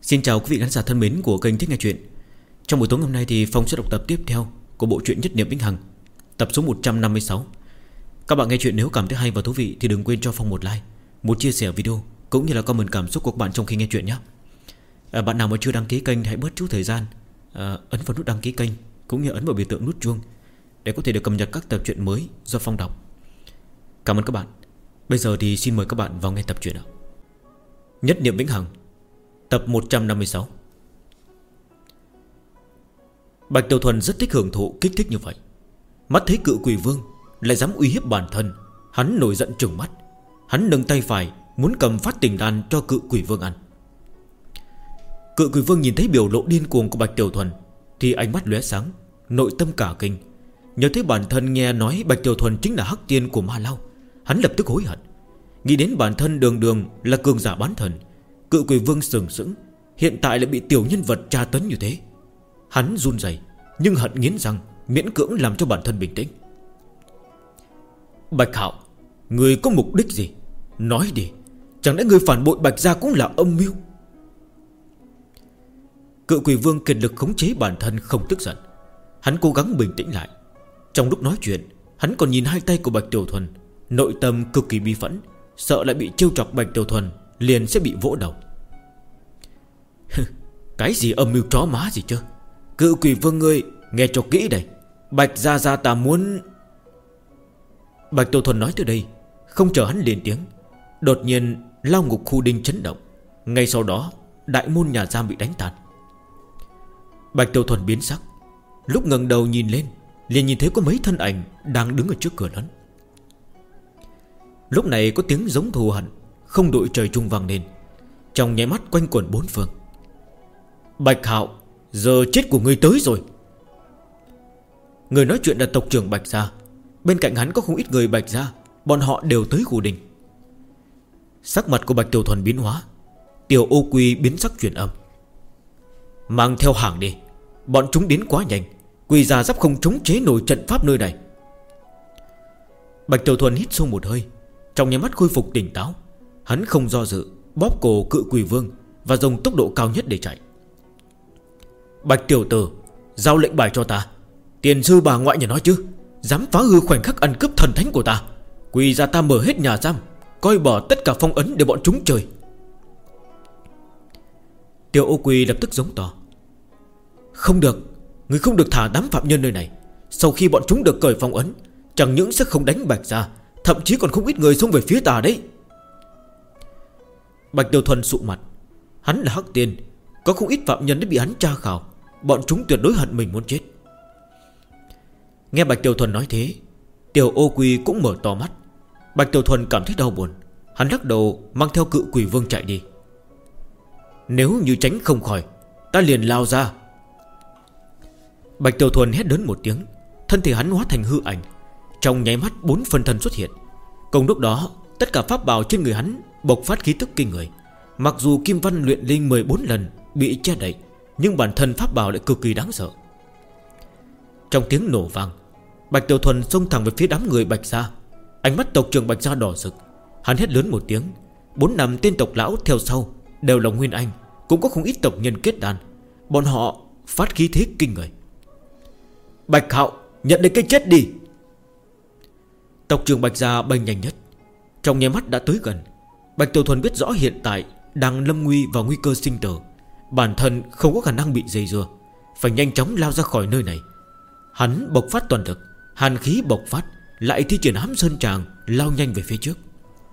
Xin chào quý vị khán giả thân mến của kênh Thích Nghe Chuyện. Trong buổi tối hôm nay thì Phong sẽ đọc tập tiếp theo của bộ truyện Nhất Niệm Vĩnh Hằng, tập số 156. Các bạn nghe chuyện nếu cảm thấy hay và thú vị thì đừng quên cho Phong một like, một chia sẻ video cũng như là comment cảm xúc của các bạn trong khi nghe chuyện nhé. Bạn nào mà chưa đăng ký kênh hãy bớt chút thời gian ấn vào nút đăng ký kênh cũng như ấn vào biểu tượng nút chuông để có thể được cập nhật các tập truyện mới do Phong đọc. Cảm ơn các bạn. Bây giờ thì xin mời các bạn vào nghe tập truyện ạ. Nhất Niệm Vĩnh Hằng, tập 156. Bạch Tiểu Thuần rất thích hưởng thụ kích thích như vậy. Mắt thấy cự quỷ vương lại dám uy hiếp bản thân, hắn nổi giận trừng mắt. Hắn nâng tay phải muốn cầm phát tình đan cho cự quỷ vương ăn. Cự quỷ vương nhìn thấy biểu lộ điên cuồng của Bạch Tiểu Thuần thì ánh mắt lóe sáng, nội tâm cả kinh. Nhớ thấy bản thân nghe nói Bạch Tiểu Thuần chính là hắc tiên của Ma Lao, hắn lập tức hối hận. Nghĩ đến bản thân đường đường là cường giả bán thần, cự quỷ vương sừng sững, hiện tại lại bị tiểu nhân vật tra tấn như thế. Hắn run rẩy nhưng hận nghiến răng, miễn cưỡng làm cho bản thân bình tĩnh. Bạch Hạo, người có mục đích gì? Nói đi, chẳng lẽ người phản bội Bạch gia cũng là âm mưu? Cự quỷ vương kiệt lực khống chế bản thân không tức giận. Hắn cố gắng bình tĩnh lại. Trong lúc nói chuyện, hắn còn nhìn hai tay của Bạch Tiểu Thuần, nội tâm cực kỳ bi phẫn, sợ lại bị trêu chọc Bạch Tiểu Thuần liền sẽ bị vỗ đầu. Cái gì âm mưu chó má gì chứ? Cự quỷ vương ngươi nghe cho kỹ đây. Bạch gia ta muốn... Bạch Tiểu Thuần nói tới đây, không chờ hắn lên tiếng, đột nhiên lao ngục khu đinh chấn động. Ngay sau đó đại môn nhà giam bị đánh tan. Bạch Tiểu Thuần biến sắc, lúc ngẩng đầu nhìn lên liền nhìn thấy có mấy thân ảnh đang đứng ở trước cửa lớn. Lúc này có tiếng giống thù hận không đội trời chung vang lên, trong nháy mắt quanh quẩn bốn phương. Bạch Hạo, giờ chết của ngươi tới rồi. Người nói chuyện là tộc trưởng Bạch gia. Bên cạnh hắn có không ít người Bạch gia, bọn họ đều tới khu đình. Sắc mặt của Bạch Tiểu Thuần biến hóa. Tiểu ô quy biến sắc truyền âm. Mang theo hàng đi, bọn chúng đến quá nhanh, quỷ già sắp không chống chế nổi trận pháp nơi này. Bạch Tiểu Thuần hít sâu một hơi, trong nháy mắt khôi phục tỉnh táo. Hắn không do dự, bóp cổ cự quỷ vương và dùng tốc độ cao nhất để chạy. Bạch tiểu tử, giao lệnh bài cho ta. Tiền sư bà ngoại nhà nói chứ, dám phá hư khoảnh khắc ăn cướp thần thánh của ta, quỳ ra ta mở hết nhà giam, coi bỏ tất cả phong ấn để bọn chúng chơi. Tiểu ô quỳ lập tức giống to. Không được, người không được thả đám phạm nhân nơi này. Sau khi bọn chúng được cởi phong ấn, chẳng những sẽ không đánh Bạch gia, thậm chí còn không ít người xông về phía ta đấy. Bạch Tiểu Thuần sụ mặt. Hắn là hắc tiên, có không ít phạm nhân đã bị hắn tra khảo, bọn chúng tuyệt đối hận mình muốn chết. Nghe Bạch Tiểu Thuần nói thế, Tiểu ô quy cũng mở to mắt. Bạch Tiểu Thuần cảm thấy đau buồn. Hắn lắc đầu mang theo cự quỷ vương chạy đi. Nếu như tránh không khỏi, ta liền lao ra. Bạch Tiểu Thuần hét lớn một tiếng, thân thể hắn hóa thành hư ảnh. Trong nháy mắt 4 phân thân xuất hiện. Cùng lúc đó tất cả pháp bào trên người hắn bộc phát khí tức kinh người. Mặc dù kim văn luyện linh 14 lần bị che đậy, nhưng bản thân pháp bào lại cực kỳ đáng sợ. Trong tiếng nổ vang, Bạch Tiểu Thuần xông thẳng về phía đám người Bạch gia. Ánh mắt tộc trưởng Bạch gia đỏ rực. Hắn hét lớn một tiếng. 4-5 tên tộc lão theo sau đều là nguyên anh, cũng có không ít tộc nhân kết đàn. Bọn họ phát khí thế kinh người. Bạch Hạo, nhận lấy cái chết đi. Tộc trưởng Bạch gia bay nhanh nhất, trong nháy mắt đã tới gần. Bạch Tiểu Thuần biết rõ hiện tại đang lâm nguy và nguy cơ sinh tử, bản thân không có khả năng bị dây dưa, phải nhanh chóng lao ra khỏi nơi này. Hắn bộc phát toàn lực, hàn khí bộc phát, lại thi triển hám sơn tràng, lao nhanh về phía trước.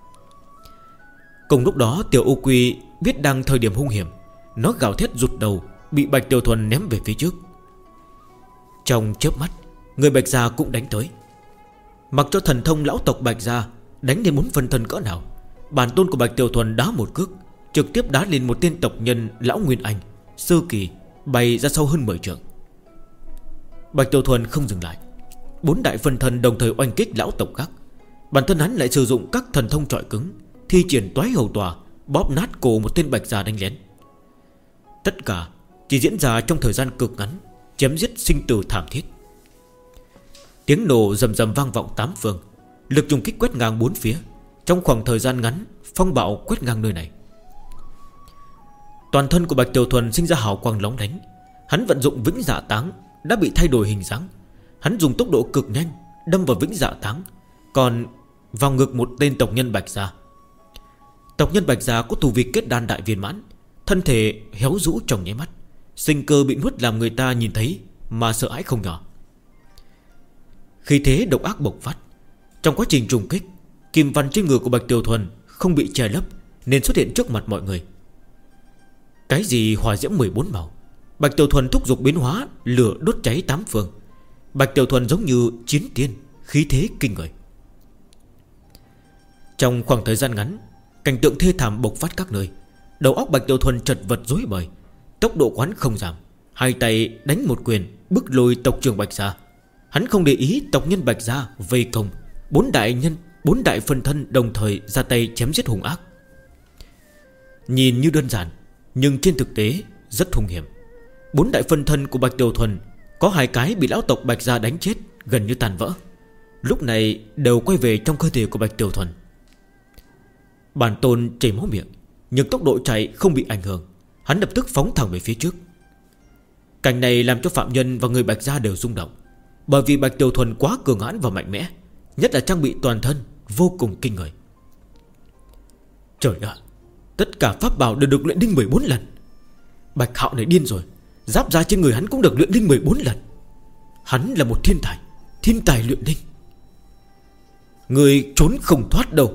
Cùng lúc đó Tiểu ô quy biết đang thời điểm hung hiểm, nó gào thét rụt đầu, bị Bạch Tiểu Thuần ném về phía trước. Trong chớp mắt, người Bạch gia cũng đánh tới. Mặc cho thần thông lão tộc Bạch gia đánh đến 4 phân thân cỡ nào, bản tôn của Bạch Tiểu Thuần đá một cước, trực tiếp đá lên một tên tộc nhân lão Nguyên Anh sơ kỳ, bay ra sau hơn 10 trượng. Bạch Tiểu Thuần không dừng lại, 4 đại phân thân đồng thời oanh kích lão tộc khác. Bản thân hắn lại sử dụng các thần thông trọi cứng, thi triển toái hầu tòa, bóp nát cổ một tên Bạch gia đánh lén. Tất cả chỉ diễn ra trong thời gian cực ngắn, chém giết sinh tử thảm thiết. Tiếng nổ rầm rầm vang vọng 8 phương, lực trùng kích quét ngang 4 phía. Trong khoảng thời gian ngắn, phong bạo quét ngang nơi này. Toàn thân của Bạch Tiểu Thuần sinh ra hào quang lóng lánh. Hắn vận dụng Vĩnh Dạ Táng đã bị thay đổi hình dáng. Hắn dùng tốc độ cực nhanh đâm vào Vĩnh Dạ Táng, còn vào ngực một tên tộc nhân Bạch gia. Tộc nhân Bạch gia có tu vi kết đan đại viên mãn, thân thể héo rũ trong nháy mắt, sinh cơ bị nuốt làm người ta nhìn thấy mà sợ hãi không nhỏ. Khí thế độc ác bộc phát. Trong quá trình trùng kích, kim văn trên người của Bạch Tiểu Thuần không bị che lấp nên xuất hiện trước mặt mọi người. Cái gì hỏa diễm 14 màu? Bạch Tiểu Thuần thúc giục biến hóa, lửa đốt cháy tám phương. Bạch Tiểu Thuần giống như chiến tiên, khí thế kinh người. Trong khoảng thời gian ngắn, cảnh tượng thê thảm bộc phát các nơi. Đầu óc Bạch Tiểu Thuần chật vật rối bời, tốc độ quán không giảm, hai tay đánh một quyền bức lùi tộc trưởng Bạch gia. Hắn không để ý tộc nhân Bạch gia vây công, bốn đại phân thân đồng thời ra tay chém giết hung ác. Nhìn như đơn giản, nhưng trên thực tế rất hung hiểm. Bốn đại phân thân của Bạch Tiểu Thuần có hai cái bị lão tộc Bạch gia đánh chết, gần như tàn vỡ. Lúc này đều quay về trong cơ thể của Bạch Tiểu Thuần. Bản tôn chảy máu miệng, nhưng tốc độ chạy không bị ảnh hưởng. Hắn lập tức phóng thẳng về phía trước. Cảnh này làm cho phạm nhân và người Bạch gia đều rung động, bởi vì Bạch Tiểu Thuần quá cường hãn và mạnh mẽ, nhất là trang bị toàn thân vô cùng kinh người. Trời ạ, tất cả pháp bảo đều được luyện đinh 14 lần. Bạch Hạo này điên rồi, giáp da trên người hắn cũng được luyện đinh 14 lần. Hắn là một thiên tài luyện đinh. Người trốn không thoát đâu.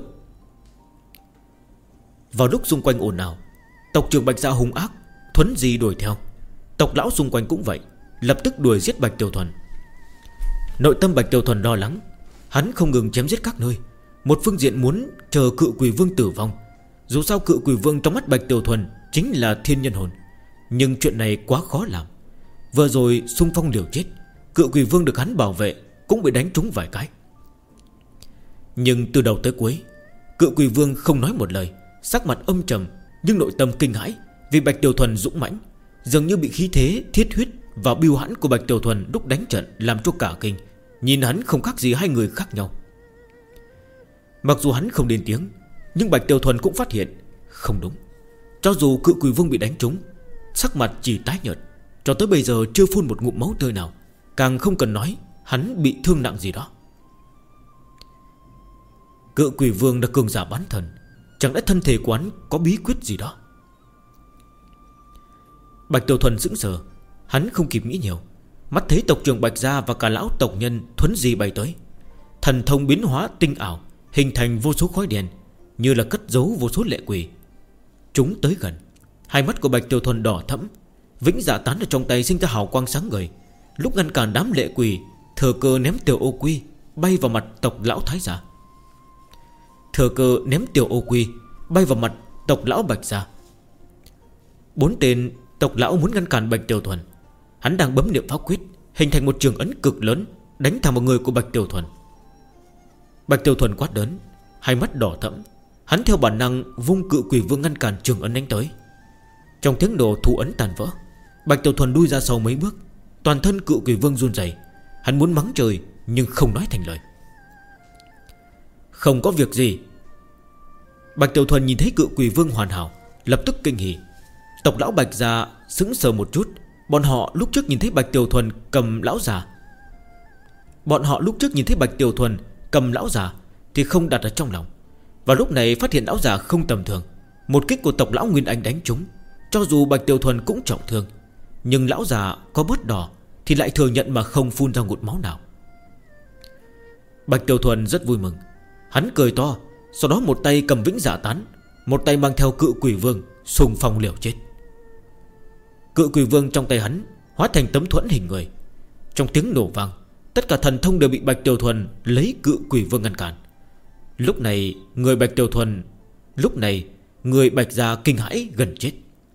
Vào lúc xung quanh ồn ào, tộc trưởng Bạch gia hung ác thuấn di đuổi theo. Tộc lão xung quanh cũng vậy, lập tức đuổi giết Bạch Tiểu Thuần. Nội tâm Bạch Tiểu Thuần lo lắng. Hắn không ngừng chém giết các nơi. Một phương diện muốn chờ Cự Quỷ Vương tử vong. Dù sao Cự Quỷ Vương trong mắt Bạch Tiểu Thuần chính là thiên nhân hồn, nhưng chuyện này quá khó làm. Vừa rồi xung phong liều chết, Cự Quỷ Vương được hắn bảo vệ cũng bị đánh trúng vài cái. Nhưng từ đầu tới cuối, Cự Quỷ Vương không nói một lời, sắc mặt âm trầm, nhưng nội tâm kinh hãi vì Bạch Tiểu Thuần dũng mãnh, dường như bị khí thế thiết huyết và bưu hãn của Bạch Tiểu Thuần lúc đánh trận làm cho cả kinh. Nhìn hắn không khác gì hai người khác nhau. Mặc dù hắn không lên tiếng, nhưng Bạch Tiểu Thuần cũng phát hiện không đúng. Cho dù Cự Quỷ Vương bị đánh trúng, sắc mặt chỉ tái nhợt, cho tới bây giờ chưa phun một ngụm máu tươi nào, càng không cần nói hắn bị thương nặng gì đó. Cự Quỷ Vương là cường giả bán thần, chẳng lẽ thân thể quán có bí quyết gì đó? Bạch Tiểu Thuần sững sờ. Hắn không kịp nghĩ nhiều, mắt thấy tộc trưởng Bạch gia và cả lão tộc nhân thuấn di bay tới. Thần thông biến hóa tinh ảo, hình thành vô số khói đèn, như là cất giấu vô số lệ quỷ. Chúng tới gần. Hai mắt của Bạch Tiểu Thuần đỏ thẫm, Vĩnh Dạ Tán ở trong tay sinh ra hào quang sáng ngời. Lúc ngăn cản đám lệ quỷ, thừa cơ ném tiểu ô quy bay vào mặt tộc lão Thái gia. Thừa cơ ném tiểu ô quy bay vào mặt tộc lão Bạch gia. Bốn tên tộc lão muốn ngăn cản Bạch Tiểu Thuần. Hắn đang bấm niệm pháp quyết, hình thành một trường ấn cực lớn, đánh thẳng vào người của Bạch Tiểu Thuần. Bạch Tiểu Thuần quát đớn, hai mắt đỏ thẫm. Hắn theo bản năng vung Cự Quỷ Vương ngăn cản trường ấn đánh tới. Trong tiếng nổ thủ ấn tàn vỡ, Bạch Tiểu Thuần đuôi ra sau mấy bước. Toàn thân Cự Quỷ Vương run rẩy. Hắn muốn mắng trời nhưng không nói thành lời. Không có việc gì. Bạch Tiểu Thuần nhìn thấy Cự Quỷ Vương hoàn hảo, lập tức kinh hỉ. Tộc lão Bạch gia sững sờ một chút. Bọn họ lúc trước nhìn thấy Bạch Tiểu Thuần cầm lão già thì không đặt ở trong lòng. Và lúc này phát hiện lão già không tầm thường. Một kích của tộc lão Nguyên Anh đánh trúng. Cho dù Bạch Tiểu Thuần cũng trọng thương, nhưng lão già có bớt đỏ thì lại thừa nhận mà không phun ra ngụm máu nào. Bạch Tiểu Thuần rất vui mừng. Hắn cười to, sau đó một tay cầm Vĩnh Dạ Tán, một tay mang theo Cự Quỷ Vương xung phong liều chết. Cự Quỷ Vương trong tay hắn hóa thành tấm thuẫn hình người. Trong tiếng nổ vang, tất cả thần thông đều bị Bạch Tiểu Thuần lấy Cự Quỷ Vương ngăn cản. Lúc này người Bạch gia kinh hãi gần chết.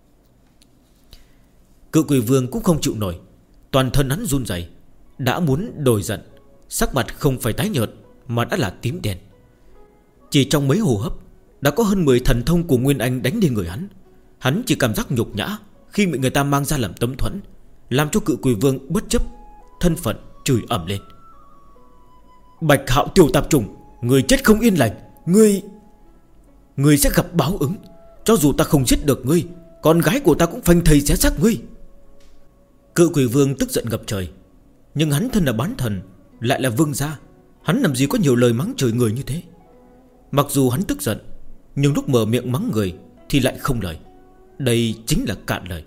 Cự Quỷ Vương cũng không chịu nổi, toàn thân hắn run rẩy, đã muốn đổi giận, sắc mặt không phải tái nhợt mà đã là tím đen. Chỉ trong mấy hô hấp đã có hơn 10 thần thông của Nguyên Anh đánh lên người hắn. Hắn chỉ cảm giác nhục nhã khi bị người ta mang ra làm tấm thuẫn, làm cho Cự Quỷ Vương bất chấp thân phận chửi ầm lên. Bạch Hạo tiểu tạp chủng, người chết không yên lành. Ngươi sẽ gặp báo ứng. Cho dù ta không giết được ngươi, Con gái của ta cũng phanh thây xé xác ngươi. Cự quỷ vương tức giận ngập trời. Nhưng hắn thân là bán thần, lại là vương gia, hắn làm gì có nhiều lời mắng trời người như thế. Mặc dù hắn tức giận, nhưng lúc mở miệng mắng người thì lại không lời. Đây chính là cạn lời.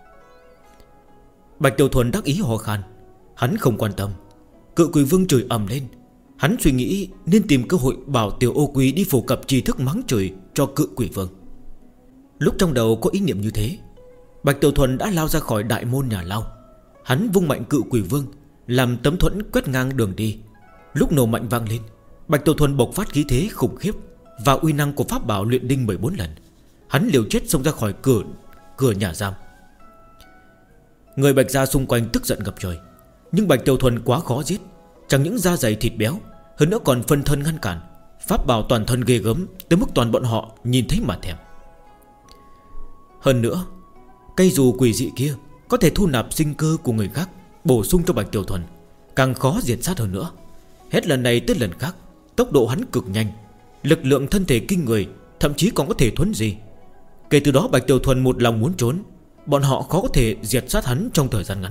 Bạch Tiểu Thuần đắc ý ho khan. Hắn không quan tâm. Cự quỷ vương chửi ầm lên. Hắn suy nghĩ nên tìm cơ hội bảo Tiểu Ô Quý đi phổ cập tri thức mắng chửi cho cự quỷ vương. Lúc trong đầu có ý niệm như thế, Bạch Tiểu Thuần đã lao ra khỏi đại môn nhà lao. Hắn vung mạnh cự quỷ vương, làm tấm thuẫn quét ngang đường đi. Lúc nổ mạnh vang lên, Bạch Tiểu Thuần bộc phát khí thế khủng khiếp và uy năng của pháp bảo luyện đinh 14 lần. Hắn liều chết xông ra khỏi cửa nhà giam. Người Bạch gia xung quanh tức giận ngập trời. Nhưng Bạch Tiểu Thuần quá khó giết, chẳng những da dày thịt béo, hơn nữa còn phân thân ngăn cản, pháp bảo toàn thân ghê gớm tới mức toàn bọn họ nhìn thấy mà thèm. Hơn nữa, cây dù quỷ dị kia có thể thu nạp sinh cơ của người khác, bổ sung cho Bạch Tiểu Thuần, càng khó diệt sát hơn nữa. Hết lần này tới lần khác, tốc độ hắn cực nhanh, lực lượng thân thể kinh người, thậm chí còn có thể thuấn di. Kể từ đó Bạch Tiểu Thuần một lòng muốn trốn, bọn họ khó có thể diệt sát hắn trong thời gian ngắn.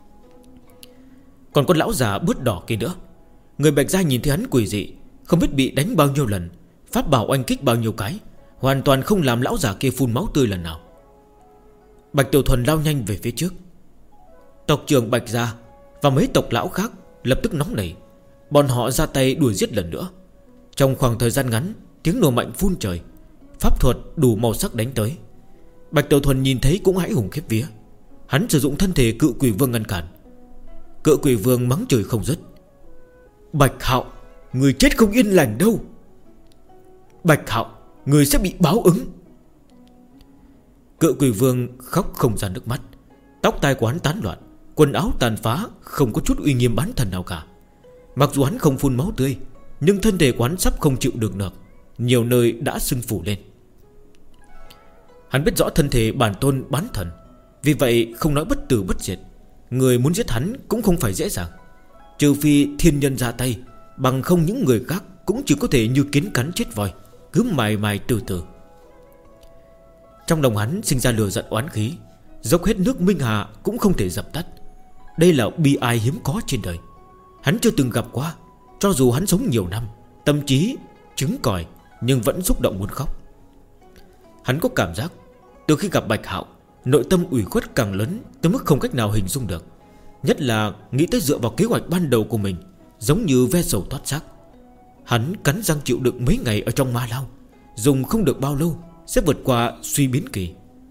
Còn con lão già bớt đỏ kia nữa, người Bạch gia nhìn thấy hắn quỷ dị, không biết bị đánh bao nhiêu lần, pháp bảo oanh kích bao nhiêu cái, hoàn toàn không làm lão già kia phun máu tươi lần nào. Bạch Tiểu Thuần lao nhanh về phía trước. Tộc trưởng Bạch gia và mấy tộc lão khác lập tức nóng nảy. Bọn họ ra tay đuổi giết lần nữa. Trong khoảng thời gian ngắn, tiếng nổ mạnh phun trời, pháp thuật đủ màu sắc đánh tới. Bạch Tiểu Thuần nhìn thấy cũng hãi hùng khiếp vía. Hắn sử dụng thân thể cự quỷ vương ngăn cản. Cự quỷ vương mắng trời không dứt. Bạch Hạo, người chết không yên lành đâu. Bạch Hạo, người sẽ bị báo ứng. Cự quỷ vương khóc không ra nước mắt. Tóc tai của hắn tán loạn, quần áo tàn phá, không có chút uy nghiêm bán thần nào cả. Mặc dù hắn không phun máu tươi, nhưng thân thể của hắn sắp không chịu được nữa, nhiều nơi đã sưng phù lên. Hắn biết rõ thân thể bản tôn bán thần, vì vậy không nói bất tử bất diệt, người muốn giết hắn cũng không phải dễ dàng. Trừ phi thiên nhân ra tay, bằng không những người khác cũng chỉ có thể như kiến cắn chết voi, cứ mài mài từ từ. Trong lòng hắn sinh ra lửa giận oán khí, dốc hết nước minh hà cũng không thể dập tắt. Đây là bi ai hiếm có trên đời, hắn chưa từng gặp qua. Cho dù hắn sống nhiều năm, tâm trí chứng còi, nhưng vẫn xúc động muốn khóc. Hắn có cảm giác từ khi gặp Bạch Hạo, nội tâm ủy khuất càng lớn tới mức không cách nào hình dung được. Nhất là nghĩ tới dựa vào kế hoạch ban đầu của mình, giống như ve sầu thoát xác. Hắn cắn răng chịu đựng mấy ngày ở trong ma lao, dùng không được bao lâu sẽ vượt qua suy biến kỳ.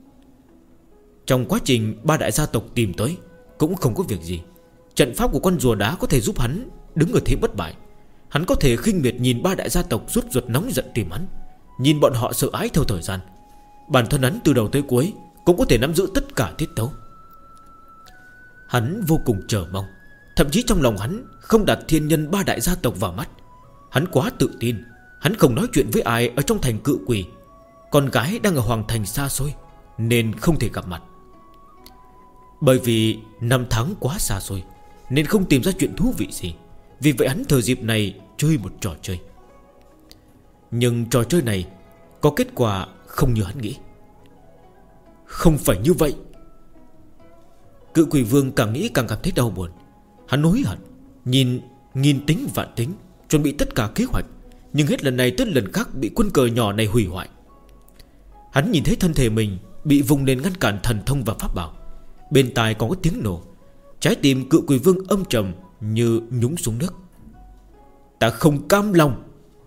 Trong quá trình ba đại gia tộc tìm tới cũng không có việc gì. Trận pháp của con rùa đá có thể giúp hắn đứng ở thế bất bại. Hắn có thể khinh miệt nhìn ba đại gia tộc rút ruột nóng giận tìm hắn, nhìn bọn họ sợ ái theo thời gian. Bản thân hắn từ đầu tới cuối cũng có thể nắm giữ tất cả tiết tấu. Hắn vô cùng chờ mong, thậm chí trong lòng hắn không đặt thiên nhân ba đại gia tộc vào mắt. Hắn quá tự tin. Hắn không nói chuyện với ai ở trong thành cự quỷ. Con gái đang ở hoàng thành xa xôi, nên không thể gặp mặt. Bởi vì năm tháng quá xa xôi, nên không tìm ra chuyện thú vị gì. Vì vậy hắn thời dịp này chơi một trò chơi. Nhưng trò chơi này có kết quả không như hắn nghĩ. Không phải như vậy. Cự quỷ vương càng nghĩ càng cảm thấy đau buồn. Hắn hối hận, nghìn tính vạn tính, chuẩn bị tất cả kế hoạch, nhưng hết lần này tới lần khác bị quân cờ nhỏ này hủy hoại. Hắn nhìn thấy thân thể mình bị vùng lên ngăn cản thần thông và pháp bảo. Bên tai còn có tiếng nổ. Trái tim cự quỷ vương âm trầm như nhúng xuống nước. Ta không cam lòng.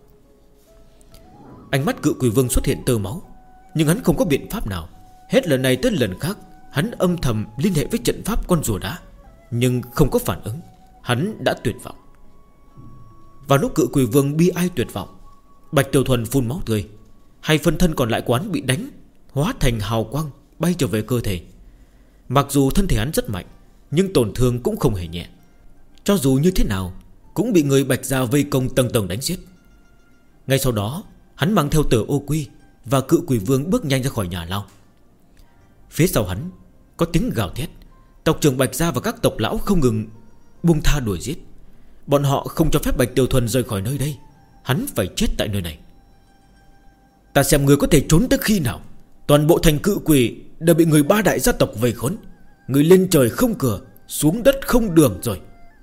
Ánh mắt cự quỷ vương xuất hiện tơ máu, nhưng hắn không có biện pháp nào. Hết lần này tới lần khác hắn âm thầm liên hệ với trận pháp con rùa đá, nhưng không có phản ứng. Hắn đã tuyệt vọng. Vào lúc cự quỷ vương bi ai tuyệt vọng, Bạch Tiểu Thuần phun máu tươi. Hai phân thân còn lại của hắn bị đánh, hóa thành hào quang bay trở về cơ thể. Mặc dù thân thể hắn rất mạnh, nhưng tổn thương cũng không hề nhẹ. Cho dù như thế nào cũng bị người Bạch gia vây công tầng tầng đánh giết. Ngay sau đó hắn mang theo Tờ Ô Quy và cự quỷ vương bước nhanh ra khỏi nhà lao. Phía sau hắn có tiếng gào thét. Tộc trưởng Bạch gia và các tộc lão không ngừng buông tha đuổi giết. Bọn họ không cho phép Bạch Tiểu Thuần rời khỏi nơi đây. Hắn phải chết tại nơi này. Ta xem người có thể trốn tới khi nào. Toàn bộ thành Cự Quỷ đều bị người ba đại gia tộc vây khốn. Người lên trời không cửa, xuống đất không đường rồi.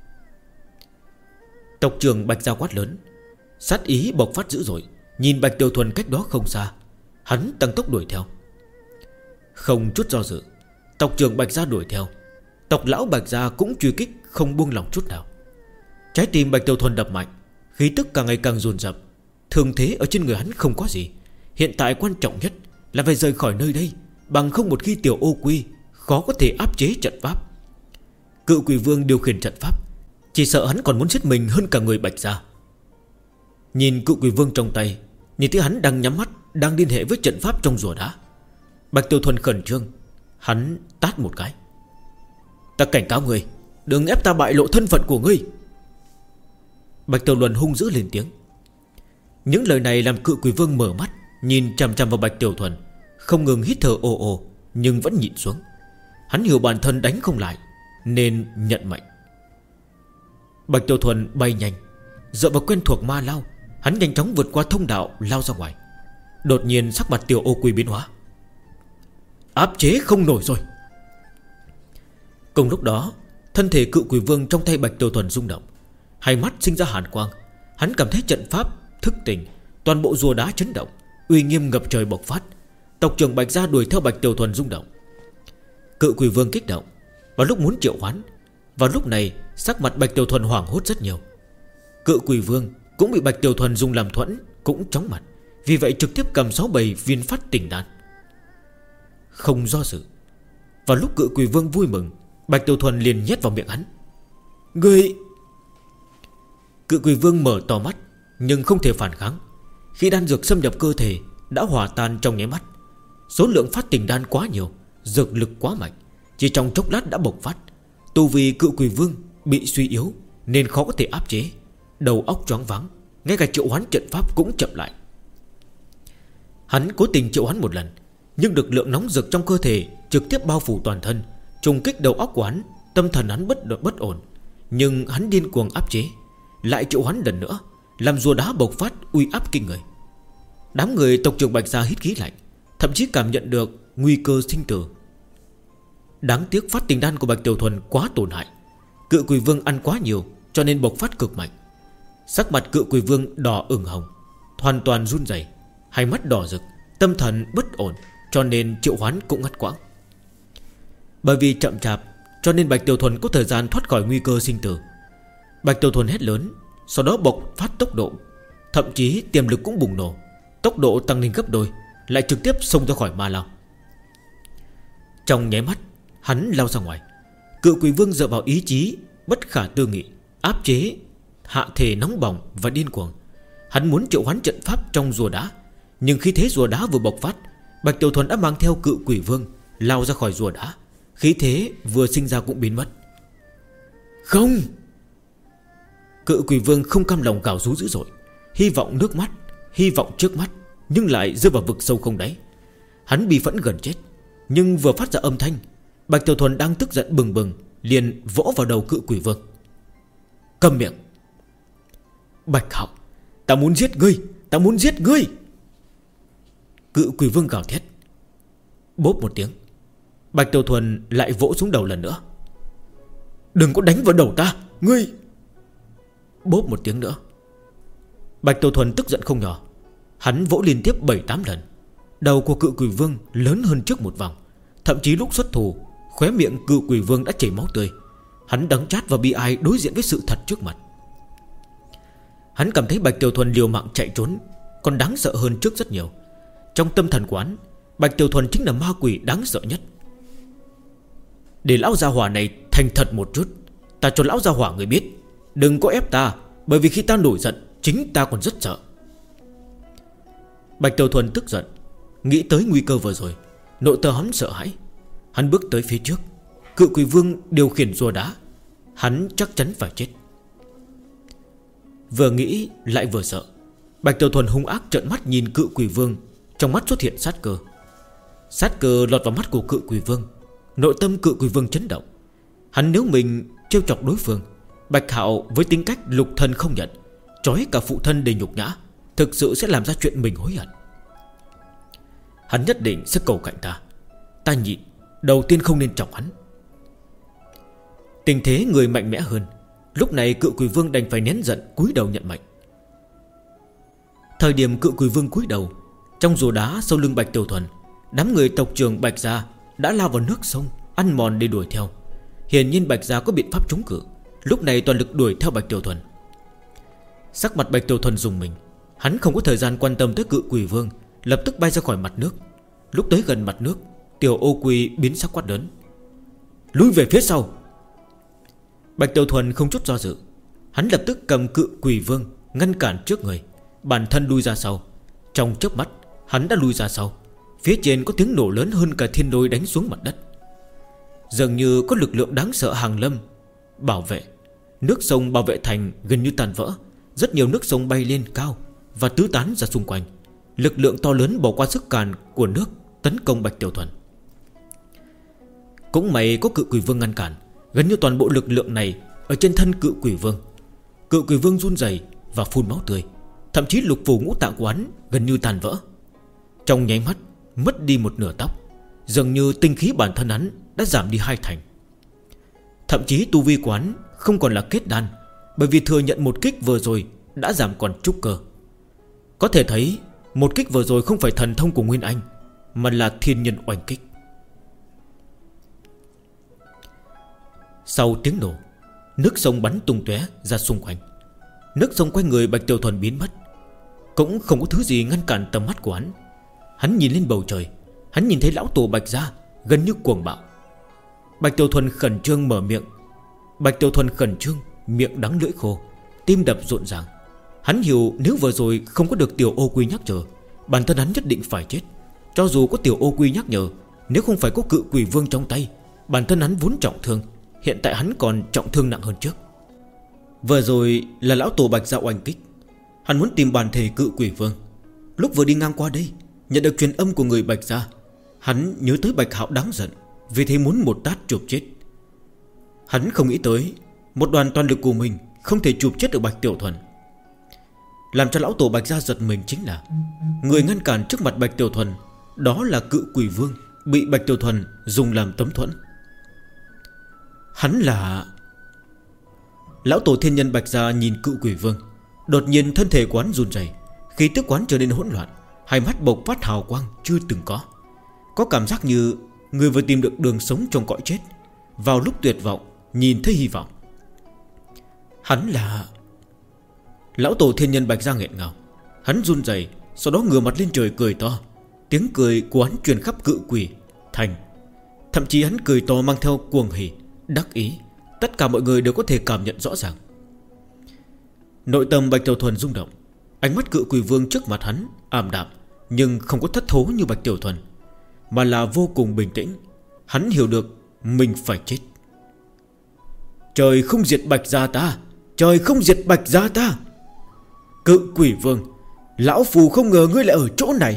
Tộc trưởng Bạch Gia quát lớn. Sát ý bộc phát dữ dội. Nhìn Bạch Tiểu Thuần cách đó không xa, hắn tăng tốc đuổi theo. Không chút do dự, tộc trưởng Bạch Gia đuổi theo. Tộc lão Bạch Gia cũng truy kích, không buông lòng chút nào. Trái tim Bạch Tiểu Thuần đập mạnh, khí tức càng ngày càng dồn dập. Thương thế ở trên người hắn không có gì. Hiện tại quan trọng nhất là phải rời khỏi nơi đây, bằng không một khi Tiểu Ô Quy khó có thể áp chế trận pháp. Cự Quỷ Vương điều khiển trận pháp, chỉ sợ hắn còn muốn giết mình hơn cả người Bạch Gia. Nhìn Cự Quỷ Vương trong tay, nhìn thấy hắn đang nhắm mắt, đang liên hệ với trận pháp trong rùa đá. Bạch Tiểu Thuần khẩn trương, hắn tát một cái. Ta cảnh cáo ngươi, đừng ép ta bại lộ thân phận của ngươi. Bạch Tiểu Thuần hung dữ lên tiếng. Những lời này làm Cự Quỷ Vương mở mắt, nhìn chằm chằm vào Bạch Tiểu Thuần, không ngừng hít thở ồ ồ, nhưng vẫn nhịn xuống. Hắn hiểu bản thân đánh không lại, nên nhận mệnh. Bạch Tiểu Thuần bay nhanh, dựa vào quen thuộc ma lao, hắn nhanh chóng vượt qua thông đạo, lao ra ngoài. Đột nhiên sắc mặt Tiểu Ô Quy biến hóa. Áp chế không nổi rồi. Cùng lúc đó, thân thể Cự Quỷ Vương trong tay Bạch Tiểu Thuần rung động, hai mắt sinh ra hàn quang. Hắn cảm thấy trận pháp thức tỉnh, toàn bộ rùa đá chấn động, uy nghiêm ngập trời bộc phát. Tộc trưởng Bạch Gia đuổi theo Bạch Tiểu Thuần rung động. Cự Quỷ Vương kích động, vào lúc muốn triệu hoán. Vào lúc này sắc mặt Bạch Tiểu Thuần hoảng hốt rất nhiều. Cự Quỷ Vương cũng bị Bạch Tiểu Thuần dùng làm thuẫn, cũng chóng mặt, vì vậy trực tiếp cầm 6-7 viên phát tỉnh đan. Không do dự, vào lúc Cự Quỷ Vương vui mừng, Bạch Tiểu Thuần liền nhét vào miệng hắn. Ngươi! Cự Quỷ Vương mở to mắt, nhưng không thể phản kháng. Khi đan dược xâm nhập cơ thể, đã hòa tan trong nháy mắt. Số lượng phát tỉnh đan quá nhiều, dược lực quá mạnh, chỉ trong chốc lát đã bộc phát. Tu vi Cự Quỷ Vương bị suy yếu, nên khó có thể áp chế. Đầu óc choáng váng, ngay cả triệu hoán trận pháp cũng chậm lại. Hắn cố tình triệu hoán một lần, nhưng lực lượng nóng rực trong cơ thể trực tiếp bao phủ toàn thân, trùng kích đầu óc của hắn. Tâm thần hắn bất ổn, nhưng hắn điên cuồng áp chế. Lại triệu hoán lần nữa, làm rùa đá bộc phát uy áp kinh người. Đám người tộc trưởng Bạch Gia hít khí lạnh, thậm chí cảm nhận được nguy cơ sinh tử. Đáng tiếc phát tình đan của Bạch Tiểu Thuần quá tổn hại. Cự Quỷ Vương ăn quá nhiều, cho nên bộc phát cực mạnh. Sắc mặt Cự Quỷ Vương đỏ ửng hồng, hoàn toàn run rẩy, hai mắt đỏ rực, tâm thần bất ổn, cho nên triệu hoán cũng ngắt quãng. Bởi vì chậm chạp, cho nên Bạch Tiểu Thuần có thời gian thoát khỏi nguy cơ sinh tử. Bạch Tiểu Thuần hét lớn, sau đó bộc phát tốc độ, thậm chí tiềm lực cũng bùng nổ, tốc độ tăng lên gấp đôi, lại trực tiếp xông ra khỏi ma lao. Trong nháy mắt, hắn lao ra ngoài. Cự Quỷ Vương dựa vào ý chí bất khả tư nghị, áp chế hạ thể nóng bỏng và điên cuồng. Hắn muốn triệu hoán trận pháp trong rùa đá, nhưng khi thế rùa đá vừa bộc phát, Bạch Tiểu Thuần đã mang theo Cự Quỷ Vương lao ra khỏi rùa đá. Khí thế vừa sinh ra cũng biến mất. Không! Cự Quỷ Vương không cam lòng gào rú dữ dội, hy vọng nước mắt, hy vọng trước mắt, nhưng lại rơi vào vực sâu không đáy. Hắn bị phẫn gần chết, nhưng vừa phát ra âm thanh, Bạch Tiểu Thuần đang tức giận bừng bừng, liền vỗ vào đầu Cự Quỷ Vương. Câm miệng! Bạch Hạo, ta muốn giết ngươi, ta muốn giết ngươi! Cự Quỷ Vương gào thét. Bốp một tiếng, Bạch Tiểu Thuần lại vỗ xuống đầu lần nữa. Đừng có đánh vào đầu ta, ngươi! Bốp một tiếng nữa. Bạch Tiểu Thuần tức giận không nhỏ, hắn vỗ liên tiếp 7-8 lần. Đầu của Cự Quỷ Vương lớn hơn trước một vòng. Thậm chí lúc xuất thủ, khóe miệng Cự Quỷ Vương đã chảy máu tươi. Hắn đắng chát và bi ai đối diện với sự thật trước mặt. Hắn cảm thấy Bạch Tiểu Thuần liều mạng chạy trốn còn đáng sợ hơn trước rất nhiều. Trong tâm thần quán, Bạch Tiểu Thuần chính là ma quỷ đáng sợ nhất. Để lão gia hỏa này thành thật một chút, ta cho lão gia hỏa người biết, đừng có ép ta, bởi vì khi ta nổi giận, chính ta còn rất sợ. Bạch Tiểu Thuần tức giận, nghĩ tới nguy cơ vừa rồi, nội tâm hắn sợ hãi. Hắn bước tới phía trước. Cự Quỷ Vương điều khiển rùa đá, hắn chắc chắn phải chết. Vừa nghĩ lại vừa sợ, Bạch Tiểu Thuần hung ác trợn mắt nhìn Cự Quỷ Vương. Trong mắt xuất hiện sát cơ. Sát cơ lọt vào mắt của Cự Quỷ Vương. Nội tâm Cự Quỷ Vương chấn động. Hắn nếu mình trêu chọc đối phương, Bạch Hạo với tính cách lục thân không nhận, trói cả phụ thân để nhục nhã, thực sự sẽ làm ra chuyện mình hối hận. Hắn nhất định sẽ cầu cạnh ta. Ta nhịn, đầu tiên không nên chọc hắn. Tình thế người mạnh mẽ hơn. Lúc này Cự Quỷ Vương đành phải nén giận, cúi đầu nhận mệnh. Thời điểm Cự Quỷ Vương cúi đầu, trong rổ đá sau lưng Bạch Tiểu Thuần, đám người tộc trưởng Bạch gia đã lao vào nước sông, ăn mòn để đuổi theo. Hiển nhiên Bạch gia có biện pháp chống cự, lúc này toàn lực đuổi theo Bạch Tiểu Thuần. Sắc mặt Bạch Tiểu Thuần rùng mình. Hắn không có thời gian quan tâm tới Cự Quỷ Vương, lập tức bay ra khỏi mặt nước. Lúc tới gần mặt nước, Tiểu Ô Quy biến sắc quát lớn: "Lui về phía sau!" Bạch Tiểu Thuần không chút do dự, hắn lập tức cầm Cự Quỷ Vương ngăn cản trước người, bản thân lui ra sau. Trong chớp mắt hắn đã lui ra sau. Phía trên có tiếng nổ lớn hơn cả thiên lôi đánh xuống mặt đất. Dường như có lực lượng đáng sợ hàng lâm bảo vệ. Nước sông bảo vệ thành gần như tàn vỡ. Rất nhiều nước sông bay lên cao và tứ tán ra xung quanh. Lực lượng to lớn bỏ qua sức càn của nước tấn công Bạch Tiểu Thuần. Cũng may có Cự Quỷ Vương ngăn cản. Gần như toàn bộ lực lượng này ở trên thân Cự Quỷ Vương. Cự Quỷ Vương run rẩy và phun máu tươi. Thậm chí lục phủ ngũ tạng của hắn gần như tàn vỡ. Trong nháy mắt mất đi một nửa tóc. Dường như tinh khí bản thân hắn đã giảm đi 2/2. Thậm chí tu vi của hắn không còn là kết đan, bởi vì thừa nhận một kích vừa rồi đã giảm còn trúc cơ. Có thể thấy một kích vừa rồi không phải thần thông của Nguyên Anh, mà là thiên nhân oanh kích. Sau tiếng nổ, nước sông bắn tung tóe ra xung quanh. Nước sông quanh người Bạch Tiểu Thuần biến mất. Cũng không có thứ gì ngăn cản tầm mắt của hắn. Hắn nhìn lên bầu trời, hắn nhìn thấy lão tổ Bạch gia gần như cuồng bạo. Bạch Tiểu Thuần khẩn trương mở miệng. Bạch Tiểu Thuần khẩn trương, miệng đắng lưỡi khô, tim đập rộn ràng. Hắn hiểu nếu vừa rồi không có được Tiểu Ô Quy nhắc nhở, bản thân hắn nhất định phải chết. Cho dù có Tiểu Ô Quy nhắc nhở, nếu không phải có Cự Quỷ Vương trong tay, bản thân hắn vốn trọng thương, hiện tại hắn còn trọng thương nặng hơn trước. Vừa rồi là lão tổ Bạch gia oanh kích. Hắn muốn tìm bản thể Cự Quỷ Vương. Lúc vừa đi ngang qua đây, nhận được truyền âm của người Bạch gia, hắn nhớ tới Bạch Hạo đáng giận, vì thế muốn một tát chụp chết. Hắn không nghĩ tới một đoàn toàn lực của mình không thể chụp chết được Bạch Tiểu Thuần. Làm cho lão tổ Bạch gia giật mình chính là người ngăn cản trước mặt Bạch Tiểu Thuần, đó là Cự Quỷ Vương, bị Bạch Tiểu Thuần dùng làm tấm thuẫn. Hắn là... Lão tổ thiên nhân Bạch gia nhìn Cự Quỷ Vương, đột nhiên thân thể quán run rẩy, khí tức quán trở nên hỗn loạn, hai mắt bộc phát hào quang chưa từng có. Có cảm giác như người vừa tìm được đường sống trong cõi chết, vào lúc tuyệt vọng nhìn thấy hy vọng. Hắn là... Lão tổ thiên nhân Bạch gia nghẹn ngào. Hắn run rẩy, sau đó ngửa mặt lên trời cười to. Tiếng cười của hắn truyền khắp Cự Quỷ thành. Thậm chí hắn cười to mang theo cuồng hỉ, đắc ý. Tất cả mọi người đều có thể cảm nhận rõ ràng. Nội tâm Bạch Tiểu Thuần rung động. Ánh mắt Cự Quỷ Vương trước mặt hắn ảm đạm, nhưng không có thất thố như Bạch Tiểu Thuần, mà là vô cùng bình tĩnh. Hắn hiểu được mình phải chết. Trời không diệt Bạch gia ta, trời không diệt Bạch gia ta. Cự Quỷ Vương, lão phù không ngờ ngươi lại ở chỗ này.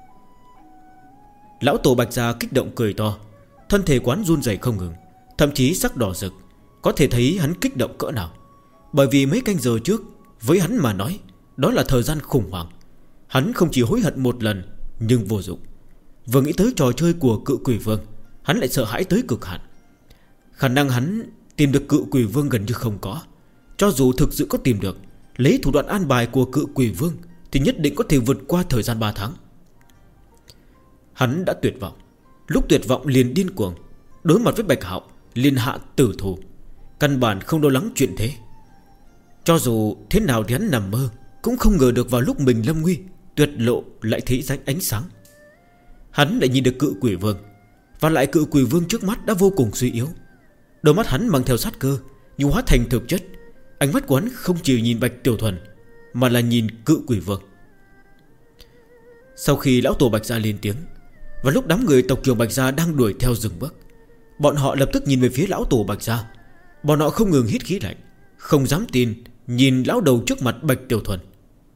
Lão tổ Bạch gia kích động cười to. Thân thể quán run rẩy không ngừng, thậm chí sắc đỏ rực. Có thể thấy hắn kích động cỡ nào. Bởi vì mấy canh giờ trước, với hắn mà nói, đó là thời gian khủng hoảng. Hắn không chỉ hối hận một lần, nhưng vô dụng. Vừa nghĩ tới trò chơi của Cự Quỷ Vương, hắn lại sợ hãi tới cực hạn. Khả năng hắn tìm được Cự Quỷ Vương gần như không có. Cho dù thực sự có tìm được, lấy thủ đoạn an bài của Cự Quỷ Vương, thì nhất định có thể vượt qua thời gian 3 tháng. Hắn đã tuyệt vọng. Lúc tuyệt vọng liền điên cuồng, đối mặt với Bạch Hạo liền hạ tử thủ, căn bản không lo lắng chuyện thế. Cho dù thế nào thì hắn nằm mơ cũng không ngờ được vào lúc mình lâm nguy, tuyệt lộ lại thấy ránh ánh sáng. Hắn lại nhìn được Cự Quỷ Vương, và lại Cự Quỷ Vương trước mắt đã vô cùng suy yếu. Đôi mắt hắn mang theo sát cơ, nhưng hóa thành thực chất. Ánh mắt của hắn không chỉ nhìn Bạch Tiểu Thuần, mà là nhìn Cự Quỷ Vương. Sau khi lão tổ Bạch gia lên tiếng, và lúc đám người tộc trưởng Bạch gia đang đuổi theo dừng bước, bọn họ lập tức nhìn về phía lão tổ Bạch gia. Bọn họ không ngừng hít khí lạnh, không dám tin nhìn lão đầu trước mặt Bạch Tiểu Thuần.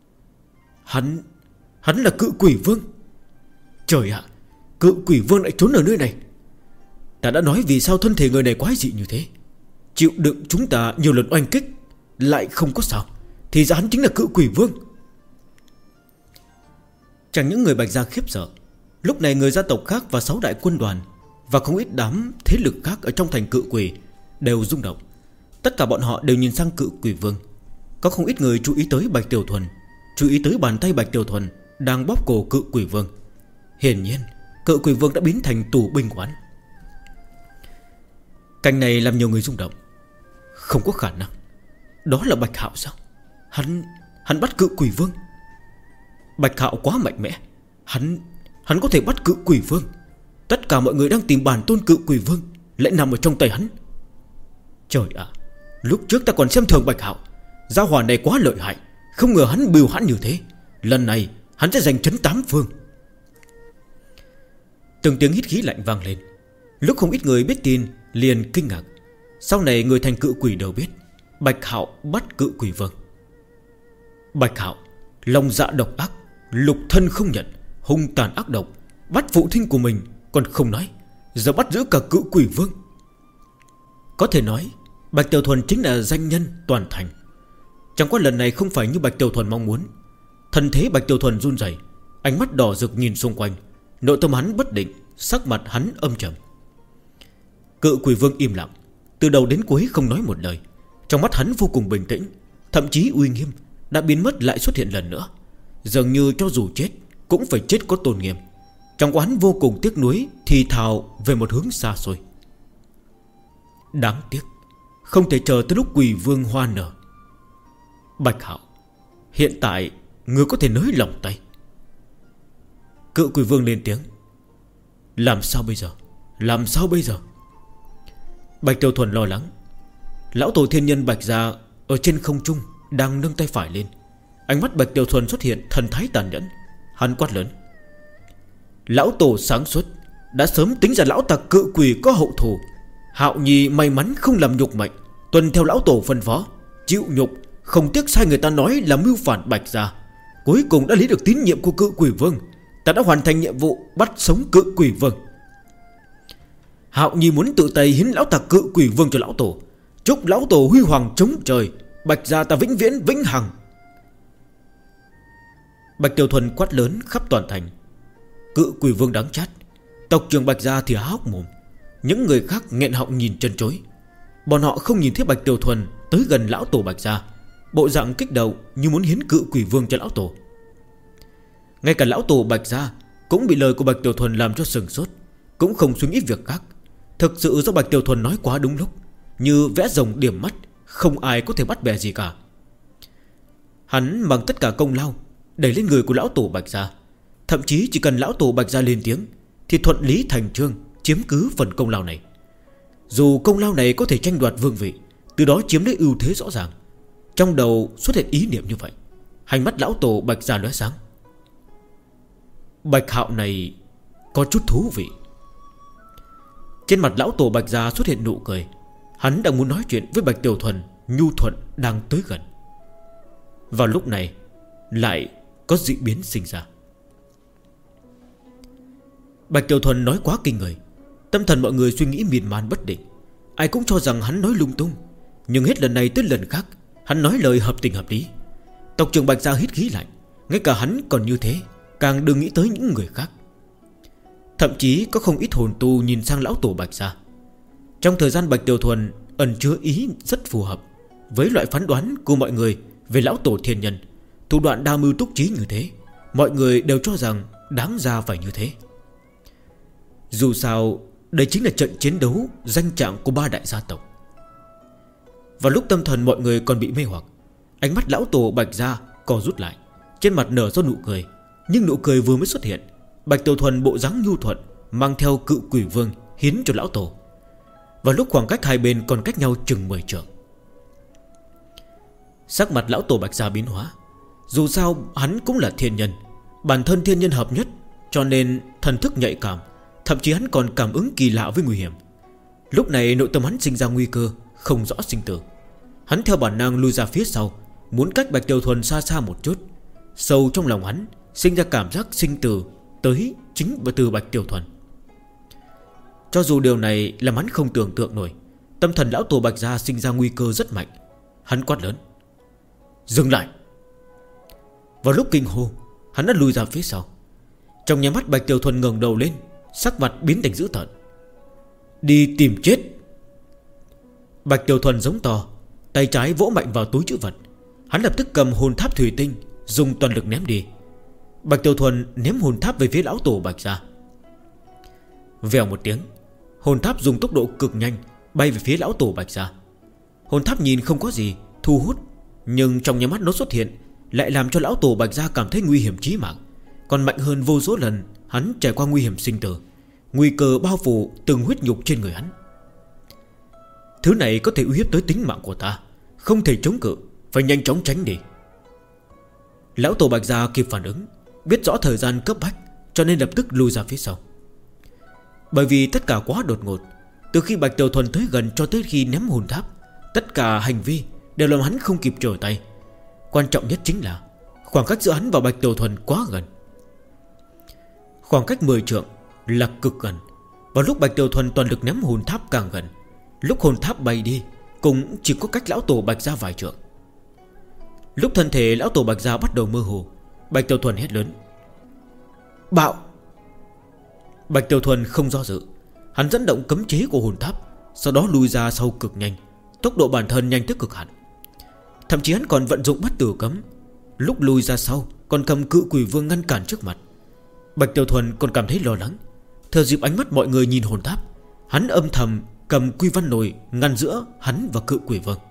Hắn là Cự Quỷ Vương. Trời ạ, Cự Quỷ Vương lại trốn ở nơi này. Ta đã nói vì sao thân thể người này quái dị như thế, chịu đựng chúng ta nhiều lần oanh kích lại không có sao, thì ra hắn chính là Cự Quỷ Vương. Chẳng những người Bạch gia khiếp sợ, Lúc này người gia tộc khác và 6 đại quân đoàn và không ít đám thế lực khác ở trong thành Cự Quỷ đều rung động. Tất cả bọn họ đều nhìn sang Cự Quỷ Vương. Có không ít người chú ý tới Bạch Tiểu Thuần, chú ý tới bàn tay Bạch Tiểu Thuần đang bóp cổ Cự Quỷ Vương. Hiển nhiên Cự Quỷ Vương đã biến thành tù binh quán. Cảnh này làm nhiều người rung động. Không có khả năng. Đó là Bạch Hạo sao? Hắn bắt Cự Quỷ Vương. Bạch Hạo quá mạnh mẽ. Hắn có thể bắt Cự Quỷ Vương. Tất cả mọi người đang tìm bản tôn Cự Quỷ Vương lại nằm ở trong tay hắn. Trời ạ, lúc trước ta còn xem thường Bạch Hạo. Gia hỏa này quá lợi hại. Không ngờ hắn bưu hãn như thế. Lần này hắn sẽ giành trấn 8 phương. Từng tiếng hít khí lạnh vang lên. Lúc không ít người biết tin liền kinh ngạc. Sau này người thành Cự Quỷ đều biết Bạch Hạo bắt Cự Quỷ Vương. Bạch Hạo lòng dạ độc ác, lục thân không nhận, hung tàn ác độc, bắt phụ thân của mình còn không nói, giờ bắt giữ cả Cự Quỷ Vương. Có thể nói Bạch Tiểu Thuần chính là danh nhân toàn thành. Chẳng qua lần này không phải như Bạch Tiểu Thuần mong muốn. Thân thế Bạch Tiểu Thuần run rẩy, ánh mắt đỏ rực nhìn xung quanh. Nội tâm hắn bất định, sắc mặt hắn âm trầm. Cự Quỷ Vương im lặng, từ đầu đến cuối không nói một lời. Trong mắt hắn vô cùng bình tĩnh, thậm chí uy nghiêm đã biến mất lại xuất hiện lần nữa. Dường như cho dù chết cũng phải chết có tôn nghiêm. Trong quán vô cùng tiếc nuối, thì thào về một hướng xa xôi. Đáng tiếc, không thể chờ tới lúc Quỷ Vương hoa nở. Bạch Hạo, hiện tại ngươi có thể nới lòng tay. Cự Quỷ Vương lên tiếng. Làm sao bây giờ? Làm sao bây giờ? Bạch Tiểu Thuần lo lắng. Lão tổ thiên nhân Bạch Gia ở trên không trung đang nâng tay phải lên. Ánh mắt Bạch Tiểu Thuần xuất hiện thần thái tàn nhẫn. Hắn quát lớn. Lão tổ sáng suốt, đã sớm tính ra lão tặc Cự Quỷ có hậu thù. Hạo Nhi may mắn không làm nhục mệnh, tuân theo lão tổ phân phó, chịu nhục, không tiếc sai người ta nói là mưu phản Bạch Gia. Cuối cùng đã lấy được tín nhiệm của Cự Quỷ Vương. Ta đã hoàn thành nhiệm vụ bắt sống Cự Quỷ Vương. Hạo Nhi muốn tự tay hiến lão tặc Cự Quỷ Vương cho lão tổ. Chúc lão tổ huy hoàng chống trời, Bạch Gia ta vĩnh viễn vĩnh hằng. Bạch Tiểu Thuần quát lớn khắp toàn thành. Cự Quỷ Vương đáng chát. Tộc trưởng Bạch Gia thì há hốc mồm. Những người khác nghẹn họng nhìn chân chối. Bọn họ không nhìn thấy Bạch Tiểu Thuần tới gần lão tổ Bạch Gia, bộ dạng kích động như muốn hiến Cự Quỷ Vương cho lão tổ. Ngay cả lão tổ Bạch Gia cũng bị lời của Bạch Tiểu Thuần làm cho sừng sốt, cũng không suy nghĩ việc khác. Thực sự do Bạch Tiểu Thuần nói quá đúng lúc, như vẽ rồng điểm mắt, không ai có thể bắt bẻ gì cả. Hắn mang tất cả công lao đẩy lên người của lão tổ Bạch Gia. Thậm chí chỉ cần lão tổ Bạch Gia lên tiếng thì thuận lý thành trương chiếm cứ phần công lao này. Dù công lao này có thể tranh đoạt vương vị, từ đó chiếm lấy ưu thế rõ ràng. Trong đầu xuất hiện ý niệm như vậy, hai mắt lão tổ Bạch Gia lóe sáng. Bạch Hạo này có chút thú vị. Trên mặt lão tổ Bạch Gia xuất hiện nụ cười. Hắn đang muốn nói chuyện với Bạch Tiểu Thuần, nhu thuận đang tới gần. Vào lúc này lại có dị biến sinh ra. Bạch Tiểu Thuần nói quá kinh người. Tâm thần mọi người suy nghĩ miên man bất định. Ai cũng cho rằng hắn nói lung tung. Nhưng hết lần này tới lần khác hắn nói lời hợp tình hợp lý. Tộc trưởng Bạch Gia hít khí lạnh. Ngay cả hắn còn như thế, càng đừng nghĩ tới những người khác. Thậm chí có không ít hồn tu nhìn sang lão tổ Bạch Gia. Trong thời gian Bạch Tiểu Thuần ẩn chứa ý rất phù hợp với loại phán đoán của mọi người về lão tổ thiên nhân. Thủ đoạn đa mưu túc trí như thế, mọi người đều cho rằng đáng ra phải như thế. Dù sao đây chính là trận chiến đấu danh trạng của 3 đại gia tộc. Vào lúc tâm thần mọi người còn bị mê hoặc, ánh mắt lão tổ Bạch Gia co rút lại, trên mặt nở ra nụ cười. Nhưng nụ cười vừa mới xuất hiện, Bạch Tiểu Thuần bộ dáng nhu thuận mang theo Cự Quỷ Vương hiến cho lão tổ. Vào lúc khoảng cách hai bên còn cách nhau chừng 10 trượng, sắc mặt lão tổ Bạch Gia biến hóa. Dù sao hắn cũng là thiên nhân, bản thân thiên nhân hợp nhất, cho nên thần thức nhạy cảm. Thậm chí hắn còn cảm ứng kỳ lạ với nguy hiểm. Lúc này nội tâm hắn sinh ra nguy cơ không rõ sinh tử. Hắn theo bản năng lui ra phía sau, muốn cách Bạch Tiểu Thuần xa xa một chút. Sâu trong lòng hắn sinh ra cảm giác sinh tử tới chính từ Bạch Tiểu Thuần. Cho dù điều này làm hắn không tưởng tượng nổi, tâm thần lão tổ Bạch Gia sinh ra nguy cơ rất mạnh. Hắn quát lớn: dừng lại! Vào lúc kinh hô, hắn đã lùi ra phía sau. Trong nháy mắt Bạch Tiểu Thuần ngẩng đầu lên, sắc mặt biến thành dữ tợn. Đi tìm chết. Bạch Tiểu Thuần giống to, tay trái vỗ mạnh vào túi trữ vật. Hắn lập tức cầm hồn tháp thủy tinh, dùng toàn lực ném đi. Bạch Tiểu Thuần ném hồn tháp về phía lão tổ Bạch gia. Vèo một tiếng, hồn tháp dùng tốc độ cực nhanh bay về phía lão tổ Bạch gia. Hồn tháp nhìn không có gì thu hút, nhưng trong nháy mắt nó xuất hiện lại làm cho lão tổ Bạch gia cảm thấy nguy hiểm chí mạng, còn mạnh hơn vô số lần hắn trải qua nguy hiểm sinh tử. Nguy cơ bao phủ từng huyết nhục trên người hắn. Thứ này có thể uy hiếp tới tính mạng của ta, không thể chống cự, phải nhanh chóng tránh đi. Lão tổ Bạch gia kịp phản ứng, biết rõ thời gian cấp bách, cho nên lập tức lùi ra phía sau. Bởi vì tất cả quá đột ngột, từ khi Bạch Tiểu Thuần tới gần cho tới khi ném hồn tháp, tất cả hành vi đều làm hắn không kịp trở tay. Quan trọng nhất chính là khoảng cách giữa hắn và Bạch Tiểu Thuần quá gần. Khoảng cách 10 trượng là cực gần. Vào lúc Bạch Tiểu Thuần toàn lực ném hồn tháp càng gần, lúc hồn tháp bay đi cũng chỉ có cách lão tổ Bạch gia vài trượng. Lúc thân thể lão tổ Bạch gia bắt đầu mơ hồ, Bạch Tiểu Thuần hét lớn: Bạo! Bạch Tiểu Thuần không do dự, hắn dẫn động cấm chế của hồn tháp, sau đó lùi ra sau cực nhanh. Tốc độ bản thân nhanh tới cực hạn. Thậm chí hắn còn vận dụng bất tử cấm. Lúc lùi ra sau còn cầm cự quỷ vương ngăn cản trước mặt. Bạch Tiểu Thuần còn cảm thấy lo lắng. Thừa dịp ánh mắt mọi người nhìn hồn tháp, hắn âm thầm cầm quy văn nồi ngăn giữa hắn và cự quỷ vương.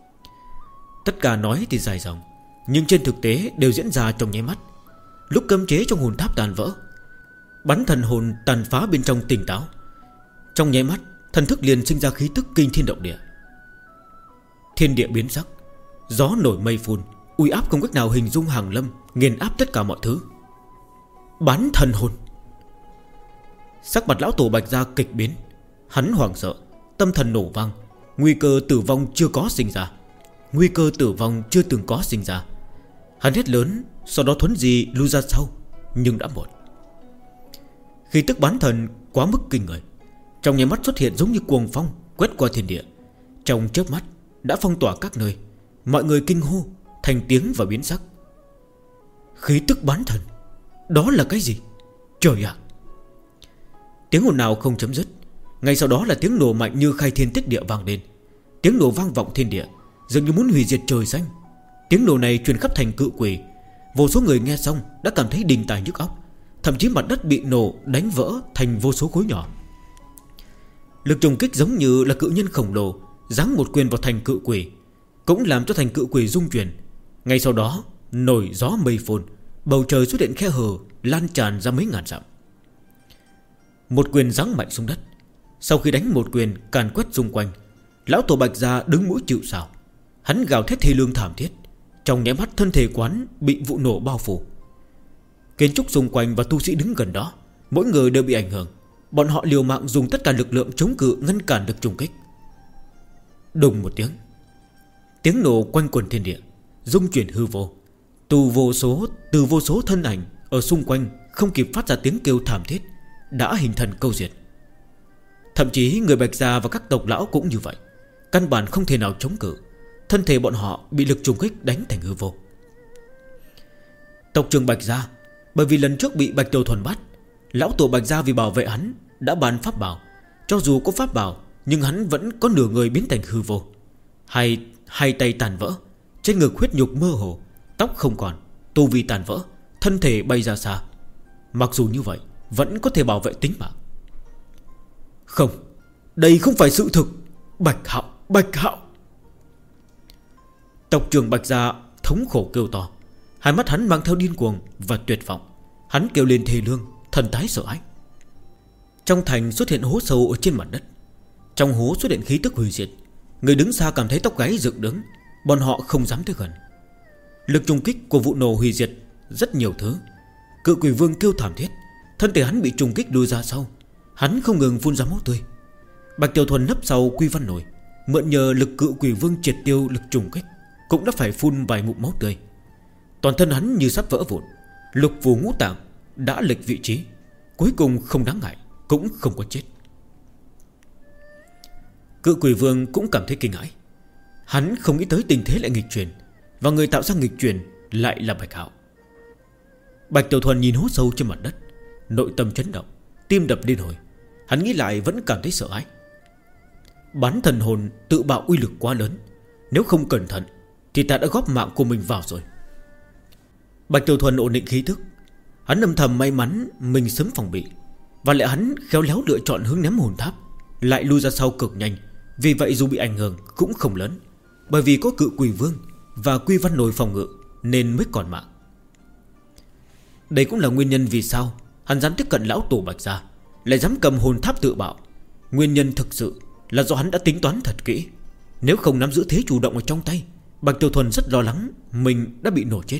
Tất cả nói thì dài dòng, nhưng trên thực tế đều diễn ra trong nháy mắt. Lúc cấm chế trong hồn tháp tàn vỡ, bắn thần hồn tàn phá bên trong tỉnh táo, trong nháy mắt thần thức liền sinh ra khí tức kinh thiên động địa. Thiên địa biến sắc, gió nổi mây phun, uy áp không cách nào hình dung hàng lâm, nghiền áp tất cả mọi thứ. Bắn thần hồn. Sắc mặt lão tổ Bạch gia kịch biến. Hắn hoảng sợ, tâm thần nổ vang. Nguy cơ tử vong chưa có sinh ra, nguy cơ tử vong chưa từng có sinh ra. Hắn hét lớn, sau đó thuấn di lui ra sau, nhưng đã muộn. Khí tức bán thần quá mức kinh người, trong nháy mắt xuất hiện giống như cuồng phong quét qua thiên địa. Trong chớp mắt đã phong tỏa các nơi. Mọi người kinh hô thành tiếng và biến sắc. Khí tức bán thần, đó là cái gì? Trời ạ! Tiếng ồn nào không chấm dứt. Ngay sau đó là tiếng nổ mạnh như khai thiên tích địa vang lên. Tiếng nổ vang vọng thiên địa, dường như muốn hủy diệt trời xanh. Tiếng nổ này truyền khắp thành Cự Quỷ. Vô số người nghe xong đã cảm thấy đình tài nhức óc. Thậm chí mặt đất bị nổ đánh vỡ thành vô số khối nhỏ. Lực trùng kích giống như là cự nhân khổng lồ giáng một quyền vào thành Cự Quỷ, cũng làm cho thành Cự Quỷ rung chuyển. Ngay sau đó nổi gió mây phun, bầu trời xuất hiện khe hở lan tràn ra mấy ngàn dặm. Một quyền giáng mạnh xuống đất. Sau khi đánh một quyền càn quét xung quanh, lão tổ Bạch gia đứng mũi chịu sào. Hắn gào thét thê lương thảm thiết. Trong nháy mắt thân thể quán bị vụ nổ bao phủ. Kiến trúc xung quanh và tu sĩ đứng gần đó, mỗi người đều bị ảnh hưởng. Bọn họ liều mạng dùng tất cả lực lượng chống cự ngăn cản được trùng kích. Đùng một tiếng, tiếng nổ quanh quần thiên địa, rung chuyển hư vô. Từ vô số thân ảnh ở xung quanh không kịp phát ra tiếng kêu thảm thiết đã hình thành câu diệt. Thậm chí người Bạch gia và các tộc lão cũng như vậy, căn bản không thể nào chống cự. Thân thể bọn họ bị lực trùng kích đánh thành hư vô. Tộc trưởng Bạch gia bởi vì lần trước bị Bạch Tiểu Thuần bắt, lão tổ Bạch gia vì bảo vệ hắn đã ban pháp bảo. Cho dù có pháp bảo, nhưng hắn vẫn có nửa người biến thành hư vô. Hai tay tàn vỡ, trên ngực huyết nhục mơ hồ, tóc không còn, tu vi tàn vỡ, thân thể bay ra xa. Mặc dù như vậy vẫn có thể bảo vệ tính mạng. Không, đây không phải sự thực. Bạch Hạo, Bạch Hạo! Tộc trưởng Bạch gia thống khổ kêu to. Hai mắt hắn mang theo điên cuồng và tuyệt vọng. Hắn kêu lên thê lương, thần thái sợ hãi. Trong thành xuất hiện hố sâu ở trên mặt đất. Trong hố xuất hiện khí tức hủy diệt. Người đứng xa cảm thấy tóc gáy dựng đứng. Bọn họ không dám tới gần. Lực trùng kích của vụ nổ hủy diệt rất nhiều thứ. Cự Quỷ Vương kêu thảm thiết, thân thể hắn bị trùng kích lùi ra sau. Hắn không ngừng phun ra máu tươi. Bạch Tiểu Thuần nấp sau quy văn nổi, mượn nhờ lực Cự Quỷ Vương triệt tiêu lực trùng kích, cũng đã phải phun vài ngụm máu tươi. Toàn thân hắn như sắp vỡ vụn. Lục phủ ngũ tạng đã lệch vị trí. Cuối cùng không đáng ngại, cũng không có chết. Cự Quỷ Vương cũng cảm thấy kinh hãi. Hắn không nghĩ tới tình thế lại nghịch chuyển, và người tạo ra nghịch chuyển lại là Bạch Hạo. Bạch Tiểu Thuần nhìn hố sâu trên mặt đất, nội tâm chấn động, tim đập liên hồi. Hắn nghĩ lại vẫn cảm thấy sợ hãi. Bán thần hồn tự bạo uy lực quá lớn, nếu không cẩn thận thì ta đã góp mạng của mình vào rồi. Bạch Tiểu Thuần ổn định khí thức. Hắn âm thầm may mắn mình sớm phòng bị, và lại hắn khéo léo lựa chọn hướng ném hồn tháp, lại lui ra sau cực nhanh. Vì vậy dù bị ảnh hưởng cũng không lớn, bởi vì có Cự Quỷ Vương và Quy Văn Nồi phòng ngự nên mới còn mạng. Đây cũng là nguyên nhân vì sao hắn dám tiếp cận lão tổ Bạch gia, lại dám cầm hồn tháp tự bạo. Nguyên nhân thực sự là do hắn đã tính toán thật kỹ. Nếu không nắm giữ thế chủ động ở trong tay, Bạch Tiểu Thuần rất lo lắng mình đã bị nổ chết.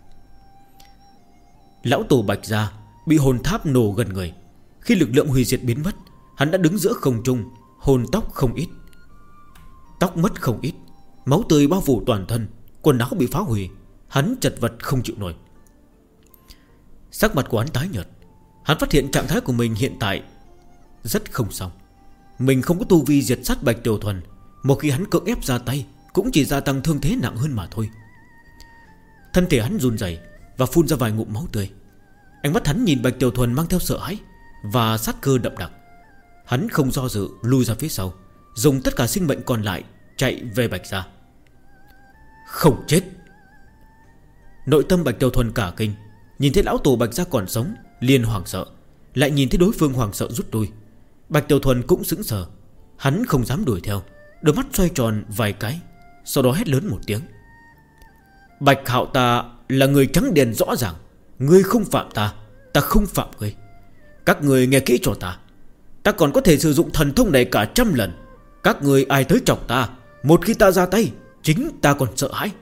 Lão tổ Bạch gia bị hồn tháp nổ gần người. Khi lực lượng hủy diệt biến mất, hắn đã đứng giữa không trung, hồn tóc không ít, tóc mất không ít, máu tươi bao phủ toàn thân, quần áo bị phá hủy. Hắn chật vật không chịu nổi. Sắc mặt của hắn tái nhợt. Hắn phát hiện trạng thái của mình hiện tại rất không xong. Mình không có tu vi diệt sát Bạch Tiểu Thuần, một khi hắn cưỡng ép ra tay cũng chỉ gia tăng thương thế nặng hơn mà thôi. Thân thể hắn run rẩy và phun ra vài ngụm máu tươi. Ánh mắt hắn nhìn Bạch Tiểu Thuần mang theo sợ hãi và sát cơ đậm đặc. Hắn không do dự lui ra phía sau, dùng tất cả sinh mệnh còn lại chạy về Bạch gia. Không chết. Nội tâm Bạch Tiểu Thuần cả kinh, nhìn thấy lão tổ Bạch gia còn sống liền hoảng sợ, lại nhìn thấy đối phương hoảng sợ rút lui. Bạch Tiểu Thuần cũng sững sờ. Hắn không dám đuổi theo, đôi mắt xoay tròn vài cái, sau đó hét lớn một tiếng. Bạch Hạo ta là người trắng đen rõ ràng. Ngươi không phạm ta, ta không phạm ngươi. Các người nghe kỹ cho ta, ta còn có thể sử dụng thần thông này cả 100 lần. Các người ai tới chọc ta, một khi ta ra tay, chính ta còn sợ hãi.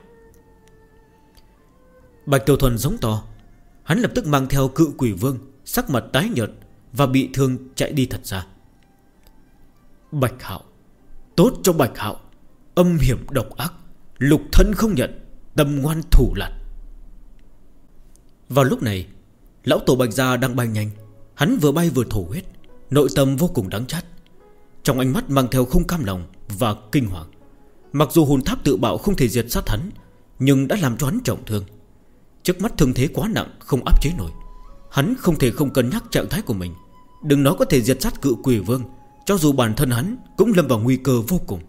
Bạch Tiểu Thuần giống to. Hắn lập tức mang theo Cự Quỷ Vương, sắc mặt tái nhợt và bị thương chạy đi thật xa. Bạch Hạo, tốt cho Bạch Hạo, âm hiểm độc ác, lục thân không nhận, tâm ngoan thủ lạn. Vào lúc này, lão tổ Bạch gia đang bay nhanh. Hắn vừa bay vừa thổ huyết, nội tâm vô cùng đắng chát. Trong ánh mắt mang theo không cam lòng và kinh hoàng. Mặc dù hồn tháp tự bạo không thể diệt sát hắn, nhưng đã làm cho hắn trọng thương. Trước mắt thương thế quá nặng, không áp chế nổi. Hắn không thể không cân nhắc trạng thái của mình. Đừng nói có thể diệt sát Cự Quỷ Vương, cho dù bản thân hắn cũng lâm vào nguy cơ vô cùng.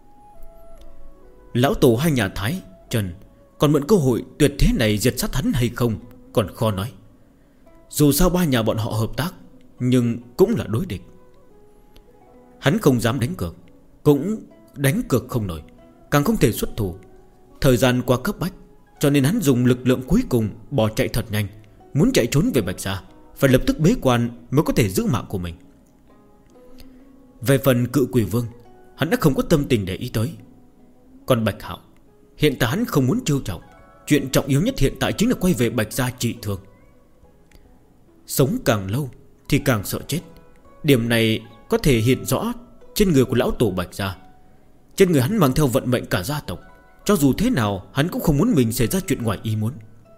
Lão tổ hai nhà Thái, Trần còn mượn cơ hội tuyệt thế này diệt sát hắn hay không còn khó nói. Dù sao ba nhà bọn họ hợp tác, nhưng cũng là đối địch. Hắn không dám đánh cược, cũng đánh cược không nổi, càng không thể xuất thủ. Thời gian quá cấp bách, cho nên hắn dùng lực lượng cuối cùng bỏ chạy thật nhanh. Muốn chạy trốn về Bạch gia, phải lập tức bế quan mới có thể giữ mạng của mình. Về phần Cự Quỷ Vương, hắn đã không có tâm tình để ý tới. Còn Bạch Hạo, hiện tại hắn không muốn trêu chọc. Chuyện trọng yếu nhất hiện tại chính là quay về Bạch gia trị thương. Sống càng lâu thì càng sợ chết. Điểm này có thể hiện rõ trên người của lão tổ Bạch gia. Trên người hắn mang theo vận mệnh cả gia tộc. Cho dù thế nào hắn cũng không muốn mình xảy ra chuyện ngoài ý muốn.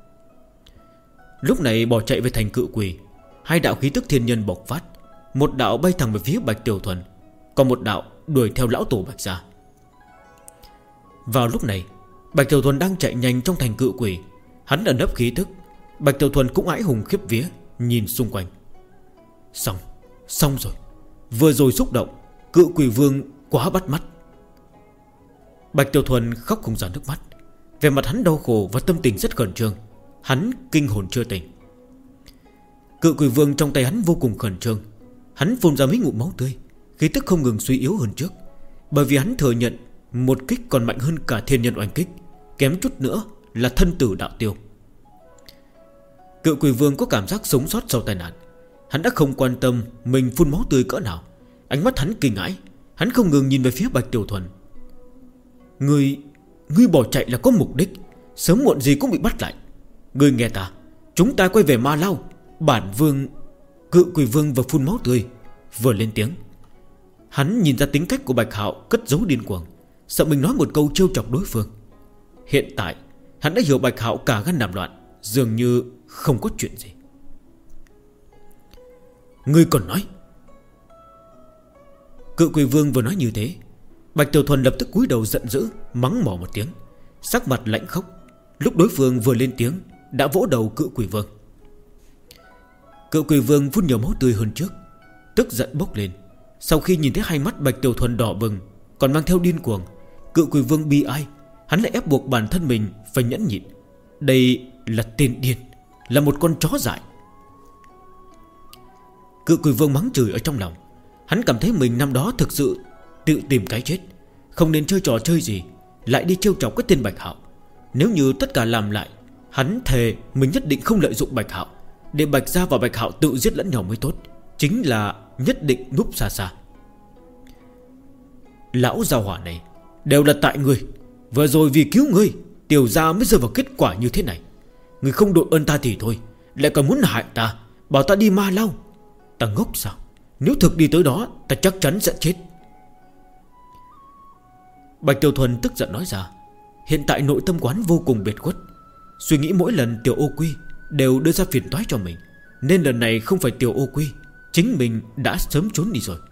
Lúc này bỏ chạy về thành Cự Quỷ, hai đạo khí tức thiên nhân bộc phát. Một đạo bay thẳng về phía Bạch Tiểu Thuần, còn một đạo đuổi theo lão tổ Bạch gia. Vào lúc này, Bạch Tiểu Thuần đang chạy nhanh trong thành Cự Quỷ. Hắn ẩn nấp khí tức. Bạch Tiểu Thuần cũng ái hùng khiếp vía, nhìn xung quanh. Xong rồi. Vừa rồi xúc động, Cự Quỷ Vương quá bắt mắt. Bạch Tiểu Thuần khóc không ra nước mắt. Về mặt hắn đau khổ và tâm tình rất khẩn trương. Hắn kinh hồn chưa tỉnh. Cự Quỷ Vương trong tay hắn vô cùng khẩn trương. Hắn phun ra mấy ngụm máu tươi, khí tức không ngừng suy yếu hơn trước. Bởi vì hắn thừa nhận một kích còn mạnh hơn cả thiên nhân oanh kích, kém chút nữa là thân tử đạo tiêu. Cự Quỷ Vương có cảm giác sống sót sau tai nạn. Hắn đã không quan tâm mình phun máu tươi cỡ nào. Ánh mắt hắn kinh hãi. Hắn không ngừng nhìn về phía Bạch Tiểu Thuần. Ngươi bỏ chạy là có mục đích, sớm muộn gì cũng bị bắt lại. Ngươi nghe ta, chúng ta quay về Ma Lao. Bản vương. Cự Quỷ Vương vừa phun máu tươi vừa lên tiếng. Hắn nhìn ra tính cách của Bạch Hạo cất giấu điên cuồng, sợ mình nói một câu trêu chọc đối phương. Hiện tại hắn đã hiểu Bạch Hạo cả gan làm loạn, dường như không có chuyện gì. Ngươi còn nói. Cự Quỷ Vương vừa nói như thế, Bạch Tiểu Thuần lập tức cúi đầu giận dữ, mắng mỏ một tiếng, sắc mặt lạnh khốc. Lúc đối phương vừa lên tiếng đã vỗ đầu Cự Quỷ Vương. Cự quỷ vương phun nhiều máu tươi hơn trước, tức giận bốc lên. Sau khi nhìn thấy hai mắt Bạch Tiểu Thuần đỏ bừng, còn mang theo điên cuồng, cự quỷ vương bi ai. Hắn lại ép buộc bản thân mình phải nhẫn nhịn. Đây là tên điên, là một con chó dại. Cự quỷ vương mắng chửi ở trong lòng. Hắn cảm thấy mình năm đó thực sự tự tìm cái chết, không nên chơi trò chơi gì, lại đi trêu chọc cái tên Bạch Hạo. Nếu như tất cả làm lại, hắn thề mình nhất định không lợi dụng Bạch Hạo, để Bạch Gia và Bạch Hạo tự giết lẫn nhau mới tốt. Chính là nhất định núp xa xa. Lão gia hỏa này đều là tại ngươi. Vừa rồi vì cứu ngươi, Tiểu gia mới rơi vào kết quả như thế này. Ngươi không đội ơn ta thì thôi, lại còn muốn hại ta, bảo ta đi Ma Lao. Ta ngốc sao? Nếu thực đi tới đó, ta chắc chắn sẽ chết. Bạch Tiểu Thuần tức giận nói ra. Hiện tại nội tâm quán vô cùng biệt khuất, suy nghĩ mỗi lần Tiểu Ô Quy đều đưa ra phiền toái cho mình, nên lần này không phải Tiểu Ô Quy, chính mình đã sớm trốn đi rồi.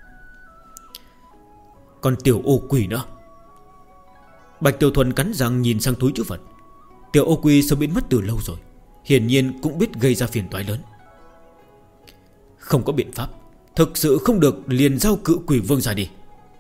Còn Tiểu Ô Quy nữa. Bạch Tiểu Thuần cắn răng nhìn sang túi trữ vật. Tiểu Ô Quy sớm biến mất từ lâu rồi, hiển nhiên cũng biết gây ra phiền toái lớn. Không có biện pháp, thực sự không được, liền giao cự quỷ vương ra đi.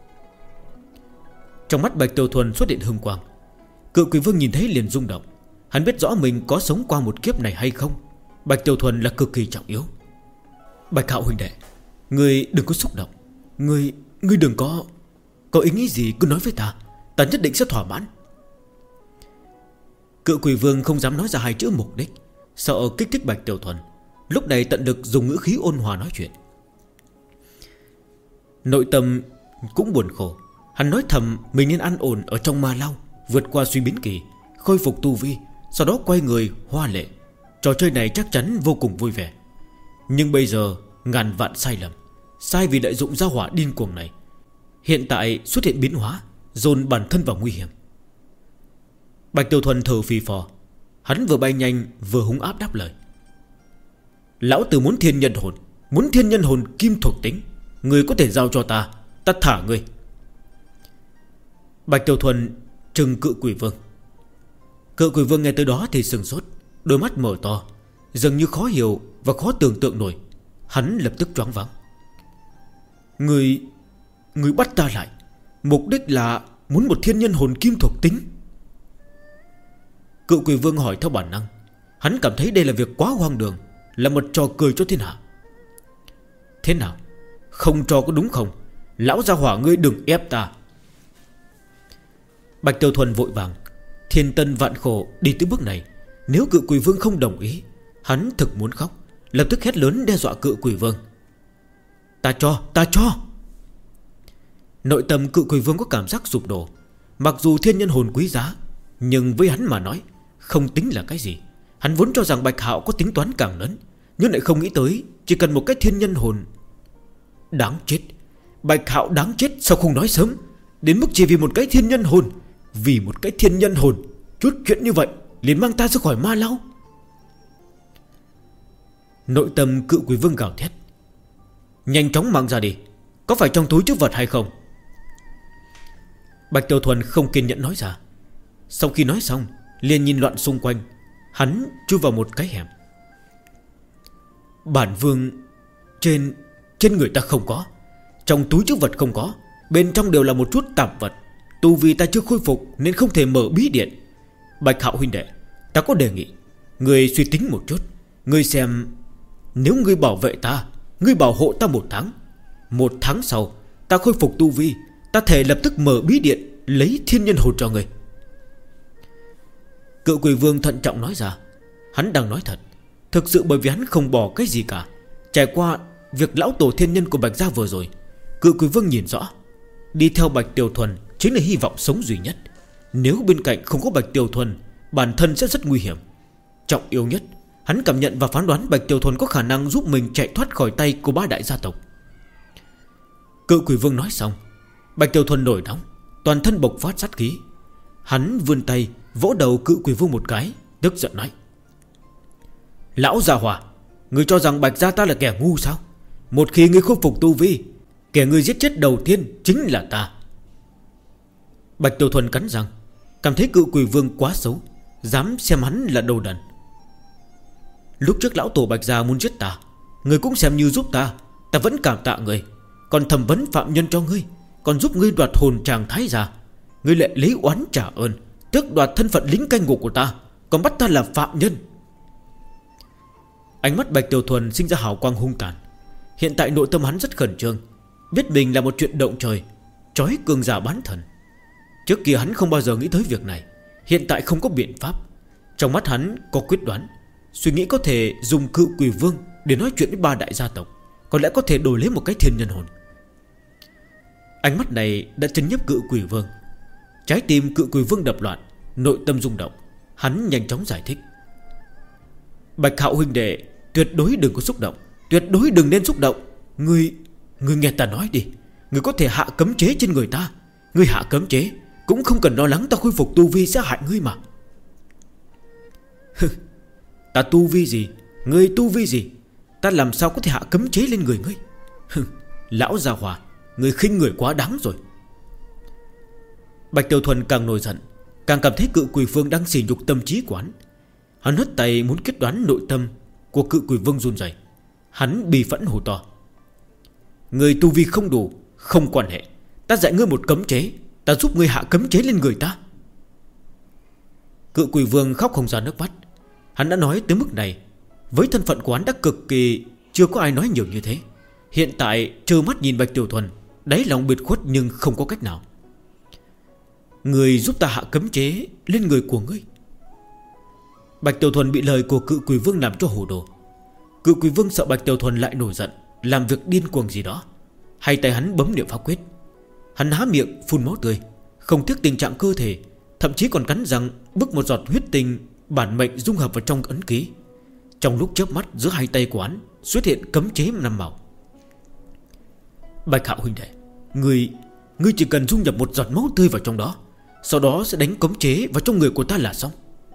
Trong mắt Bạch Tiểu Thuần xuất hiện hừng quang. Cự quỷ vương nhìn thấy liền rung động. Hắn biết rõ mình có sống qua một kiếp này hay không. Bạch Tiểu Thuần là cực kỳ trọng yếu. Bạch Hạo huynh đệ, ngươi đừng có xúc động. Ngươi đừng có ý nghĩ gì cứ nói với ta, ta nhất định sẽ thỏa mãn. Cự quỷ vương không dám nói ra hai chữ mục đích, sợ kích thích Bạch Tiểu Thuần. Lúc này tận lực dùng ngữ khí ôn hòa nói chuyện. Nội tâm cũng buồn khổ. Hắn nói thầm mình nên an ổn ở trong Ma Lao, vượt qua suy biến kỳ, khôi phục tu vi, sau đó quay người hoa lệ. Trò chơi này chắc chắn vô cùng vui vẻ. Nhưng bây giờ ngàn vạn sai lầm. Sai vì lợi dụng gia hỏa điên cuồng này. Hiện tại xuất hiện biến hóa, dồn bản thân vào nguy hiểm. Bạch Tiểu Thuần thở phì phò. Hắn vừa bay nhanh vừa hung áp đáp lời. Lão tử muốn thiên nhân hồn, muốn thiên nhân hồn kim thuộc tính. Người có thể giao cho ta, ta thả ngươi. Bạch Tiểu Thuần trừng cự quỷ vương. Cự quỷ vương nghe tới đó thì sừng sốt, đôi mắt mở to, dường như khó hiểu và khó tưởng tượng nổi. Hắn lập tức choáng váng. Người bắt ta lại, mục đích là muốn một thiên nhân hồn kim thuộc tính? Cự quỷ vương hỏi theo bản năng. Hắn cảm thấy đây là việc quá hoang đường, là một trò cười cho thiên hạ. Thế nào, không cho có đúng không? Lão gia hỏa ngươi đừng ép ta. Bạch Tiểu Thuần vội vàng. Thiên tân vạn khổ đi tới bước này, nếu cự quỷ vương không đồng ý, hắn thực muốn khóc, lập tức hét lớn đe dọa cự quỷ vương. Ta cho. Nội tâm cự quỷ vương có cảm giác sụp đổ. Mặc dù thiên nhân hồn quý giá, nhưng với hắn mà nói không tính là cái gì. Hắn vốn cho rằng Bạch Hạo có tính toán càng lớn, nhưng lại không nghĩ tới chỉ cần một cái thiên nhân hồn. Đáng chết, Bạch Hạo đáng chết. Sao không nói sớm? Đến mức chỉ vì một cái thiên nhân hồn, vì một cái thiên nhân hồn, chút chuyện như vậy liền mang ta ra khỏi Ma Lao. Nội tâm cự quỷ vương gào thét. Nhanh chóng mang ra đi, có phải trong túi trữ vật hay không? Bạch Tiểu Thuần không kiên nhẫn nói ra. Sau khi nói xong liền nhìn loạn xung quanh. Hắn chui vào một cái hẻm. Bản vương trên người ta không có, trong túi trữ vật không có, bên trong đều là một chút tạp vật. Tu vi ta chưa khôi phục nên không thể mở bí điện. Bạch Hạo huynh đệ, ta có đề nghị, ngươi suy tính một chút. Ngươi xem, nếu ngươi bảo vệ ta, ngươi bảo hộ ta 1 tháng, 1 tháng sau ta khôi phục tu vi, ta thể lập tức mở bí điện, lấy thiên nhân hồn cho ngươi. Cự quỷ vương thận trọng nói ra. Hắn đang nói thật. Thực sự bởi vì hắn không bỏ cái gì cả. Trải qua việc lão tổ thiên nhân của Bạch Gia vừa rồi, cự quỷ vương nhìn rõ, đi theo Bạch Tiểu Thuần chính là hy vọng sống duy nhất. Nếu bên cạnh không có Bạch Tiểu Thuần, bản thân sẽ rất nguy hiểm. Trọng yếu nhất, hắn cảm nhận và phán đoán Bạch Tiểu Thuần có khả năng giúp mình chạy thoát khỏi tay của 3 đại gia tộc. Cự quỷ vương nói xong, Bạch Tiểu Thuần nổi nóng, toàn thân bộc phát sát khí. Hắn vươn tay vỗ đầu cự quỷ vương một cái, tức giận nói. Lão già hỏa, ngươi cho rằng Bạch Gia ta là kẻ ngu sao? Một khi ngươi khôi phục tu vi, kẻ ngươi giết chết đầu tiên chính là ta. Bạch Tiểu Thuần cắn răng, cảm thấy cự quỷ vương quá xấu, dám xem hắn là đồ đần. Lúc trước lão tổ Bạch Gia muốn giết ta, Ngươi cũng xem như giúp ta, ta vẫn cảm tạ ngươi. Còn thẩm vấn phạm nhân cho ngươi, còn giúp ngươi đoạt hồn chàng thái già. Ngươi lại lấy oán trả ơn, tước đoạt thân phận lính canh ngục của ta, còn bắt ta là phạm nhân. Ánh mắt Bạch Tiểu Thuần sinh ra hào quang hung tàn. Hiện tại nội tâm hắn rất khẩn trương, biết mình là một chuyện động trời, trói cường giả bán thần. Trước kia hắn không bao giờ nghĩ tới việc này, hiện tại không có biện pháp. Trong mắt hắn có quyết đoán, suy nghĩ có thể dùng Cự Quỷ Vương để nói chuyện với ba đại gia tộc, có lẽ có thể đổi lấy một cái thiên nhân hồn. Ánh mắt này đã chấn nhấp Cự Quỷ Vương. Trái tim Cự Quỷ Vương đập loạn, nội tâm rung động. Hắn nhanh chóng giải thích: Bạch Hạo huynh đệ, tuyệt đối đừng có xúc động, tuyệt đối đừng nên xúc động. Ngươi nghe ta nói đi. Ngươi có thể hạ cấm chế trên người ta. Ngươi hạ cấm chế cũng không cần lo lắng ta khôi phục tu vi sẽ hại ngươi mà. Ta tu vi gì, ngươi tu vi gì, ta làm sao có thể hạ cấm chế lên người ngươi? Lão già hỏa, ngươi khinh người quá đáng rồi. Bạch Tiểu Thuần càng nổi giận, càng cảm thấy Cự Quỷ Vương đang sỉ nhục tâm trí của hắn. Hắn hất tay muốn kết đoán nội tâm của Cự Quỷ Vương run rẩy. Hắn bì phẫn hô to: Ngươi tu vi không đủ, không quan hệ, ta dạy ngươi một cấm chế, ta giúp ngươi hạ cấm chế lên người ta. Cự Quỷ Vương khóc không ra nước mắt. Hắn đã nói tới mức này, với thân phận của hắn đã cực kỳ chưa có ai nói nhiều như thế. Hiện tại trơ mắt nhìn Bạch Tiểu Thuần, đáy lòng biệt khuất nhưng không có cách nào. Ngươi giúp ta hạ cấm chế lên người của ngươi. Bạch Tiểu Thuần bị lời của Cự Quỷ Vương làm cho hồ đồ. Cự Quỷ Vương sợ Bạch Tiểu Thuần lại nổi giận, làm việc điên cuồng gì đó. Hai tay hắn bấm niệm pháp quyết. Hắn há miệng phun máu tươi, không tiếc tình trạng cơ thể, thậm chí còn cắn răng bức một giọt huyết tinh bản mệnh dung hợp vào trong ấn ký. Trong lúc chớp mắt, giữa hai tay của hắn xuất hiện cấm chế 5 màu. Bạch Hạo huynh đệ, Ngươi chỉ cần dung nhập một giọt máu tươi vào trong đó, sau đó sẽ đánh cấm chế vào trong người của ta là xong.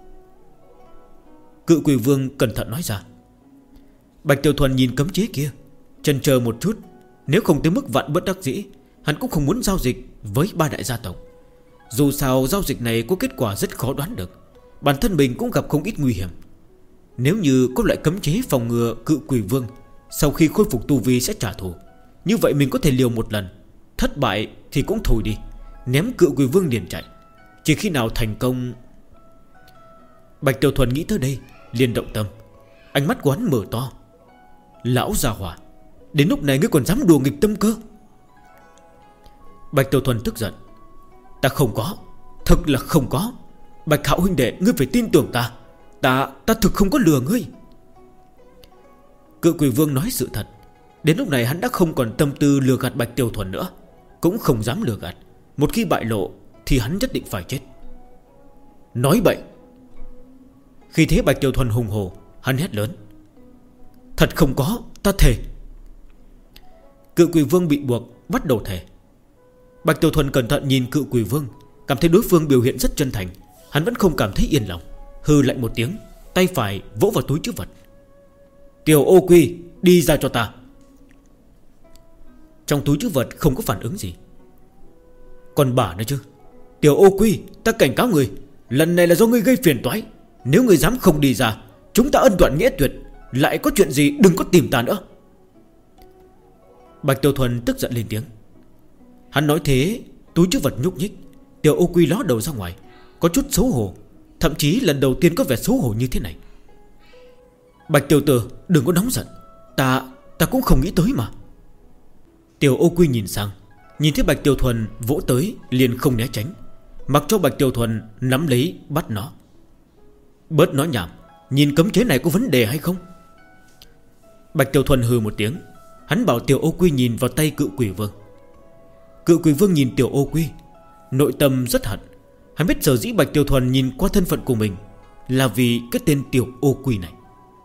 Cự Quỷ Vương cẩn thận nói ra. Bạch Tiểu Thuần nhìn cấm chế kia, chần chờ một chút. Nếu không tới mức vạn bất đắc dĩ, hắn cũng không muốn giao dịch với ba đại gia tộc. Dù sao giao dịch này có kết quả rất khó đoán được, bản thân mình cũng gặp không ít nguy hiểm. Nếu như có loại cấm chế phòng ngừa Cự Quỷ Vương sau khi khôi phục tu vi sẽ trả thù, như vậy mình có thể liều một lần. Thất bại thì cũng thôi đi, ném Cự Quỷ Vương liền chạy. Chỉ khi nào thành công. Bạch Tiểu Thuần nghĩ tới đây liền động tâm. Ánh mắt của hắn mở to. Lão già hỏa, đến lúc này ngươi còn dám đùa nghịch tâm cơ? Bạch Tiểu Thuần tức giận. Ta không có, thật là không có. Bạch Hạo huynh đệ, ngươi phải tin tưởng ta. Ta thực không có lừa ngươi. Cự Quỷ Vương nói sự thật. Đến lúc này hắn đã không còn tâm tư lừa gạt Bạch Tiểu Thuần nữa, cũng không dám lừa gạt. Một khi bại lộ thì hắn nhất định phải chết. Nói bậy. Khi thế Bạch Tiểu Thuần hùng hồ, hắn hét lớn. Thật không có, ta thề. Cự Quỷ Vương bị buộc bắt đầu thề. Bạch Tiểu Thuần cẩn thận nhìn Cự Quỷ Vương, cảm thấy đối phương biểu hiện rất chân thành. Hắn vẫn không cảm thấy yên lòng, hừ lạnh một tiếng, tay phải vỗ vào túi trữ vật. Tiểu Ô Quy, đi ra cho ta. Trong túi trữ vật không có phản ứng gì. Còn bà nữa chứ. Tiểu Ô Quy, ta cảnh cáo người, lần này là do ngươi gây phiền toái. Nếu ngươi dám không đi ra, chúng ta ân đoạn nghĩa tuyệt, lại có chuyện gì đừng có tìm ta nữa. Bạch Tiểu Thuần tức giận lên tiếng. Hắn nói thế, túi trữ vật nhúc nhích. Tiểu Ô Quy ló đầu ra ngoài, có chút xấu hổ, thậm chí lần đầu tiên có vẻ xấu hổ như thế này. Bạch Tiểu Tử, đừng có nóng giận. Ta cũng không nghĩ tới mà. Tiểu Ô Quy nhìn sang, nhìn thấy Bạch Tiểu Thuần vỗ tới liền không né tránh, mặc cho Bạch Tiểu Thuần nắm lấy bắt nó. Bớt nói nhảm, nhìn cấm chế này có vấn đề hay không? Bạch Tiểu Thuần hừ một tiếng. Hắn bảo Tiểu Ô Quy nhìn vào tay Cự Quỷ Vương. Cự Quỷ Vương nhìn Tiểu Ô Quy, nội tâm rất hận. Hắn biết sở dĩ Bạch Tiểu Thuần nhìn qua thân phận của mình là vì cái tên Tiểu Ô Quy này.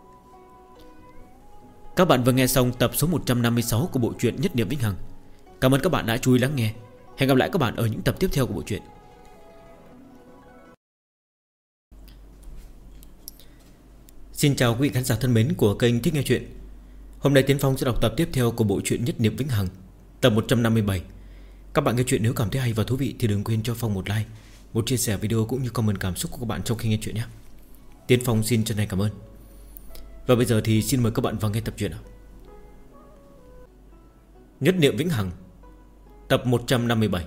Các bạn vừa nghe xong tập số 156 của bộ truyện Nhất Niệm Vĩnh Hằng. Cảm ơn các bạn đã chú ý lắng nghe. Hẹn gặp lại các bạn ở những tập tiếp theo của bộ truyện. Xin chào quý vị khán giả thân mến của kênh Thích Nghe Chuyện. Hôm nay Tiến Phong sẽ đọc tập tiếp theo của bộ truyện Nhất Niệm Vĩnh Hằng, tập 157. Các bạn nghe chuyện nếu cảm thấy hay và thú vị thì đừng quên cho Phong một like, một chia sẻ video cũng như comment cảm xúc của các bạn trong khi nghe chuyện nhé. Tiến Phong xin chân thành cảm ơn. Và bây giờ thì xin mời các bạn vào nghe tập truyện nào. Nhất niệm vĩnh hằng. Tập 157.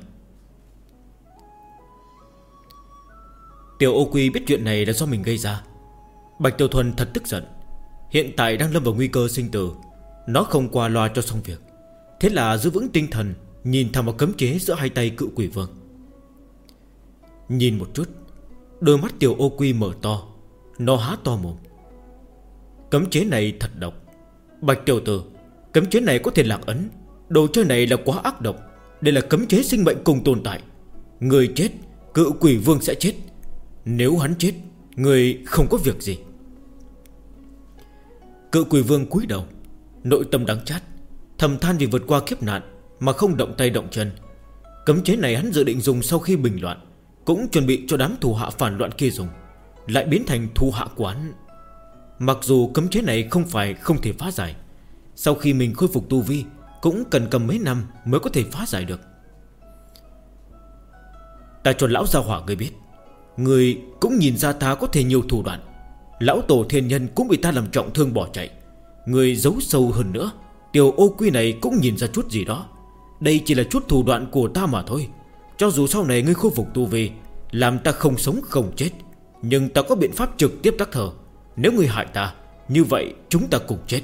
Tiểu Ô Quy biết chuyện này là do mình gây ra. Bạch Tiểu Thuần thật tức giận. Hiện tại đang lâm vào nguy cơ sinh tử. Nó không qua loa cho xong việc. Thế là giữ vững tinh thần, nhìn thẳng vào cấm chế giữa hai tay Cự Quỷ Vương. Nhìn một chút, đôi mắt Tiểu Ô Quy mở to. Nó há to mồm. Cấm chế này thật độc. Bạch tiểu tử, cấm chế này có thể lạc ấn. Đồ chơi này là quá ác độc. Đây là cấm chế sinh mệnh cùng tồn tại. Người chết, Cự Quỷ Vương sẽ chết. Nếu hắn chết, người không có việc gì. Cự Quỷ Vương cúi đầu, nội tâm đắng chát, thầm than vì vượt qua kiếp nạn mà không động tay động chân. Cấm chế này hắn dự định dùng sau khi bình loạn, cũng chuẩn bị cho đám thù hạ phản loạn kia dùng, lại biến thành thù hạ của hắn. Mặc dù cấm chế này không phải không thể phá giải, sau khi mình khôi phục tu vi cũng cần cầm mấy năm mới có thể phá giải được. Ta cho lão gia hỏa người biết, người cũng nhìn ra ta có thể nhiều thủ đoạn. Lão tổ thiên nhân cũng bị ta làm trọng thương bỏ chạy. Người giấu sâu hơn nữa, Tiểu Ô Quy này cũng nhìn ra chút gì đó. Đây chỉ là chút thủ đoạn của ta mà thôi. Cho dù sau này ngươi khôi phục tu vi, làm ta không sống không chết, nhưng ta có biện pháp trực tiếp tắc thở. Nếu ngươi hại ta, như vậy chúng ta cùng chết.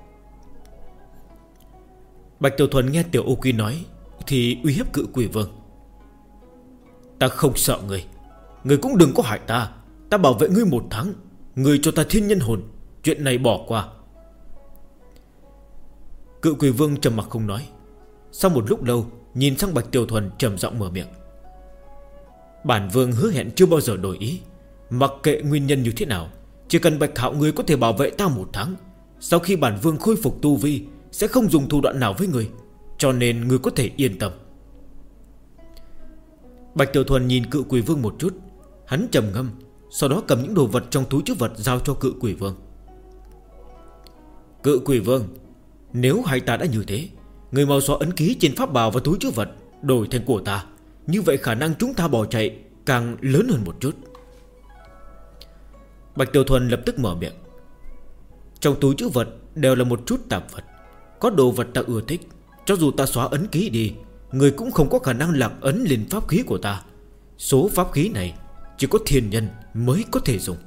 Bạch Tiểu Thuần nghe Tiểu Ô Quy nói thì uy hiếp Cự Quỷ Vương. Ta không sợ ngươi, ngươi cũng đừng có hại ta. Ta bảo vệ ngươi 1 tháng, ngươi cho ta thiên nhân hồn, chuyện này bỏ qua. Cự Quỷ Vương trầm mặc không nói. Sau một lúc lâu, nhìn sang Bạch Tiểu Thuần trầm giọng mở miệng. Bản vương hứa hẹn chưa bao giờ đổi ý. Mặc kệ nguyên nhân như thế nào, chỉ cần Bạch Hạo ngươi có thể bảo vệ ta 1 tháng, sau khi bản vương khôi phục tu vi sẽ không dùng thủ đoạn nào với ngươi. Cho nên ngươi có thể yên tâm. Bạch Tiểu Thuần nhìn Cự Quỷ Vương một chút. Hắn trầm ngâm, sau đó cầm những đồ vật trong túi trữ vật giao cho Cự Quỷ Vương. Cự Quỷ Vương, nếu hai ta đã như thế, người mau xóa ấn ký trên pháp bào và túi trữ vật, đổi thành của ta. Như vậy khả năng chúng ta bỏ chạy càng lớn hơn một chút. Bạch Tiểu Thuần lập tức mở miệng. Trong túi trữ vật đều là một chút tạp vật. Có đồ vật ta ưa thích, cho dù ta xóa ấn ký đi, người cũng không có khả năng lạc ấn lên pháp khí của ta. Số pháp khí này chỉ có thiên nhân mới có thể dùng.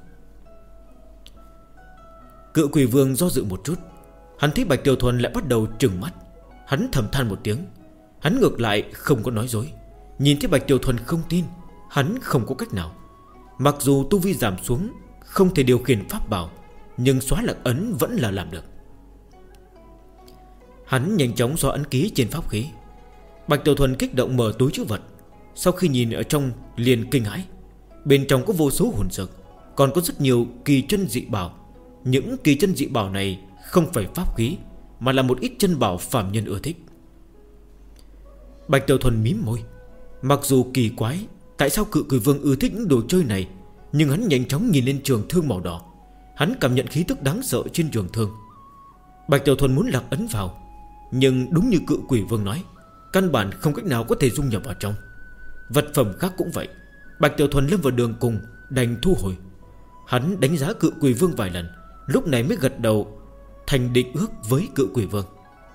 Cự Quỷ Vương do dự một chút. Hắn thấy Bạch Tiểu Thuần lại bắt đầu trừng mắt. Hắn thầm than một tiếng. Hắn ngược lại không có nói dối. Nhìn thấy Bạch Tiểu Thuần không tin, hắn không có cách nào. Mặc dù tu vi giảm xuống, không thể điều khiển pháp bảo, nhưng xóa lạc ấn vẫn là làm được. Hắn nhanh chóng xóa ấn ký trên pháp khí. Bạch Tiểu Thuần kích động mở túi trữ vật. Sau khi nhìn ở trong liền kinh hãi. Bên trong có vô số hồn dược, còn có rất nhiều kỳ chân dị bảo. Những kỳ chân dị bảo này không phải pháp khí, mà là một ít chân bảo phàm nhân ưa thích. Bạch Tiểu Thuần mím môi. Mặc dù kỳ quái tại sao Cự Quỷ Vương ưa thích những đồ chơi này, nhưng hắn nhanh chóng nhìn lên trường thương màu đỏ. Hắn cảm nhận khí tức đáng sợ trên trường thương. Bạch Tiểu Thuần muốn lạc ấn vào, nhưng đúng như Cự Quỷ Vương nói, căn bản không cách nào có thể dung nhập vào trong. Vật phẩm khác cũng vậy. Bạch Tiểu Thuần lâm vào đường cùng, đành thu hồi. Hắn đánh giá Cự Quỷ Vương vài lần, lúc này mới gật đầu thành định ước với Cự Quỷ Vương.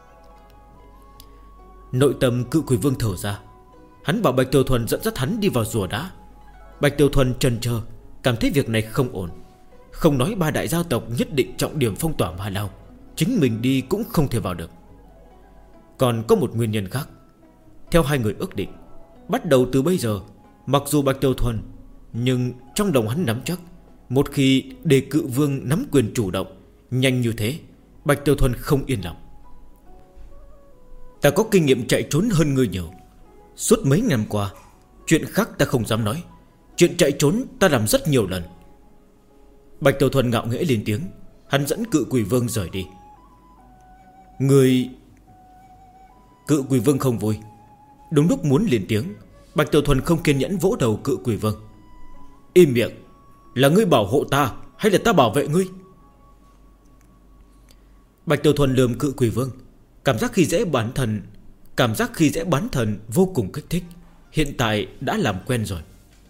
Nội tâm Cự Quỷ Vương thở ra. Hắn bảo Bạch Tiểu Thuần dẫn dắt hắn đi vào rùa đá. Bạch Tiểu Thuần chần chờ, cảm thấy việc này không ổn. Không nói 3 đại gia tộc nhất định trọng điểm phong tỏa Ma Lao, chính mình đi cũng không thể vào được. Còn có một nguyên nhân khác. Theo hai người ước định, bắt đầu từ bây giờ, mặc dù Bạch Tiểu Thuần, nhưng trong lòng hắn nắm chắc, một khi để Cự Vương nắm quyền chủ động nhanh như thế, Bạch Tiểu Thuần không yên lòng. Ta có kinh nghiệm chạy trốn hơn ngươi nhiều. Suốt mấy năm qua, chuyện khác ta không dám nói, chuyện chạy trốn ta làm rất nhiều lần. Bạch Tiểu Thuần ngạo nghễ lên tiếng. Hắn dẫn Cự Quỷ Vương rời đi. Người... Cự Quỷ Vương không vui. Đúng lúc muốn lên tiếng, Bạch Tiểu Thuần không kiên nhẫn vỗ đầu Cự Quỷ Vương. Im miệng. Là ngươi bảo hộ ta hay là ta bảo vệ ngươi? Bạch Tiểu Thuần lườm Cự Quỷ Vương. Cảm giác khi dễ bán thần vô cùng kích thích. Hiện tại đã làm quen rồi.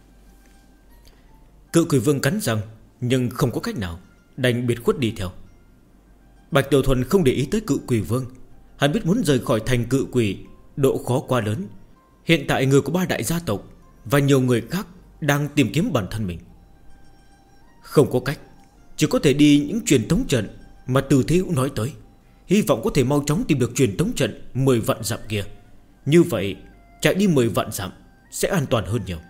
Cự Quỷ Vương cắn răng, nhưng không có cách nào, đành biệt khuất đi theo. Bạch Tiểu Thuần không để ý tới Cự Quỷ Vương. Hắn biết muốn rời khỏi thành Cự Quỷ độ khó quá lớn. Hiện tại người của 3 đại gia tộc và nhiều người khác đang tìm kiếm bản thân mình. Không có cách, chỉ có thể đi những truyền tống trận mà Từ Thế Hữu nói tới. Hy vọng có thể mau chóng tìm được truyền tống trận 10 vạn dặm kia. Như vậy chạy đi 10 vạn dặm sẽ an toàn hơn nhiều.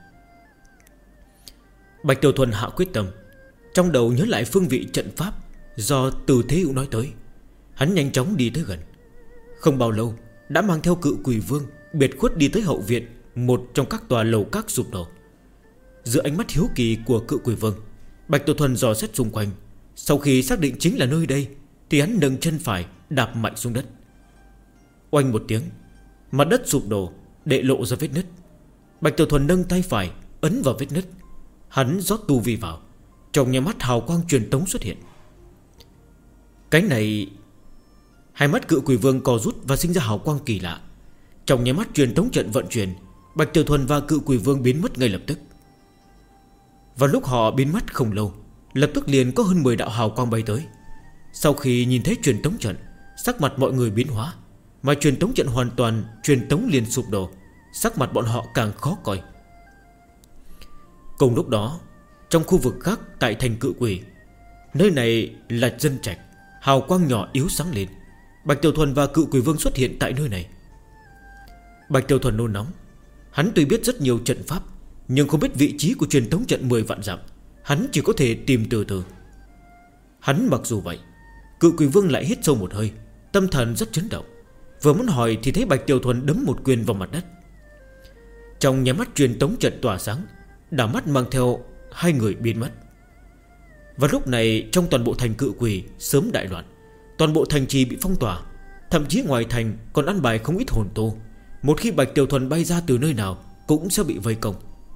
Bạch Tiểu Thuần hạ quyết tâm, trong đầu nhớ lại phương vị trận pháp do Từ Thế Hữu nói tới. Hắn nhanh chóng đi tới gần. Không bao lâu đã mang theo Cự Quỷ Vương biệt khuất đi tới hậu viện, một trong các tòa lầu các sụp đổ. Giữa ánh mắt hiếu kỳ của Cự Quỷ Vương, Bạch Tiểu Thuần dò xét xung quanh. Sau khi xác định chính là nơi đây thì hắn nâng chân phải đạp mạnh xuống đất. Oanh một tiếng, mặt đất sụp đổ, để lộ ra vết nứt. Bạch Tiểu Thuần nâng tay phải ấn vào vết nứt. Hắn rót tu vi vào. Trong nháy mắt hào quang truyền tống xuất hiện. Cái này... Hai mắt Cự Quỷ Vương co rút và sinh ra hào quang kỳ lạ. Trong nháy mắt truyền tống trận vận chuyển, Bạch Tiểu Thuần và Cự Quỷ Vương biến mất ngay lập tức. Vào lúc họ biến mất không lâu, lập tức liền có hơn 10 đạo hào quang bay tới. Sau khi nhìn thấy truyền tống trận, sắc mặt mọi người biến hóa. Mà truyền tống trận hoàn toàn truyền tống liền sụp đổ. Sắc mặt bọn họ càng khó coi. Cùng lúc đó, trong khu vực khác tại thành Cự Quỷ, nơi này là dân trạch, hào quang nhỏ yếu sáng lên. Bạch Tiểu Thuần và Cự Quỷ Vương xuất hiện tại nơi này. Bạch Tiểu Thuần nôn nóng. Hắn tuy biết rất nhiều trận pháp, nhưng không biết vị trí của truyền tống trận 10 vạn dặm. Hắn chỉ có thể tìm từ từ. Hắn mặc dù vậy, Cự Quỷ Vương lại hít sâu một hơi, tâm thần rất chấn động. Vừa muốn hỏi thì thấy Bạch Tiểu Thuần đấm một quyền vào mặt đất. Trong nháy mắt truyền tống trận tỏa sáng, đảo mắt mang theo hai người biến mất. Và lúc này trong toàn bộ thành Cự Quỷ sớm đại loạn. Toàn bộ thành trì bị phong tỏa. Thậm chí ngoài thành còn ăn bài không ít hồn tu. Một khi Bạch Tiểu Thuần bay ra từ nơi nào cũng sẽ bị vây công.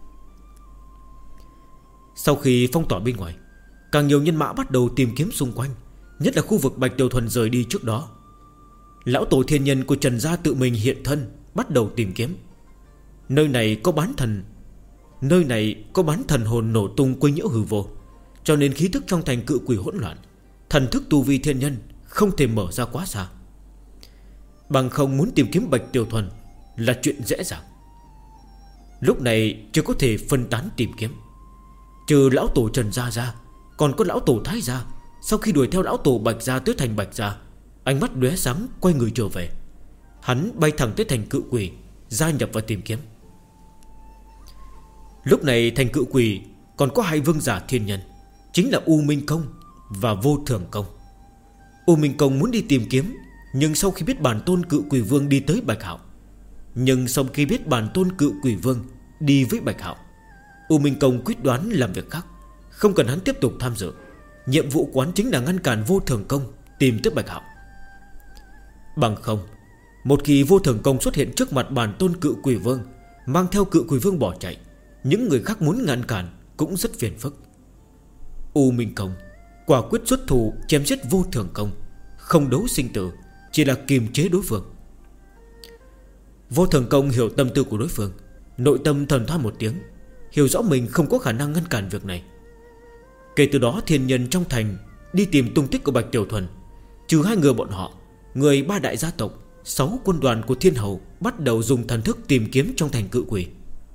Sau khi phong tỏa bên ngoài, càng nhiều nhân mã bắt đầu tìm kiếm xung quanh, nhất là khu vực Bạch Tiểu Thuần rời đi trước đó. Lão tổ thiên nhân của Trần gia tự mình hiện thân, bắt đầu tìm kiếm. Nơi này có bán thần hồn nổ tung quấy nhiễu hư vô, cho nên khí tức trong thành Cự Quỷ hỗn loạn. Thần thức tu vi thiên nhân không thể mở ra quá xa. Bằng không muốn tìm kiếm Bạch Tiểu Thuần là chuyện dễ dàng. Lúc này chỉ có thể phân tán tìm kiếm. Trừ lão tổ Trần gia ra, còn có lão tổ Thái gia. Sau khi đuổi theo lão tổ Bạch gia tới thành Bạch gia, ánh mắt lóe sáng quay người trở về. Hắn bay thẳng tới thành Cự Quỷ, gia nhập vào tìm kiếm. Lúc này thành Cự Quỷ còn có hai vương giả thiên nhân, chính là U Minh Công và Vô Thường Công. U Minh Công muốn đi tìm kiếm, nhưng sau khi biết bản tôn Cự Quỷ Vương đi tới Bạch Hạo, đi với Bạch Hạo, U Minh Công quyết đoán làm việc khác, không cần hắn tiếp tục tham dự. Nhiệm vụ quán chính là ngăn cản Vô Thường Công tìm tới Bạch Hạo. Bằng không, một khi Vô Thường Công xuất hiện trước mặt bản tôn Cự Quỷ Vương, mang theo Cự Quỷ Vương bỏ chạy, những người khác muốn ngăn cản cũng rất phiền phức. U Minh Công quả quyết xuất thủ chém giết Vô Thường Công, không đấu sinh tử, chỉ là kiềm chế đối phương. Vô Thường Công hiểu tâm tư của đối phương, nội tâm thầm than một tiếng, hiểu rõ mình không có khả năng ngăn cản việc này. Kể từ đó thiên nhân trong thành đi tìm tung tích của Bạch Tiểu Thuần. Trừ hai người bọn họ, người 3 đại gia tộc, 6 quân đoàn của Thiên Hầu bắt đầu dùng thần thức tìm kiếm trong thành Cự Quỷ.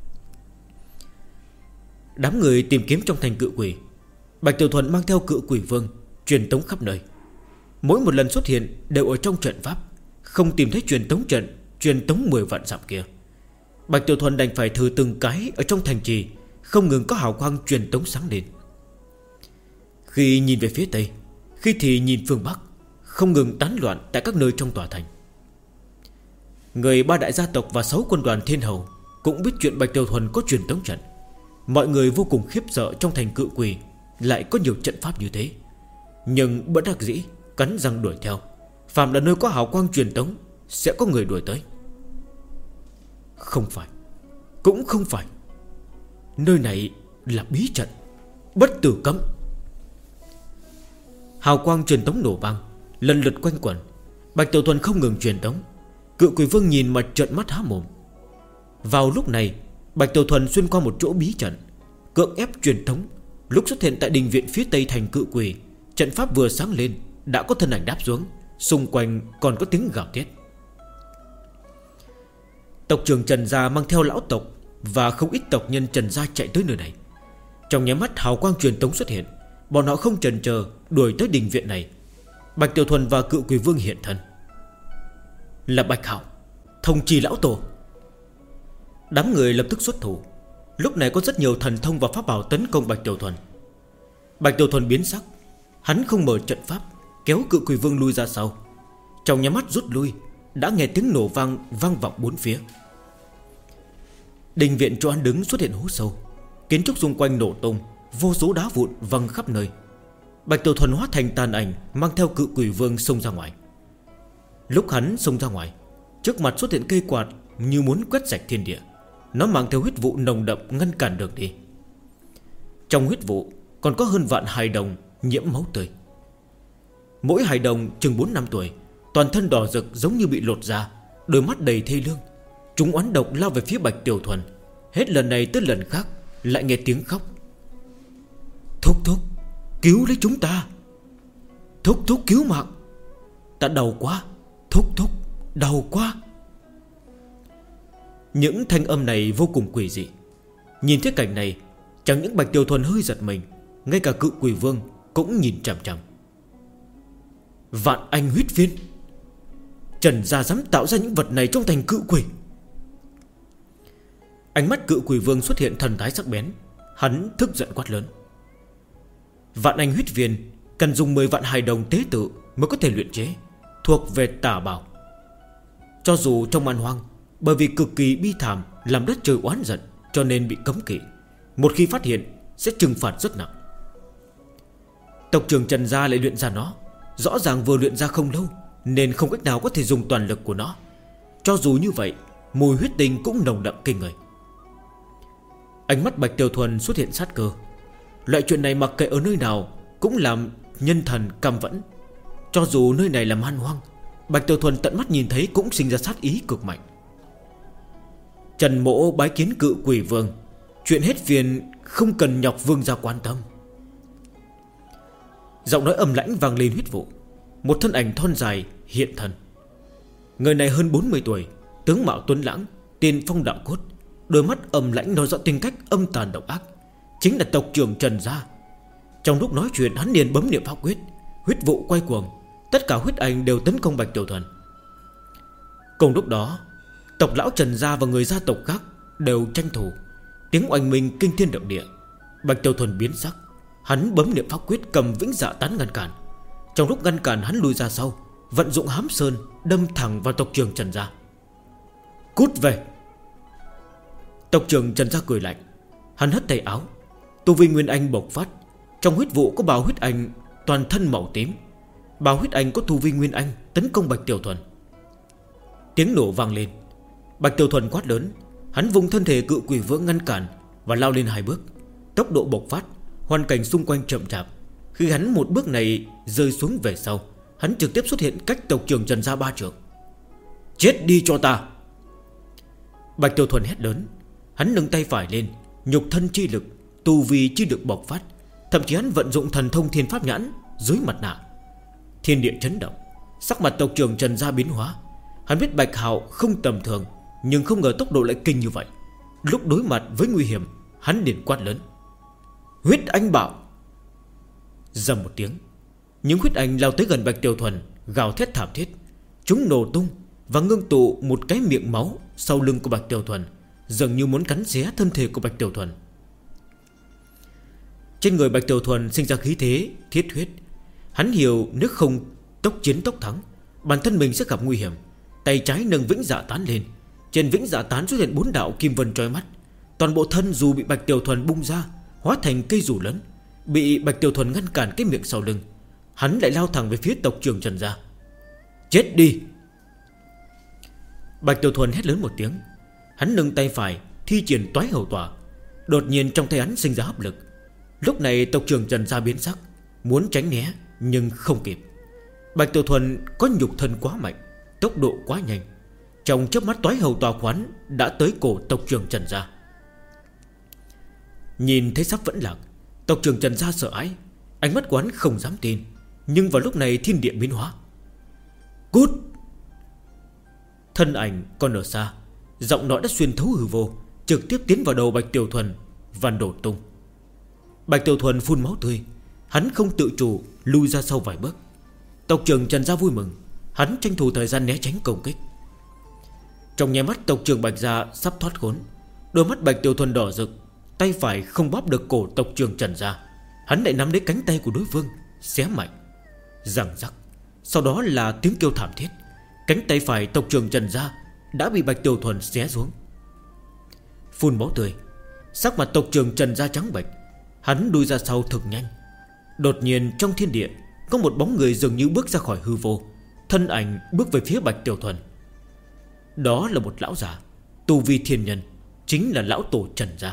Đám người tìm kiếm trong thành Cự Quỷ, Bạch Tiểu Thuần mang theo Cự Quỷ Vương truyền tống khắp nơi. Mỗi một lần xuất hiện đều ở trong trận pháp, không tìm thấy truyền tống trận, truyền tống 10 vạn dặm kia. Bạch Tiểu Thuần đành phải thử từng cái ở trong thành trì, không ngừng có hào quang truyền tống sáng lên. Khi nhìn về phía tây, khi thì nhìn phương bắc, không ngừng tán loạn tại các nơi trong tòa thành. Người 3 đại gia tộc và 6 quân đoàn Thiên Hầu cũng biết chuyện Bạch Tiểu Thuần có truyền tống trận. Mọi người vô cùng khiếp sợ trong thành Cự Quỷ lại có nhiều trận pháp như thế, nhưng bất đắc dĩ cắn răng đuổi theo. Phàm là nơi có hào quang truyền tống sẽ có người đuổi tới. Không phải, cũng không phải, nơi này là bí trận, bất tử cấm. Hào quang truyền tống nổ vang, lần lượt quanh quẩn. Bạch Tiểu Thuần không ngừng truyền tống. Cự Quỷ Vương nhìn mà trợn mắt há mồm. Vào lúc này, Bạch Tiểu Thuần xuyên qua một chỗ bí trận, cưỡng ép truyền tống. Lúc xuất hiện tại đình viện phía tây thành Cự Quỷ, trận pháp vừa sáng lên đã có thân ảnh đáp xuống, xung quanh còn có tiếng gào thét. Tộc trưởng Trần gia mang theo lão tộc và không ít tộc nhân Trần gia chạy tới nơi này. Trong nháy mắt hào quang truyền tống xuất hiện, bọn họ không chần chờ đuổi tới đình viện này. Bạch Tiểu Thuần và Cự Quỷ Vương hiện thân. Là Bạch Hạo, thông trì lão tổ. Đám người lập tức xuất thủ. Lúc này có rất nhiều thần thông và pháp bảo tấn công Bạch Tiểu Thuần. Bạch Tiểu Thuần biến sắc. Hắn không mở trận pháp, kéo Cự Quỷ Vương lui ra sau. Trong nháy mắt rút lui, đã nghe tiếng nổ vang vọng bốn phía. Đình viện cho hắn đứng xuất hiện hố sâu, kiến trúc xung quanh nổ tung, vô số đá vụn văng khắp nơi. Bạch Tiểu Thuần hóa thành tàn ảnh, mang theo Cự Quỷ Vương xông ra ngoài. Lúc hắn xông ra ngoài, trước mặt xuất hiện cây quạt như muốn quét sạch thiên địa. Nó mang theo huyết vụ nồng đậm ngăn cản đường đi. Trong huyết vụ còn có hơn vạn hài đồng nhiễm máu tươi. Mỗi hài đồng chừng 4 năm tuổi, toàn thân đỏ rực giống như bị lột da, đôi mắt đầy thê lương. Chúng oán độc lao về phía Bạch Tiểu Thuần. Hết lần này tới lần khác lại nghe tiếng khóc. Thúc thúc, cứu lấy chúng ta. Thúc thúc cứu mạng. Ta đau quá. Thúc thúc, đau quá. Những thanh âm này vô cùng quỷ dị. Nhìn thấy cảnh này, chẳng những Bạch Tiểu Thuần hơi giật mình, ngay cả Cự Quỷ Vương cũng nhìn chằm chằm. Vạn anh huyết viên. Trần gia dám tạo ra những vật này trong thành cự quỷ. Ánh mắt Cự Quỷ Vương xuất hiện thần thái sắc bén. Hắn tức giận quát lớn. Vạn anh huyết viên cần dùng 10 vạn hài đồng tế tự mới có thể luyện chế, thuộc về tà bảo. Cho dù trong man hoang, bởi vì cực kỳ bi thảm, làm đất trời oán giận, cho nên bị cấm kỵ. Một khi phát hiện sẽ trừng phạt rất nặng. Tộc trưởng Trần gia lại luyện ra nó, rõ ràng vừa luyện ra không lâu, nên không cách nào có thể dùng toàn lực của nó. Cho dù như vậy, mùi huyết tinh cũng nồng đậm kinh người. Ánh mắt Bạch Tiểu Thuần xuất hiện sát cơ. Loại chuyện này mặc kệ ở nơi nào cũng làm nhân thần căm vẫn. Cho dù nơi này là man hoang, Bạch Tiểu Thuần tận mắt nhìn thấy cũng sinh ra sát ý cực mạnh. Trần Mỗ bái kiến Cự Quỷ Vương. Chuyện hết phiền không cần nhọc vương gia quan tâm. Giọng nói âm lãnh vang lên huyết vụ. Một thân ảnh thon dài hiện thân. Người này hơn 40 tuổi, tướng mạo tuấn lãng, tiên phong đạo cốt, đôi mắt âm lãnh nói rõ tính cách âm tàn độc ác. Chính là tộc trưởng Trần gia. Trong lúc nói chuyện, hắn liền bấm niệm pháp quyết, huyết vụ quay cuồng, tất cả huyết ảnh đều tấn công Bạch Tiểu Thuần. Cùng lúc đó, tộc lão Trần gia và người gia tộc khác đều tranh thủ. Tiếng oanh minh kinh thiên động địa. Bạch Tiểu Thuần biến sắc. Hắn bấm niệm pháp quyết, cầm vĩnh dạ tán ngăn cản. Trong lúc ngăn cản, hắn lùi ra sau, vận dụng hám sơn đâm thẳng vào tộc trưởng Trần gia. Cút về. Tộc trưởng Trần gia cười lạnh. Hắn hất tay áo, tu vi nguyên anh bộc phát. Trong huyết vụ có bào huyết anh toàn thân màu tím. Bào huyết anh có tu vi nguyên anh tấn công Bạch Tiểu Thuần. Tiếng nổ vang lên. Bạch Tiểu Thuần quát lớn. Hắn vùng thân thể Cự Quỷ Vương ngăn cản và lao lên 2 bước. Tốc độ bộc phát, hoàn cảnh xung quanh chậm chạp. Khi hắn một bước này rơi xuống về sau, hắn trực tiếp xuất hiện cách tộc trưởng Trần gia 3 trượng. Chết đi cho ta. Bạch Tiểu Thuần hét lớn. Hắn nâng tay phải lên, nhục thân chi lực, tu vi chi lực bộc phát. Thậm chí hắn vận dụng thần thông thiên pháp nhãn dưới mặt nạ. Thiên địa chấn động. Sắc mặt tộc trưởng Trần gia biến hóa. Hắn biết Bạch Hạo không tầm thường, nhưng không ngờ tốc độ lại kinh như vậy. Lúc đối mặt với nguy hiểm, hắn liền quát lớn. Huyết anh bảo. Dầm một tiếng, những huyết anh lao tới gần Bạch Tiểu Thuần, gào thét thảm thiết. Chúng nổ tung và ngưng tụ một cái miệng máu sau lưng của Bạch Tiểu Thuần, dường như muốn cắn xé thân thể của Bạch Tiểu Thuần. Trên người Bạch Tiểu Thuần sinh ra khí thế thiết huyết. Hắn hiểu nếu không tốc chiến tốc thắng, bản thân mình sẽ gặp nguy hiểm. Tay trái nâng vĩnh dạ tán lên. Trên vĩnh dạ tán xuất hiện 4 đạo kim vân trói mắt. Toàn bộ thân dù bị Bạch Tiểu Thuần bung ra, hóa thành cây dù lớn, bị Bạch Tiểu Thuần ngăn cản cái miệng sau lưng. Hắn lại lao thẳng về phía tộc trưởng Trần gia. Chết đi. Bạch Tiểu Thuần hét lớn một tiếng. Hắn nâng tay phải thi triển toái hầu tỏa. Đột nhiên trong tay hắn sinh ra hấp lực. Lúc này tộc trưởng Trần gia biến sắc, muốn tránh né nhưng không kịp. Bạch Tiểu Thuần có nhục thân quá mạnh, tốc độ quá nhanh. Trong chớp mắt toái hầu tỏa khoán đã tới cổ tộc trưởng Trần gia. Nhìn thấy sắp vẫn lạc, tộc trưởng Trần gia sợ hãi, ánh mắt của hắn không dám tin. Nhưng vào lúc này thiên địa biến hóa. Cút. Thân ảnh còn ở xa, Giọng nói đã xuyên thấu hư vô, trực tiếp tiến vào đầu Bạch Tiểu Thuần và nổ tung. Bạch Tiểu Thuần phun máu tươi, hắn không tự chủ lui ra sau vài bước. Tộc trưởng Trần Gia vui mừng, hắn tranh thủ thời gian né tránh công kích. Trong nháy mắt tộc trưởng Bạch Gia sắp thoát khốn, đôi mắt Bạch Tiểu Thuần đỏ rực, tay phải không bóp được cổ tộc trưởng Trần Gia, hắn lại nắm lấy cánh tay của đối phương, xé mạnh, giằng giặc. Sau đó là tiếng kêu thảm thiết. Cánh tay phải tộc trưởng Trần Gia đã bị Bạch Tiểu Thuần xé xuống. Phun máu tươi, sắc mặt tộc trưởng Trần Gia trắng bệch, hắn đuôi ra sau thực nhanh. Đột nhiên trong thiên địa có một bóng người dường như bước ra khỏi hư vô, thân ảnh bước về phía Bạch Tiểu Thuần. Đó là một lão già tu vi thiên nhân, chính là lão tổ Trần Gia.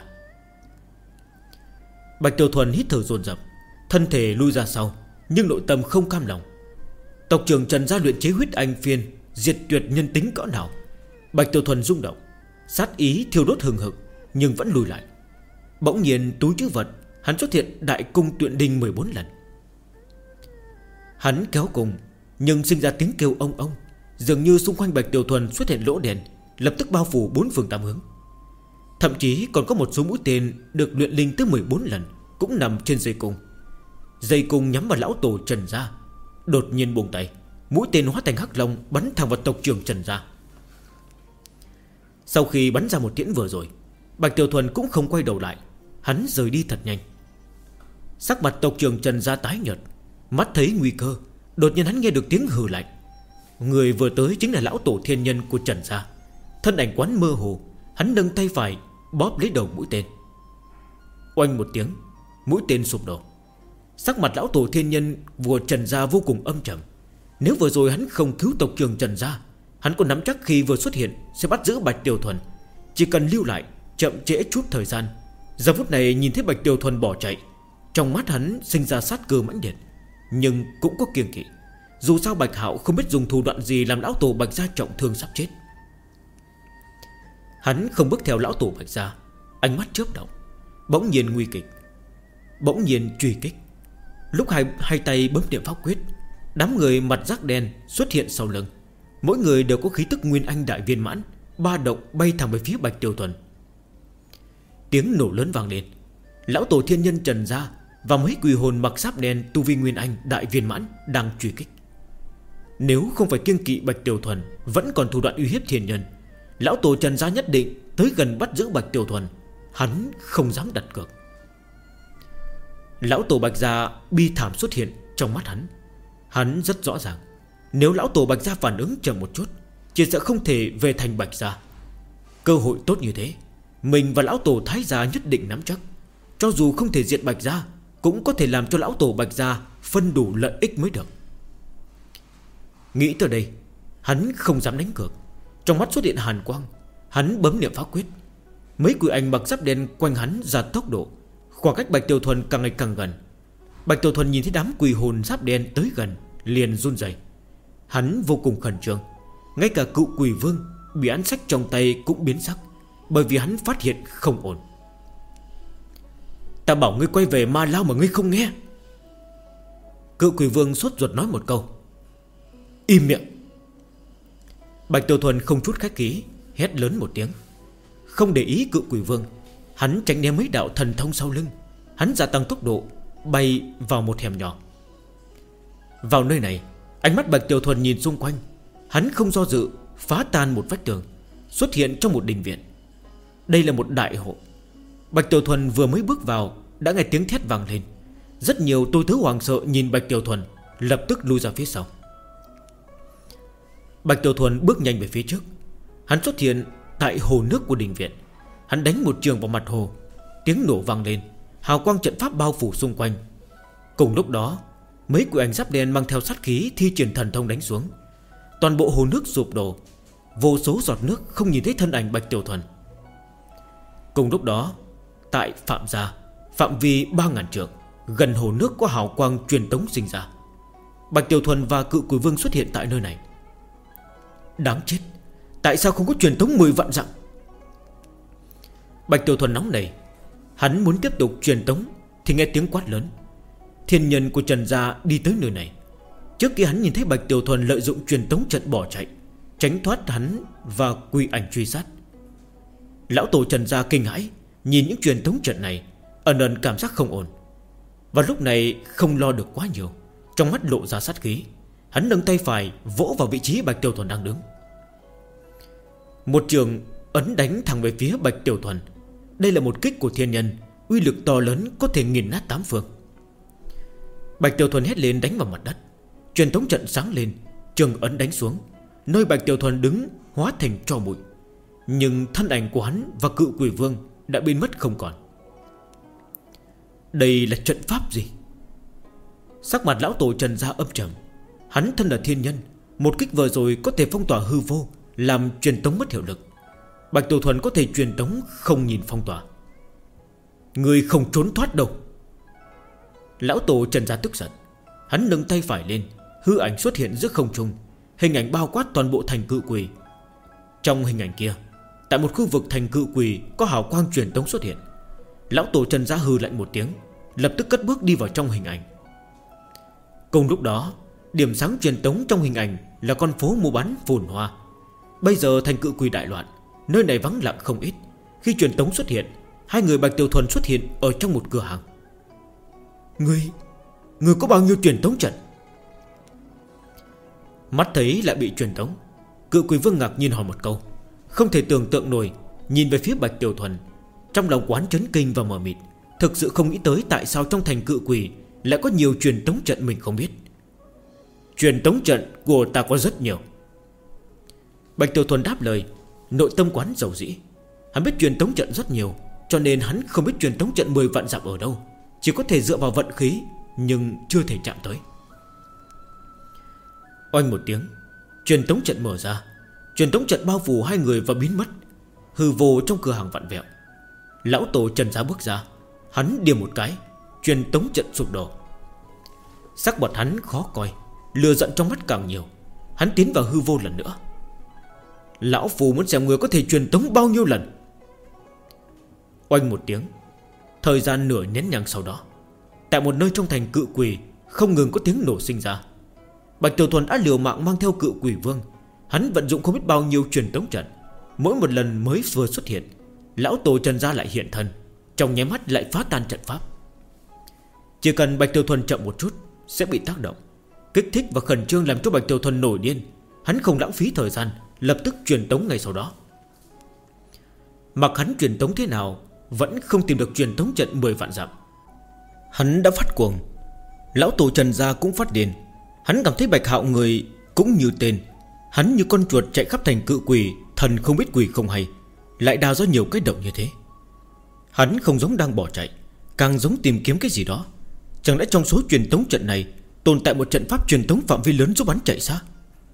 Bạch Tiểu Thuần hít thở dồn dập, thân thể lui ra sau, nhưng nội tâm không cam lòng. Tộc trưởng Trần Gia luyện chế huyết anh phiên, diệt tuyệt nhân tính cỡ nào. Bạch Tiểu Thuần rung động, sát ý thiêu đốt hừng hực, nhưng vẫn lùi lại. Bỗng nhiên túi trữ vật hắn xuất hiện đại cung tuyệt đinh 14 lần. Hắn kéo cùng, nhưng sinh ra tiếng kêu ông ông, dường như xung quanh Bạch Tiểu Thuần xuất hiện lỗ đèn, lập tức bao phủ 4 phương 8 hướng. Thậm chí còn có một số mũi tên được luyện linh tới 14 lần cũng nằm trên dây cung. Dây cung nhắm vào lão tổ Trần Gia. Đột nhiên buông tay, mũi tên hóa thành hắc long bắn thẳng vào tộc trưởng Trần Gia. Sau khi bắn ra một tiễn vừa rồi, Bạch Tiểu Thuần cũng không quay đầu lại, hắn rời đi thật nhanh. Sắc mặt tộc trưởng Trần Gia tái nhợt, mắt thấy nguy cơ. Đột nhiên hắn nghe được tiếng hừ lạnh. Người vừa tới chính là lão tổ thiên nhân của Trần Gia. Thân ảnh quán mơ hồ, hắn nâng tay phải bóp lấy đầu mũi tên. Oanh một tiếng, mũi tên sụp đổ. Sắc mặt lão tổ thiên nhân vua Trần Gia vô cùng âm trầm. Nếu vừa rồi hắn không cứu tộc trưởng Trần Gia, hắn còn nắm chắc khi vừa xuất hiện sẽ bắt giữ Bạch Tiểu Thuần. Chỉ cần lưu lại, chậm trễ chút thời gian. Giờ phút này nhìn thấy Bạch Tiểu Thuần bỏ chạy, trong mắt hắn sinh ra sát cơ mãnh liệt, nhưng cũng có kiêng kỵ. Dù sao Bạch Hạo không biết dùng thủ đoạn gì làm lão tổ Bạch Gia trọng thương sắp chết. Hắn không bước theo lão tổ Bạch Gia, ánh mắt chớp động. Bỗng nhiên nguy kịch, bỗng nhiên truy kích. Lúc hai tay bấm niệm pháp quyết, đám người mặt rác đen xuất hiện sau lưng. Mỗi người đều có khí tức nguyên anh đại viên mãn, ba động bay thẳng về phía Bạch Tiểu Thuần. Tiếng nổ lớn vang lên. Lão tổ thiên nhân Trần Gia và mấy quỷ hồn mặc giáp đen tu vi nguyên anh đại viên mãn đang truy kích. Nếu không phải kiêng kỵ Bạch Tiểu Thuần vẫn còn thủ đoạn uy hiếp thiên nhân, lão tổ Trần Gia nhất định tới gần bắt giữ Bạch Tiểu Thuần. Hắn không dám đặt cược. Lão tổ Bạch Gia bi thảm xuất hiện trong mắt hắn. Hắn rất rõ ràng, nếu lão tổ Bạch Gia phản ứng chậm một chút, chỉ sợ không thể về thành Bạch Gia. Cơ hội tốt như thế, mình và lão tổ Thái Gia nhất định nắm chắc. Cho dù không thể diệt Bạch Gia, cũng có thể làm cho lão tổ Bạch Gia phân đủ lợi ích mới được. Nghĩ tới đây, hắn không dám đánh cược. Trong mắt xuất hiện hàn quang, hắn bấm niệm pháp quyết. Mấy quỷ ảnh mặc giáp đen quanh hắn ra tốc độ. Khoảng cách Bạch Tiểu Thuần càng ngày càng gần. Bạch Tiểu Thuần nhìn thấy đám quỷ hồn giáp đen tới gần, liền run rẩy. Hắn vô cùng khẩn trương. Ngay cả cựu quỷ vương bị án sách trong tay cũng biến sắc, bởi vì hắn phát hiện không ổn. Ta bảo ngươi quay về Ma Lao mà ngươi không nghe. Cựu quỷ vương sốt ruột nói một câu. Im miệng. Bạch Tiểu Thuần không chút khách khí hét lớn một tiếng. Không để ý cựu quỷ vương, hắn tránh né mấy đạo thần thông sau lưng. Hắn gia tăng tốc độ, bay vào một hẻm nhỏ. Vào nơi này, ánh mắt Bạch Tiểu Thuần nhìn xung quanh. Hắn không do dự, phá tan một vách tường, xuất hiện trong một đình viện. Đây là một đại hộ. Bạch Tiểu Thuần vừa mới bước vào, đã nghe tiếng thét vang lên. Rất nhiều tôi tớ hoàng sợ nhìn Bạch Tiểu Thuần, lập tức lui ra phía sau. Bạch Tiểu Thuần bước nhanh về phía trước. Hắn xuất hiện tại hồ nước của đình viện. Hắn đánh một trường vào mặt hồ. Tiếng nổ vang lên, hào quang trận pháp bao phủ xung quanh. Cùng lúc đó, mấy quỷ ảnh giáp đen mang theo sát khí thi triển thần thông đánh xuống. Toàn bộ hồ nước sụp đổ, vô số giọt nước không nhìn thấy thân ảnh Bạch Tiểu Thuần. Cùng lúc đó, tại Phạm Gia, phạm vi 3000 trượng, gần hồ nước có hào quang truyền tống sinh ra. Bạch Tiểu Thuần và cự quỷ vương xuất hiện tại nơi này. Đáng chết, tại sao không có truyền tống 10 vạn dặm? Bạch Tiểu Thuần nóng nảy. Hắn muốn tiếp tục truyền tống thì nghe tiếng quát lớn. Thiên nhân của Trần Gia đi tới nơi này. Trước khi hắn nhìn thấy Bạch Tiểu Thuần lợi dụng truyền tống trận bỏ chạy, tránh thoát hắn và quỷ ảnh truy sát, Lão tổ Trần gia kinh hãi, nhìn những truyền tống trận này, ẩn ẩn cảm giác không ổn. Và lúc này không lo được quá nhiều, trong mắt lộ ra sát khí. Hắn nâng tay phải vỗ vào vị trí Bạch Tiểu Thuần đang đứng. Một trường ấn đánh thẳng về phía Bạch Tiểu Thuần. Đây là một kích của thiên nhân, uy lực to lớn, có thể nghiền nát tám phương. Bạch Tiểu Thuần hét lên đánh vào mặt đất. Truyền tống trận sáng lên, trường ấn đánh xuống. Nơi Bạch Tiểu Thuần đứng hóa thành tro bụi. Nhưng thân ảnh của hắn và Cự Quỷ Vương đã biến mất không còn. Đây là trận pháp gì? Sắc mặt lão tổ Trần gia âm trầm. Hắn thân là thiên nhân, một kích vừa rồi có thể phong tỏa hư vô, làm truyền tống mất hiệu lực. Bạch Tiểu Thuần có thể truyền tống không nhìn phong tỏa. Người không trốn thoát đâu. Lão tổ Trần gia tức giận. Hắn nâng tay phải lên, hư ảnh xuất hiện giữa không trung. Hình ảnh bao quát toàn bộ thành Cự Quỷ. Trong hình ảnh kia, tại một khu vực thành Cự Quỷ có hào quang truyền tống xuất hiện. Lão tổ Trần gia hừ lạnh một tiếng, lập tức cất bước đi vào trong hình ảnh. Cùng lúc đó, điểm sáng truyền tống trong hình ảnh là con phố mua bán phồn hoa. Bây giờ thành Cự Quỷ đại loạn, nơi này vắng lặng không ít. Khi truyền tống xuất hiện, hai người Bạch Tiểu Thuần xuất hiện ở trong một cửa hàng. Người có bao nhiêu truyền tống trận? Mắt thấy lại bị truyền tống, Cự Quỷ Vương ngạc nhiên hỏi một câu, không thể tưởng tượng nổi. Nhìn về phía Bạch Tiểu Thuần, trong lòng quán chấn kinh và mờ mịt. Thực sự không nghĩ tới tại sao trong thành Cự Quỷ lại có nhiều truyền tống trận mình không biết. Truyền tống trận của ta có rất nhiều. Bạch Tiểu Thuần đáp lời, nội tâm quán dầu dĩ. Hắn biết truyền tống trận rất nhiều, cho nên hắn không biết truyền tống trận 10 vạn dặm ở đâu, chỉ có thể dựa vào vận khí, nhưng chưa thể chạm tới. Oanh một tiếng, truyền tống trận mở ra. Truyền tống trận bao phủ hai người và biến mất. Hư vô trong cửa hàng vặn vẹo. Lão tổ Trần gia bước ra, hắn điểm một cái, truyền tống trận sụp đổ. Sắc mặt hắn khó coi, lừa giận trong mắt càng nhiều. Hắn tiến vào hư vô lần nữa. Lão phù muốn xem người có thể truyền tống bao nhiêu lần. Oanh một tiếng, thời gian nửa nén nhang sau đó, tại một nơi trong thành Cự Quỷ không ngừng có tiếng nổ sinh ra. Bạch Tiểu Thuần đã liều mạng mang theo Cự Quỷ Vương. Hắn vận dụng không biết bao nhiêu truyền tống trận. Mỗi một lần mới vừa xuất hiện, lão tổ Trần gia lại hiện thân, trong nháy mắt lại phá tan trận pháp. Chỉ cần Bạch Tiểu Thuần chậm một chút sẽ bị tác động, kích thích và khẩn trương làm cho Bạch Tiểu Thuần nổi điên. Hắn không lãng phí thời gian, lập tức truyền tống ngay sau đó. Mặc hắn truyền tống thế nào, vẫn không tìm được truyền tống trận 10 vạn dặm. Hắn đã phát cuồng. Lão tổ Trần gia cũng phát điên. Hắn cảm thấy Bạch Hạo người cũng như tên. Hắn như con chuột chạy khắp thành Cự Quỷ, thần không biết quỷ không hay, lại đào ra nhiều cái động như thế. Hắn không giống đang bỏ chạy, càng giống tìm kiếm cái gì đó. Chẳng lẽ trong số truyền tống trận này tồn tại một trận pháp truyền tống phạm vi lớn giúp hắn chạy xa?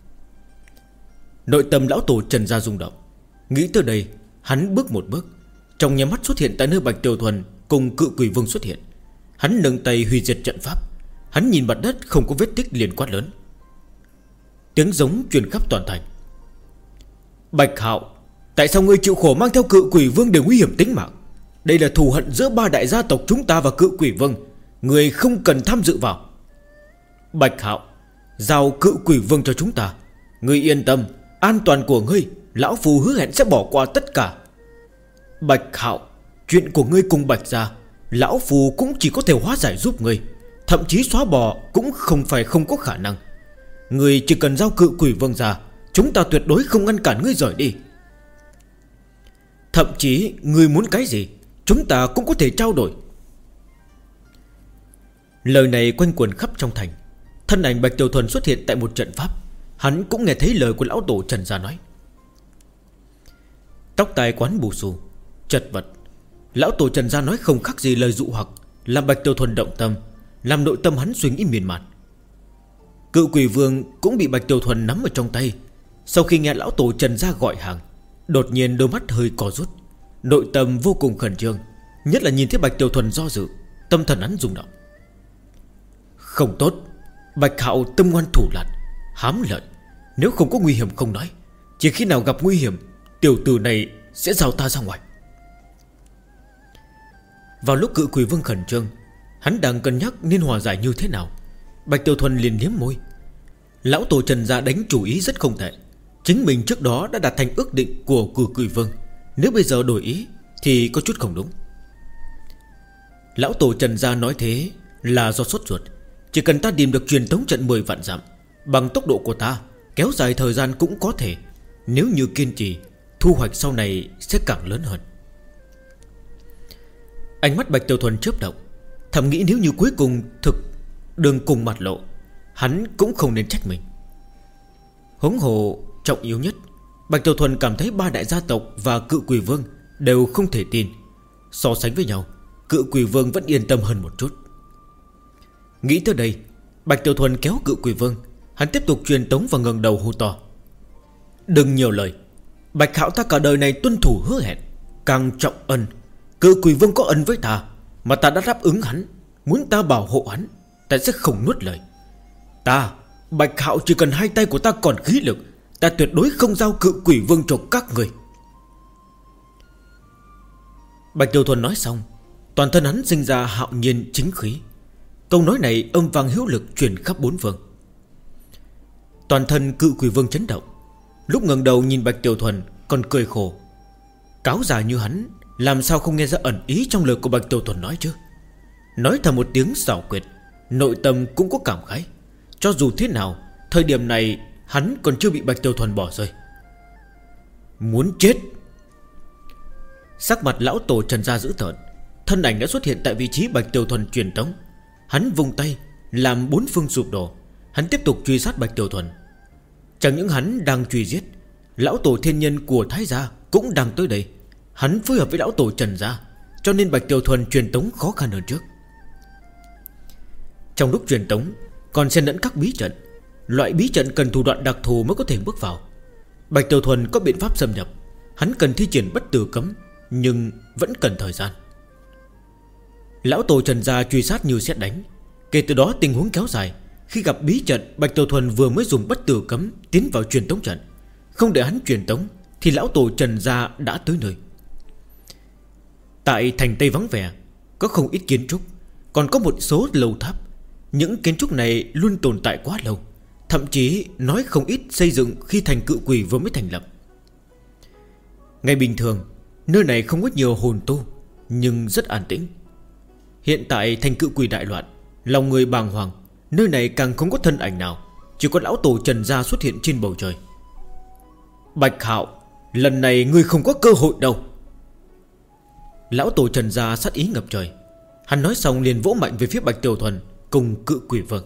Nội tâm lão tổ Trần gia rung động. Nghĩ tới đây, hắn bước một bước, trong nháy mắt xuất hiện tại nơi Bạch Tiểu Thuần cùng Cự Quỷ Vương xuất hiện. Hắn nâng tay hủy diệt trận pháp. Hắn nhìn mặt đất không có vết tích liền quát lớn. Tiếng giống truyền khắp toàn thành. Bạch Hạo, tại sao ngươi chịu khổ mang theo Cự Quỷ Vương để nguy hiểm tính mạng? Đây là thù hận giữa ba đại gia tộc chúng ta và Cự Quỷ Vương, ngươi không cần tham dự vào. Bạch Hạo, giao Cự Quỷ Vương cho chúng ta. Ngươi yên tâm, an toàn của ngươi, lão phù hứa hẹn sẽ bỏ qua tất cả. Bạch Hạo, chuyện của ngươi cùng Bạch gia, lão phù cũng chỉ có thể hóa giải giúp ngươi, thậm chí xóa bỏ cũng không phải không có khả năng. Ngươi chỉ cần giao Cự Quỷ Vương ra, chúng ta tuyệt đối không ngăn cản ngươi rời đi. Thậm chí ngươi muốn cái gì, chúng ta cũng có thể trao đổi. Lời này quanh quẩn khắp trong thành. Thân ảnh Bạch Tiểu Thuần xuất hiện tại một trận pháp. Hắn cũng nghe thấy lời của lão tổ Trần gia nói. Tóc tai quán bù xù, chật vật. Lão tổ Trần gia nói không khác gì lời dụ hoặc, làm Bạch Tiểu Thuần động tâm, làm nội tâm hắn suy nghĩ miên man. Cự Quỷ Vương cũng bị Bạch Tiểu Thuần nắm ở trong tay. Sau khi nghe lão tổ Trần gia gọi hàng, đột nhiên đôi mắt hơi co rút, nội tâm vô cùng khẩn trương. Nhất là nhìn thấy Bạch Tiểu Thuần do dự, tâm thần hắn rung động. Không tốt, Bạch Hạo tâm ngoan thủ lạn, hám lợi. Nếu không có nguy hiểm không nói, chỉ khi nào gặp nguy hiểm, tiểu tử này sẽ giao ta ra ngoài. Vào lúc Cự Quỷ Vương khẩn trương, hắn đang cân nhắc nên hòa giải như thế nào, Bạch Tiểu Thuần liền liếm môi. Lão tổ Trần gia đánh chủ ý rất không tệ. Chính mình trước đó đã đạt thành ước định của Cự Quỷ Vương, Nếu bây giờ đổi ý thì có chút không đúng. Lão tổ Trần gia nói thế là do sốt ruột. Chỉ cần ta tìm được truyền tống trận 10 vạn dặm, bằng tốc độ của ta, kéo dài thời gian cũng có thể. Nếu như kiên trì, thu hoạch sau này sẽ càng lớn hơn. Ánh mắt Bạch Tiểu Thuần chớp động, thầm nghĩ nếu như cuối cùng thực đường cùng mặt lộ, hắn cũng không nên trách mình. Huống hồ trọng yếu nhất, Bạch Tiểu Thuần cảm thấy ba đại gia tộc và Cự Quỷ Vương đều không thể tin. So sánh với nhau, Cự Quỷ Vương vẫn yên tâm hơn một chút. Nghĩ tới đây, Bạch Tiểu Thuần kéo Cự Quỷ Vương. Hắn tiếp tục truyền tống và ngẩng đầu hô to: đừng nhiều lời. Bạch Hạo ta cả đời này tuân thủ hứa hẹn, càng trọng ân. Cự Quỷ Vương có ân với ta, mà ta đã đáp ứng hắn. Muốn ta bảo hộ hắn, ta sẽ không nuốt lời. Ta, Bạch Hạo, chỉ cần hai tay của ta còn khí lực, ta tuyệt đối không giao Cự Quỷ Vương cho các người. Bạch Tiểu Thuần nói xong, toàn thân hắn sinh ra hạo nhiên chính khí. Câu nói này âm vang hữu lực truyền khắp bốn phương. Toàn thân Cự Quỷ Vương chấn động. Lúc ngẩng đầu nhìn Bạch Tiểu Thuần còn cười khổ. Cáo già như hắn làm sao không nghe ra ẩn ý trong lời của Bạch Tiểu Thuần nói chứ. Nói thầm một tiếng xảo quyệt, nội tâm cũng có cảm khái. Cho dù thế nào, thời điểm này hắn còn chưa bị Bạch Tiểu Thuần bỏ rơi. Muốn chết. Sắc mặt lão tổ Trần gia dữ tợn. Thân ảnh đã xuất hiện tại vị trí Bạch Tiểu Thuần truyền tống. Hắn vung tay làm bốn phương sụp đổ. Hắn tiếp tục truy sát Bạch Tiểu Thuần. Chẳng những hắn đang truy giết, lão tổ thiên nhân của Thái gia cũng đang tới đây. Hắn phối hợp với lão tổ Trần gia, cho nên Bạch Tiểu Thuần truyền tống khó khăn hơn trước. Trong lúc truyền tống còn xen lẫn các bí trận. Loại bí trận cần thủ đoạn đặc thù mới có thể bước vào. Bạch Tiểu Thuần có biện pháp xâm nhập. Hắn cần thi triển bất tử cấm, nhưng vẫn cần thời gian. Lão tổ Trần gia truy sát như sét đánh. Kể từ đó tình huống kéo dài. Khi gặp bí trận, Bạch Tiểu Thuần vừa mới dùng bất tử cấm tiến vào truyền tống trận. Không để hắn truyền tống thì lão tổ Trần gia đã tới nơi. Tại thành Tây vắng vẻ, có không ít kiến trúc, còn có một số lầu tháp. Những kiến trúc này luôn tồn tại quá lâu, thậm chí nói không ít xây dựng khi thành Cự Quỷ vừa mới thành lập. Ngày bình thường nơi này không có nhiều hồn tu, nhưng rất an tĩnh. Hiện tại thành Cự Quỷ đại loạn, lòng người bàng hoàng. Nơi này càng không có thân ảnh nào, chỉ có lão tổ Trần gia xuất hiện trên bầu trời. Bạch Hạo, lần này ngươi không có cơ hội đâu. Lão tổ Trần gia sát ý ngập trời. Hắn nói xong liền vỗ mạnh về phía Bạch Tiểu Thuần cùng Cự Quỷ Vương.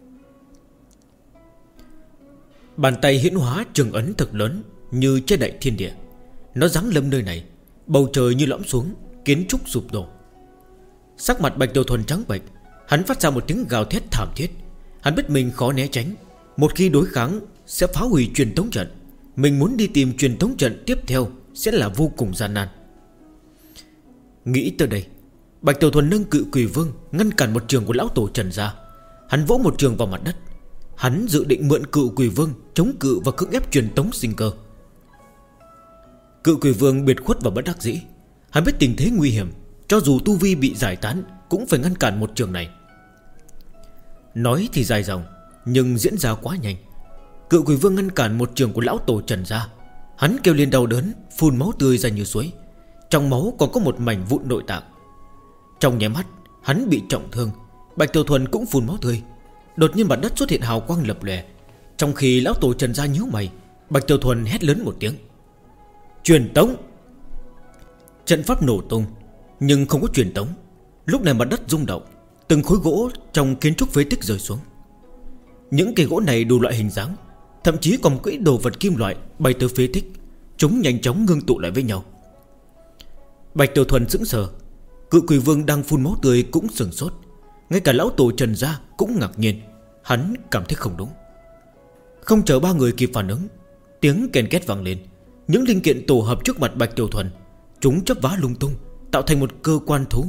Bàn tay hiển hóa trường ấn thật lớn, như che đậy thiên địa. Nó giáng lâm nơi này. Bầu trời như lõm xuống, kiến trúc sụp đổ. Sắc mặt Bạch Tiểu Thuần trắng bệch. Hắn phát ra một tiếng gào thét thảm thiết. Hắn biết mình khó né tránh. Một khi đối kháng sẽ phá hủy truyền tống trận. Mình muốn đi tìm truyền tống trận tiếp theo sẽ là vô cùng gian nan. Nghĩ tới đây, Bạch Tiểu Thuần nâng Cự Quỷ Vương ngăn cản một trường của lão tổ Trần gia. Hắn vỗ một trường vào mặt đất. Hắn dự định mượn Cự Quỷ Vương chống cự và cưỡng ép truyền tống sinh cơ. Cự Quỷ Vương biệt khuất và bất đắc dĩ. Hắn biết tình thế nguy hiểm, cho dù tu vi bị giải tán cũng phải ngăn cản một trường này. Nói thì dài dòng, nhưng diễn ra quá nhanh. Cự Quỷ Vương ngăn cản một trường của lão tổ Trần gia. Hắn kêu lên đau đớn, phun máu tươi ra như suối. Trong máu còn có một mảnh vụn nội tạng. Trong nháy mắt hắn bị trọng thương. Bạch Tiểu Thuần cũng phun máu tươi. Đột nhiên mặt đất xuất hiện hào quang lập lòe. Trong khi lão tổ Trần gia nhíu mày, Bạch Tiểu Thuần hét lớn một tiếng: truyền tống. Trận pháp nổ tung, nhưng không có truyền tống. Lúc này mặt đất rung động. Từng khối gỗ trong kiến trúc phế tích rơi xuống. Những cây gỗ này đủ loại hình dáng, thậm chí còn có ít đồ vật kim loại bay tới phế tích. Chúng nhanh chóng ngưng tụ lại với nhau. Bạch Tiểu Thuần sững sờ. Cự Quỷ Vương đang phun máu tươi cũng sửng sốt. Ngay cả lão tổ Trần gia cũng ngạc nhiên. Hắn cảm thấy không đúng. Không chờ ba người kịp phản ứng, tiếng kèn két vang lên. Những linh kiện tổ hợp trước mặt Bạch Tiểu Thuần. Chúng chớp vá lung tung, tạo thành một cơ quan thú.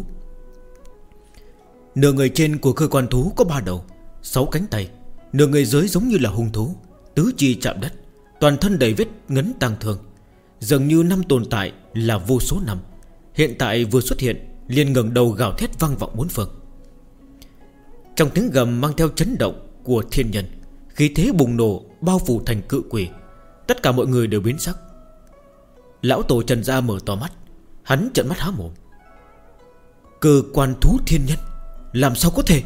Nửa người trên của cơ quan thú có 3 đầu, 6 cánh tay. Nửa người dưới giống như là hung thú, tứ chi chạm đất, toàn thân đầy vết ngấn tang thương. Dường như năm tồn tại là vô số năm, hiện tại vừa xuất hiện liền ngẩng đầu gào thét vang vọng bốn phương. Trong tiếng gầm mang theo chấn động của thiên nhân, khí thế bùng nổ bao phủ thành Cự Quỷ. Tất cả mọi người đều biến sắc. Lão tổ Trần gia mở to mắt. Hắn trợn mắt há mồm. Cơ quan thú thiên nhân, làm sao có thể?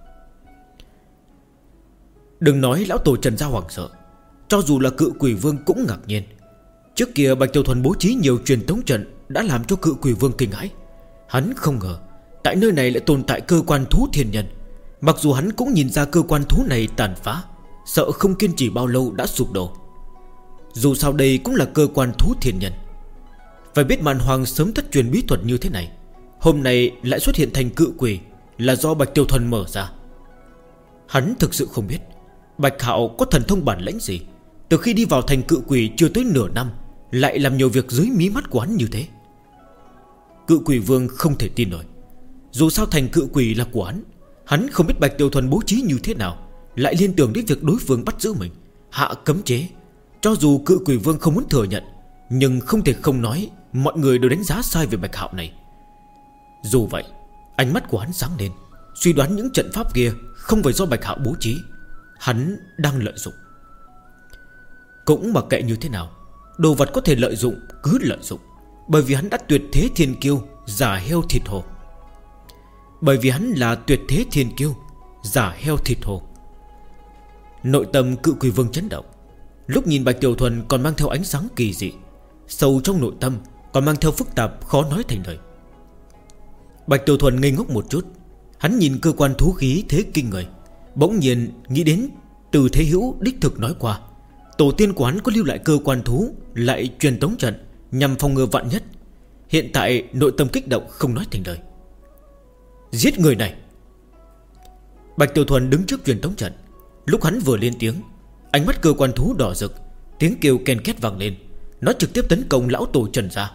Đừng nói lão tổ Trần gia hoảng sợ, cho dù là Cự Quỷ Vương cũng ngạc nhiên. Trước kia Bạch Tiểu Thuần bố trí nhiều truyền tống trận đã làm cho Cự Quỷ Vương kinh hãi. Hắn không ngờ tại nơi này lại tồn tại cơ quan thú thiên nhân. Mặc dù hắn cũng nhìn ra cơ quan thú này tàn phá, sợ không kiên trì bao lâu đã sụp đổ. Dù sao đây cũng là cơ quan thú thiên nhân. Phải biết màn hoàng sớm thất truyền bí thuật như thế này, hôm nay lại xuất hiện thành cự quỷ, là do Bạch Tiểu Thuần mở ra. Hắn thực sự không biết Bạch Hạo có thần thông bản lĩnh gì, từ khi đi vào thành cự quỷ chưa tới nửa năm lại làm nhiều việc dưới mí mắt của hắn như thế. Cự Quỷ Vương không thể tin nổi. Dù sao thành cự quỷ là của hắn, hắn không biết Bạch Tiểu Thuần bố trí như thế nào lại liên tưởng đến việc đối phương bắt giữ mình, hạ cấm chế. Cho dù Cự Quỷ Vương không muốn thừa nhận, nhưng không thể không nói mọi người đều đánh giá sai về Bạch Hạo này. Dù vậy, ánh mắt của hắn sáng lên, suy đoán những trận pháp kia không phải do Bạch Hạo bố trí, hắn đang lợi dụng. Cũng mặc kệ như thế nào, đồ vật có thể lợi dụng cứ lợi dụng, bởi vì hắn đã tuyệt thế thiên kiêu, giả heo thịt hổ. Bởi vì hắn là tuyệt thế thiên kiêu, giả heo thịt hổ. Nội tâm Cự Quỷ Vương chấn động. Lúc nhìn Bạch Tiểu Thuần còn mang theo ánh sáng kỳ dị, sâu trong nội tâm còn mang theo phức tạp khó nói thành lời. Bạch Tiểu Thuần ngây ngốc một chút. Hắn nhìn cơ quan thú khí thế kinh người, bỗng nhiên nghĩ đến Từ Thế Hữu đích thực nói qua, tổ tiên của hắn có lưu lại cơ quan thú, lại truyền tống trận nhằm phòng ngừa vạn nhất. Hiện tại nội tâm kích động không nói thành lời. Giết người này! Bạch Tiểu Thuần đứng trước truyền tống trận. Lúc hắn vừa lên tiếng, ánh mắt cơ quan thú đỏ rực, tiếng kêu ken két vang lên. Nó trực tiếp tấn công lão tổ Trần gia.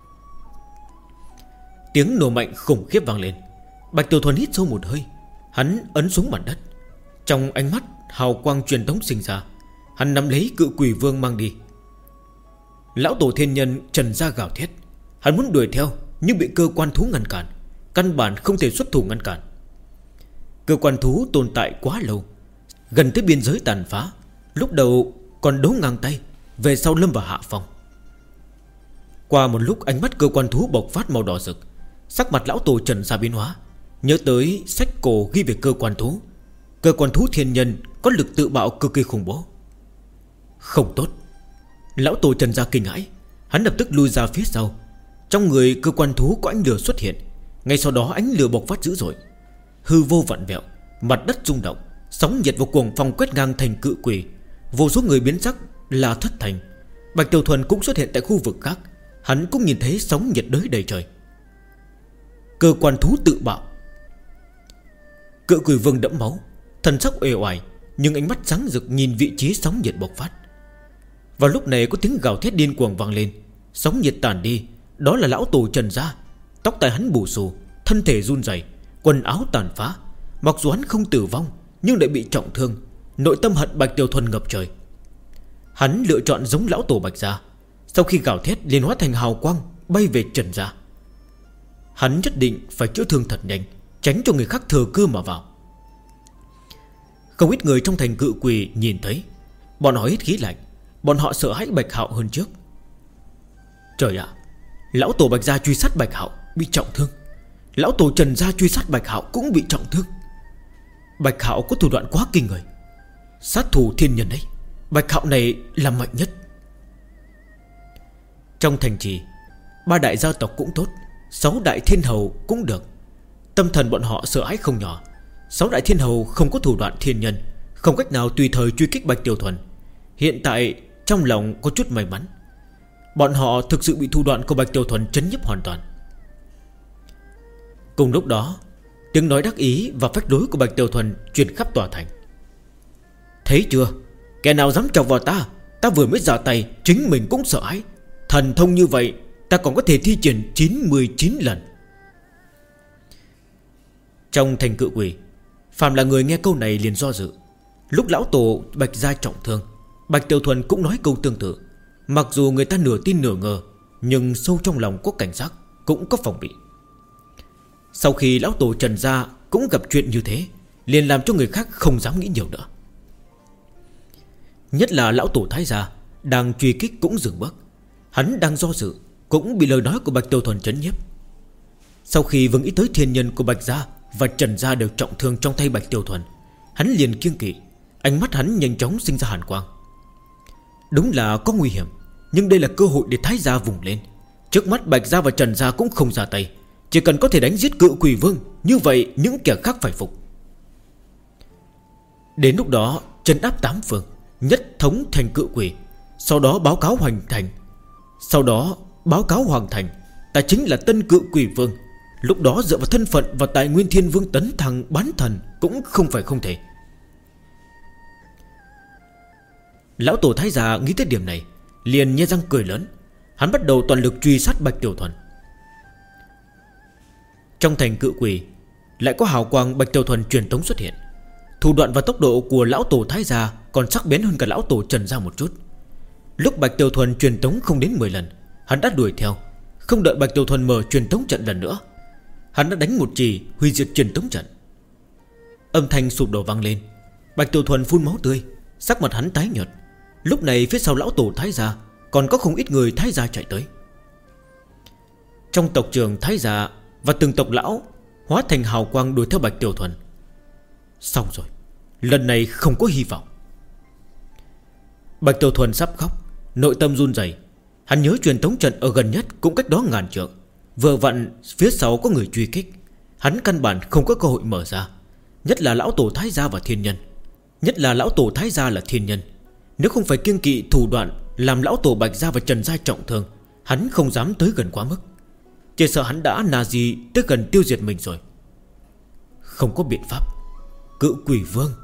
Tiếng nổ mạnh khủng khiếp vang lên. Bạch Tiểu Thuần hít sâu một hơi, hắn ấn xuống mặt đất. Trong ánh mắt hào quang truyền tống sinh ra, hắn nắm lấy Cự Quỷ Vương mang đi. Lão tổ thiên nhân Trần gia gào thét. Hắn muốn đuổi theo nhưng bị cơ quan thú ngăn cản, căn bản không thể xuất thủ ngăn cản. Cơ quan thú tồn tại quá lâu, gần tới biên giới tàn phá. Lúc đầu còn đấu ngang tay, về sau lâm vào hạ phong. Qua một lúc ánh mắt cơ quan thú bộc phát màu đỏ rực, sắc mặt lão tổ Trần gia biến hóa. Nhớ tới sách cổ ghi về cơ quan thú, cơ quan thú thiên nhân có lực tự bạo cực kỳ khủng bố. Không tốt! Lão tổ Trần gia kinh hãi. Hắn lập tức lui ra phía sau. Trong người cơ quan thú có ánh lửa xuất hiện. Ngay sau đó ánh lửa bộc phát dữ dội, hư vô vặn vẹo, mặt đất rung động, sóng nhiệt và cuồng phong quét ngang thành cự quỷ. Vô số người biến sắc là thất thành. Bạch Tiểu Thuần cũng xuất hiện tại khu vực khác. Hắn cũng nhìn thấy sóng nhiệt đới đầy trời. Cơ quan thú tự bạo! Cự Quỷ Vương đẫm máu, thần sắc uể oải, nhưng ánh mắt sáng rực nhìn vị trí sóng nhiệt bộc phát. Vào lúc này có tiếng gào thét điên cuồng vang lên. Sóng nhiệt tàn đi. Đó là lão tổ Trần gia. Tóc tai hắn bù xù, thân thể run rẩy, quần áo tàn phá. Mặc dù hắn không tử vong nhưng lại bị trọng thương. Nội tâm hận Bạch Tiểu Thuần ngập trời. Hắn lựa chọn giống lão tổ Bạch gia. Sau khi gào thét liền hóa thành hào quang bay về Trần gia. Hắn nhất định phải chữa thương thật nhanh, tránh cho người khác thừa cơ mà vào. Không ít người trong thành cự quỷ nhìn thấy, bọn họ hít khí lạnh. Bọn họ sợ hãi Bạch Hạo hơn trước. Trời ạ! Lão tổ Bạch gia truy sát Bạch Hạo bị trọng thương, lão tổ Trần gia truy sát Bạch Hạo cũng bị trọng thương. Bạch Hạo có thủ đoạn quá kinh người, sát thủ thiên nhân đấy. Bạch Hạo này là mạnh nhất. Trong thành trì, 3 đại gia tộc cũng tốt, 6 đại thiên hầu cũng được. Tâm thần bọn họ sợ hãi không nhỏ. 6 đại thiên hầu không có thủ đoạn thiên nhân, không cách nào tùy thời truy kích Bạch Tiểu Thuần. Hiện tại trong lòng có chút may mắn, bọn họ thực sự bị thủ đoạn của Bạch Tiểu Thuần chấn nhiếp hoàn toàn. Cùng lúc đó, tiếng nói đắc ý và phách lối của Bạch Tiểu Thuần truyền khắp tòa thành. Thấy chưa? Kẻ nào dám chọc vào ta, ta vừa mới ra tay chính mình cũng sợ hãi. Thần thông như vậy ta còn có thể thi triển 99 lần. Trong thành cự quỷ, phàm là người nghe câu này liền do dự. Lúc lão tổ Bạch gia trọng thương, Bạch Tiểu Thuần cũng nói câu tương tự. Mặc dù người ta nửa tin nửa ngờ, nhưng sâu trong lòng có cảnh giác, cũng có phòng bị. Sau khi lão tổ Trần gia cũng gặp chuyện như thế, liền làm cho người khác không dám nghĩ nhiều nữa. Nhất là lão tổ Thái gia đang truy kích cũng dừng bước. Hắn đang do dự cũng bị lời nói của Bạch Tiểu Thuần chấn nhiếp. Sau khi vừa nghĩ tới thiên nhân của Bạch Gia và Trần Gia đều trọng thương trong tay Bạch Tiểu Thuần, hắn liền kiêng kỵ. Ánh mắt hắn nhanh chóng sinh ra hàn quang. Đúng là có nguy hiểm, nhưng đây là cơ hội để Thái Gia vùng lên. Trước mắt Bạch Gia và Trần Gia cũng không ra tay, chỉ cần có thể đánh giết Cự Quỷ Vương, như vậy những kẻ khác phải phục. Đến lúc đó trấn áp 8 phương, nhất thống thành Cự Quỷ. Sau đó báo cáo Hoàng Thành, ta chính là tân Cự Quỷ Vương. Lúc đó dựa vào thân phận và tài nguyên Thiên Vương tấn thăng bán thần cũng không phải không thể. Lão tổ Thái Gia nghĩ tới điểm này, liền nhe răng cười lớn. Hắn bắt đầu toàn lực truy sát Bạch Tiểu Thuần. Trong thành Cự Quỷ lại có hào quang Bạch Tiểu Thuần truyền tống xuất hiện. Thủ đoạn và tốc độ của lão tổ Thái Gia còn sắc bén hơn cả lão tổ Trần Gia một chút. Lúc Bạch Tiểu Thuần truyền tống không đến 10 lần, hắn đã đuổi theo. Không đợi Bạch Tiểu Thuần mở truyền tống trận lần nữa, hắn đã đánh một chì hủy diệt truyền tống trận. Âm thanh sụp đổ vang lên. Bạch Tiểu Thuần phun máu tươi, sắc mặt hắn tái nhợt. Lúc này phía sau lão tổ Thái Gia còn có không ít người Thái Gia chạy tới. Trong tộc trưởng Thái Gia và từng tộc lão hóa thành hào quang đuổi theo Bạch Tiểu Thuần. Xong rồi, lần này không có hy vọng. Bạch Tiểu Thuần sắp khóc, nội tâm run rẩy. Hắn nhớ truyền tống trận ở gần nhất cũng cách đó ngàn trượng. Vừa vặn phía sau có người truy kích, hắn căn bản không có cơ hội mở ra. Nhất là lão tổ Thái Gia và thiên nhân. Nếu không phải kiêng kỵ thủ đoạn làm lão tổ Bạch Gia và Trần Gia trọng thương, hắn không dám tới gần quá mức. Chỉ sợ hắn đã nà gì tới gần tiêu diệt mình rồi. Không có biện pháp. Cự Quỷ Vương.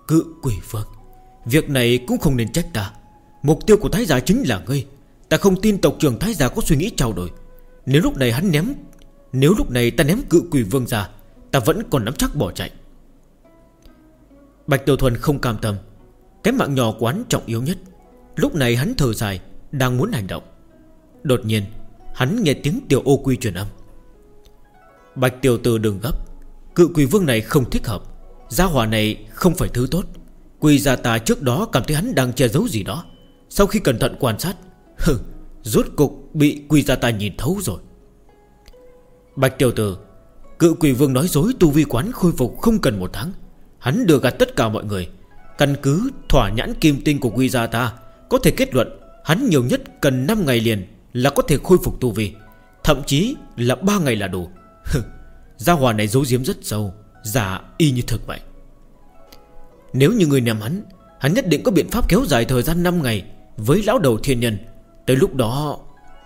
Việc này cũng không nên trách ta. Mục tiêu của Thái Gia chính là ngươi. Ta không tin tộc trưởng Thái Gia có suy nghĩ trao đổi. Nếu lúc này ta ném Cự Quỷ Vương ra, ta vẫn còn nắm chắc bỏ chạy. Bạch Tiểu Thuần không cam tâm. Cái mạng nhỏ của hắn trọng yếu nhất. Lúc này hắn thở dài, đang muốn hành động. Đột nhiên hắn nghe tiếng Tiểu Ô Quy truyền âm. Bạch tiểu tử đừng gấp. Cự Quỷ Vương này không thích hợp. Gia hỏa này không phải thứ tốt. Quỷ gia ta trước đó cảm thấy hắn đang che giấu gì đó. Sau khi cẩn thận quan sát, rốt cục bị Quỷ gia ta nhìn thấu rồi. Bạch tiểu tử, Cự Quỷ Vương nói dối tu vi quán khôi phục không cần 1 tháng. Hắn lừa gạt tất cả mọi người. Căn cứ thỏa nhãn kim tinh của Quỷ gia ta, có thể kết luận hắn nhiều nhất cần 5 ngày liền là có thể khôi phục tu vi. Thậm chí là 3 ngày là đủ. Gia hỏa này giấu giếm rất sâu, giả y như thực vậy. Nếu như người ném hắn nhất định có biện pháp kéo dài thời gian 5 ngày với lão đầu thiên nhân. Tới lúc đó...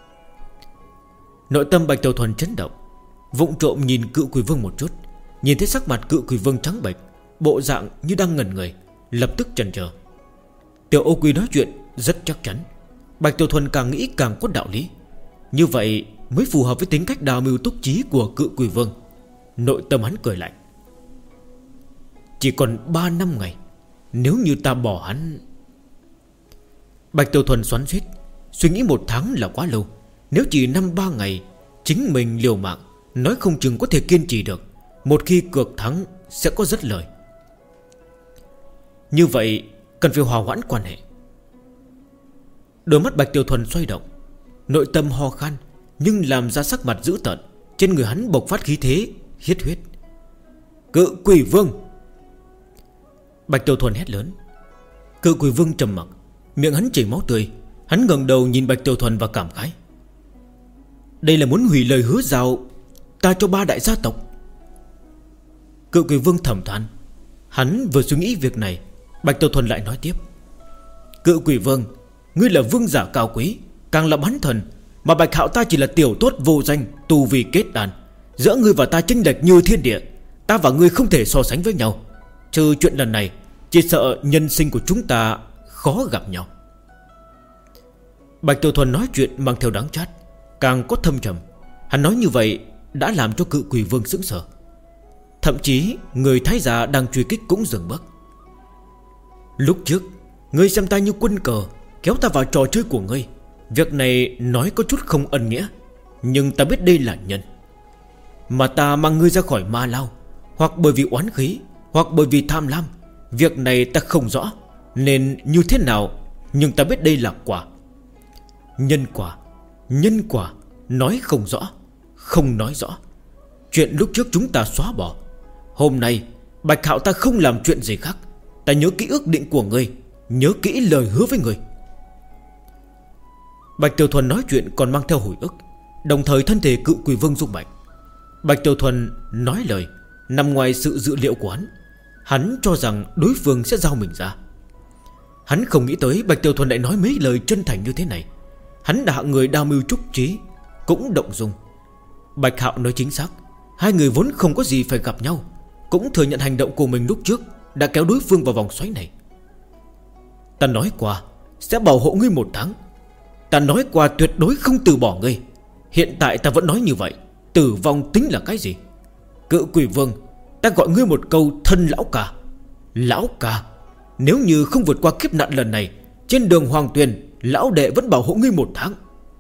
Nội tâm Bạch Tiểu Thuần chấn động, vụng trộm nhìn Cự Quỷ Vương một chút. Nhìn thấy sắc mặt Cự Quỷ Vương trắng bệch, bộ dạng như đang ngẩn người, lập tức chần chờ. Tiểu Ô Quy nói chuyện rất chắc chắn. Bạch Tiểu Thuần càng nghĩ càng có đạo lý. Như vậy mới phù hợp với tính cách đào mưu túc trí của Cự Quỷ Vương. Nội tâm hắn cười lạnh. Chỉ còn 3 năm ngày. Nếu như ta bỏ hắn... Bạch Tiểu Thuần xoắn xuýt, suy nghĩ 1 tháng là quá lâu. Nếu chỉ 5-3 ngày chính mình liều mạng, nói không chừng có thể kiên trì được. Một khi cược thắng sẽ có rất lời. Như vậy cần phải hòa hoãn quan hệ. Đôi mắt Bạch Tiểu Thuần xoay động, nội tâm ho khan, nhưng làm ra sắc mặt dữ tợn. Trên người hắn bộc phát khí thế hiết huyết. Cự Quỷ Vương! Bạch Tiểu Thuần hét lớn. Cự Quỷ Vương trầm mặc, miệng hắn chảy máu tươi. Hắn ngẩng đầu nhìn Bạch Tiểu Thuần và cảm khái. Đây là muốn hủy lời hứa giao ta cho 3 đại gia tộc. Cự Quỷ Vương thầm than. Hắn vừa suy nghĩ việc này, Bạch Tiểu Thuần lại nói tiếp. Cự Quỷ Vương, ngươi là vương giả cao quý, càng là bán thần, mà Bạch Hạo ta chỉ là tiểu tốt vô danh, tu vi kết đàn. Giữa ngươi và ta chênh lệch như thiên địa. Ta và ngươi không thể so sánh với nhau. Trừ chuyện lần này, chỉ sợ nhân sinh của chúng ta khó gặp nhau. Bạch Tiểu Thuần nói chuyện mang theo đắng chát, càng có thâm trầm. Hắn nói như vậy đã làm cho Cự Quỷ Vương sững sờ. Thậm chí người Thái Gia đang truy kích cũng dừng bước. Lúc trước ngươi xem ta như quân cờ, kéo ta vào trò chơi của ngươi. Việc này nói có chút không ân nghĩa, nhưng ta biết đây là nhân. Mà ta mang ngươi ra khỏi ma lao, hoặc bởi vì oán khí, hoặc bởi vì tham lam. Việc này ta không rõ nên như thế nào, nhưng ta biết đây là quả. Nhân quả Nhân quả nói không rõ, không nói rõ. Chuyện lúc trước chúng ta xóa bỏ. Hôm nay Bạch Hạo ta không làm chuyện gì khác. Ta nhớ kỹ ước định của ngươi, nhớ kỹ lời hứa với ngươi. Bạch Tiểu Thuần nói chuyện còn mang theo hồi ức, đồng thời thân thể Cự Quỷ Vương rung mạnh. Bạch Tiểu Thuần nói lời nằm ngoài sự dự liệu của hắn. Hắn cho rằng đối phương sẽ giao mình ra. Hắn không nghĩ tới Bạch Tiểu Thuần lại nói mấy lời chân thành như thế này. Hắn đã hạng người đa mưu trúc trí, cũng động dung. Bạch Hạo nói chính xác. Hai người vốn không có gì phải gặp nhau, cũng thừa nhận hành động của mình lúc trước đã kéo đối phương vào vòng xoáy này. Ta nói qua sẽ bảo hộ ngươi 1 tháng. Ta nói qua tuyệt đối không từ bỏ ngươi. Hiện tại ta vẫn nói như vậy. Tử vong tính là cái gì? Cự Quỷ Vương, ta gọi ngươi một câu thân lão ca. Lão ca, nếu như không vượt qua kiếp nạn lần này, trên đường Hoàng Tuyền, lão đệ vẫn bảo hộ ngươi 1 tháng.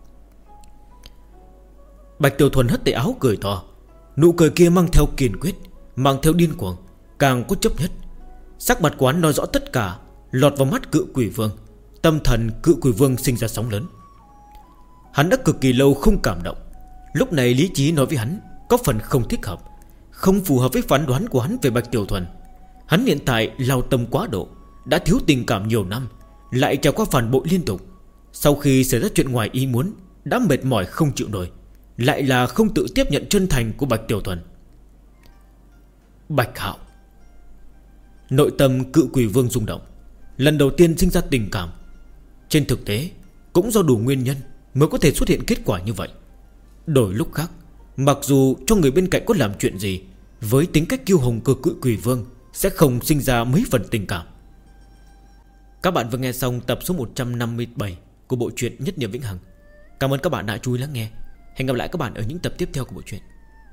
Bạch Tiểu Thuần hất tay áo cười to. Nụ cười kia mang theo kiên quyết, mang theo điên cuồng, càng có chấp nhất. Sắc mặt quán nói rõ tất cả lọt vào mắt Cự Quỷ Vương. Tâm thần Cự Quỷ Vương sinh ra sóng lớn. Hắn đã cực kỳ lâu không cảm động. Lúc này lý trí nói với hắn có phần không thích hợp, không phù hợp với phán đoán của hắn về Bạch Tiểu Thuần. Hắn hiện tại lao tâm quá độ, đã thiếu tình cảm nhiều năm, lại trải qua phản bội liên tục. Sau khi xảy ra chuyện ngoài ý muốn, đã mệt mỏi không chịu nổi, lại là không tự tiếp nhận chân thành của Bạch Tiểu Thuần. Bạch Hạo. Nội tâm Cự Quỷ Vương rung động, lần đầu tiên sinh ra tình cảm. Trên thực tế cũng do đủ nguyên nhân mới có thể xuất hiện kết quả như vậy. Đổi lúc khác, mặc dù cho người bên cạnh có làm chuyện gì, với tính cách kiêu hùng của Cự Quỷ Vương sẽ không sinh ra mấy phần tình cảm. Các bạn vừa nghe xong tập số 157 của bộ truyện Nhất Niệm Vĩnh Hằng. Cảm ơn các bạn đã chú ý lắng nghe. Hẹn gặp lại các bạn ở những tập tiếp theo của bộ truyện.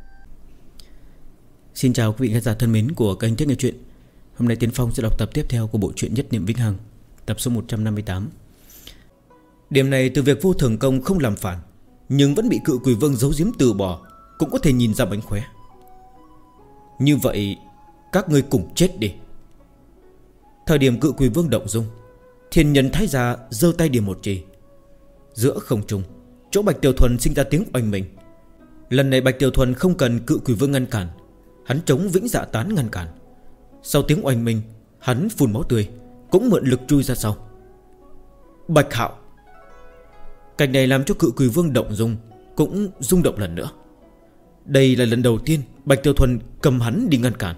Xin chào quý vị khán giả thân mến của kênh Thích Nghe Chuyện. Hôm nay Tiến Phong sẽ đọc tập tiếp theo của bộ truyện Nhất Niệm Vĩnh Hằng, tập số 158. Điểm này từ việc vô thường công không làm phản, nhưng vẫn bị Cự Quỷ Vương giấu giếm từ bỏ, cũng có thể nhìn ra mánh khóe. Như vậy các ngươi cùng chết đi. Thời điểm Cự Quỷ Vương động dung, Thiên Nhân Thái Gia giơ tay điểm một chỉ. Giữa không trung, chỗ Bạch Tiểu Thuần sinh ra tiếng oanh minh. Lần này Bạch Tiểu Thuần không cần Cự Quỷ Vương ngăn cản, hắn chống Vĩnh Dạ Tán ngăn cản. Sau tiếng oanh minh, hắn phun máu tươi, cũng mượn lực chui ra sau. Bạch Hạo. Cảnh này làm cho Cự Quỷ Vương động dung, cũng rung động lần nữa. Đây là lần đầu tiên Bạch Tiểu Thuần cầm hắn đi ngăn cản.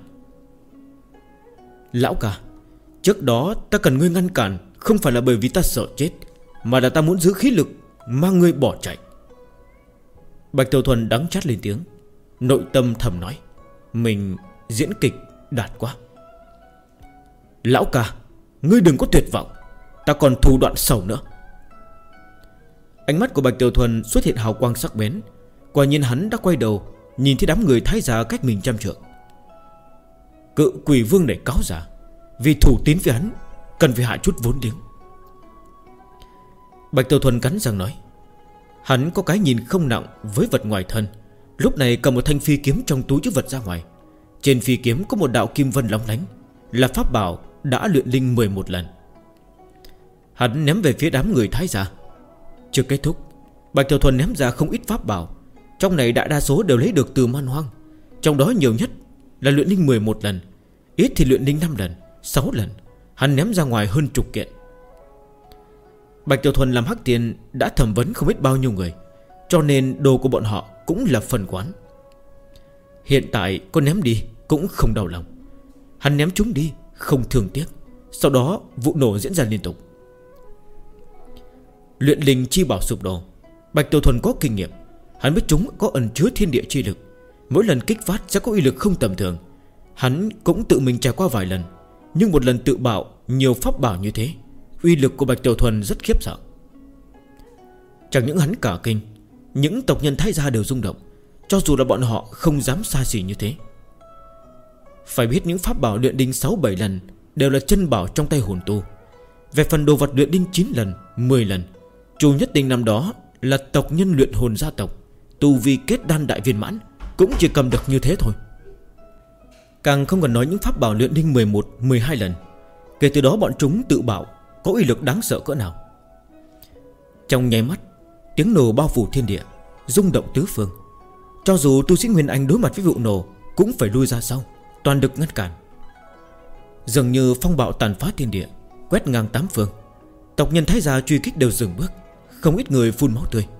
Lão ca, trước đó ta cần ngươi ngăn cản, không phải là bởi vì ta sợ chết, mà là ta muốn giữ khí lực mang ngươi bỏ chạy. Bạch Tiểu Thuần đắng chát lên tiếng, nội tâm thầm nói, mình diễn kịch đạt quá. Lão ca, ngươi đừng có tuyệt vọng, ta còn thủ đoạn sầu nữa. Ánh mắt của Bạch Tiểu Thuần xuất hiện hào quang sắc bén. Quả nhiên hắn đã quay đầu, nhìn thấy đám người Thái Gia cách mình 100 trượng. Cự Quỷ Vương này cáo giả, vì thủ tín với hắn cần phải hạ chút vốn liếng. Bạch Tiểu Thuần cắn răng nói, hắn có cái nhìn không nặng với vật ngoài thân. Lúc này cầm một thanh phi kiếm trong túi chứa vật ra ngoài. Trên phi kiếm có một đạo kim vân lóng lánh, là pháp bảo đã luyện linh 11 lần. Hắn ném về phía đám người Thái Gia. Chưa kết thúc, Bạch Tiểu Thuần ném ra không ít pháp bảo. Trong này đại đa số đều lấy được từ man hoang. Trong đó nhiều nhất là luyện linh 11 lần, ít thì luyện linh 5 lần, 6 lần. Hắn ném ra ngoài hơn chục kiện. Bạch Tiểu Thuần làm hắc tiền đã thẩm vấn không biết bao nhiêu người, cho nên đồ của bọn họ cũng là phần quán. Hiện tại có ném đi cũng không đau lòng. Hắn ném chúng đi không thương tiếc. Sau đó vụ nổ diễn ra liên tục. Luyện linh chi bảo sụp đổ, Bạch Tiểu Thuần có kinh nghiệm. Hắn biết chúng có ẩn chứa thiên địa chi lực, mỗi lần kích phát sẽ có uy lực không tầm thường. Hắn cũng tự mình trải qua vài lần, nhưng một lần tự bạo nhiều pháp bảo như thế, uy lực của Bạch Tiểu Thuần rất khiếp sợ. Chẳng những hắn cả kinh, những tộc nhân Thái Gia đều rung động, cho dù là bọn họ không dám xa xỉ như thế. Phải biết những pháp bảo luyện đinh 6-7 lần đều là chân bảo trong tay hồn tu. Về phần đồ vật luyện đinh 9 lần, 10 lần, chủ nhất định năm đó là tộc nhân luyện hồn gia tộc, tu vi kết đan đại viên mãn, cũng chỉ cầm được như thế thôi. Càng không cần nói những pháp bảo luyện đinh 11, 12 lần. Kể từ đó bọn chúng tự bảo có uy lực đáng sợ cỡ nào. Trong nháy mắt, Tiếng nổ bao phủ thiên địa, rung động tứ phương. Cho dù tu sĩ Nguyên Anh đối mặt với vụ nổ cũng phải lui ra sau, toàn lực ngăn cản. Dường như phong bạo tàn phá thiên địa, quét ngang tám phương. Tộc nhân Thái gia truy kích đều dừng bước, không ít người phun máu tươi.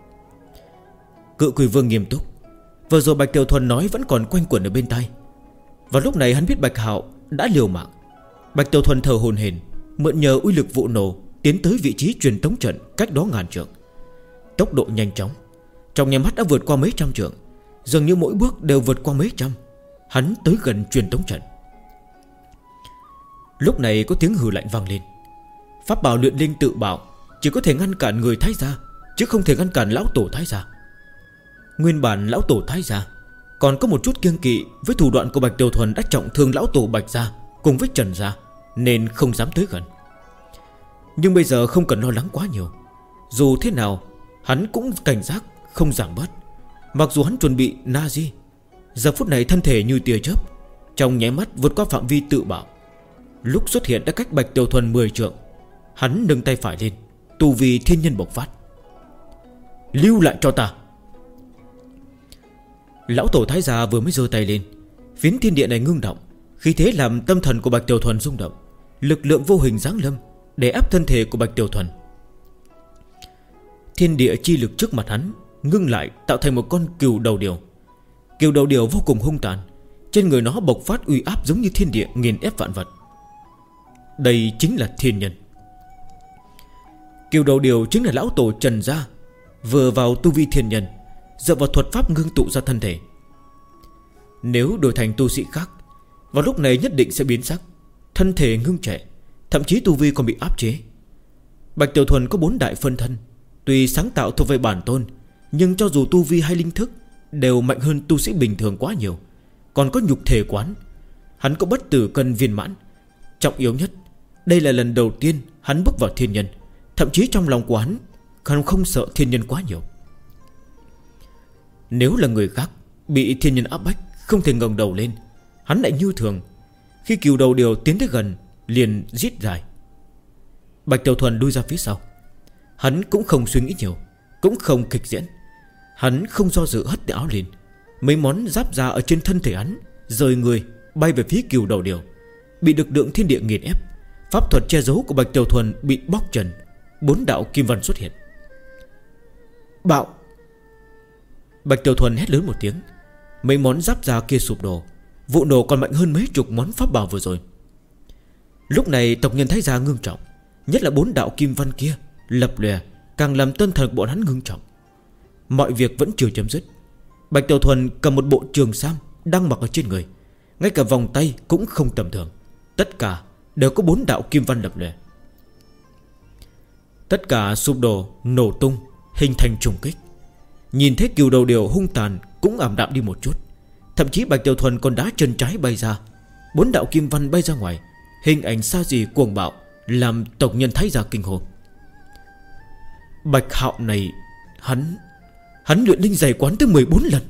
Cự Quỷ Vương nghiêm túc. Vừa rồi Bạch Tiểu Thuần nói vẫn còn quanh quẩn ở bên tai. Và lúc này hắn biết Bạch Hạo đã liều mạng. Bạch Tiểu Thuần thở hổn hển, mượn nhờ uy lực vụ nổ tiến tới vị trí truyền tống trận cách đó ngàn trượng. Tốc độ nhanh chóng, trong nháy mắt đã vượt qua mấy trăm trượng, dường như mỗi bước đều vượt qua mấy trăm. Hắn tới gần truyền tống trận. Lúc này có tiếng hừ lạnh vang lên. Pháp bảo luyện linh tự bảo chỉ có thể ngăn cản người Thái gia, chứ không thể ngăn cản lão tổ Thái gia. Nguyên bản lão tổ Thái gia còn có một chút kiêng kỵ với thủ đoạn của Bạch Tiểu Thuần đã trọng thương lão tổ Bạch gia cùng với Trần gia, nên không dám tới gần. Nhưng bây giờ không cần lo lắng quá nhiều. Dù thế nào hắn cũng cảnh giác không giảm bớt. Mặc dù hắn chuẩn bị Nazi, giờ phút này thân thể như tia chớp, trong nháy mắt vượt qua phạm vi tự bảo. Lúc xuất hiện đã cách Bạch Tiểu Thuần 10 trượng. Hắn nâng tay phải lên, tu vi thiên nhân bộc phát. Lưu lại cho ta. Lão tổ Thái gia vừa mới giơ tay lên, phiến thiên địa này ngưng động, khí thế làm tâm thần của Bạch Tiểu Thuần rung động. Lực lượng vô hình giáng lâm để áp thân thể của Bạch Tiểu Thuần. Thiên địa chi lực trước mặt hắn ngưng lại, tạo thành một con cừu đầu điểu. Cừu đầu điểu vô cùng hung tàn, trên người nó bộc phát uy áp giống như thiên địa nghiền ép vạn vật. Đây chính là thiên nhân. Cừu đầu điểu chính là lão tổ Trần gia vừa vào tu vi thiên nhân, dựa vào thuật pháp ngưng tụ ra thân thể. Nếu đổi thành tu sĩ khác, vào lúc này nhất định sẽ biến sắc, thân thể ngưng trệ, thậm chí tu vi còn bị áp chế. Bạch Tiểu Thuần có 4 đại phân thân, tuy sáng tạo thuộc về bản tôn, nhưng cho dù tu vi hay linh thức đều mạnh hơn tu sĩ bình thường quá nhiều. Còn có nhục thể quán, hắn có bất tử cân viên mãn. Trọng yếu nhất, đây là lần đầu tiên hắn bước vào thiên nhân, thậm chí trong lòng của hắn còn không sợ thiên nhân quá nhiều. Nếu là người khác bị thiên nhân áp bách, không thể ngẩng đầu lên, hắn lại như thường. Khi cừu đầu điểu tiến tới gần, liền rít dài. Bạch Tiểu Thuần lui ra phía sau. Hắn cũng không suy nghĩ nhiều, cũng không kịch diễn. Hắn không do dự hất áo lên. Mấy món giáp da ở trên thân thể hắn rời người bay về phía cừu đầu điểu. Bị lực lượng thiên địa nghiền ép, pháp thuật che giấu của Bạch Tiểu Thuần bị bóc trần. 4 đạo kim văn xuất hiện. Bạo! Bạch Tiểu Thuần hét lớn một tiếng. Mấy món giáp da kia sụp đổ. Vụ nổ còn mạnh hơn mấy chục món pháp bảo vừa rồi. Lúc này tộc nhân Thái gia ngưng trọng, nhất là 4 đạo kim văn kia lập lòe, càng làm tinh thần bọn hắn ngưng trọng. Mọi việc vẫn chưa chấm dứt. Bạch Tiểu Thuần cầm một bộ trường sam đang mặc ở trên người, ngay cả vòng tay cũng không tầm thường. Tất cả đều có 4 đạo kim văn lập lòe. Tất cả sụp đổ, nổ tung, hình thành trùng kích. Nhìn thấy cừu đầu điểu hung tàn cũng ảm đạm đi một chút. Thậm chí Bạch Tiểu Thuần còn đá chân trái bay ra, 4 đạo kim văn bay ra ngoài, hình ảnh xa dị cuồng bạo, làm tộc nhân Thái gia kinh hồn. Bạch Hạo này, hắn luyện linh dày quán tới 14 lần.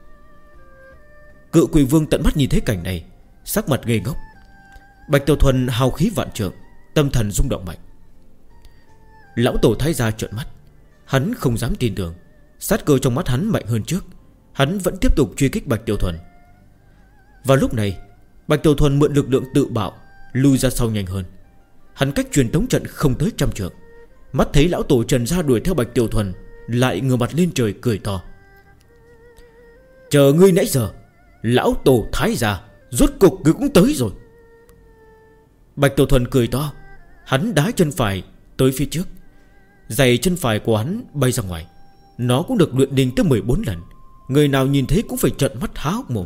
Cự Quỷ Vương tận mắt nhìn thấy cảnh này, sắc mặt ngây ngốc. Bạch Tiểu Thuần hào khí vạn trượng, tâm thần rung động mạnh. Lão tổ Thái gia trợn mắt, hắn không dám tin tưởng. Sát cơ trong mắt hắn mạnh hơn trước. Hắn vẫn tiếp tục truy kích Bạch Tiểu Thuần. Vào lúc này Bạch Tiểu Thuần mượn lực lượng tự bạo, lui ra sau nhanh hơn. Hắn cách truyền tống trận không tới 100 trượng. Mắt thấy lão tổ Trần gia đuổi theo Bạch Tiểu Thuần, lại ngửa mặt lên trời cười to. Chờ ngươi nãy giờ, lão tổ Thái gia rốt cục ngươi cũng tới rồi. Bạch Tiểu Thuần cười to. Hắn đá chân phải tới phía trước, giày chân phải của hắn bay ra ngoài. Nó cũng được luyện linh tới 14 lần. Người nào nhìn thấy cũng phải trợn mắt há hốc mồm.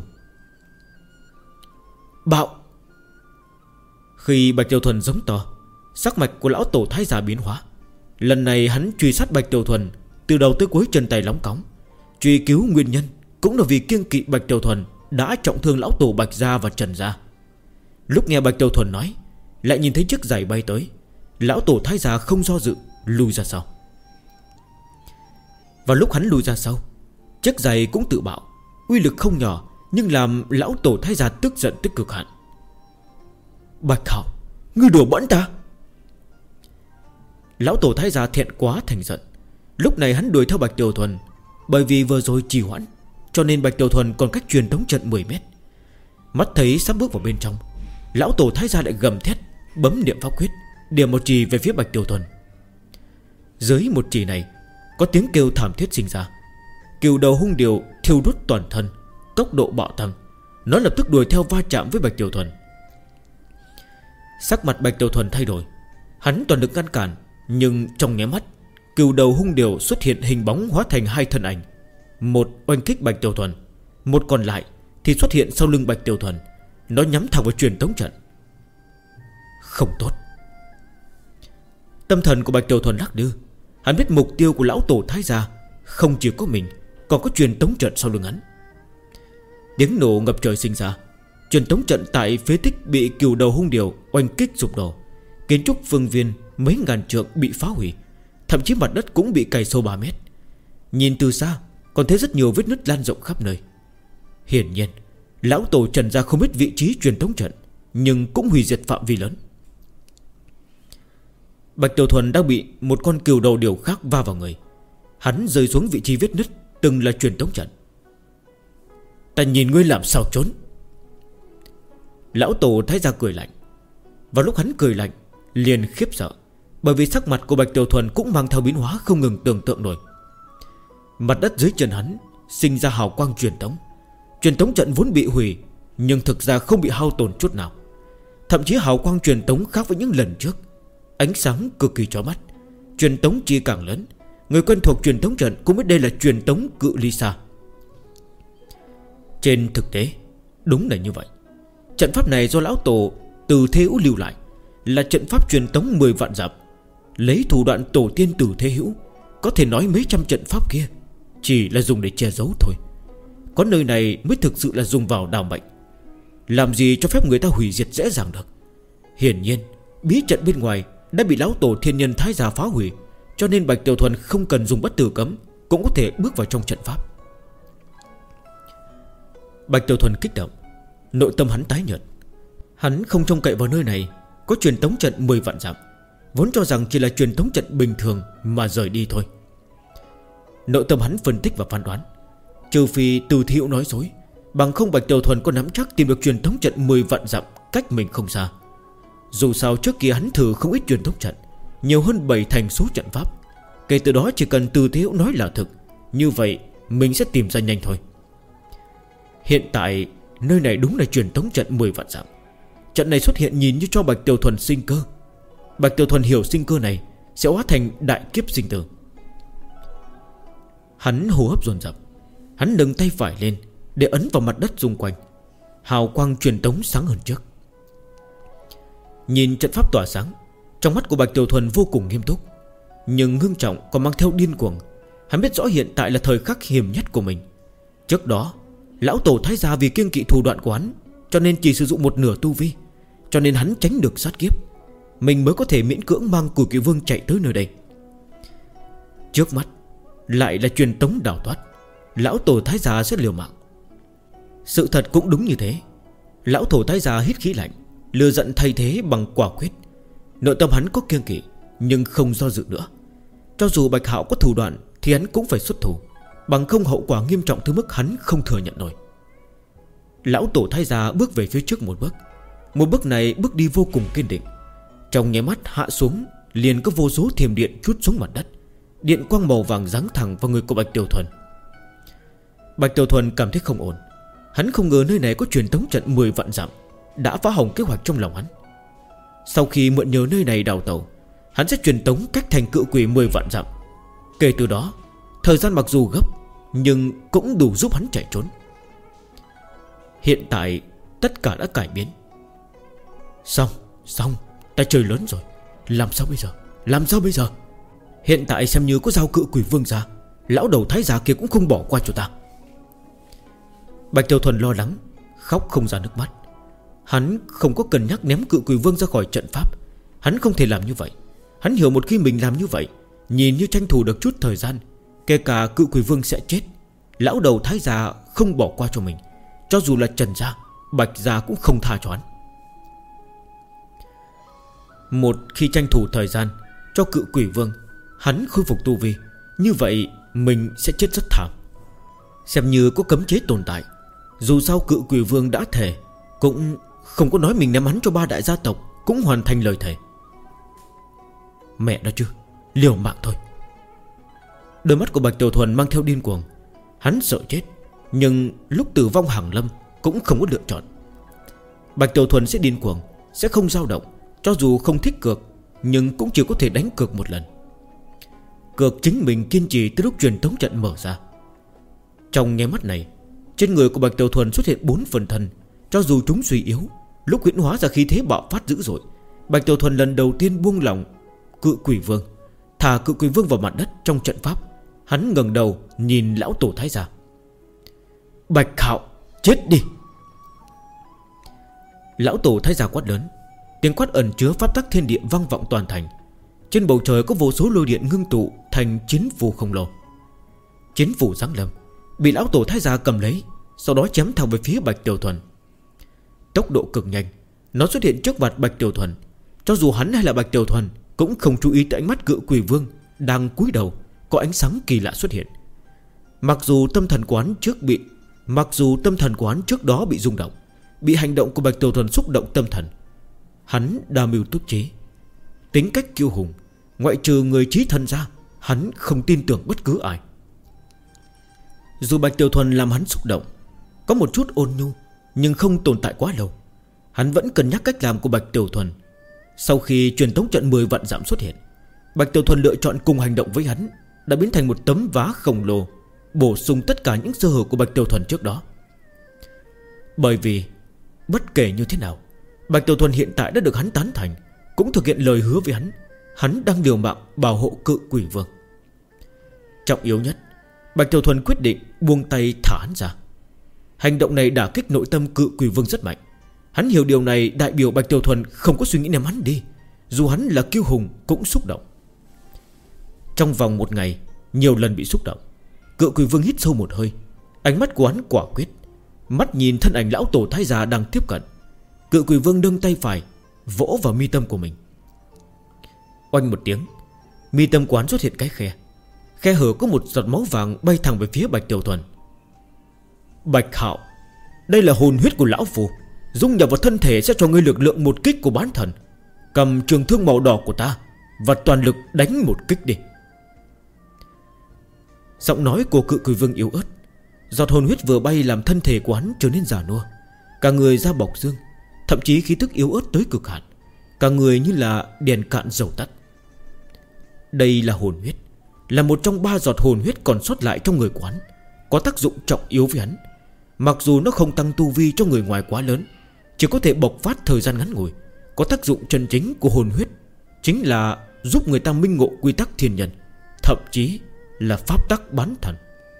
Bạo! Khi Bạch Tiểu Thuần giống to, sắc mạch của lão tổ Thái gia biến hóa. Lần này hắn truy sát Bạch Tiểu Thuần từ đầu tới cuối, chân tay lóng cóng. Truy cứu nguyên nhân cũng là vì kiêng kỵ Bạch Tiểu Thuần đã trọng thương lão tổ Bạch gia và Trần gia. Lúc nghe Bạch Tiểu Thuần nói, lại nhìn thấy chiếc giày bay tới. Lão tổ Thái gia không do dự, lùi ra sau. Vào lúc hắn lùi ra sau, chiếc giày cũng tự bạo, uy lực không nhỏ, nhưng làm lão tổ Thái gia tức giận tới cực hạn. Bạch Hạo, ngươi đùa bỡn ta! Lão tổ Thái gia thẹn quá thành giận. Lúc này hắn đuổi theo Bạch Tiểu Thuần, bởi vì vừa rồi trì hoãn, cho nên Bạch Tiểu Thuần còn cách truyền tống trận 10 mét. Mắt thấy sắp bước vào bên trong, lão tổ thái gia lại gầm thét, bấm niệm pháp quyết, điểm một chì về phía Bạch Tiểu Thuần. Dưới một chì này có tiếng kêu thảm thiết sinh ra. Cừu đầu hung điểu thiêu đốt toàn thân, tốc độ bạo tăng. Nó lập tức đuổi theo va chạm với Bạch Tiểu Thuần. Sắc mặt Bạch Tiểu Thuần thay đổi. Hắn toàn lực ngăn cản, nhưng trong nháy mắt, cừu đầu hung điểu xuất hiện hình bóng hóa thành hai thân ảnh. Một oanh kích Bạch Tiểu Thuần, một còn lại thì xuất hiện sau lưng Bạch Tiểu Thuần. Nó nhắm thẳng vào truyền tống trận. Không tốt. Tâm thần của Bạch Tiểu Thuần lắc đưa. Hắn biết mục tiêu của lão tổ thái gia không chỉ có mình, còn có truyền tống trận sau lưng hắn. Tiếng nổ ngập trời sinh ra. Truyền tống trận tại phế tích bị cừu đầu hung điểu oanh kích sụp đổ. Kiến trúc phương viên mấy ngàn trượng bị phá hủy, thậm chí mặt đất cũng bị cày sâu 3 mét. Nhìn từ xa còn thấy rất nhiều vết nứt lan rộng khắp nơi. Hiển nhiên lão tổ trần gia không biết vị trí truyền tống trận, nhưng cũng hủy diệt phạm vi lớn. Bạch Tiểu Thuần đang bị một con cừu đầu điểu khác va vào người. Hắn rơi xuống vị trí vết nứt từng là truyền tống trận. Ta nhìn ngươi làm sao trốn. Lão tổ thái gia cười lạnh. Vào lúc hắn cười lạnh, liền khiếp sợ, bởi vì sắc mặt của Bạch Tiểu Thuần cũng mang theo biến hóa không ngừng tưởng tượng nổi. Mặt đất dưới chân hắn sinh ra hào quang truyền tống. Truyền tống trận vốn bị hủy, nhưng thực ra không bị hao tổn chút nào. Thậm chí hào quang truyền tống khác với những lần trước, ánh sáng cực kỳ chói mắt. Truyền tống chi càng lớn, người quen thuộc truyền tống trận cũng biết đây là truyền tống cự ly xa. Trên thực tế đúng là như vậy. Trận pháp này do lão tổ Từ Thế Hữu lưu lại, là trận pháp truyền tống 10 vạn dặm. Lấy thủ đoạn tổ tiên Từ Thế Hữu, có thể nói mấy trăm trận pháp kia chỉ là dùng để che giấu thôi. Có nơi này mới thực sự là dùng vào đào mệnh. Làm gì cho phép người ta hủy diệt dễ dàng được. Hiển nhiên bí trận bên ngoài đã bị lão tổ thiên nhân thái gia phá hủy, cho nên Bạch Tiểu Thuần không cần dùng bất tử cấm cũng có thể bước vào trong trận pháp. Bạch Tiểu Thuần kích động, nội tâm hắn tái nhợt. Hắn không trông cậy vào nơi này có truyền tống trận 10 vạn dặm, vốn cho rằng chỉ là truyền tống trận bình thường mà rời đi thôi. Nội tâm hắn phân tích và phán đoán, trừ phi Từ Thế Hữu nói dối, bằng không Bạch Tiểu Thuần có nắm chắc tìm được truyền tống trận 10 vạn dặm cách mình không xa. Dù sao trước kia hắn thử không ít truyền tống trận, nhiều hơn 7 thành số trận pháp. Kể từ đó chỉ cần Từ Thế Hữu nói là thực, như vậy mình sẽ tìm ra nhanh thôi. Hiện tại nơi này đúng là truyền tống trận 10 vạn dặm. Trận này xuất hiện nhìn như cho Bạch Tiểu Thuần sinh cơ. Bạch Tiểu Thuần hiểu sinh cơ này sẽ hóa thành đại kiếp sinh tử. Hắn hô hấp dồn dập. Hắn nâng tay phải lên để ấn vào mặt đất xung quanh. Hào quang truyền tống sáng hơn trước. Nhìn trận pháp tỏa sáng, trong mắt của Bạch Tiểu Thuần vô cùng nghiêm túc, nhưng ngưng trọng còn mang theo điên cuồng. Hắn biết rõ hiện tại là thời khắc hiểm nhất của mình. Trước đó lão tổ thái gia vì kiêng kỵ thủ đoạn của hắn, cho nên chỉ sử dụng một nửa tu vi, cho nên hắn tránh được sát kiếp. Mình mới có thể miễn cưỡng mang Cửu Kỵ Vương chạy tới nơi đây. Trước mắt lại là truyền tống đào thoát, lão tổ thái gia sẽ liều mạng. Sự thật cũng đúng như thế. Lão tổ thái gia hít khí lạnh, lừa giận thay thế bằng quả quyết. Nội tâm hắn có kiêng kỵ, nhưng không do dự nữa. Cho dù Bạch Hạo có thủ đoạn thì hắn cũng phải xuất thủ, bằng không hậu quả nghiêm trọng tới mức hắn không thừa nhận nổi. Lão tổ thái gia bước về phía trước một bước. Một bước này bước đi vô cùng kiên định. Trong nháy mắt hạ xuống, liền có vô số thiểm điện trút xuống mặt đất. Điện quang màu vàng giáng thẳng vào người của Bạch Tiểu Thuần. Bạch Tiểu Thuần cảm thấy không ổn. Hắn không ngờ nơi này có truyền tống trận 10 vạn dặm, đã phá hỏng kế hoạch trong lòng hắn. Sau khi mượn nhờ nơi này đào tẩu, hắn sẽ truyền tống cách thành cự quỷ 10 vạn dặm. Kể từ đó, thời gian mặc dù gấp, nhưng cũng đủ giúp hắn chạy trốn. Hiện tại tất cả đã cải biến. Xong, ta chơi lớn rồi. Làm sao bây giờ? Hiện tại xem như có giao cự quỷ vương ra, lão đầu thái gia kia cũng không bỏ qua cho ta. Bạch Tiểu Thuần lo lắng, khóc không ra nước mắt. Hắn không có cân nhắc ném cự quỷ vương ra khỏi trận pháp. Hắn không thể làm như vậy. Hắn hiểu một khi mình làm như vậy, nhìn như tranh thủ được chút thời gian, kể cả cự quỷ vương sẽ chết, lão đầu thái gia không bỏ qua cho mình. Cho dù là Trần gia, Bạch gia cũng không tha cho hắn. Một khi tranh thủ thời gian cho cự quỷ vương, hắn khôi phục tu vi, Như vậy mình sẽ chết rất thảm. Xem như có cấm chế tồn tại, dù sao Cự Quỷ Vương đã thề, cũng không có nói mình ném hắn cho 3 đại gia tộc cũng hoàn thành lời thề. Mẹ nó chứ, liều mạng thôi. Đôi mắt của Bạch Tiểu Thuần mang theo điên cuồng. Hắn sợ chết, nhưng lúc tử vong hàng lâm cũng không có lựa chọn. Bạch Tiểu Thuần sẽ điên cuồng, sẽ không dao động. Cho dù không thích cược, nhưng cũng chỉ có thể đánh cược một lần. Cược chính mình kiên trì tới lúc truyền tống trận mở ra. Trong nháy mắt này, trên người của Bạch Tiểu Thuần xuất hiện 4 phần thân. Cho dù chúng suy yếu, lúc huyễn hóa ra khí thế bạo phát dữ dội, Bạch Tiểu Thuần lần đầu tiên buông lỏng Cự Quỷ Vương, thả Cự Quỷ Vương vào mặt đất trong trận pháp. Hắn ngẩng đầu nhìn lão tổ thái gia. Bạch Hạo, chết đi. Lão tổ thái gia quát lớn. Tiếng quát ẩn chứa pháp tắc thiên địa vang vọng toàn thành. Trên bầu trời có vô số lôi điện ngưng tụ thành chiến phù khổng lồ. Chiến phù giáng lâm, bị lão tổ thái gia cầm lấy, sau đó chém thẳng về phía Bạch Tiểu Thuần. Tốc độ cực nhanh, nó xuất hiện trước mặt Bạch Tiểu Thuần. Cho dù hắn hay là Bạch Tiểu Thuần cũng không chú ý tới ánh mắt Cự Quỷ Vương đang cúi đầu, có ánh sáng kỳ lạ xuất hiện. Mặc dù tâm thần quán trước đó bị rung động, bị hành động của Bạch Tiểu Thuần xúc động tâm thần, hắn đa mưu túc trí, tính cách kiêu hùng, ngoại trừ người trí thân ra, hắn không tin tưởng bất cứ ai. Dù Bạch Tiểu Thuần làm hắn xúc động, có một chút ôn nhu, nhưng không tồn tại quá lâu. Hắn vẫn cân nhắc cách làm của Bạch Tiểu Thuần. Sau khi truyền tống trận 10 vạn dặm xuất hiện, Bạch Tiểu Thuần lựa chọn cùng hành động với hắn, đã biến thành một tấm vá khổng lồ, bổ sung tất cả những sơ hở của Bạch Tiểu Thuần trước đó. Bởi vì bất kể như thế nào, Bạch Tiểu Thuần hiện tại đã được hắn tán thành, cũng thực hiện lời hứa với hắn. Hắn đang liều mạng bảo hộ Cự Quỷ Vương. Trọng yếu nhất, Bạch Tiểu Thuần quyết định buông tay thả hắn ra. Hành động này đả kích nội tâm Cự Quỷ Vương rất mạnh. Hắn hiểu điều này đại biểu Bạch Tiểu Thuần không có suy nghĩ ném hắn đi, dù hắn là kiêu hùng cũng xúc động. Trong vòng một ngày, nhiều lần bị xúc động, Cự Quỷ Vương hít sâu một hơi. Ánh mắt của hắn quả quyết, mắt nhìn thân ảnh lão tổ thái gia đang tiếp cận. Cự Quỷ Vương nâng tay phải vỗ vào mi tâm của mình. Oanh một tiếng, mi tâm quán xuất hiện cái khe. Khe hở có một giọt máu vàng bay thẳng về phía Bạch Tiểu Thuần. Bạch Hạo, đây là hồn huyết của lão phù, dung nhập vào thân thể sẽ cho ngươi lực lượng một kích của bán thần. Cầm trường thương màu đỏ của ta và toàn lực đánh một kích đi. Giọng nói của Cự Quỷ Vương yếu ớt. Giọt hồn huyết vừa bay làm thân thể của hắn trở nên già nua, cả người da bọc xương, thậm chí khí tức yếu ớt tới cực hạn, cả người như là đèn cạn dầu tắt. Đây là hồn huyết, là một trong 3 giọt hồn huyết còn sót lại trong người quán, có tác dụng trọng yếu với hắn. Mặc dù nó không tăng tu vi cho người ngoài quá lớn, chỉ có thể bộc phát thời gian ngắn ngủi, có tác dụng chân chính của hồn huyết chính là giúp người ta minh ngộ quy tắc thiên nhân, thậm chí là pháp tắc bán thần.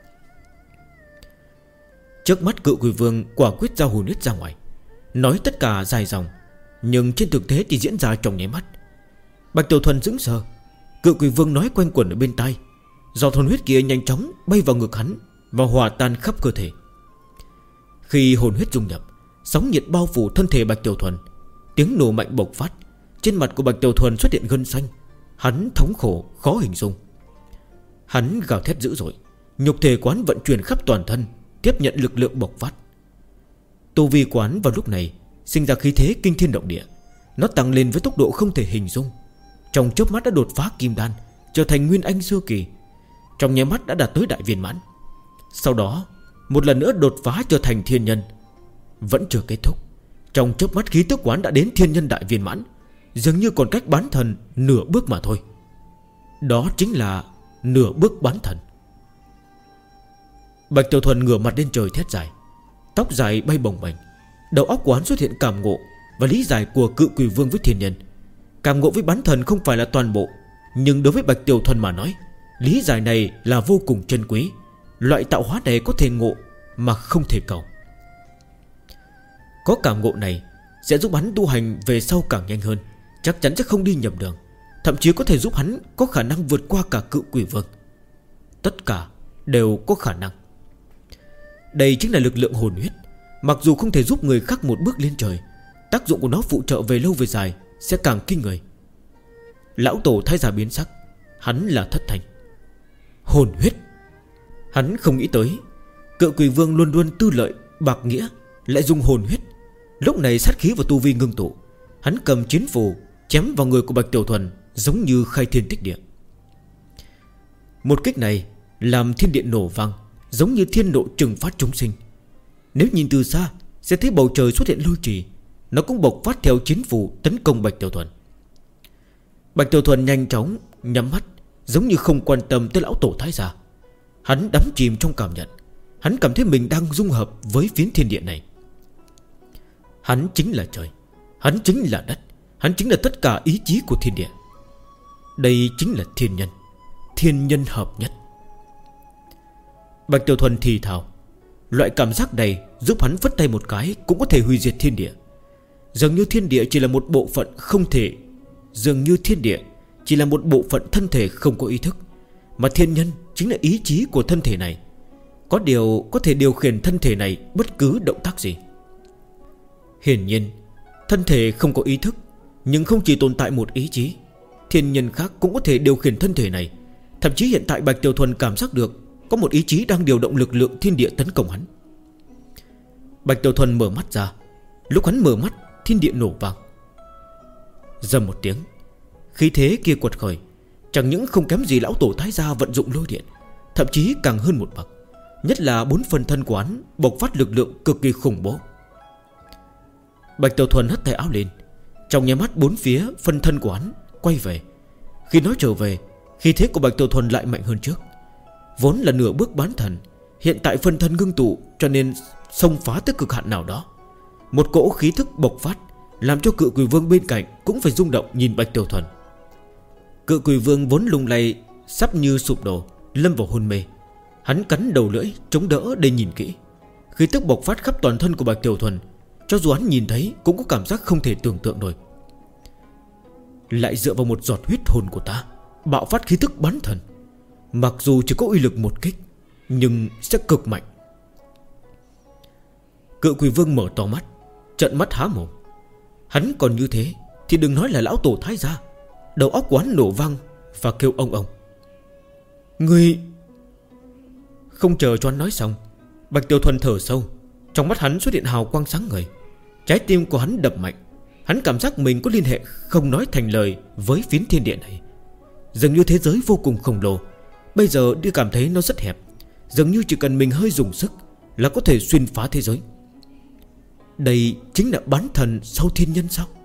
Trước mắt Cự Quỷ Vương quả quyết giao hồn huyết ra ngoài, nói tất cả dài dòng, nhưng trên thực tế thì diễn ra trong nháy mắt. Bạch Tiểu Thuần sững sờ. Cự Quỷ Vương nói quanh quẩn ở bên tai. Giọt hồn huyết kia nhanh chóng bay vào ngực hắn và hòa tan khắp cơ thể. Khi hồn huyết dung nhập, sóng nhiệt bao phủ thân thể Bạch Tiểu Thuần. Tiếng nổ mạnh bộc phát. Trên mặt của Bạch Tiểu Thuần xuất hiện gân xanh. Hắn thống khổ khó hình dung. Hắn gào thét dữ dội, nhục thể quán vận chuyển khắp toàn thân, tiếp nhận lực lượng bộc phát. Tu vi quán vào lúc này sinh ra khí thế kinh thiên động địa. Nó tăng lên với tốc độ không thể hình dung. Trong chớp mắt đã đột phá kim đan, trở thành nguyên anh sơ kỳ. Trong nháy mắt đã đạt tới đại viên mãn. Sau đó một lần nữa đột phá trở thành thiên nhân. Vẫn chưa kết thúc. Trong chớp mắt khí tức quán đã đến thiên nhân đại viên mãn, dường như còn cách bán thần nửa bước mà thôi. Đó chính là nửa bước bán thần. Bạch Tiểu Thuần ngửa mặt lên trời thét dài. Tóc dài bay bồng bềnh. Đầu óc quán xuất hiện cảm ngộ và lý giải của Cự Quỷ Vương với thiên nhân. Cảm ngộ với bán thần không phải là toàn bộ, nhưng đối với Bạch Tiểu Thuần mà nói, lý giải này là vô cùng chân quý. Loại tạo hóa này có thể ngộ mà không thể cầu. Có cảm ngộ này sẽ giúp hắn tu hành về sau càng nhanh hơn, chắc chắn sẽ không đi nhầm đường, thậm chí có thể giúp hắn có khả năng vượt qua cả Cự Quỷ Vương. Tất cả đều có khả năng. Đây chính là lực lượng hồn huyết. Mặc dù không thể giúp người khác một bước lên trời, tác dụng của nó phụ trợ về lâu về dài sẽ càng kinh người. Lão tổ thái giả biến sắc. Hắn là Thất Thành. Hồn huyết. Hắn không nghĩ tới Cự Quỷ Vương luôn luôn tư lợi bạc nghĩa lại dùng hồn huyết. Lúc này sát khí và tu vi ngưng tụ, hắn cầm chiến phù chém vào người của Bạch Tiểu Thuần, giống như khai thiên tích địa. Một kích này làm thiên địa nổ vang, giống như thiên nộ trừng phát chúng sinh. Nếu nhìn từ xa sẽ thấy bầu trời xuất hiện lôi trì, nó cũng bộc phát theo chiến phù tấn công Bạch Tiểu Thuần. Bạch Tiểu Thuần nhanh chóng nhắm mắt, giống như không quan tâm tới lão tổ thái gia. Hắn đắm chìm trong cảm nhận. Hắn cảm thấy mình đang dung hợp với phiến thiên địa này. Hắn chính là trời, hắn chính là đất, hắn chính là tất cả ý chí của thiên địa. Đây chính là thiên nhân, thiên nhân hợp nhất. Bạch Tiểu Thuần thì thào. Loại cảm giác này giúp hắn vất tay một cái cũng có thể hủy diệt thiên địa. Dường như thiên địa chỉ là một bộ phận không thể, dường như thiên địa chỉ là một bộ phận thân thể không có ý thức, mà thiên nhân chính là ý chí của thân thể này. Có điều có thể điều khiển thân thể này bất cứ động tác gì. Hiển nhiên thân thể không có ý thức, nhưng không chỉ tồn tại một ý chí. Thiên nhân khác cũng có thể điều khiển thân thể này. Thậm chí hiện tại Bạch Tiểu Thuần cảm giác được có một ý chí đang điều động lực lượng thiên địa tấn công hắn. Bạch Tiểu Thuần mở mắt ra. Lúc hắn mở mắt, thiên địa nổ vang. Rầm một tiếng, khí thế kia quật khởi, chẳng những không kém gì lão tổ thái gia vận dụng lôi điện, thậm chí càng hơn một bậc. Nhất là 4 phần thân của hắn bộc phát lực lượng cực kỳ khủng bố. Bạch Tiểu Thuần hất tay áo lên. Trong nháy mắt 4 phía phân thân của hắn quay về. Khi nó trở về, khí thế của Bạch Tiểu Thuần lại mạnh hơn trước. Vốn là nửa bước bán thần, hiện tại phân thân ngưng tụ, cho nên xông phá tới cực hạn nào đó. Một cỗ khí thức bộc phát, làm cho Cự Quỷ Vương bên cạnh cũng phải rung động nhìn Bạch Tiểu Thuần. Cự Quỷ Vương vốn lung lay sắp như sụp đổ, lâm vào hôn mê. Hắn cắn đầu lưỡi chống đỡ để nhìn kỹ. Khí tức bộc phát khắp toàn thân của Bạch Tiểu Thuần, cho dù hắn nhìn thấy cũng có cảm giác không thể tưởng tượng nổi. Lại dựa vào một giọt huyết hồn của ta bạo phát khí tức bán thần. Mặc dù chỉ có uy lực một kích, nhưng sẽ cực mạnh. Cự Quỷ Vương mở to mắt, trợn mắt há mồm. Hắn còn như thế thì đừng nói là lão tổ thái gia. Đầu óc của hắn nổ vang và kêu ông ông. Người... Không chờ cho hắn nói xong, Bạch Tiểu Thuần thở sâu. Trong mắt hắn xuất hiện hào quang sáng ngời. Trái tim của hắn đập mạnh. Hắn cảm giác mình có liên hệ không nói thành lời với phiến thiên địa này. Dường như thế giới vô cùng khổng lồ, bây giờ đi cảm thấy nó rất hẹp. Dường như chỉ cần mình hơi dùng sức là có thể xuyên phá thế giới. Đây chính là bán thần sau thiên nhân sao?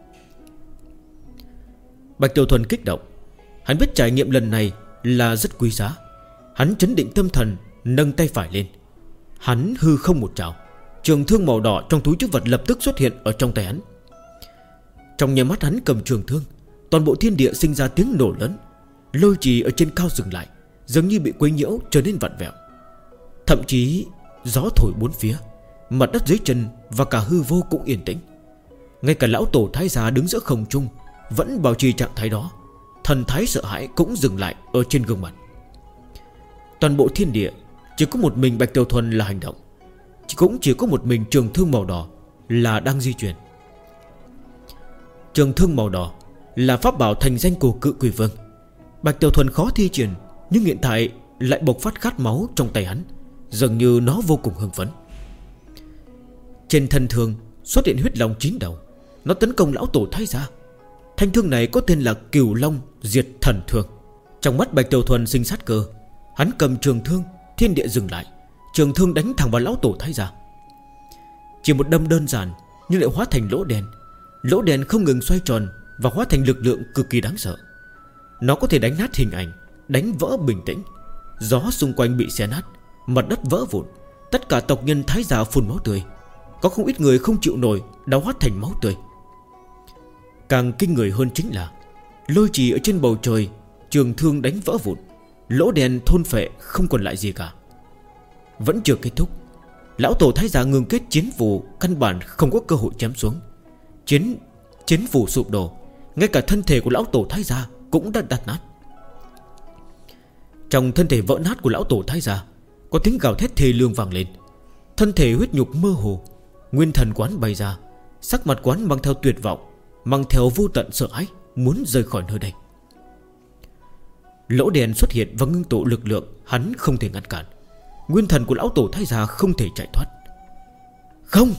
Bạch Tiểu Thuần kích động. Hắn biết trải nghiệm lần này là rất quý giá. Hắn chấn định tâm thần, nâng tay phải lên. Hắn hư không một trảo, trường thương màu đỏ trong túi trữ vật lập tức xuất hiện ở trong tay hắn. Trong nháy mắt hắn cầm trường thương, toàn bộ thiên địa sinh ra tiếng nổ lớn. Lôi trì ở trên cao dừng lại, dường như bị quấy nhiễu trở nên vặn vẹo. Thậm chí gió thổi bốn phía, mặt đất dưới chân và cả hư vô cũng yên tĩnh. Ngay cả lão tổ thái gia đứng giữa không trung vẫn bảo trì trạng thái đó. Thần thái sợ hãi cũng dừng lại ở trên gương mặt. Toàn bộ thiên địa chỉ có một mình Bạch Tiểu Thuần là hành động, cũng chỉ có một mình trường thương màu đỏ là đang di chuyển. Trường thương màu đỏ là pháp bảo thành danh của Cự Quỷ Vương. Bạch Tiểu Thuần khó thi triển, nhưng hiện tại lại bộc phát khát máu trong tay hắn, dường như nó vô cùng hưng phấn. Trên thân thương xuất hiện huyết long 9 đầu. Nó tấn công lão tổ thái gia. Thanh thương này có tên là Cửu Long Diệt Thần Thương. Trong mắt Bạch Tiểu Thuần sinh sát cơ. Hắn cầm trường thương, thiên địa dừng lại. Trường thương đánh thẳng vào lão tổ thái gia. Chỉ một đâm đơn giản nhưng lại hóa thành lỗ đen. Lỗ đen không ngừng xoay tròn và hóa thành lực lượng cực kỳ đáng sợ. Nó có thể đánh nát hình ảnh, đánh vỡ bình tĩnh. Gió xung quanh bị xé nát, mặt đất vỡ vụn. Tất cả tộc nhân thái gia phun máu tươi. Có không ít người không chịu nổi, đau hóa thành máu tươi. Càng kinh người hơn chính là lôi trì ở trên bầu trời, trường thương đánh vỡ vụn. Lỗ đen thôn phệ không còn lại gì cả. Vẫn chưa kết thúc. Lão tổ thái gia ngừng kết chiến phù, căn bản không có cơ hội chém xuống. Chiến phù sụp đổ. Ngay cả thân thể của lão tổ thái gia cũng đã đập nát. Trong thân thể vỡ nát của lão tổ thái gia có tiếng gào thét thê lương vang lên. Thân thể huyết nhục mơ hồ, nguyên thần quán bay ra. Sắc mặt quán mang theo tuyệt vọng, mang theo vô tận sợ hãi, muốn rời khỏi nơi đây. Lỗ đen xuất hiện và ngưng tụ lực lượng hắn không thể ngăn cản. Nguyên thần của lão tổ Thái Gia không thể chạy thoát. Không!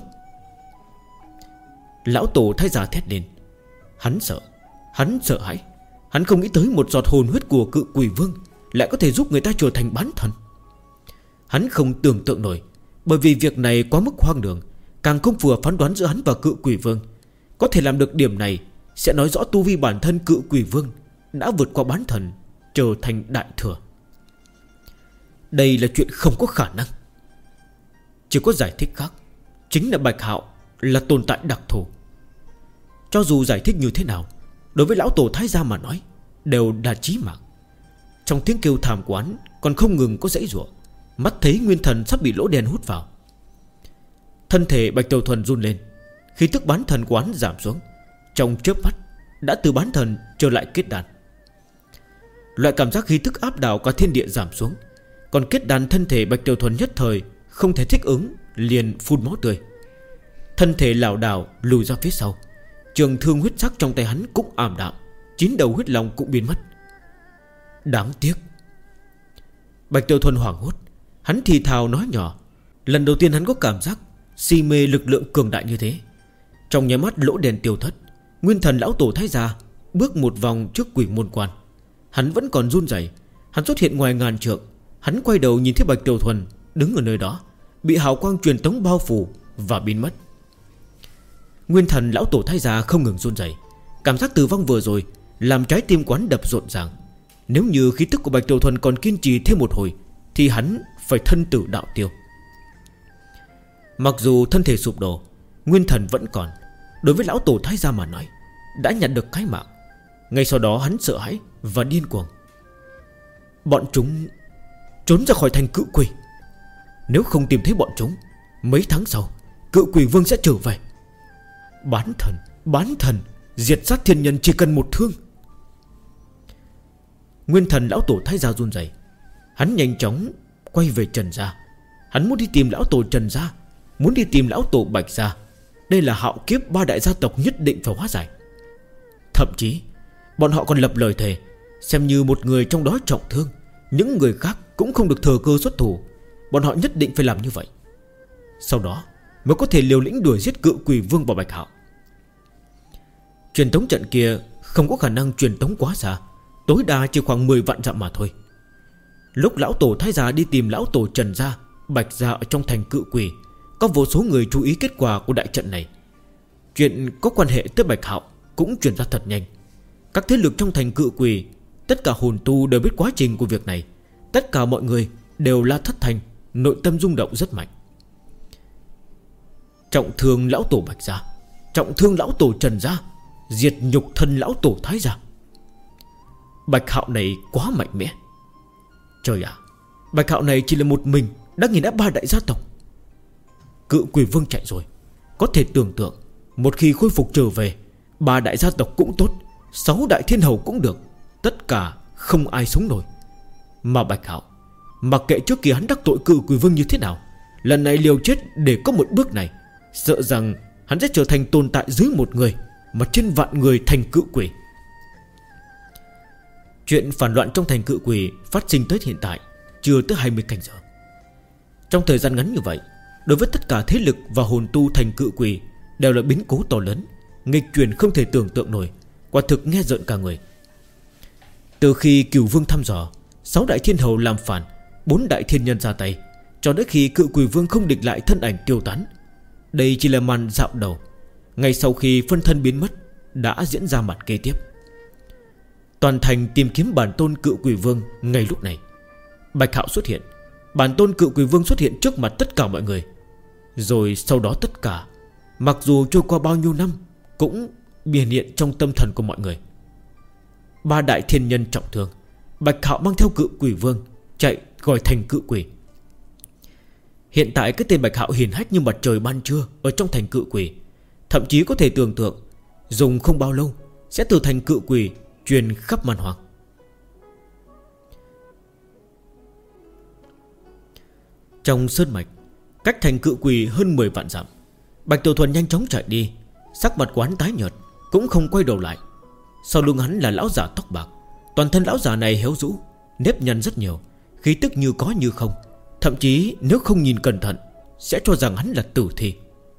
Lão tổ Thái Gia thét lên. Hắn sợ hãi. Hắn không nghĩ tới một giọt hồn huyết của Cự Quỷ Vương lại có thể giúp người ta trở thành bán thần. Hắn không tưởng tượng nổi, bởi vì việc này quá mức hoang đường, càng không phù hợp phán đoán giữa hắn và Cự Quỷ Vương. Có thể làm được điểm này sẽ nói rõ tu vi bản thân Cự Quỷ Vương đã vượt qua bán thần, trở thành đại thừa. Đây là chuyện không có khả năng. Chỉ có giải thích khác, chính là Bạch Hạo là tồn tại đặc thù. Cho dù giải thích như thế nào, đối với lão tổ Thái Gia mà nói đều là chí mạng. Trong tiếng kêu thảm của hắn còn không ngừng có giãy giụa. Mắt thấy nguyên thần sắp bị lỗ đen hút vào. Thân thể Bạch Tiểu Thuần run lên. Khí tức bán thần của hắn giảm xuống. Trong chớp mắt đã từ bán thần trở lại kết đan. Loại cảm giác khí tức áp đảo cả thiên địa giảm xuống. Còn kết đan thân thể Bạch Tiểu Thuần nhất thời không thể thích ứng, liền phun máu tươi. Thân thể lảo đảo lùi ra phía sau. Trường thương huyết sắc trong tay hắn cũng ảm đạm. 9 đầu huyết long cũng biến mất. Đáng tiếc. Bạch Tiểu Thuần hoảng hốt. Hắn thì thào nói nhỏ. Lần đầu tiên hắn có cảm giác si mê lực lượng cường đại như thế. Trong nháy mắt lỗ đèn tiêu thất. Nguyên thần lão tổ Thái Gia bước một vòng trước quỷ môn quan. Hắn vẫn còn run rẩy. Hắn xuất hiện ngoài ngàn trượng. Hắn quay đầu nhìn thấy Bạch Tiểu Thuần đứng ở nơi đó, bị hào quang truyền tống bao phủ và biến mất. Nguyên thần lão tổ Thái Gia không ngừng run rẩy. Cảm giác tử vong vừa rồi làm trái tim quán đập rộn ràng. Nếu như khí tức của Bạch Tiểu Thuần còn kiên trì thêm một hồi thì hắn phải thân tử đạo tiêu. Mặc dù thân thể sụp đổ, nguyên thần vẫn còn. Đối với lão tổ Thái Gia mà nói, đã nhận được cái mạng. Ngay sau đó hắn sợ hãi và điên cuồng. Bọn chúng trốn ra khỏi thành Cự Quỷ. Nếu không tìm thấy bọn chúng, mấy tháng sau Cự Quỷ Vương sẽ trở về. Bán thần diệt sát thiên nhân chỉ cần một thương. Nguyên thần lão tổ Thái Gia run rẩy. Hắn nhanh chóng quay về Trần gia. Hắn muốn đi tìm lão tổ Trần gia, muốn đi tìm lão tổ Bạch gia. Đây là hạo kiếp 3 đại gia tộc nhất định phải hóa giải. Thậm chí bọn họ còn lập lời thề, xem như một người trong đó trọng thương, những người khác cũng không được thừa cơ xuất thủ. Bọn họ nhất định phải làm như vậy. Sau đó mới có thể liều lĩnh đuổi giết Cự Quỷ Vương và Bạch Hạo. Truyền tống trận kia không có khả năng truyền tống quá xa, tối đa chỉ khoảng 10 vạn dặm mà thôi. Lúc lão tổ Thái Gia đi tìm lão tổ Trần gia, Bạch gia ở trong thành Cự Quỷ, có vô số người chú ý kết quả của đại trận này. Chuyện có quan hệ tới Bạch Hạo cũng truyền ra thật nhanh. Các thế lực trong thành Cự Quỷ, tất cả hồn tu đều biết quá trình của việc này. Tất cả mọi người đều la thất thanh, nội tâm rung động rất mạnh. Trọng thương lão tổ Bạch gia, trọng thương lão tổ Trần gia, diệt nhục thân lão tổ Thái gia. Bạch Hạo này quá mạnh mẽ. Trời ạ, Bạch Hạo này chỉ là một mình đã nghiền áp 3 đại gia tộc. Cự Quỷ Vương chạy rồi. Có thể tưởng tượng, một khi khôi phục trở về, 3 đại gia tộc cũng tốt, 6 đại thiên hầu cũng được, tất cả không ai sống nổi. Mà Bạch Hạo, mặc kệ trước kia hắn đắc tội Cự Quỷ Vương như thế nào, lần này liều chết để có một bước này, sợ rằng hắn sẽ trở thành tồn tại dưới một người, mà trên vạn người thành Cự Quỷ. Chuyện phản loạn trong thành Cự Quỷ phát sinh tới hiện tại chưa tới 20 canh giờ. Trong thời gian ngắn như vậy, đối với tất cả thế lực và hồn tu thành Cự Quỷ đều là biến cố to lớn, nghịch chuyển không thể tưởng tượng nổi, quả thực nghe rợn cả người. Từ khi Cửu Vương thăm dò, 6 đại thiên hầu làm phản, 4 đại thiên nhân ra tay, cho đến khi Cự Quỷ Vương không địch lại, thân ảnh tiêu tán. Đây chỉ là màn dạo đầu. Ngay sau khi phân thân biến mất, đã diễn ra màn kế tiếp. Toàn thành tìm kiếm bản tôn Cự Quỷ Vương. Ngay lúc này Bạch Hạo xuất hiện. Bản tôn Cự Quỷ Vương xuất hiện trước mặt tất cả mọi người. Rồi sau đó tất cả, mặc dù trôi qua bao nhiêu năm, cũng biểu hiện trong tâm thần của mọi người. 3 đại thiên nhân trọng thương, Bạch Hạo mang theo Cự Quỷ Vương chạy gọi thành Cự Quỷ. Hiện tại cái tên Bạch Hạo hiển hách như mặt trời ban trưa ở trong thành Cự Quỷ. Thậm chí có thể tưởng tượng, dùng không bao lâu sẽ từ thành Cự Quỷ truyền khắp man hoang. Trong sơn mạch, cách thành Cự Quỷ hơn 10 vạn dặm, Bạch Tiểu Thuần nhanh chóng chạy đi. Sắc mặt quán tái nhợt, cũng không quay đầu lại. Sau lưng hắn là lão giả tóc bạc. Toàn thân lão già này héo rũ, nếp nhăn rất nhiều, khí tức như có như không. Thậm chí nếu không nhìn cẩn thận sẽ cho rằng hắn là tử thi.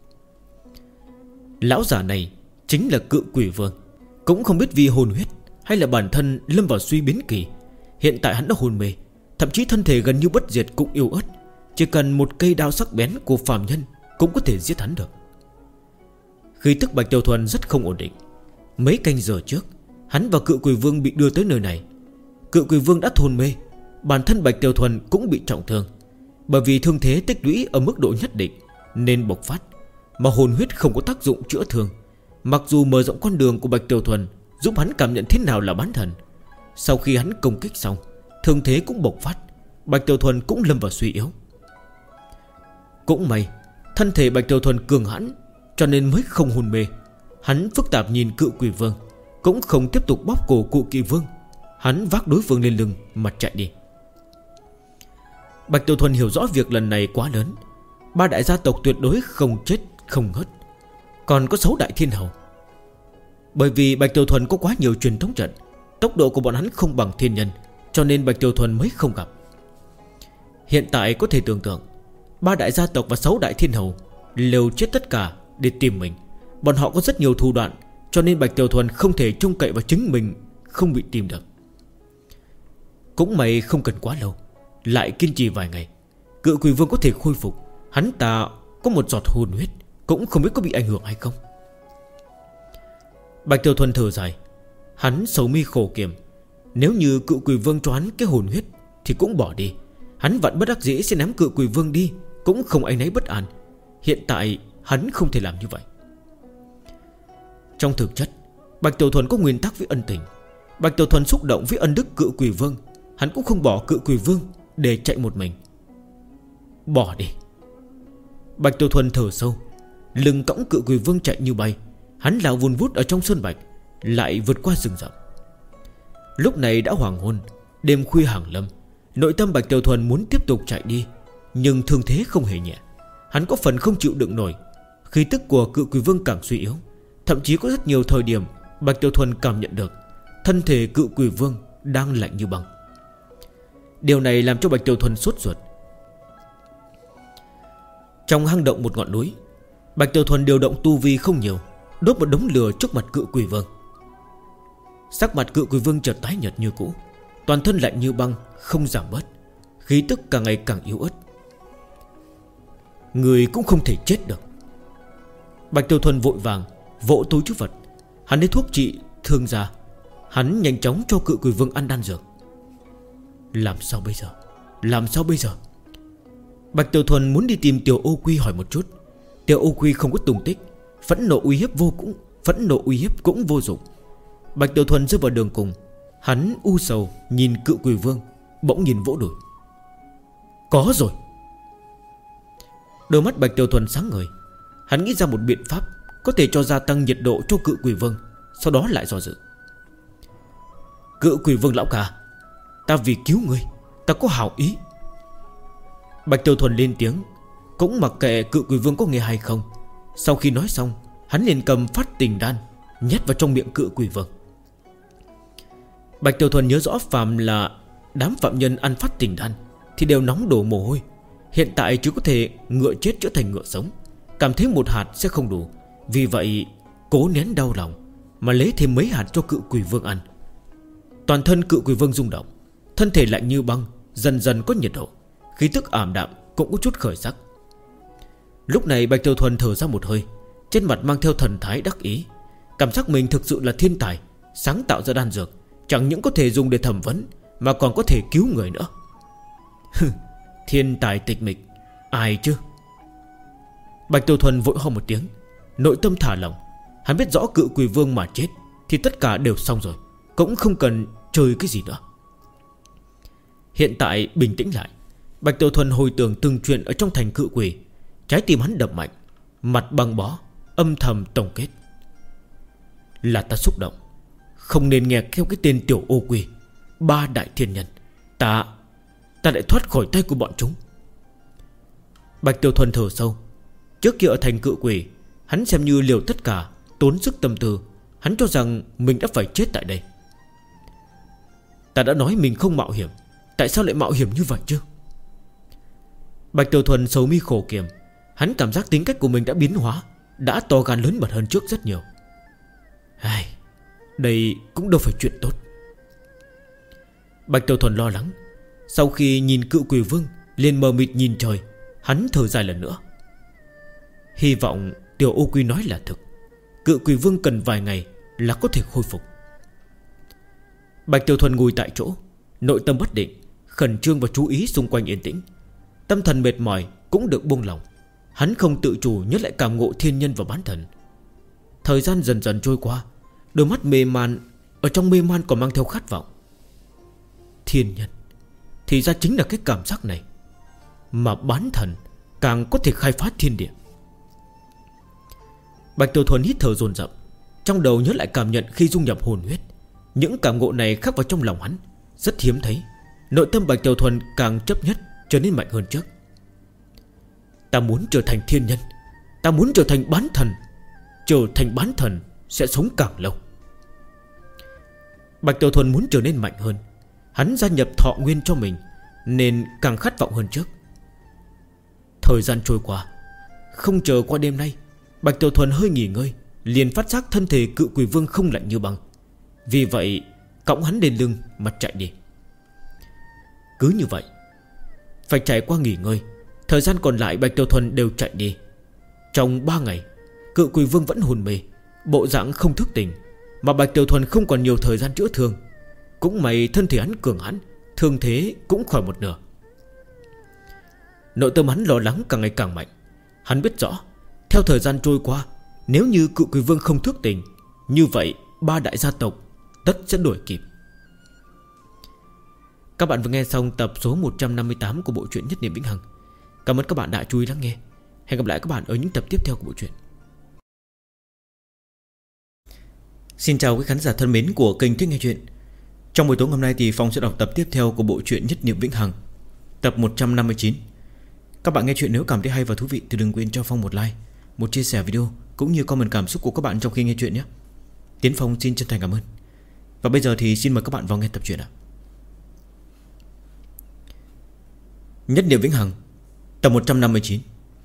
Lão già này chính là Cự Quỷ Vương. Cũng không biết vì hồn huyết hay là bản thân lâm vào suy biến kỳ, hiện tại hắn đã hôn mê, thậm chí thân thể gần như bất diệt cũng yếu ớt. Chỉ cần một cây đao sắc bén của phàm nhân cũng có thể giết hắn được. Khí tức Bạch Tiểu Thuần rất không ổn định. Mấy canh giờ trước, hắn và Cự Quỷ Vương bị đưa tới nơi này. Cự Quỷ Vương đã hôn mê, bản thân Bạch Tiểu Thuần cũng bị trọng thương. Bởi vì thương thế tích lũy ở mức độ nhất định nên bộc phát, mà hồn huyết không có tác dụng chữa thương. Mặc dù mở rộng con đường của Bạch Tiểu Thuần giúp hắn cảm nhận thế nào là bán thần, sau khi hắn công kích xong, thương thế cũng bộc phát, Bạch Tiểu Thuần cũng lâm vào suy yếu. Cũng may thân thể Bạch Tiểu Thuần cường hãn, cho nên mới không hôn mê. Hắn phức tạp nhìn Cự Quỷ Vương, cũng không tiếp tục bóp cổ Cự Quỷ Vương. Hắn vác đối phương lên lưng mà chạy đi. Bạch Tiểu Thuần hiểu rõ việc lần này quá lớn. 3 đại gia tộc tuyệt đối không chết không ngớt, còn có 6 đại thiên hầu. Bởi vì Bạch Tiểu Thuần có quá nhiều truyền thống trận, tốc độ của bọn hắn không bằng thiên nhân, cho nên Bạch Tiểu Thuần mới không gặp. Hiện tại có thể tưởng tượng 3 đại gia tộc và 6 đại thiên hầu liều chết tất cả để tìm mình. Bọn họ có rất nhiều thủ đoạn, cho nên Bạch Tiểu Thuần không thể trông cậy vào chính mình không bị tìm được. Cũng may không cần quá lâu, lại kiên trì vài ngày, Cự Quỷ Vương có thể khôi phục. Hắn ta có một giọt hồn huyết, cũng không biết có bị ảnh hưởng hay không. Bạch Tiểu Thuần thở dài, hắn sầu mi khổ kiểm. Nếu như Cự Quỷ Vương cho hắn cái hồn huyết thì cũng bỏ đi. Hắn vẫn bất đắc dĩ sẽ ném Cự Quỷ Vương đi, cũng không áy náy bất an. Hiện tại hắn không thể làm như vậy. Trong thực chất, Bạch Tiểu Thuần có nguyên tắc với ân tình. Bạch Tiểu Thuần xúc động với ân đức Cự Quỷ Vương, hắn cũng không bỏ Cự Quỷ Vương để chạy một mình. Bỏ đi. Bạch Tiểu Thuần thở sâu, lưng cõng Cự Quỷ Vương chạy như bay. Hắn lao vun vút ở trong sơn bạch, lại vượt qua rừng rậm. Lúc này đã hoàng hôn, đêm khuya hàng lâm. Nội tâm Bạch Tiểu Thuần muốn tiếp tục chạy đi, nhưng thương thế không hề nhẹ. Hắn có phần không chịu đựng nổi. Khí tức của Cự Quỷ Vương càng suy yếu. Thậm chí có rất nhiều thời điểm Bạch Tiểu Thuần cảm nhận được thân thể Cự Quỷ Vương đang lạnh như băng. Điều này làm cho Bạch Tiểu Thuần sốt ruột. Trong hang động một ngọn núi, Bạch Tiểu Thuần điều động tu vi không nhiều, đốt một đống lửa trước mặt Cự Quỷ Vương. Sắc mặt Cự Quỷ Vương chợt tái nhợt như cũ, toàn thân lạnh như băng, không giảm bớt, khí tức càng ngày càng yếu ớt. Người cũng không thể chết được. Bạch Tiểu Thuần vội vàng vỗ túi trữ vật. Hắn lấy thuốc trị thương ra. Hắn nhanh chóng cho Cự Quỷ Vương ăn đan dược. Làm sao bây giờ? Làm sao bây giờ? Bạch Tiểu Thuần muốn đi tìm Tiểu Ô Quy hỏi một chút. Tiểu Ô Quy không có tung tích. Phẫn nộ uy hiếp cũng vô dụng. Bạch Tiểu Thuần rơi vào đường cùng. Hắn u sầu nhìn Cự Quỷ Vương, bỗng nhìn vỗ đùi. Có rồi. Đôi mắt Bạch Tiểu Thuần sáng ngời. Hắn nghĩ ra một biện pháp có thể cho gia tăng nhiệt độ cho Cự Quỷ Vương. Sau đó lại do dự. Cự Quỷ Vương lão ca, ta vì cứu ngươi, ta có hảo ý. Bạch Tiểu Thuần lên tiếng, cũng mặc kệ Cự Quỷ Vương có nghe hay không. Sau khi nói xong, hắn liền cầm phát tình đan nhét vào trong miệng Cự Quỷ Vương. Bạch Tiểu Thuần nhớ rõ phàm là đám phạm nhân ăn phát tình đan thì đều nóng đổ mồ hôi. Hiện tại chỉ có thể ngựa chết trở thành ngựa sống, cảm thấy một hạt sẽ không đủ. Vì vậy cố nén đau lòng mà lấy thêm mấy hạt cho Cự Quỷ Vương ăn. Toàn thân Cự Quỷ Vương rung động, thân thể lạnh như băng, dần dần có nhiệt độ, khí tức ảm đạm cũng có chút khởi sắc. Lúc này Bạch Tiểu Thuần thở ra một hơi, trên mặt mang theo thần thái đắc ý. Cảm giác mình thực sự là thiên tài, sáng tạo ra đan dược chẳng những có thể dùng để thẩm vấn, mà còn có thể cứu người nữa. Thiên tài tịch mịch, ai chứ? Bạch Tiểu Thuần vội ho một tiếng, nội tâm thả lỏng. Hắn biết rõ Cự Quỷ Vương mà chết thì tất cả đều xong rồi, cũng không cần chơi cái gì nữa. Hiện tại bình tĩnh lại, Bạch Tiểu Thuần hồi tưởng từng chuyện ở trong thành Cự Quỷ. Trái tim hắn đập mạnh, mặt băng bó, âm thầm tổng kết. Là ta xúc động, không nên nghe theo cái tên Tiểu Ô Quy, 3 đại thiên nhân. Ta lại thoát khỏi tay của bọn chúng. Bạch Tiểu Thuần thở sâu. Trước kia ở thành Cự Quỷ, hắn xem như liều tất cả, tốn sức tâm tư. Hắn cho rằng mình đã phải chết tại đây. Ta đã nói mình không mạo hiểm, tại sao lại mạo hiểm như vậy chứ? Bạch Tiểu Thuần sầu mi khổ kiểm. Hắn cảm giác tính cách của mình đã biến hóa, đã to gan lớn mật hơn trước rất nhiều. Đây cũng đâu phải chuyện tốt. Bạch Tiểu Thuần lo lắng. Sau khi nhìn Cự Quỷ Vương liền mờ mịt nhìn trời, hắn thở dài lần nữa. Hy vọng Tiểu Ô Quy nói là thực. Cự Quỷ Vương cần vài ngày là có thể khôi phục. Bạch Tiểu Thuần ngồi tại chỗ, nội tâm bất định, khẩn trương và chú ý xung quanh yên tĩnh. Tâm thần mệt mỏi cũng được buông lỏng. Hắn không tự chủ nhớ lại cảm ngộ thiên nhân và bán thần. Thời gian dần dần trôi qua, đôi mắt mê man, ở trong mê man còn mang theo khát vọng. Thiên nhân thì ra chính là cái cảm giác này, mà bán thần càng có thể khai phá thiên địa. Bạch Tiểu Thuần hít thở dồn dập, trong đầu nhớ lại cảm nhận khi dung nhập hồn huyết. Những cảm ngộ này khắc vào trong lòng hắn, rất hiếm thấy. Nội tâm Bạch Tiểu Thuần càng chấp nhất, trở nên mạnh hơn trước. Ta muốn trở thành thiên nhân, ta muốn trở thành bán thần. Trở thành bán thần sẽ sống càng lâu. Bạch Tiểu Thuần muốn trở nên mạnh hơn. Hắn gia nhập thọ nguyên cho mình, nên càng khát vọng hơn trước. Thời gian trôi qua, không chờ qua đêm nay, Bạch Tiểu Thuần hơi nghỉ ngơi, liền phát giác thân thể Cự Quỷ Vương không lạnh như băng. Vì vậy cõng hắn lên lưng mà chạy đi. Cứ như vậy, phải trải qua nghỉ ngơi, thời gian còn lại Bạch Tiểu Thuần đều chạy đi. Trong 3 ngày, Cự Quỷ Vương vẫn hồn mê, bộ dạng không thức tỉnh, mà Bạch Tiểu Thuần không còn nhiều thời gian chữa thương. Cũng may thân thể hắn cường hãn, thương thế cũng khỏi một nửa. Nội tâm hắn lo lắng càng ngày càng mạnh. Hắn biết rõ, theo thời gian trôi qua, nếu như Cự Quỷ Vương không thức tỉnh, như vậy 3 đại gia tộc tất sẽ đuổi kịp. Các bạn vừa nghe xong tập số 158 của bộ truyện Nhất Niệm Vĩnh Hằng. Cảm ơn các bạn đã chú ý lắng nghe. Hẹn gặp lại các bạn ở những tập tiếp theo của bộ truyện. Xin chào quý khán giả thân mến của kênh Thích Nghe Chuyện. Trong buổi tối hôm nay thì Phong sẽ đọc tập tiếp theo của bộ truyện Nhất Niệm Vĩnh Hằng, tập 159. Các bạn nghe chuyện nếu cảm thấy hay và thú vị thì đừng quên cho Phong một like, một chia sẻ video cũng như comment cảm xúc của các bạn trong khi nghe chuyện nhé. Tiến Phong xin chân thành cảm ơn. Và bây giờ thì xin mời các bạn vào nghe tập truyện ạ. Nhất Niệm Vĩnh Hằng, tập 159.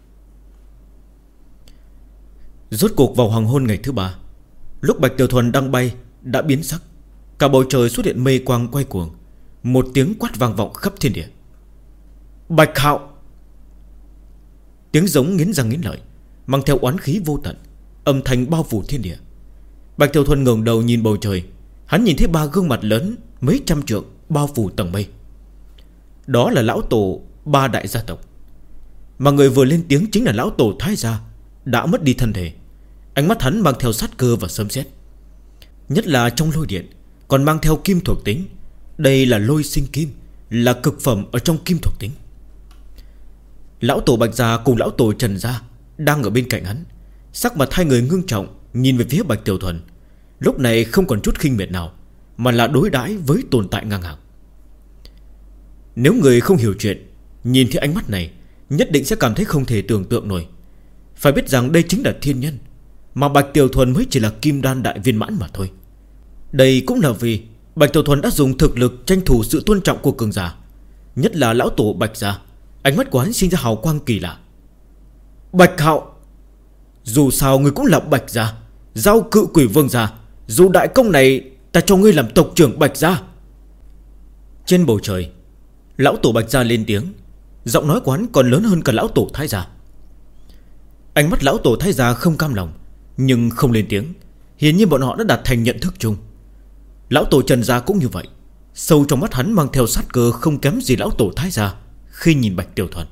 Rốt cuộc vào hoàng hôn ngày thứ 3, lúc Bạch Tiểu Thuần đang bay đã biến sắc. Cả bầu trời xuất hiện mây quang quay cuồng. Một tiếng quát vang vọng khắp thiên địa. Bạch Hạo! Tiếng giống nghiến răng nghiến lợi, mang theo oán khí vô tận, âm thanh bao phủ thiên địa. Bạch Tiểu Thuần ngẩng đầu nhìn bầu trời. Hắn nhìn thấy 3 gương mặt lớn mấy trăm trượng bao phủ tầng mây. Đó là lão tổ 3 đại gia tộc, mà người vừa lên tiếng chính là lão tổ Thái Gia, đã mất đi thân thể. Ánh mắt hắn mang theo sát cơ và sấm sét, nhất là trong lôi điện còn mang theo kim thuộc tính. Đây là lôi sinh kim, là cực phẩm ở trong kim thuộc tính. Lão tổ Bạch Gia cùng lão tổ Trần Gia đang ở bên cạnh hắn. Sắc mặt hai người ngưng trọng, nhìn về phía Bạch Tiểu Thuần. Lúc này không còn chút khinh miệt nào, mà là đối đãi với tồn tại ngang hàng. Nếu người không hiểu chuyện, nhìn thấy ánh mắt này, nhất định sẽ cảm thấy không thể tưởng tượng nổi. Phải biết rằng đây chính là thiên nhân, mà Bạch Tiểu Thuần mới chỉ là kim đan đại viên mãn mà thôi. Đây cũng là vì Bạch Tiểu Thuần đã dùng thực lực tranh thủ sự tôn trọng của cường giả, nhất là lão tổ Bạch Gia. Ánh mắt của hắn sinh ra hào quang kỳ lạ. Bạch Hạo, dù sao ngươi cũng là Bạch Gia, giao Cự Quỷ Vương gia, dù đại công này ta cho ngươi làm tộc trưởng Bạch Gia. Trên bầu trời, lão tổ Bạch Gia lên tiếng. Giọng nói của hắn còn lớn hơn cả lão tổ Thái Gia. Ánh mắt lão tổ Thái Gia không cam lòng, nhưng không lên tiếng. Hiển nhiên bọn họ đã đạt thành nhận thức chung. Lão tổ Trần Gia cũng như vậy. Sâu trong mắt hắn mang theo sát cơ không kém gì lão tổ Thái Gia khi nhìn Bạch Tiểu Thuần.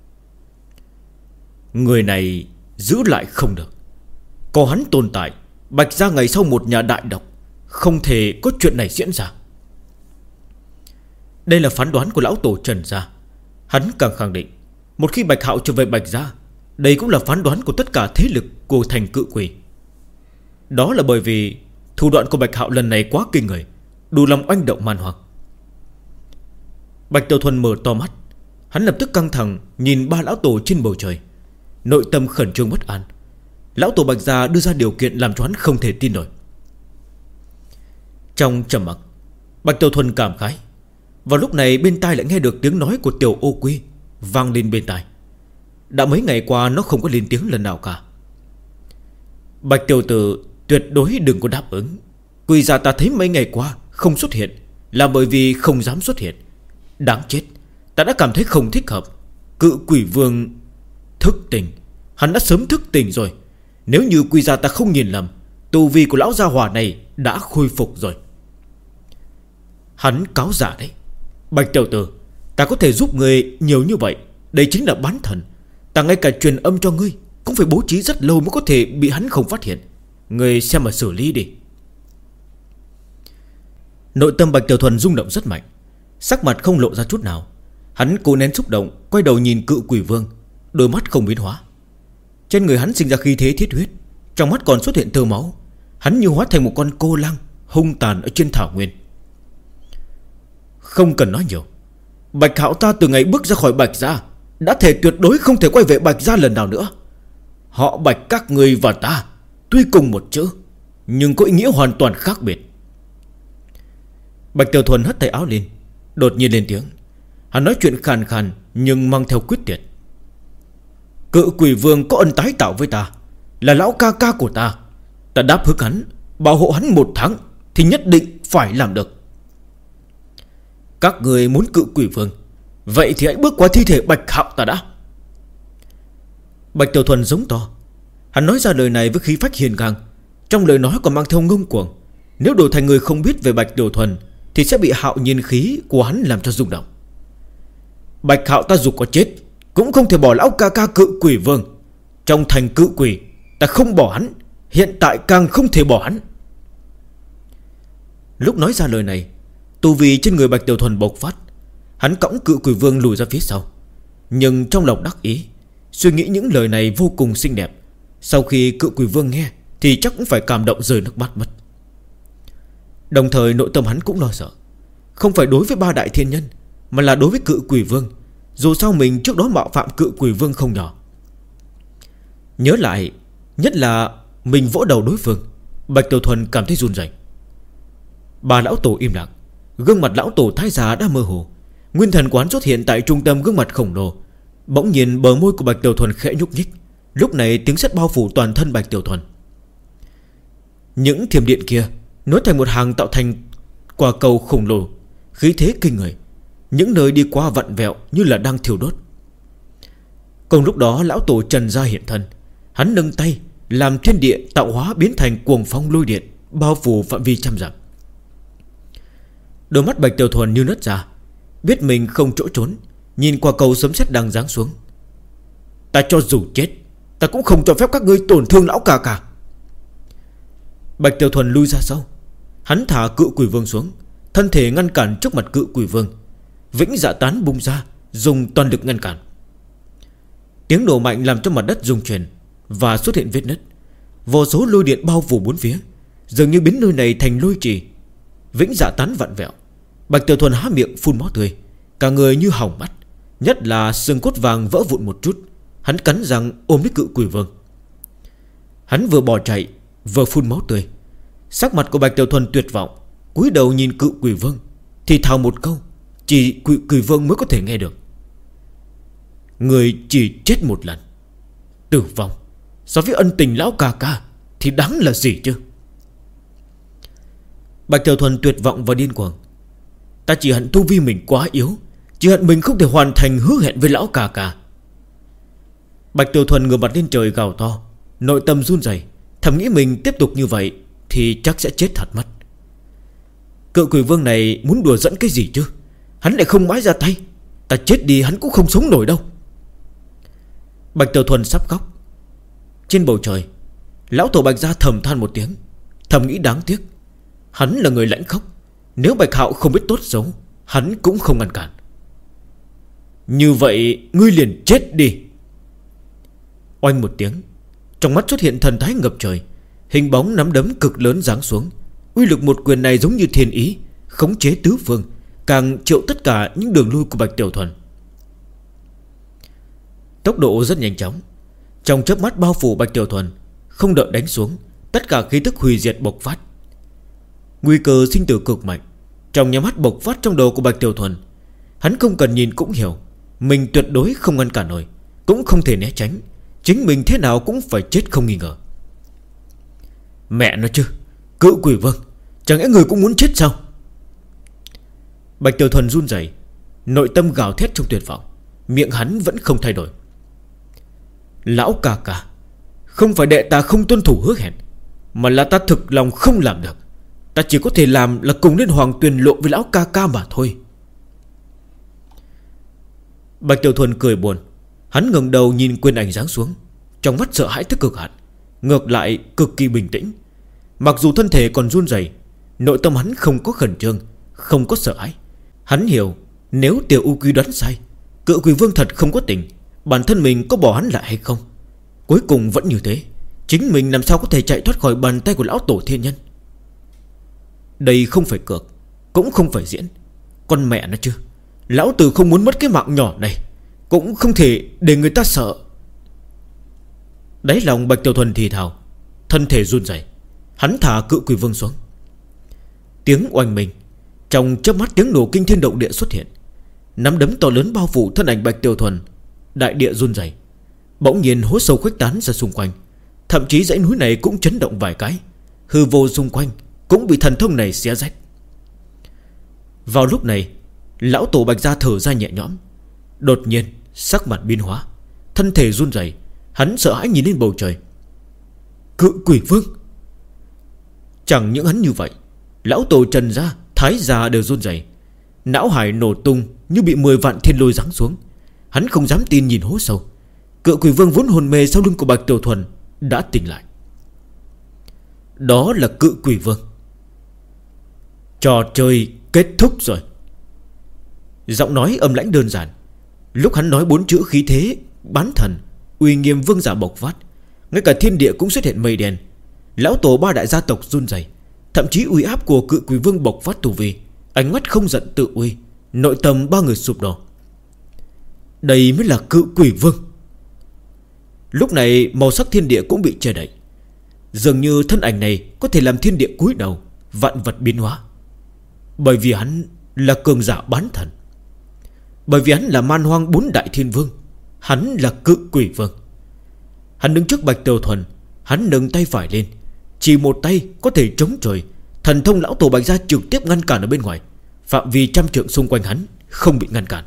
Người này giữ lại không được. Có hắn tồn tại, Bạch Gia ngày sau một nhà đại độc, không thể có chuyện này diễn ra. Đây là phán đoán của lão tổ Trần Gia. Hắn càng khẳng định, một khi Bạch Hạo trở về Bạch Gia, đây cũng là phán đoán của tất cả thế lực của thành Cự Quỷ. Đó là bởi vì thủ đoạn của Bạch Hạo lần này quá kinh người, đủ lòng oanh động man hoang. Bạch Tiểu Thuần mở to mắt. Hắn lập tức căng thẳng nhìn 3 lão tổ trên bầu trời, nội tâm khẩn trương bất an. Lão tổ Bạch Gia đưa ra điều kiện làm cho hắn không thể tin nổi. Trong trầm mặc, Bạch Tiểu Thuần cảm khái. Vào lúc này bên tai lại nghe được tiếng nói của Tiểu Ô Quy vang lên bên tai. Đã mấy ngày qua nó không có lên tiếng lần nào cả. Bạch tiểu tử, tuyệt đối đừng có đáp ứng. Quỷ già ta thấy mấy ngày qua không xuất hiện là bởi vì không dám xuất hiện. Đáng chết, ta đã cảm thấy không thích hợp. Cự quỷ vương thức tỉnh. Hắn đã sớm thức tỉnh rồi. Nếu như quỷ già ta không nhìn lầm, tu vi của lão gia hỏa này đã khôi phục rồi. Hắn cáo giả đấy. Bạch tiểu tử, ta có thể giúp người nhiều như vậy. Đây chính là bán thần. Ta ngay cả truyền âm cho ngươi cũng phải bố trí rất lâu mới có thể bị hắn không phát hiện. Ngươi xem mà xử lý đi. Nội tâm Bạch Tiểu Thuần rung động rất mạnh, sắc mặt không lộ ra chút nào. Hắn cố nén xúc động, quay đầu nhìn cự quỷ vương, đôi mắt không biến hóa. Trên người hắn sinh ra khí thế thiết huyết, trong mắt còn xuất hiện tơ máu. Hắn như hóa thành một con cô lang hung tàn ở trên thảo nguyên. Không cần nói nhiều, Bạch Hạo ta từ ngày bước ra khỏi Bạch gia đã thể tuyệt đối không thể quay về Bạch gia lần nào nữa. Họ Bạch các người và ta tuy cùng một chữ, nhưng có ý nghĩa hoàn toàn khác biệt. Bạch Tiểu Thuần hất tay áo lên, đột nhiên lên tiếng. Hắn nói chuyện khàn khàn nhưng mang theo quyết tuyệt. Cự quỷ vương có ân tái tạo với ta, là lão ca ca của ta. Ta đáp ứng hắn, bảo hộ hắn 1 tháng thì nhất định phải làm được. Các người muốn cự quỷ vương, vậy thì hãy bước qua thi thể Bạch Hạo ta đã. Bạch Tiểu Thuần giống to. Hắn nói ra lời này với khí phách hiền ngang, trong lời nói còn mang theo ngông cuồng. Nếu đổi thành người không biết về Bạch Tiểu Thuần thì sẽ bị hạo nhiên khí của hắn làm cho rung động. Bạch Hạo ta dù có chết cũng không thể bỏ lão ca ca cự quỷ vương. Trong thành cự quỷ ta không bỏ hắn, hiện tại càng không thể bỏ hắn. Lúc nói ra lời này, tu vi trên người Bạch Tiểu Thuần bộc phát. Hắn cõng cự quỷ vương lùi ra phía sau, nhưng trong lòng đắc ý, suy nghĩ những lời này vô cùng xinh đẹp. Sau khi cự quỷ vương nghe thì chắc cũng phải cảm động rơi nước mắt mất. Đồng thời nội tâm hắn cũng lo sợ, không phải đối với 3 đại thiên nhân, mà là đối với cự quỷ vương. Dù sao mình trước đó mạo phạm cự quỷ vương không nhỏ. Nhớ lại, nhất là mình vỗ đầu đối phương, Bạch Tiểu Thuần cảm thấy run rẩy. 3 lão tổ im lặng. Gương mặt lão tổ thái già đã mơ hồ. Nguyên thần quán xuất hiện tại trung tâm gương mặt khổng lồ. Bỗng nhiên bờ môi của Bạch Tiểu Thuần khẽ nhúc nhích. Lúc này tiếng sét bao phủ toàn thân Bạch Tiểu Thuần. Những thiểm điện kia nối thành một hàng tạo thành quả cầu khổng lồ, khí thế kinh người. Những nơi đi qua vặn vẹo như là đang thiêu đốt. Cùng lúc đó lão tổ Trần gia hiện thân. Hắn nâng tay làm thiên địa tạo hóa biến thành cuồng phong lôi điện, bao phủ phạm vi trăm dặm. Đôi mắt Bạch Tiểu Thuần như nứt ra, biết mình không chỗ trốn, nhìn qua cầu sấm sét đang giáng xuống. Ta cho dù chết, ta cũng không cho phép các ngươi tổn thương lão ca ca. Bạch Tiểu Thuần lui ra sau. Hắn thả cự quỷ vương xuống, thân thể ngăn cản trước mặt cự quỷ vương. Vĩnh dạ tán bung ra, dùng toàn lực ngăn cản. Tiếng nổ mạnh làm cho mặt đất rung chuyển và xuất hiện vết nứt. Vô số lôi điện bao phủ bốn phía, dường như biến nơi này thành lôi trì. Vĩnh dạ tán vặn vẹo. Bạch Tiểu Thuần há miệng phun máu tươi, cả người như hỏng mắt, nhất là xương cốt vàng vỡ vụn một chút. Hắn cắn răng ôm lấy cự quỷ vương. Hắn vừa bỏ chạy vừa phun máu tươi. Sắc mặt của Bạch Tiểu Thuần tuyệt vọng, cúi đầu nhìn cự quỷ vương, thì thào một câu chỉ quỷ vương mới có thể nghe được: người chỉ chết một lần, tử vong so với ân tình lão ca ca thì đáng là gì chứ? Bạch Tiểu Thuần tuyệt vọng và điên cuồng. Ta chỉ hận tu vi mình quá yếu, chỉ hận mình không thể hoàn thành hứa hẹn với lão ca ca. Bạch Tiểu Thuần ngửa mặt lên trời gào to, nội tâm run rẩy, thầm nghĩ mình tiếp tục như vậy thì chắc sẽ chết thật mất. Cự quỷ vương này muốn đùa dẫn cái gì chứ? Hắn lại không mãi ra tay, ta chết đi hắn cũng không sống nổi đâu. Bạch Tiểu Thuần sắp khóc. Trên bầu trời, lão tổ Bạch gia thầm than một tiếng, thầm nghĩ đáng tiếc. Hắn là người lãnh khốc, nếu Bạch Hạo không biết tốt xấu, hắn cũng không ngăn cản. Như vậy ngươi liền chết đi. Oanh một tiếng, trong mắt xuất hiện thần thái ngập trời, hình bóng nắm đấm cực lớn giáng xuống. Uy lực một quyền này giống như thiên ý, khống chế tứ phương, càng triệu tất cả những đường lui của Bạch Tiểu Thuần. Tốc độ rất nhanh chóng, trong chớp mắt bao phủ Bạch Tiểu Thuần. Không đợi đánh xuống, tất cả khí tức hủy diệt bộc phát. Nguy cơ sinh tử cực mạnh. Trong nhà mắt bộc phát trong đầu của Bạch Tiểu Thuần. Hắn không cần nhìn cũng hiểu mình tuyệt đối không ngăn cản nổi, cũng không thể né tránh. Chính mình thế nào cũng phải chết không nghi ngờ. Mẹ nó chứ, Cự Quỷ Vương, chẳng lẽ người cũng muốn chết sao? Bạch Tiểu Thuần run rẩy, nội tâm gào thét trong tuyệt vọng. Miệng hắn vẫn không thay đổi. Lão ca ca, không phải đệ ta không tuân thủ hứa hẹn, mà là ta thực lòng không làm được. Ta chỉ có thể làm là cùng lên Hoàng Tuyền Lộ với lão ca ca mà thôi. Bạch Tiểu Thuần cười buồn. Hắn ngẩng đầu nhìn Quyền Ảnh giáng xuống, trong mắt sợ hãi tới cực hạn, ngược lại cực kỳ bình tĩnh. Mặc dù thân thể còn run rẩy, nội tâm hắn không có khẩn trương, không có sợ hãi. Hắn hiểu, nếu Tiểu U Quý đoán sai, Cự Quỷ Vương thật không có tình, bản thân mình có bỏ hắn lại hay không? Cuối cùng vẫn như thế. Chính mình làm sao có thể chạy thoát khỏi bàn tay của lão tổ thiên nhân? Đây không phải cược, cũng không phải diễn. Con mẹ nó chứ, lão tử không muốn mất cái mạng nhỏ này, cũng không thể để người ta sợ. Đáy lòng Bạch Tiểu Thuần thì thào, thân thể run rẩy. Hắn thả Cự Quỷ Vương xuống. Tiếng oanh minh, trong chớp mắt tiếng nổ kinh thiên động địa xuất hiện. Nắm đấm to lớn bao phủ thân ảnh Bạch Tiểu Thuần. Đại địa run rẩy, bỗng nhiên hố sâu khuếch tán ra xung quanh. Thậm chí dãy núi này cũng chấn động vài cái. Hư vô xung quanh cũng bị thần thông này xé rách. Vào lúc này, lão tổ Bạch gia thở ra nhẹ nhõm. Đột nhiên sắc mặt biến hóa, thân thể run rẩy. Hắn sợ hãi nhìn lên bầu trời. Cự Quỷ Vương. Chẳng những hắn như vậy, lão tổ Trần gia, Thái gia đều run rẩy. Não hải nổ tung như bị 10 vạn thiên lôi giáng xuống. Hắn không dám tin nhìn hố sâu. Cự Quỷ Vương vốn hồn mê sau lưng của Bạch Tiểu Thuần đã tỉnh lại. Đó là Cự Quỷ Vương. Trò chơi kết thúc rồi. Giọng nói âm lãnh đơn giản. Lúc hắn nói 4 chữ khí thế bán thần, uy nghiêm vương giả bộc phát, ngay cả thiên địa cũng xuất hiện mây đen. Lão tổ 3 đại gia tộc run rẩy. Thậm chí uy áp của Cự Quỷ Vương bộc phát tu vi, ánh mắt không giận tự uy. Nội tâm 3 người sụp đổ. Đây mới là Cự Quỷ Vương. Lúc này màu sắc thiên địa cũng bị che đậy. Dường như thân ảnh này có thể làm thiên địa cúi đầu, vạn vật biến hóa. Bởi vì hắn là cường giả bán thần. Bởi vì hắn là man hoang 4 đại thiên vương. Hắn là Cự Quỷ Vương. Hắn đứng trước Bạch Tiểu Thuần. Hắn nâng tay phải lên, chỉ một tay có thể chống trời. Thần thông lão tổ Bạch gia trực tiếp ngăn cản ở bên ngoài. Phạm vi trăm trượng xung quanh hắn không bị ngăn cản.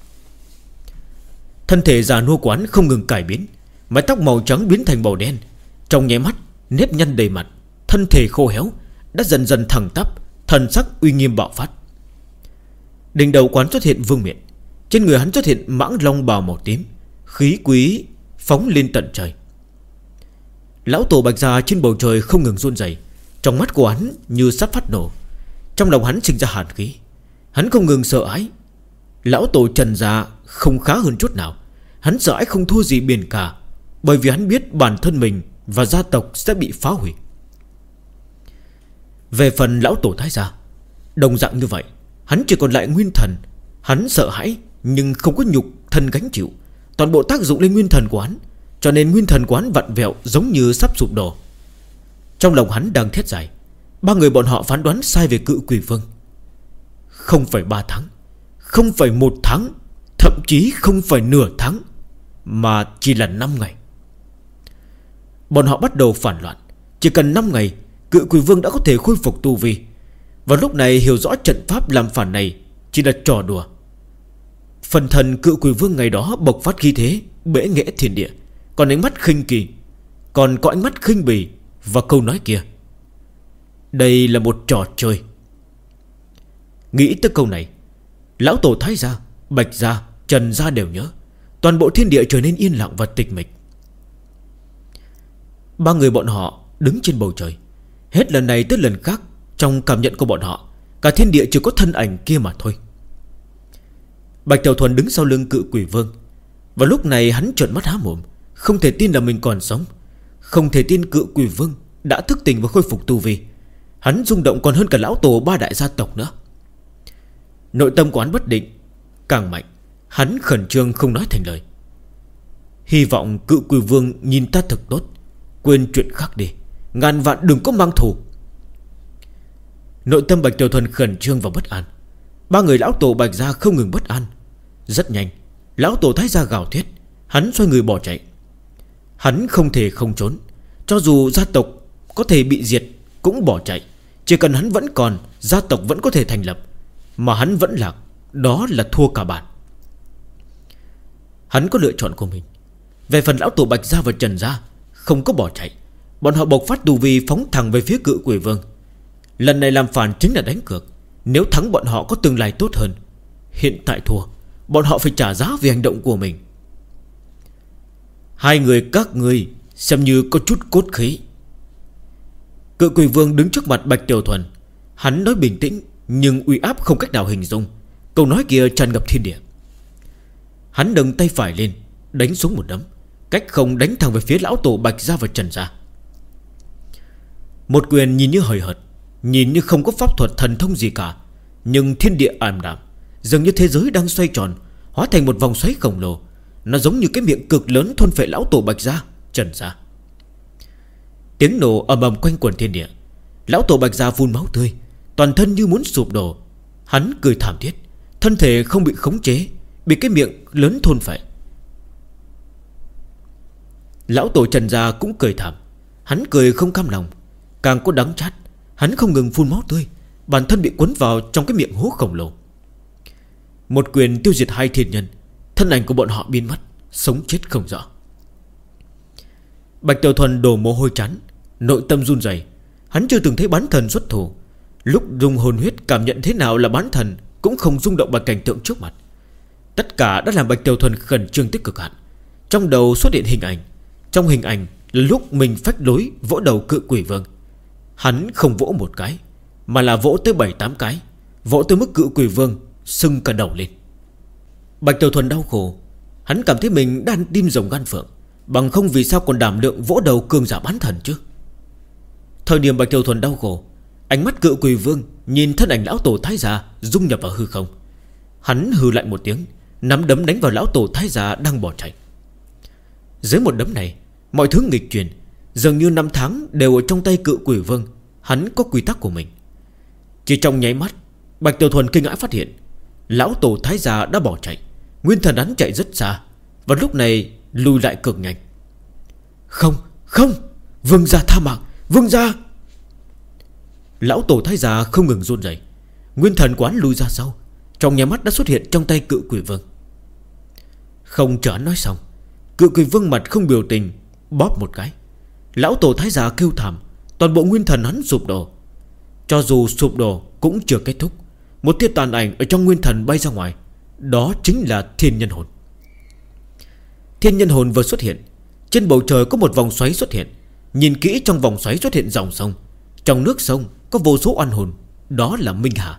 Thân thể già nua của hắn không ngừng cải biến. Mái tóc màu trắng biến thành màu đen. Trong nháy mắt nếp nhăn đầy mặt. Thân thể khô héo đã dần dần thẳng tắp, thần sắc uy nghiêm bạo phát. Đỉnh đầu quán xuất hiện vương miện. Trên người hắn xuất hiện mãng long bào màu tím, khí quý phóng lên tận trời. Lão tổ Bạch gia trên bầu trời không ngừng run rẩy. Trong mắt của hắn như sắp phát nổ. Trong lòng hắn sinh ra hàn khí. Hắn không ngừng sợ hãi. Lão tổ Trần gia không khá hơn chút nào. Hắn sợ hãi không thua gì biển cả. Bởi vì hắn biết bản thân mình và gia tộc sẽ bị phá hủy. Về phần lão tổ Thái gia, đồng dạng như vậy. Hắn chỉ còn lại nguyên thần. Hắn sợ hãi nhưng không có nhục thân gánh chịu. Toàn bộ tác dụng lên nguyên thần của hắn, cho nên nguyên thần của hắn vặn vẹo giống như sắp sụp đổ. Trong lòng hắn đang thét dài. 3 người bọn họ phán đoán sai về Cự Quỷ Vương. Không phải 3 tháng, không phải 1 tháng, thậm chí không phải nửa tháng, mà chỉ là 5 ngày. Bọn họ bắt đầu phản loạn. Chỉ cần 5 ngày, Cự Quỷ Vương đã có thể khôi phục tu vi. Và lúc này hiểu rõ trận pháp làm phản này chỉ là trò đùa. Phần thần Cự Quỷ Vương ngày đó bộc phát khí thế, bẽ nghẽ thiên địa. Còn ánh mắt khinh kỳ, còn có ánh mắt khinh bỉ. Và câu nói kia, đây là một trò chơi. Nghĩ tới câu này, lão tổ Thái gia, Bạch gia, Trần gia đều nhớ. Toàn bộ thiên địa trở nên yên lặng và tịch mịch. 3 người bọn họ đứng trên bầu trời. Hết lần này tới lần khác, trong cảm nhận của bọn họ, cả thiên địa chỉ có thân ảnh kia mà thôi. Bạch Tiểu Thuần đứng sau lưng Cự Quỷ Vương. Và lúc này hắn trợn mắt há mồm, không thể tin là mình còn sống. Không thể tin Cự Quỷ Vương đã thức tỉnh và khôi phục tu vi. Hắn rung động còn hơn cả lão tổ 3 đại gia tộc nữa. Nội tâm của hắn bất định càng mạnh. Hắn khẩn trương không nói thành lời. Hy vọng Cự Quỷ Vương nhìn ta thật tốt, quên chuyện khác đi, ngàn vạn đừng có mang thù. Nội tâm Bạch Tiểu Thuần khẩn trương và bất an. Ba người lão tổ Bạch gia không ngừng bất an. Rất nhanh, lão tổ Thái gia gào thét. Hắn xoay người bỏ chạy. Hắn không thể không trốn. Cho dù gia tộc có thể bị diệt cũng bỏ chạy. Chỉ cần hắn vẫn còn, gia tộc vẫn có thể thành lập. Mà hắn vẫn lạc, đó là thua cả bản. Hắn có lựa chọn của mình. Về phần lão tổ Bạch gia và Trần gia, không có bỏ chạy. Bọn họ bộc phát tu vi phóng thẳng về phía Cự Quỷ Vương. Lần này làm phản chính là đánh cược. Nếu thắng bọn họ có tương lai tốt hơn. Hiện tại thua, bọn họ phải trả giá vì hành động của mình. Hai người các ngươi xem như có chút cốt khí. Cự Quỷ Vương đứng trước mặt Bạch Tiểu Thuần. Hắn nói bình tĩnh nhưng uy áp không cách nào hình dung. Câu nói kia tràn ngập thiên địa. Hắn nâng tay phải lên, đánh xuống một đấm, cách không đánh thẳng về phía lão tổ Bạch gia và Trần gia. Một quyền nhìn như hời hợt, nhìn như không có pháp thuật thần thông gì cả. Nhưng thiên địa ảm đạm, dường như thế giới đang xoay tròn, hóa thành một vòng xoáy khổng lồ. Nó giống như cái miệng cực lớn thôn phệ lão tổ Bạch gia, Trần gia. Tiếng nổ ầm ầm quanh quần thiên địa. Lão tổ Bạch gia phun máu tươi, toàn thân như muốn sụp đổ. Hắn cười thảm thiết, thân thể không bị khống chế, bị cái miệng lớn thôn phệ. Lão tổ Trần gia cũng cười thảm. Hắn cười không cam lòng, càng có đắng chát. Hắn không ngừng phun máu tươi, bản thân bị cuốn vào trong cái miệng hố khổng lồ. Một quyền tiêu diệt hai thiên nhân. Thân ảnh của bọn họ biến mất, sống chết không rõ. Bạch Tiểu Thuần đổ mồ hôi trán, nội tâm run rẩy. Hắn chưa từng thấy bán thần xuất thủ. Lúc dùng hồn huyết cảm nhận thế nào là bán thần, cũng không rung động bằng cảnh tượng trước mặt. Tất cả đã làm Bạch Tiểu Thuần khẩn trương tích cực hạn. Trong đầu xuất hiện hình ảnh. Trong hình ảnh là lúc mình phách lối vỗ đầu Cự Quỷ Vương. Hắn không vỗ một cái, mà là vỗ tới 7-8 cái. Vỗ tới mức Cự Quỷ Vương sưng cả đầu lên. Bạch Tiểu Thuần đau khổ. Hắn cảm thấy mình đang tim rồng gan phượng. Bằng không vì sao còn đảm lượng vỗ đầu cường giả bán thần chứ. Thời điểm Bạch Tiểu Thuần đau khổ, ánh mắt Cự Quỷ Vương nhìn thân ảnh lão tổ Thái gia dung nhập vào hư không. Hắn hừ lại một tiếng, nắm đấm đánh vào lão tổ Thái gia đang bỏ chạy. Dưới một đấm này, mọi thứ nghịch chuyển. Dường như năm tháng đều ở trong tay Cự Quỷ Vương. Hắn có quy tắc của mình. Chỉ trong nháy mắt, Bạch Tiểu Thuần kinh ngãi phát hiện lão tổ Thái gia đã bỏ chạy. Nguyên thần hắn chạy rất xa, và lúc này lùi lại cực nhanh. Không, không, Vương gia tha mạng, Vương gia. Lão tổ Thái gia không ngừng run rẩy. Nguyên thần quán lùi ra sau, trong nháy mắt đã xuất hiện trong tay Cự Quỷ Vương. Không chờ hắn nói xong, Cự Quỷ Vương mặt không biểu tình bóp một cái. Lão tổ Thái gia kêu thảm. Toàn bộ nguyên thần hắn sụp đổ. Cho dù sụp đổ cũng chưa kết thúc. Một tia tàn ảnh ở trong nguyên thần bay ra ngoài. Đó chính là thiên nhân hồn. Thiên nhân hồn vừa xuất hiện, trên bầu trời có một vòng xoáy xuất hiện. Nhìn kỹ, trong vòng xoáy xuất hiện dòng sông. Trong nước sông có vô số oan hồn. Đó là Minh Hà.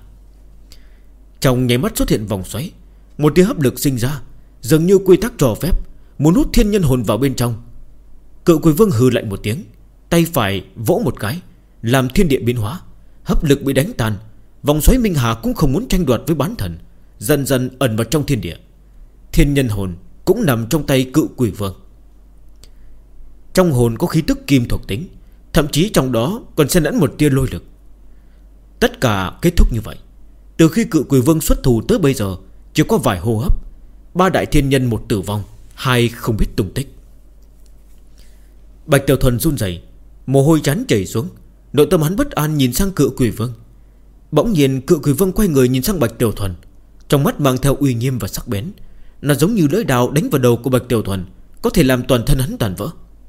Trong nháy mắt xuất hiện vòng xoáy, một tia hấp lực sinh ra, dường như quy tắc cho phép muốn hút thiên nhân hồn vào bên trong. Cự Quỷ Vương hừ lạnh một tiếng, tay phải vỗ một cái, làm thiên địa biến hóa. Hấp lực bị đánh tan. Vòng xoáy Minh Hà cũng không muốn tranh đoạt với bán thần, dần dần ẩn vào trong thiên địa. Thiên nhân hồn cũng nằm trong tay Cự Quỷ Vương. Trong hồn có khí tức kim thuộc tính, thậm chí trong đó còn xen lẫn một tia lôi lực. Tất cả kết thúc như vậy. Từ khi Cự Quỷ Vương xuất thủ tới bây giờ chỉ có vài hô hấp. 3 đại thiên nhân, 1 tử vong, 2 không biết tung tích. Bạch Tiểu Thuần run rẩy, mồ hôi trán chảy xuống. Nội tâm hắn bất an nhìn sang Cự Quỷ Vương. Bỗng nhiên Cự Quỷ Vương quay người nhìn sang Bạch Tiểu Thuần, trong mắt mang theo uy nghiêm và sắc bén. Nó giống như lưỡi đao đánh vào đầu của Bạch Tiểu Thuần, có thể làm toàn thân hắn tàn vỡ.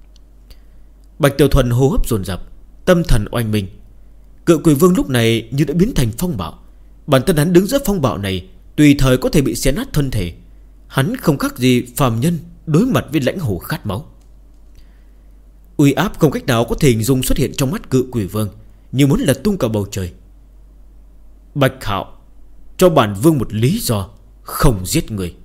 Bạch Tiểu Thuần hô hấp dồn dập, tâm thần oanh minh. Cự Quỷ Vương lúc này như đã biến thành phong bạo. Bản thân hắn đứng giữa phong bạo này, tùy thời có thể bị xé nát thân thể. Hắn không khác gì phàm nhân đối mặt với lãnh hổ khát máu. Uy áp không cách nào có thể hình dung xuất hiện trong mắt Cự Quỷ Vương, như muốn lật tung cả bầu trời. Bạch Hạo, cho bản vương một lý do không giết người.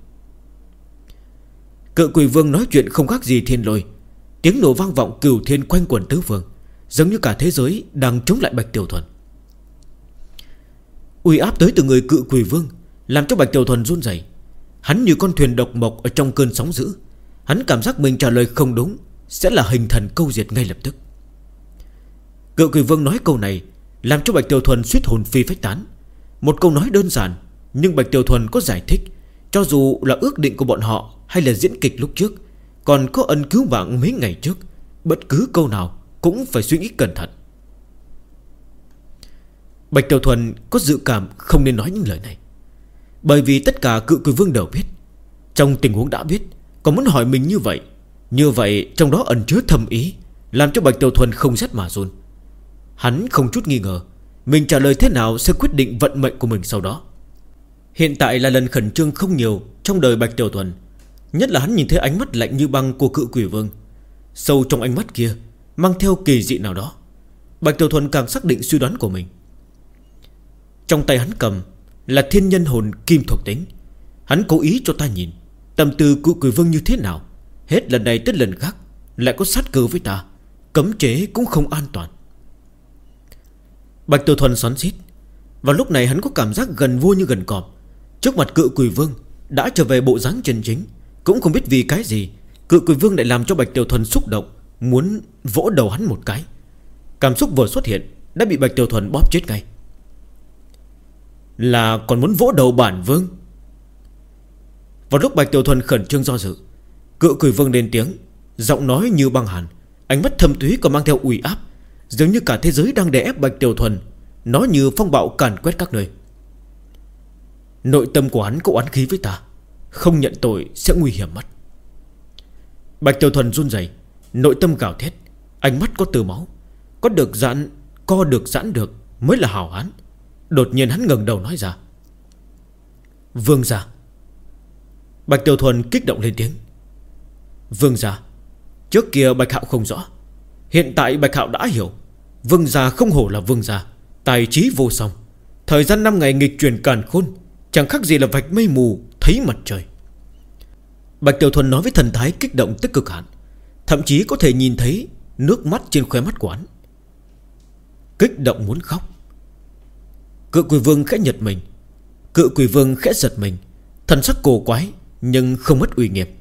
Cự Quỷ Vương nói chuyện không khác gì thiên lôi. Tiếng nổ vang vọng cửu thiên quanh quần tứ phương, giống như cả thế giới đang chống lại Bạch Tiểu Thuần. Uy áp tới từ người Cự Quỷ Vương làm cho Bạch Tiểu Thuần run rẩy. Hắn như con thuyền độc mộc ở trong cơn sóng dữ. Hắn cảm giác mình trả lời không đúng sẽ là hình thần câu diệt ngay lập tức. Cự Quỷ Vương nói câu này làm cho Bạch Tiểu Thuần suýt hồn phi phách tán. Một câu nói đơn giản, nhưng Bạch Tiểu Thuần có giải thích. Cho dù là ước định của bọn họ hay là diễn kịch lúc trước, còn có ân cứu mạng mấy ngày trước, bất cứ câu nào cũng phải suy nghĩ cẩn thận. Bạch Tiểu Thuần có dự cảm không nên nói những lời này, bởi vì tất cả Cự Quỷ Vương đều biết. Trong tình huống đã biết còn muốn hỏi mình như vậy trong đó ẩn chứa thâm ý, làm cho Bạch Tiểu Thuần không rét mà run. Hắn không chút nghi ngờ mình trả lời thế nào sẽ quyết định vận mệnh của mình sau đó. Hiện tại là lần khẩn trương không nhiều trong đời Bạch Tiểu Thuần. Nhất là hắn nhìn thấy ánh mắt lạnh như băng của Cự Quỷ Vương. Sâu trong ánh mắt kia mang theo kỳ dị nào đó. Bạch Tiểu Thuần càng xác định suy đoán của mình. Trong tay hắn cầm là thiên nhân hồn kim thuộc tính. Hắn cố ý cho ta nhìn tâm tư Cự Quỷ Vương như thế nào. Hết lần này tới lần khác lại có sát cơ với ta, cấm chế cũng không an toàn. Bạch Tiểu Thuần xoắn xít. Vào lúc này hắn có cảm giác gần vua như gần cọp. Trước mặt Cự Quỷ Vương đã trở về bộ dáng chân chính. Cũng không biết vì cái gì Cự Quỷ Vương lại làm cho Bạch Tiểu Thuần xúc động, muốn vỗ đầu hắn một cái. Cảm xúc vừa xuất hiện đã bị Bạch Tiểu Thuần bóp chết ngay. Là còn muốn vỗ đầu bản vương? Vào lúc Bạch Tiểu Thuần khẩn trương do dự, Cự Quỷ Vương lên tiếng, giọng nói như băng hàn, ánh mắt thâm thúy còn mang theo uy áp, dường như cả thế giới đang đè ép Bạch Tiểu Thuần. Nó như phong bạo càn quét các nơi. Nội tâm của hắn có oán khí với ta, không nhận tội sẽ nguy hiểm mất. Bạch Tiểu Thuần run rẩy, nội tâm gào thét, ánh mắt có tơ máu. Có được giãn, co được giãn được mới là hào hán. Đột nhiên hắn ngẩng đầu nói ra: Vương gia. Bạch Tiểu Thuần kích động lên tiếng: Vương gia. Trước kia Bạch Hạo không rõ, hiện tại Bạch Hạo đã hiểu. Vương gia không hổ là vương gia, tài trí vô song. Thời gian 5 ngày nghịch chuyển càn khôn, chẳng khác gì là vạch mây mù thấy mặt trời. Bạch Tiểu Thuần nói với thần thái kích động tới cực hạn, thậm chí có thể nhìn thấy nước mắt trên khóe mắt của hắn. Kích động muốn khóc. Cự Quỷ Vương khẽ giật mình. Cự Quỷ Vương khẽ giật mình, thần sắc cổ quái nhưng không mất uy nghiêm.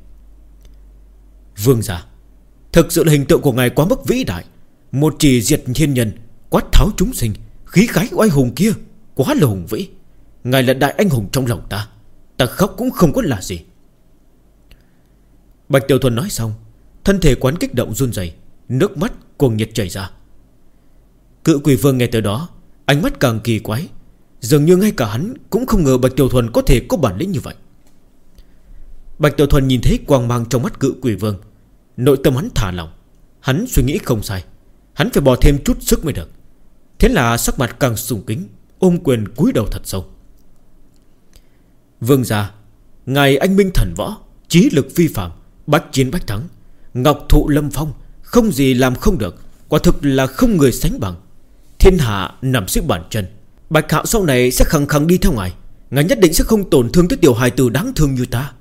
Vương gia, thực sự là hình tượng của ngài quá mức vĩ đại. Một chỉ diệt thiên nhân, quát tháo chúng sinh, khí khái oai hùng kia quá là hùng vĩ. Ngài là đại anh hùng trong lòng ta, ta khóc cũng không có là gì. Bạch Tiểu Thuần nói xong, thân thể quán kích động run rẩy, nước mắt cuồng nhiệt chảy ra. Cự Quỷ Vương nghe tới đó, ánh mắt càng kỳ quái, dường như ngay cả hắn cũng không ngờ Bạch Tiểu Thuần có thể có bản lĩnh như vậy. Bạch Tiểu Thuần nhìn thấy quang mang trong mắt Cự Quỷ Vương, nội tâm hắn thả lỏng. Hắn suy nghĩ không sai, hắn phải bỏ thêm chút sức mới được. Thế là sắc mặt càng sùng kính, ôm quyền cúi đầu thật sâu. Vương gia, ngài anh minh thần võ, trí lực phi phàm, bách chiến bách thắng, ngọc thụ lâm phong, không gì làm không được, quả thực là không người sánh bằng. Thiên hạ nằm dưới bàn chân. Bạch Hạo sau này sẽ khăng khăng đi theo ngài, ngài nhất định sẽ không tổn thương tới tiểu hài tử đáng thương như ta.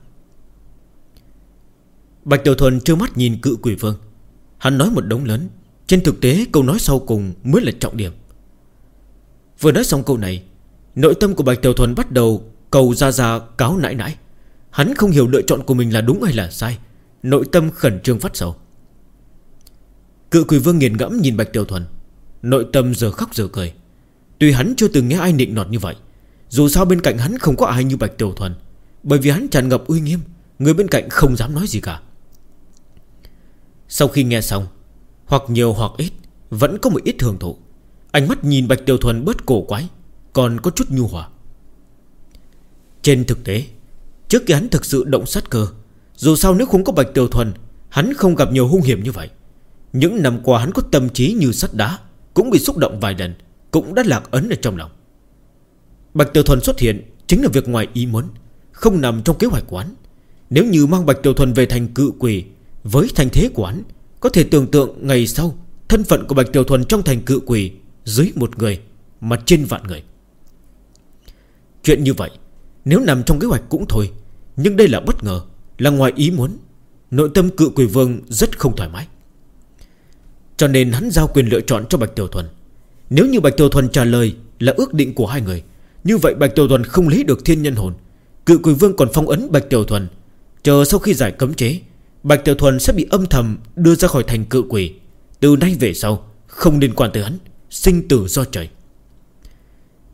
Bạch Tiểu Thuần trơ mắt nhìn Cự Quỷ Vương. Hắn nói một đống lớn, trên thực tế câu nói sau cùng mới là trọng điểm. Vừa nói xong câu này, nội tâm của Bạch Tiểu Thuần bắt đầu cầu ra cáo nãi nãi. Hắn không hiểu lựa chọn của mình là đúng hay là sai, nội tâm khẩn trương phát sầu. Cự Quỷ Vương nghiền ngẫm nhìn Bạch Tiểu Thuần, nội tâm giờ khóc giờ cười. Tuy hắn chưa từng nghe ai nịnh nọt như vậy, dù sao bên cạnh hắn không có ai như Bạch Tiểu Thuần, bởi vì hắn tràn ngập uy nghiêm, người bên cạnh không dám nói gì cả. Sau khi nghe xong, hoặc nhiều hoặc ít, vẫn có một ít hưởng thụ. Ánh mắt nhìn Bạch Tiểu Thuần bớt cổ quái, còn có chút nhu hòa. Trên thực tế, trước kia hắn thực sự động sát cơ. Dù sao nếu không có Bạch Tiểu Thuần, hắn không gặp nhiều hung hiểm như vậy. Những năm qua hắn có tâm trí như sắt đá, cũng bị xúc động vài lần, cũng đã lạc ấn ở trong lòng. Bạch Tiểu Thuần xuất hiện chính là việc ngoài ý muốn, không nằm trong kế hoạch của hắn. Nếu như mang Bạch Tiểu Thuần về thành Cự Quỷ, với thành thế của hắn, có thể tưởng tượng ngày sau thân phận của Bạch Tiểu Thuần trong thành Cự Quỷ dưới một người mà trên vạn người. Chuyện như vậy nếu nằm trong kế hoạch cũng thôi, nhưng đây là bất ngờ, là ngoài ý muốn. Nội tâm Cự Quỷ Vương rất không thoải mái, cho nên hắn giao quyền lựa chọn cho Bạch Tiểu Thuần. Nếu như Bạch Tiểu Thuần trả lời là ước định của hai người, như vậy Bạch Tiểu Thuần không lấy được thiên nhân hồn. Cự Quỷ Vương còn phong ấn Bạch Tiểu Thuần, chờ sau khi giải cấm chế, Bạch Tiểu Thuần sẽ bị âm thầm đưa ra khỏi thành Cự Quỷ. Từ nay về sau không liên quan tới hắn, sinh tử do trời.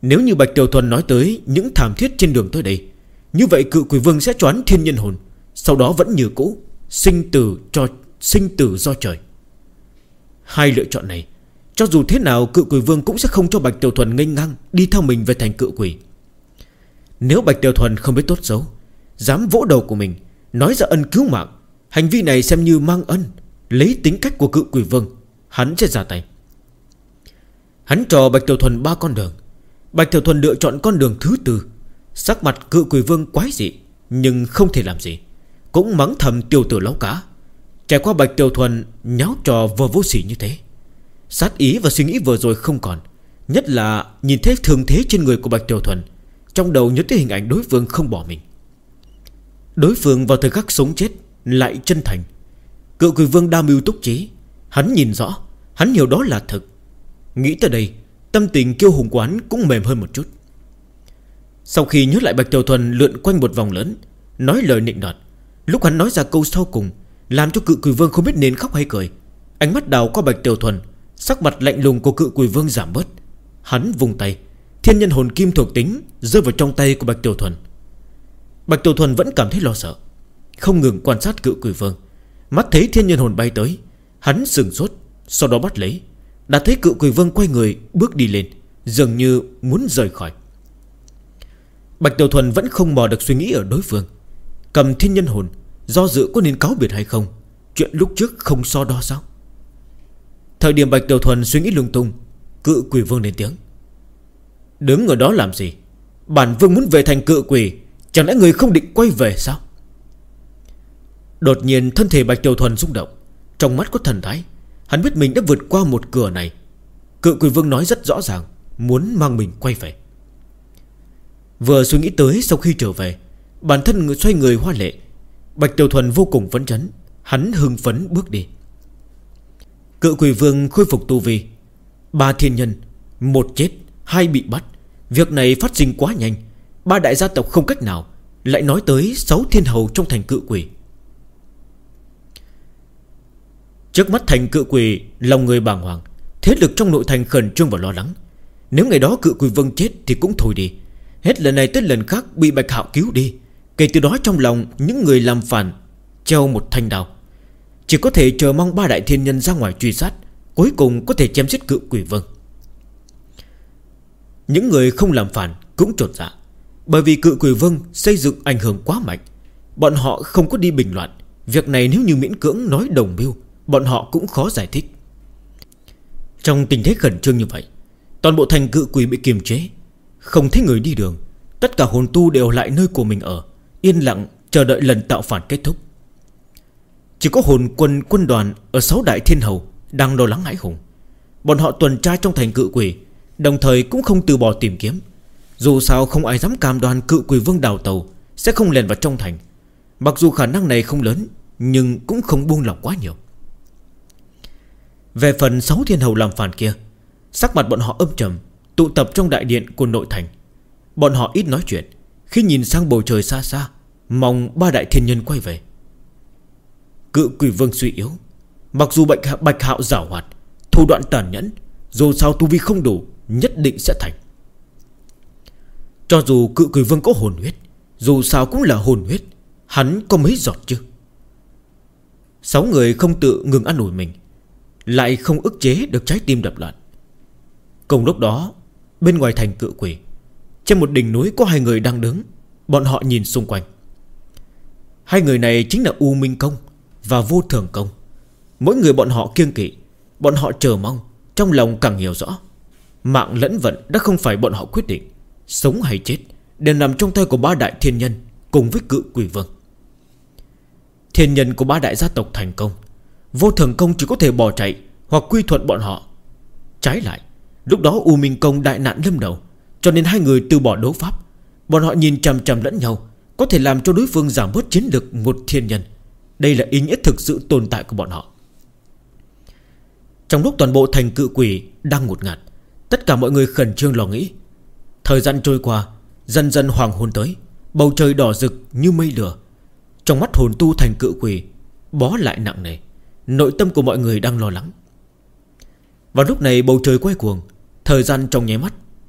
Nếu như Bạch Tiểu Thuần nói tới những thảm thiết trên đường tới đây, như vậy Cự Quỷ Vương sẽ choán thiên nhân hồn, sau đó vẫn như cũ, sinh tử do trời. Hai lựa chọn này, cho dù thế nào Cự Quỷ Vương cũng sẽ không cho Bạch Tiểu Thuần nghênh ngang đi theo mình về thành cự quỷ. Nếu Bạch Tiểu Thuần không biết tốt xấu, dám vỗ đầu của mình, nói ra ân cứu mạng, hành vi này xem như mang ân, lấy tính cách của Cự Quỷ Vương, hắn sẽ ra tay. Hắn cho Bạch Tiểu Thuần 3 con đường. Bạch Tiểu Thuần lựa chọn con đường thứ tư. Sắc mặt Cự Quỷ Vương quái dị, nhưng không thể làm gì, cũng mắng thầm tiểu tử láo cá. Trải qua Bạch Tiểu Thuần nháo trò vừa vô sỉ như thế, sát ý và suy nghĩ vừa rồi không còn. Nhất là nhìn thấy thương thế trên người của Bạch Tiểu Thuần, trong đầu nhớ tới hình ảnh đối phương không bỏ mình. Đối phương vào thời khắc sống chết lại chân thành. Cự Quỷ Vương đa mưu túc trí, hắn nhìn rõ, hắn hiểu đó là thực. Nghĩ tới đây, tâm tình kiêu hùng quán cũng mềm hơn một chút. Sau khi nhớ lại Bạch Tiểu Thuần lượn quanh một vòng lớn, nói lời nịnh nọt, lúc hắn nói ra câu sau cùng làm cho Cự Quỷ Vương không biết nên khóc hay cười. Ánh mắt đào qua Bạch Tiểu Thuần, sắc mặt lạnh lùng của Cự Quỷ Vương giảm bớt. Hắn vùng tay, thiên nhân hồn kim thuộc tính rơi vào trong tay của Bạch Tiểu Thuần. Bạch Tiểu Thuần vẫn cảm thấy lo sợ, không ngừng quan sát Cự Quỷ Vương. Mắt thấy thiên nhân hồn bay tới, hắn sừng sốt, sau đó bắt lấy. Đã thấy Cự Quỷ Vương quay người bước đi lên, dường như muốn rời khỏi. Bạch Tiểu Thuần vẫn không mò được suy nghĩ ở đối phương. Cầm thiên nhân hồn, do dự có nên cáo biệt hay không. Chuyện lúc trước không so đo sao? Thời điểm Bạch Tiểu Thuần suy nghĩ lung tung, Cự Quỷ Vương lên tiếng: đứng ở đó làm gì? Bản vương muốn về thành cự quỷ, chẳng lẽ người không định quay về sao? Đột nhiên thân thể Bạch Tiểu Thuần rung động, trong mắt có thần thái. Hắn biết mình đã vượt qua một cửa này. Cự Quỷ Vương nói rất rõ ràng, muốn mang mình quay về. Vừa suy nghĩ tới sau khi trở về, bản thân xoay người hoa lệ. Bạch Tiểu Thuần vô cùng phấn chấn, hắn hưng phấn bước đi. Cự Quỷ Vương khôi phục tu vi, 3 thiên nhân, 1 chết, 2 bị bắt. Việc này phát sinh quá nhanh, 3 đại gia tộc không cách nào, lại nói tới 6 thiên hầu trong thành cự quỷ. Trước mắt thành cự quỷ, lòng người bàng hoàng, thế lực trong nội thành khẩn trương và lo lắng. Nếu ngày đó Cự Quỷ Vương chết thì cũng thôi đi, hết lần này tới lần khác bị Bạch Hạo cứu đi. Kể từ đó trong lòng những người làm phản treo một thanh đao, chỉ có thể chờ mong 3 đại thiên nhân ra ngoài truy sát, cuối cùng có thể chém giết Cự Quỷ Vương. Những người không làm phản cũng chột dạ, bởi vì Cự Quỷ Vương xây dựng ảnh hưởng quá mạnh. Bọn họ không có đi bình loạn. Việc này nếu như miễn cưỡng nói đồng mưu, bọn họ cũng khó giải thích. Trong tình thế khẩn trương như vậy, toàn bộ thành cự quỷ bị kiềm chế, không thấy người đi đường. Tất cả hồn tu đều lại nơi của mình ở, yên lặng chờ đợi lần tạo phản kết thúc. Chỉ có hồn quân đoàn ở 6 đại thiên hầu đang lo lắng hãi hùng. Bọn họ tuần tra trong thành cự quỷ, đồng thời cũng không từ bỏ tìm kiếm. Dù sao không ai dám cam đoan Cự Quỷ Vương đào tàu sẽ không lèn vào trong thành. Mặc dù khả năng này không lớn, nhưng cũng không buông lỏng quá nhiều. Về phần 6 thiên hầu làm phản kia, sắc mặt bọn họ âm trầm, tụ tập trong đại điện của nội thành. Bọn họ ít nói chuyện, khi nhìn sang bầu trời xa xa, mong 3 đại thiên nhân quay về. Cự Quỷ Vương suy yếu, mặc dù Bạch Hạo giảo hoạt, thủ đoạn tàn nhẫn, dù sao tu vi không đủ, nhất định sẽ thành. Cho dù Cự Quỷ Vương có hồn huyết, dù sao cũng là hồn huyết, hắn có mấy giọt chứ? 6 người không tự ngừng ăn ủi mình, lại không ức chế được trái tim đập loạn. Cùng lúc đó, bên ngoài thành cự quỷ, trên một đỉnh núi có 2 người đang đứng. Bọn họ nhìn xung quanh. 2 người này chính là U Minh Công và Vô Thường Công. Mỗi người bọn họ kiêng kỵ, bọn họ chờ mong, trong lòng càng hiểu rõ mạng lẫn vận đã không phải bọn họ quyết định. Sống hay chết đều nằm trong tay của 3 đại thiên nhân cùng với Cự Quỷ Vương. Thiên nhân của 3 đại gia tộc thành công, Vô Thường Công chỉ có thể bỏ chạy hoặc quy thuận bọn họ. Trái lại, lúc đó U Minh Công đại nạn lâm đầu, cho nên 2 người từ bỏ đấu pháp. Bọn họ nhìn chằm chằm lẫn nhau, có thể làm cho đối phương giảm bớt chiến lực một thiên nhân. Đây là ý nghĩa thực sự tồn tại của bọn họ. Trong lúc toàn bộ thành cự quỷ đang ngột ngạt, tất cả mọi người khẩn trương lo nghĩ. Thời gian trôi qua, dần dần hoàng hôn tới, bầu trời đỏ rực như mây lửa. Trong mắt hồn tu thành cự quỷ bó lại nặng nề, nội tâm của mọi người đang lo lắng. Vào lúc này bầu trời quay cuồng, thời gian trong nháy mắt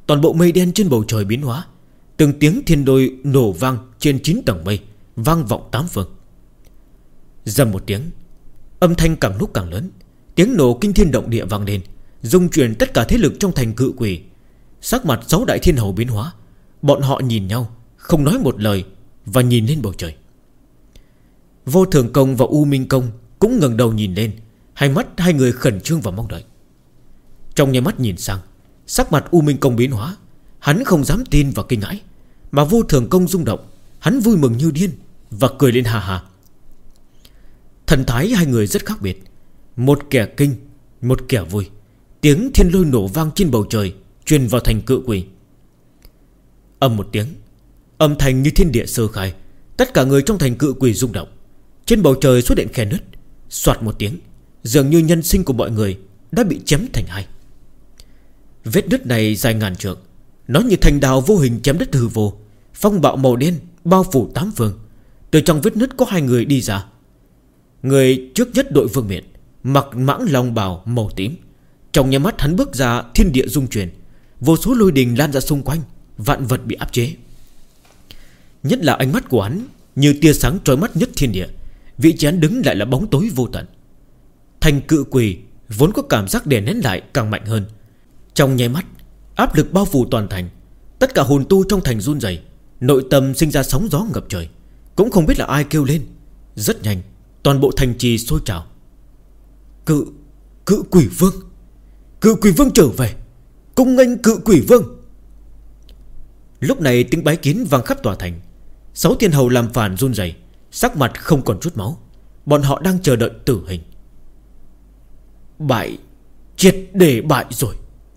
toàn bộ mây đen trên bầu trời biến hóa. Từng tiếng thiên đôi nổ vang trên 9 tầng mây, vang vọng tám phương. Dầm một tiếng, âm thanh càng lúc càng lớn. Tiếng nổ kinh thiên động địa vang lên, rung chuyển tất cả thế lực trong thành Cự Quỷ. Sắc mặt 6 đại thiên hầu biến hóa. Bọn họ nhìn nhau, không nói một lời, và nhìn lên bầu trời. Vô Thường Công và U Minh Công cũng ngẩng đầu nhìn lên. Hai mắt hai người khẩn trương và mong đợi. Trong nháy mắt nhìn sang, sắc mặt U Minh Công biến hóa. Hắn không dám tin và kinh hãi, mà Vô Thường Công rung động. Hắn vui mừng như điên và cười lên hà hà. Thần thái hai người rất khác biệt, một kẻ kinh, một kẻ vui. Tiếng thiên lôi nổ vang trên bầu trời truyền vào thành Cự Quỷ. Âm một tiếng, âm thanh như thiên địa sơ khai. Tất cả người trong thành Cự Quỷ rung động. Trên bầu trời xuất hiện khe nứt. Soạt một tiếng, dường như nhân sinh của mọi người đã bị chém thành hai. Vết nứt này dài ngàn trượng, nó như thành đào vô hình chém đất hư vô. Phong bạo màu đen bao phủ tám phương. Từ trong vết nứt có hai người đi ra. Người trước nhất đội vương miện, mặc mãng long bào màu tím. Trong nháy mắt hắn bước ra, thiên địa rung chuyển. Vô số lôi đình lan ra xung quanh, vạn vật bị áp chế. Nhất là ánh mắt của hắn như tia sáng trói mắt nhất thiên địa. Vị trí hắn đứng lại là bóng tối vô tận. Thành Cự Quỷ vốn có cảm giác đè nén lại càng mạnh hơn. Trong nháy mắt, áp lực bao phủ toàn thành. Tất cả hồn tu trong thành run rẩy, nội tâm sinh ra sóng gió ngập trời. Cũng không biết là ai kêu lên. Rất nhanh, toàn bộ thành trì sôi trào. Cự Quỷ Vương, Cự Quỷ Vương trở về, cung nghênh Cự Quỷ Vương. Lúc này tiếng bái kiến vang khắp tòa thành. 6 thiên hầu làm phản run rẩy, sắc mặt không còn chút máu. Bọn họ đang chờ đợi tử hình. Bại, triệt để bại rồi.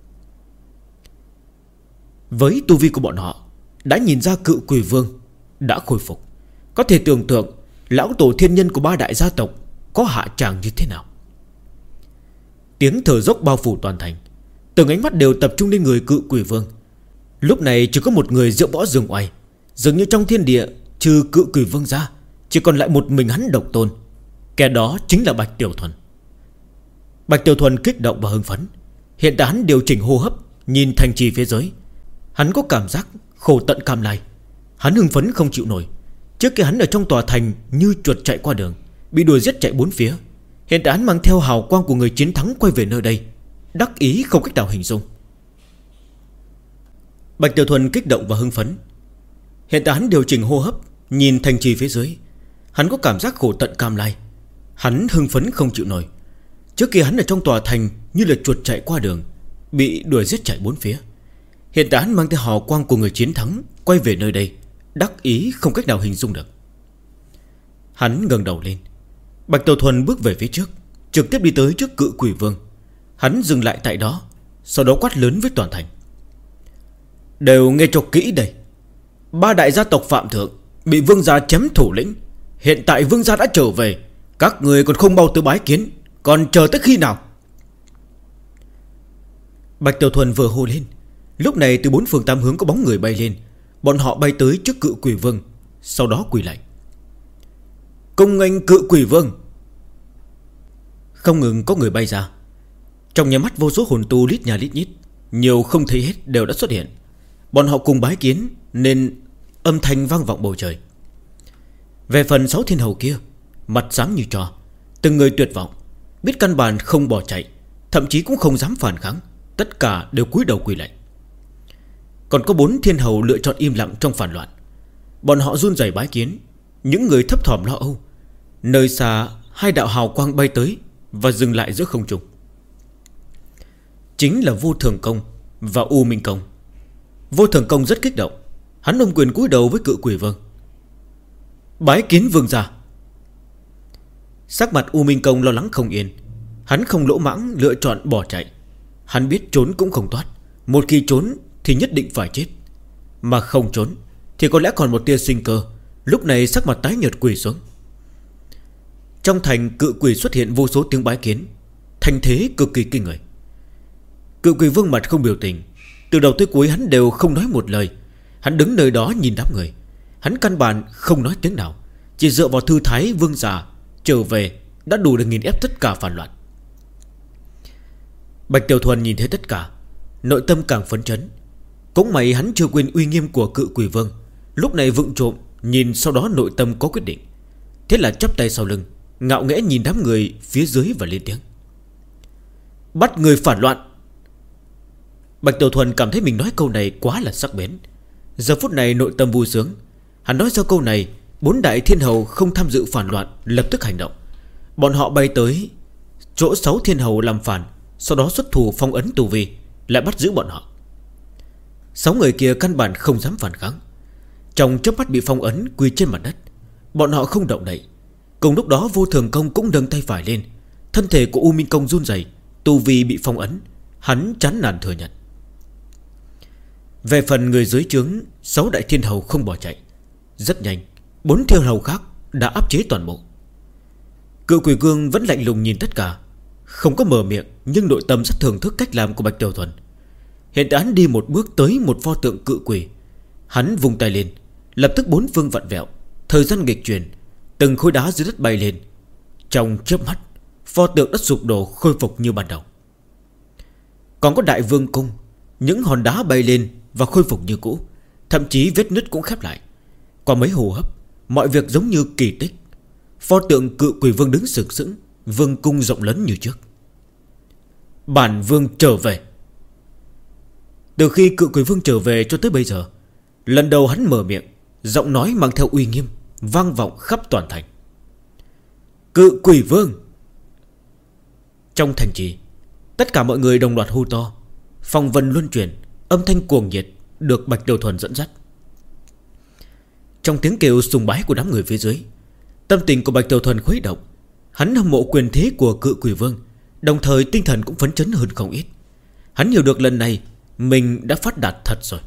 Với tu vi của bọn họ đã nhìn ra Cự Quỷ Vương đã khôi phục. Có thể tưởng tượng lão tổ thiên nhân của 3 đại gia tộc có hạ tràng như thế nào. Tiếng thở dốc bao phủ toàn thành. Từng ánh mắt đều tập trung lên người Cự Quỷ Vương. Lúc này chỉ có một người diệu võ dương oai. Dường như trong thiên địa trừ Cự Quỷ Vương ra, chỉ còn lại một mình hắn độc tôn. Kẻ đó chính là Bạch Tiểu Thuần. Bạch Tiểu Thuần kích động và hưng phấn. Hiện tại hắn điều chỉnh hô hấp, nhìn thành trì phía dưới. Hắn có cảm giác khổ tận cam lai. Hắn hưng phấn không chịu nổi. Trước kia hắn ở trong tòa thành như chuột chạy qua đường, bị đuổi giết chạy bốn phía. Hiện tại hắn mang theo hào quang của người chiến thắng quay về nơi đây, đắc ý không cách nào hình dung. Bạch Tiểu Thuần kích động và hưng phấn. Hiện tại hắn điều chỉnh hô hấp, nhìn thành trì phía dưới. Hắn có cảm giác khổ tận cam lai. Hắn hưng phấn không chịu nổi. Trước kia hắn ở trong tòa thành như là chuột chạy qua đường, bị đuổi giết chạy bốn phía. Hiện tại hắn mang theo hào quang của người chiến thắng quay về nơi đây, đắc ý không cách nào hình dung được. Hắn ngẩng đầu lên. Bạch Tiểu Thuần bước về phía trước, trực tiếp đi tới trước Cự Quỷ Vương. Hắn dừng lại tại đó, sau đó quát lớn với toàn thành: đều nghe cho kỹ đây. 3 đại gia tộc phạm thượng bị vương gia chém thủ lĩnh. Hiện tại vương gia đã trở về, các người còn không mau tới bái kiến, còn chờ tới khi nào? Bạch Tiểu Thuần vừa hô lên, lúc này từ 4 phương 8 hướng có bóng người bay lên. Bọn họ bay tới trước Cự Quỷ Vương, sau đó quỳ lạy: cung nghênh Cự Quỷ Vương. Không ngừng có người bay ra. Trong nhà mắt vô số hồn tu lít nhà lít nhít, nhiều không thấy hết đều đã xuất hiện. Bọn họ cùng bái kiến nên âm thanh vang vọng bầu trời. Về phần 6 thiên hầu kia, mặt xám như trò, từng người tuyệt vọng, biết căn bản không bỏ chạy, thậm chí cũng không dám phản kháng. Tất cả đều cúi đầu quỳ lạy. Còn có 4 thiên hầu lựa chọn im lặng trong phản loạn. Bọn họ run rẩy bái kiến. Những người thấp thỏm lo âu. Nơi xa 2 đạo hào quang bay tới và dừng lại giữa không trung. Chính là Vô Thường Công và U Minh Công. Vô Thường Công rất kích động. Hắn ôm quyền cúi đầu với Cự Quỷ Vương: bái kiến vương gia. Sắc mặt U Minh Công lo lắng không yên. Hắn không lỗ mãng lựa chọn bỏ chạy. Hắn biết trốn cũng không thoát. Một khi trốn thì nhất định phải chết, mà không trốn thì có lẽ còn một tia sinh cơ. Lúc này sắc mặt tái nhợt quỳ xuống. Trong thành Cự Quỷ xuất hiện vô số tiếng bái kiến, thành thế cực kỳ kinh người. Cự Quỷ Vương mặt không biểu tình. Từ đầu tới cuối hắn đều không nói một lời. Hắn đứng nơi đó nhìn đám người. Hắn căn bản không nói tiếng nào, chỉ dựa vào thư thái vương giả trở về đã đủ để nghiền ép tất cả phản loạn. Bạch Tiểu Thuần nhìn thấy tất cả, nội tâm càng phấn chấn. Cũng may hắn chưa quên uy nghiêm của Cự Quỷ Vương. Lúc này vụng trộm nhìn, sau đó nội tâm có quyết định. Thế là chắp tay sau lưng, ngạo nghễ nhìn đám người phía dưới và lên tiếng: bắt người phản loạn. Bạch Tiểu Thuần cảm thấy mình nói câu này quá là sắc bén. Giờ phút này nội tâm vui sướng. Hắn nói ra câu này, 4 đại thiên hầu không tham dự phản loạn lập tức hành động. Bọn họ bay tới chỗ 6 thiên hầu làm phản, sau đó xuất thủ phong ấn tù vi, lại bắt giữ bọn họ. 6 người kia căn bản không dám phản kháng. Trong chớp mắt bị phong ấn quỳ trên mặt đất. Bọn họ không động đậy. Cùng lúc đó Vô Thường Công cũng nâng tay phải lên. Thân thể của U Minh Công run rẩy, tù vi bị phong ấn. Hắn chán nản thừa nhận. Về phần người dưới trướng, 6 đại thiên hầu không bỏ chạy. Rất nhanh 4 thiên hầu khác đã áp chế toàn bộ. Cự Quỷ Vương vẫn lạnh lùng nhìn tất cả, không có mở miệng, nhưng nội tâm rất thưởng thức cách làm của Bạch Tiểu Thuần. Hiện tại hắn đi một bước tới một pho tượng cự quỷ. Hắn vung tay lên, lập tức 4 phương vặn vẹo, thời gian nghịch chuyển, từng khối đá dưới đất bay lên. Trong chớp mắt, pho tượng đất sụp đổ khôi phục như ban đầu. Còn có Đại Vương Cung, những hòn đá bay lên và khôi phục như cũ, thậm chí vết nứt cũng khép lại. Qua mấy hô hấp, mọi việc giống như kỳ tích. Pho tượng Cự Quỷ Vương đứng sừng sững, vương cung rộng lớn như trước. Bản vương trở về. Từ khi Cự Quỷ Vương trở về cho tới bây giờ, lần đầu hắn mở miệng, giọng nói mang theo uy nghiêm, vang vọng khắp toàn thành. Cự Quỷ Vương. Trong thành trì, tất cả mọi người đồng loạt hô to. Phong vân luân chuyển, âm thanh cuồng nhiệt được Bạch Tiểu Thuần dẫn dắt. Trong tiếng kêu sùng bái của đám người phía dưới, tâm tình của Bạch Tiểu Thuần khuấy động. Hắn hâm mộ quyền thế của Cự Quỷ Vương, đồng thời tinh thần cũng phấn chấn hơn không ít. Hắn hiểu được lần này mình đã phát đạt thật rồi.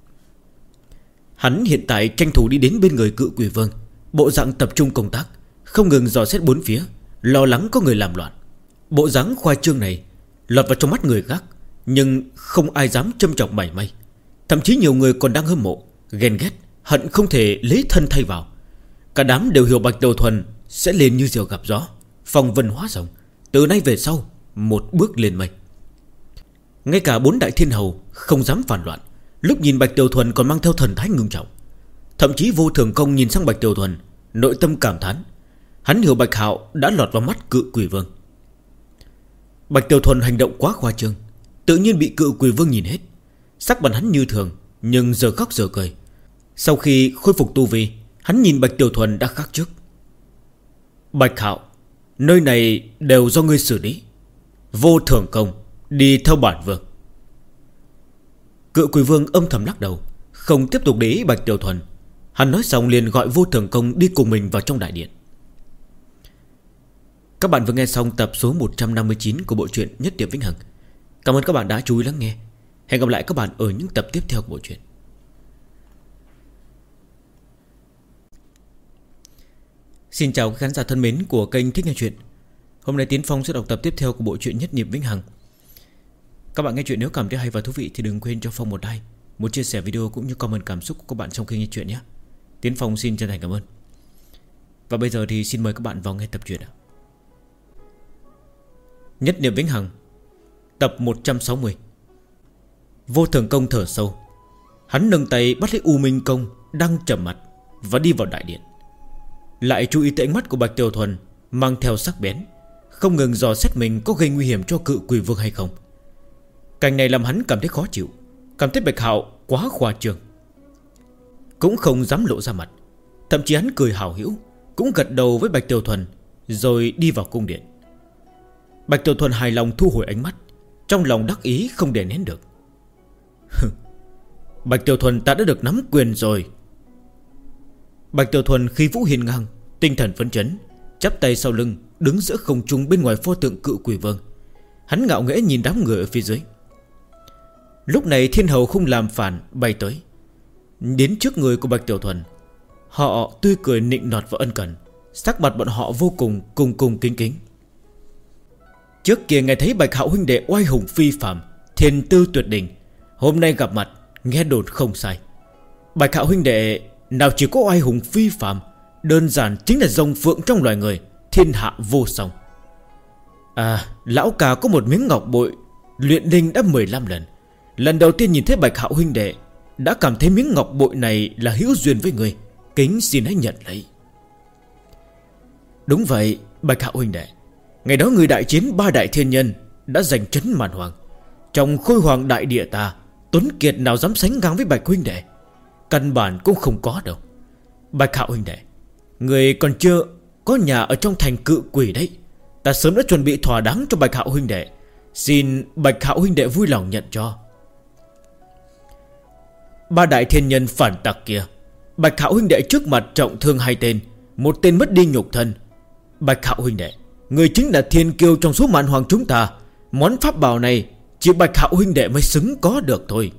Hắn hiện tại tranh thủ đi đến bên người Cự Quỷ Vương, bộ dạng tập trung công tác, không ngừng dò xét bốn phía, lo lắng có người làm loạn. Bộ dáng khoa trương này lọt vào trong mắt người khác, nhưng không ai dám châm chọc mảy may. Thậm chí nhiều người còn đang hâm mộ, ghen ghét, hận không thể lấy thân thay vào. Cả đám đều hiểu Bạch Tiểu Thuần sẽ lên như diều gặp gió, phong vân hóa rồng, từ nay về sau một bước lên mây. Ngay cả 4 đại thiên hầu không dám phản loạn, lúc nhìn Bạch Tiểu Thuần còn mang theo thần thái ngưng trọng. Thậm chí Vô Thường Công nhìn sang Bạch Tiểu Thuần, nội tâm cảm thán. Hắn hiểu Bạch Hạo đã lọt vào mắt Cự Quỷ Vương. Bạch Tiểu Thuần hành động quá khoa trương, tự nhiên bị Cự Quỷ Vương nhìn hết. Sắc mặt hắn như thường, nhưng giờ khóc giờ cười. Sau khi khôi phục tu vi, hắn nhìn Bạch Tiểu Thuần đã khác trước. Bạch Hạo, nơi này đều do ngươi xử lý. Vô Thường Công, đi theo bản vương. Cự Quỷ Vương âm thầm lắc đầu, không tiếp tục để ý Bạch Tiểu Thuần. Hắn nói xong liền gọi Vô Thường Công đi cùng mình vào trong đại điện. Các bạn vừa nghe xong tập số 159 của bộ truyện Nhất Điểm Vĩnh Hằng. Cảm ơn các bạn đã chú ý lắng nghe. Hẹn gặp lại các bạn ở những tập tiếp theo của bộ truyện. Xin chào các khán giả thân mến của kênh Thích Nghe Chuyện. Hôm nay Tiến Phong sẽ đọc tập tiếp theo của bộ truyện Nhất Niệm Vĩnh Hằng. Các bạn nghe chuyện nếu cảm thấy hay và thú vị thì đừng quên cho Phong một like, một chia sẻ video cũng như comment cảm xúc của các bạn trong khi nghe chuyện nhé. Tiến Phong xin chân thành cảm ơn. Và bây giờ thì xin mời các bạn vào nghe tập truyện. Nhất Niệm Vĩnh Hằng, tập 160. Vô Thường Công thở sâu. Hắn nâng tay bắt lấy U Minh Công đang trầm mặt và đi vào đại điện. Lại chú ý tới ánh mắt của Bạch Tiểu Thuần mang theo sắc bén, không ngừng dò xét mình có gây nguy hiểm cho Cự Quỷ Vương hay không. Cảnh này làm hắn cảm thấy khó chịu, cảm thấy Bạch Hạo quá khoa trương, cũng không dám lộ ra mặt. Thậm chí hắn cười hào hữu, cũng gật đầu với Bạch Tiểu Thuần, rồi đi vào cung điện. Bạch Tiểu Thuần hài lòng thu hồi ánh mắt, trong lòng đắc ý không đè nén được. Bạch Tiểu Thuần ta đã được nắm quyền rồi. Bạch Tiểu Thuần khí vũ hiên ngang, tinh thần phấn chấn, chắp tay sau lưng, đứng giữa không trung bên ngoài pho tượng Cự Quỷ Vương. Hắn ngạo nghễ nhìn đám người ở phía dưới. Lúc này thiên hầu không làm phản bay tới, đến trước người của Bạch Tiểu Thuần. Họ tươi cười nịnh nọt và ân cần, sắc mặt bọn họ vô cùng cung kính kính. Trước kia nghe thấy Bạch Hạo huynh đệ oai hùng phi phàm, thiên tư tuyệt đỉnh, hôm nay gặp mặt nghe đồn không sai. Bạch Hạo huynh đệ nào chỉ có oai hùng phi phàm, đơn giản chính là rồng phượng trong loài người, thiên hạ vô song. À, lão ca có một miếng ngọc bội luyện linh đã 15 lần, Lần đầu tiên nhìn thấy Bạch Hạo huynh đệ, đã cảm thấy miếng ngọc bội này là hữu duyên với người, kính xin hãy nhận lấy. Đúng vậy Bạch Hạo huynh đệ, ngày đó người đại chiến 3 đại thiên nhân đã giành trấn màn hoàng. Trong khôi hoàng đại địa ta, tuấn kiệt nào dám sánh ngang với Bạch huynh đệ? Căn bản cũng không có đâu. Bạch Hạo huynh đệ, người còn chưa có nhà ở trong thành Cự Quỷ đấy. Ta sớm đã chuẩn bị thỏa đáng cho Bạch Hạo huynh đệ, xin Bạch Hạo huynh đệ vui lòng nhận cho. 3 đại thiên nhân phản tặc kia, Bạch Hạo huynh đệ trước mặt trọng thương 2 tên, 1 tên mất đi nhục thân. Bạch Hạo huynh đệ, người chính là thiên kiêu trong số màn hoàng chúng ta. Món pháp bảo này chỉ Bạch Hạo huynh đệ mới xứng có được thôi.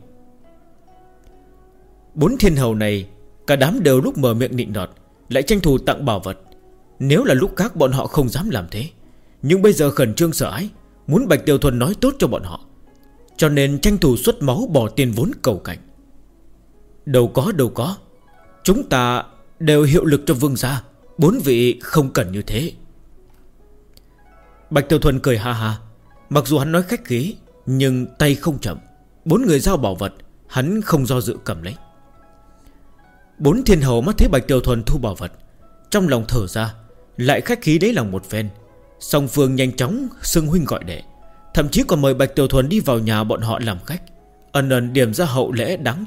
4 thiên hầu này, cả đám đều lúc mở miệng nịnh nọt, lại tranh thủ tặng bảo vật. Nếu là lúc khác bọn họ không dám làm thế, nhưng bây giờ khẩn trương sợ ái, muốn Bạch Tiểu Thuần nói tốt cho bọn họ, cho nên tranh thủ xuất máu bỏ tiền vốn cầu cảnh. Đâu có, chúng ta đều hiệu lực cho vương gia, 4 vị không cần như thế. Bạch Tiểu Thuần cười ha ha. Mặc dù hắn nói khách khí, nhưng tay không chậm. 4 người giao bảo vật, hắn không do dự cầm lấy. 4 thiên hầu mắt thấy Bạch Tiểu Thuần thu bảo vật, trong lòng thở ra, lại khách khí lấy lòng một phen. Song phương nhanh chóng xưng huynh gọi đệ, thậm chí còn mời Bạch Tiểu Thuần đi vào nhà bọn họ làm khách, ân ân điểm ra hậu lễ đang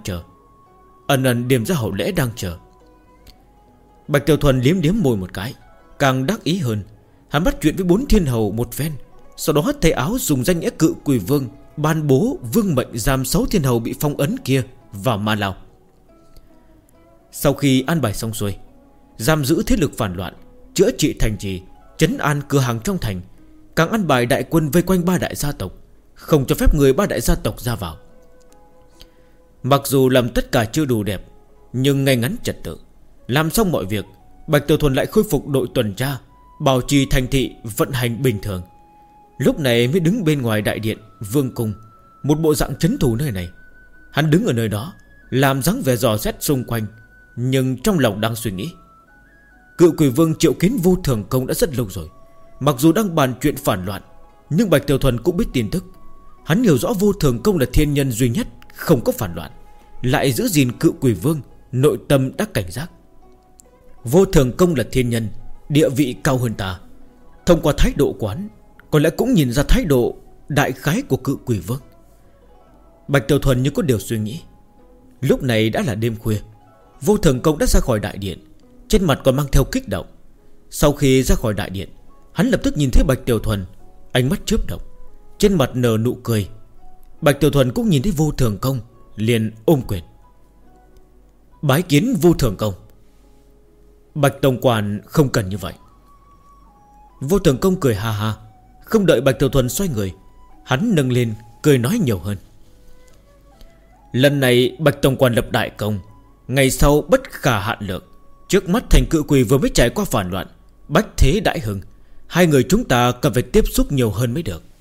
chờ. Bạch Tiểu Thuần liếm liếm môi một cái, càng đắc ý hơn. Hắn bắt chuyện với 4 thiên hầu một phen, sau đó hất tay áo dùng danh nghĩa Cự Quỷ Vương ban bố vương mệnh giam 6 thiên hầu bị phong ấn kia vào Ma Lao. Sau khi an bài xong xuôi, giam giữ thế lực phản loạn, chữa trị thành trì, trấn an cửa hàng trong thành, càng an bài đại quân vây quanh 3 đại gia tộc, không cho phép người 3 đại gia tộc ra vào. Mặc dù làm tất cả chưa đủ đẹp, nhưng ngay ngắn trật tự. Làm xong mọi việc, Bạch Tiểu Thuần lại khôi phục đội tuần tra, bảo trì thành thị vận hành bình thường. Lúc này mới đứng bên ngoài đại điện vương cung, một bộ dạng trấn thủ nơi này. Hắn đứng ở nơi đó, làm dáng vẻ dò xét xung quanh, nhưng trong lòng đang suy nghĩ. Cự Quỷ Vương triệu kiến Vô Thường Công đã rất lâu rồi. Mặc dù đang bàn chuyện phản loạn, nhưng Bạch Tiểu Thuần cũng biết tin tức. Hắn hiểu rõ Vô Thường Công là thiên nhân duy nhất không có phản loạn, lại giữ gìn Cự Quỷ Vương, nội tâm đã cảnh giác. Vô Thường Công là thiên nhân, địa vị cao hơn ta. Thông qua thái độ quán, có lẽ cũng nhìn ra thái độ đại khái của Cự Quỷ Vương. Bạch Tiểu Thuần như có điều suy nghĩ. Lúc này đã là đêm khuya, Vô Thường Công đã ra khỏi đại điện, trên mặt còn mang theo kích động. Sau khi ra khỏi đại điện, hắn lập tức nhìn thấy Bạch Tiểu Thuần, ánh mắt chớp động, trên mặt nở nụ cười. Bạch Tiểu Thuần cũng nhìn thấy Vô Thường Công, liền ôm quyền bái kiến Vô Thường Công. Bạch Tổng Quản không cần như vậy. Vô Thường Công cười ha ha. Không đợi Bạch Tiểu Thuần xoay người, hắn nâng lên cười nói nhiều hơn. Lần này Bạch Tổng Quản lập đại công, ngày sau bất khả hạn lượng. Trước mắt thành Cự Quỷ vừa mới trải qua phản loạn, bách thế đại hưng, 2 người chúng ta cần phải tiếp xúc nhiều hơn mới được.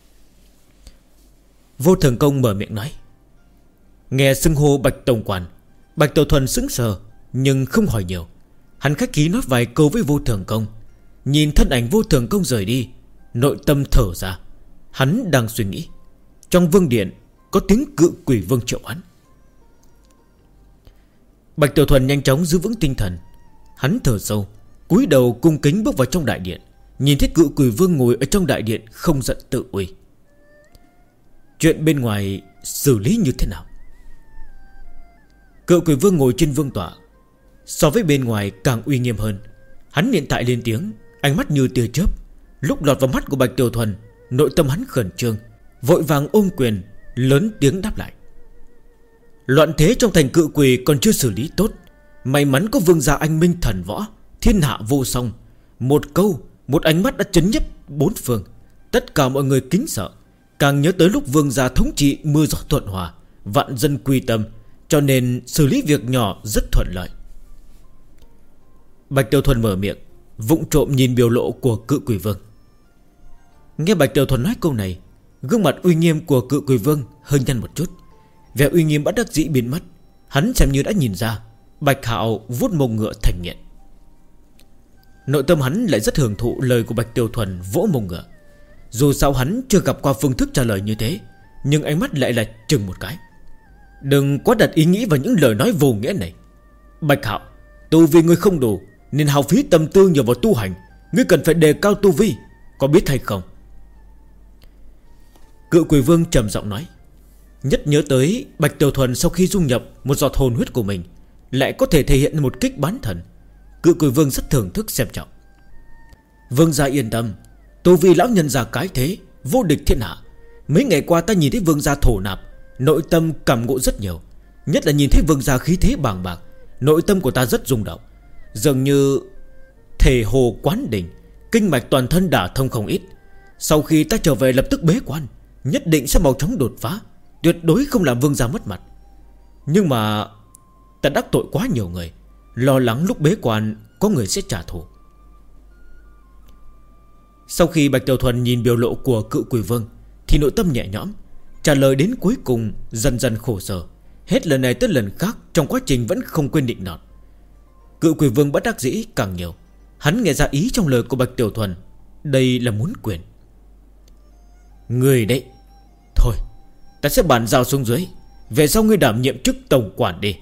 Vô Thường Công mở miệng nói. Nghe xưng hô Bạch Tổng Quản, Bạch Tiểu Thuần sững sờ, nhưng không hỏi nhiều. Hắn khách khí nói vài câu với Vô Thường Công, nhìn thân ảnh Vô Thường Công rời đi, nội tâm thở ra. Hắn đang suy nghĩ, trong vương điện có tiếng Cự Quỷ Vương triệu hắn. Bạch Tiểu Thuần nhanh chóng giữ vững tinh thần. Hắn thở sâu, cúi đầu cung kính bước vào trong đại điện, nhìn thấy Cự Quỷ Vương ngồi ở trong đại điện không giận tự uy. Chuyện bên ngoài xử lý như thế nào? Cự Quỷ Vương ngồi trên vương tọa, so với bên ngoài càng uy nghiêm hơn. Hắn hiện tại lên tiếng, ánh mắt như tia chớp, lúc lọt vào mắt của Bạch Tiểu Thuần, nội tâm hắn khẩn trương, vội vàng ôm quyền, lớn tiếng đáp lại. Loạn thế trong thành Cự Quỷ còn chưa xử lý tốt, may mắn có vương gia anh minh thần võ, thiên hạ vô song. Một câu, một ánh mắt đã chấn nhấp 4 phương. Tất cả mọi người kính sợ, càng nhớ tới lúc vương gia thống trị mưa gió thuận hòa, vạn dân quy tâm, cho nên xử lý việc nhỏ rất thuận lợi. Bạch Tiểu Thuần mở miệng, vụng trộm nhìn biểu lộ của Cự Quỷ Vương. Nghe Bạch Tiểu Thuần nói câu này, gương mặt uy nghiêm của Cự Quỷ Vương hơi nhăn một chút, vẻ uy nghiêm bất đắc dĩ biến mất. Hắn xem như đã nhìn ra Bạch Hạo vuốt mông ngựa thành nghiện. Nội tâm hắn lại rất hưởng thụ lời của Bạch Tiểu Thuần vỗ mông ngựa. Dù sao hắn chưa gặp qua phương thức trả lời như thế, nhưng ánh mắt lại là chừng một cái. Đừng quá đặt ý nghĩ vào những lời nói vô nghĩa này. Bạch Hạo, tu vi ngươi không đủ nên hao phí tâm tư nhiều vào tu hành. Ngươi cần phải đề cao tu vi, có biết hay không? Cự Quỷ Vương trầm giọng nói. Nhất nhớ tới Bạch Tiểu Thuần sau khi dung nhập một giọt hồn huyết của mình lại có thể thể hiện một kích bán thần. Cự Quỷ Vương rất thưởng thức xem trọng. Vương gia yên tâm, tu vi lão nhân già cái thế, vô địch thiên hạ. Mấy ngày qua ta nhìn thấy vương gia thổ nạp, nội tâm cảm ngộ rất nhiều. Nhất là nhìn thấy vương gia khí thế bàng bạc, nội tâm của ta rất rung động. Dường như thể hồ quán đỉnh, kinh mạch toàn thân đả thông không ít. Sau khi ta trở về lập tức bế quan, nhất định sẽ mau chóng đột phá, tuyệt đối không làm vương gia mất mặt. Nhưng mà ta đắc tội quá nhiều người, lo lắng lúc bế quan có người sẽ trả thù. Sau khi Bạch Tiểu Thuần nhìn biểu lộ của Cự Quỷ Vương thì nội tâm nhẹ nhõm. Trả lời đến cuối cùng dần dần khổ sở. Hết lần này tới lần khác trong quá trình vẫn không quên định nọt. Cự Quỷ Vương bất đắc dĩ càng nhiều. Hắn nghe ra ý trong lời của Bạch Tiểu Thuần, đây là muốn quyền. Người đấy, thôi ta sẽ bàn giao xuống dưới, về sau ngươi đảm nhiệm chức tổng quản đi.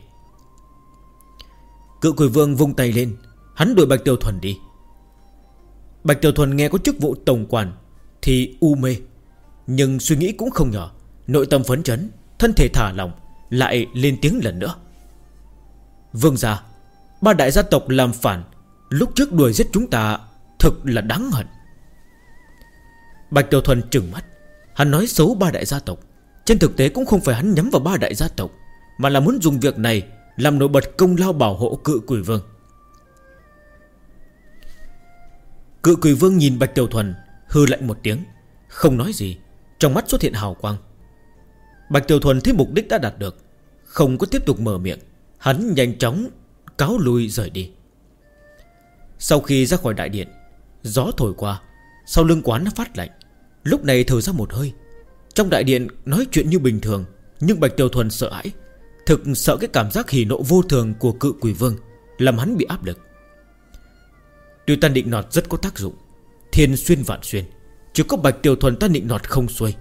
Cự Quỷ Vương vung tay lên, hắn đuổi Bạch Tiểu Thuần đi. Bạch Tiểu Thuần nghe có chức vụ tổng quản thì u mê, nhưng suy nghĩ cũng không nhỏ. Nội tâm phấn chấn, thân thể thả lỏng, lại lên tiếng lần nữa. Vương gia, ba đại gia tộc làm phản lúc trước đuổi giết chúng ta thực là đáng hận. Bạch Tiểu Thuần trừng mắt. Hắn nói xấu ba đại gia tộc, trên thực tế cũng không phải hắn nhắm vào ba đại gia tộc, mà là muốn dùng việc này làm nổi bật công lao bảo hộ Cự Quỷ Vương. Cự Quỷ Vương nhìn Bạch Tiểu Thuần, hư lạnh một tiếng, không nói gì. Trong mắt xuất hiện hào quang. Bạch Tiểu Thuần thấy mục đích đã đạt được, không có tiếp tục mở miệng. Hắn nhanh chóng cáo lui rời đi. Sau khi ra khỏi đại điện, gió thổi qua, sau lưng quán nó phát lạnh. Lúc này thở ra một hơi. Trong đại điện nói chuyện như bình thường, nhưng Bạch Tiểu Thuần sợ hãi. Thực sợ cái cảm giác hỉ nộ vô thường của Cự Quỷ Vương làm hắn bị áp lực. Tuy ta định nọt rất có tác dụng, thiên xuyên vạn xuyên, chỉ có Bạch Tiểu Thuần ta định nọt không xuôi.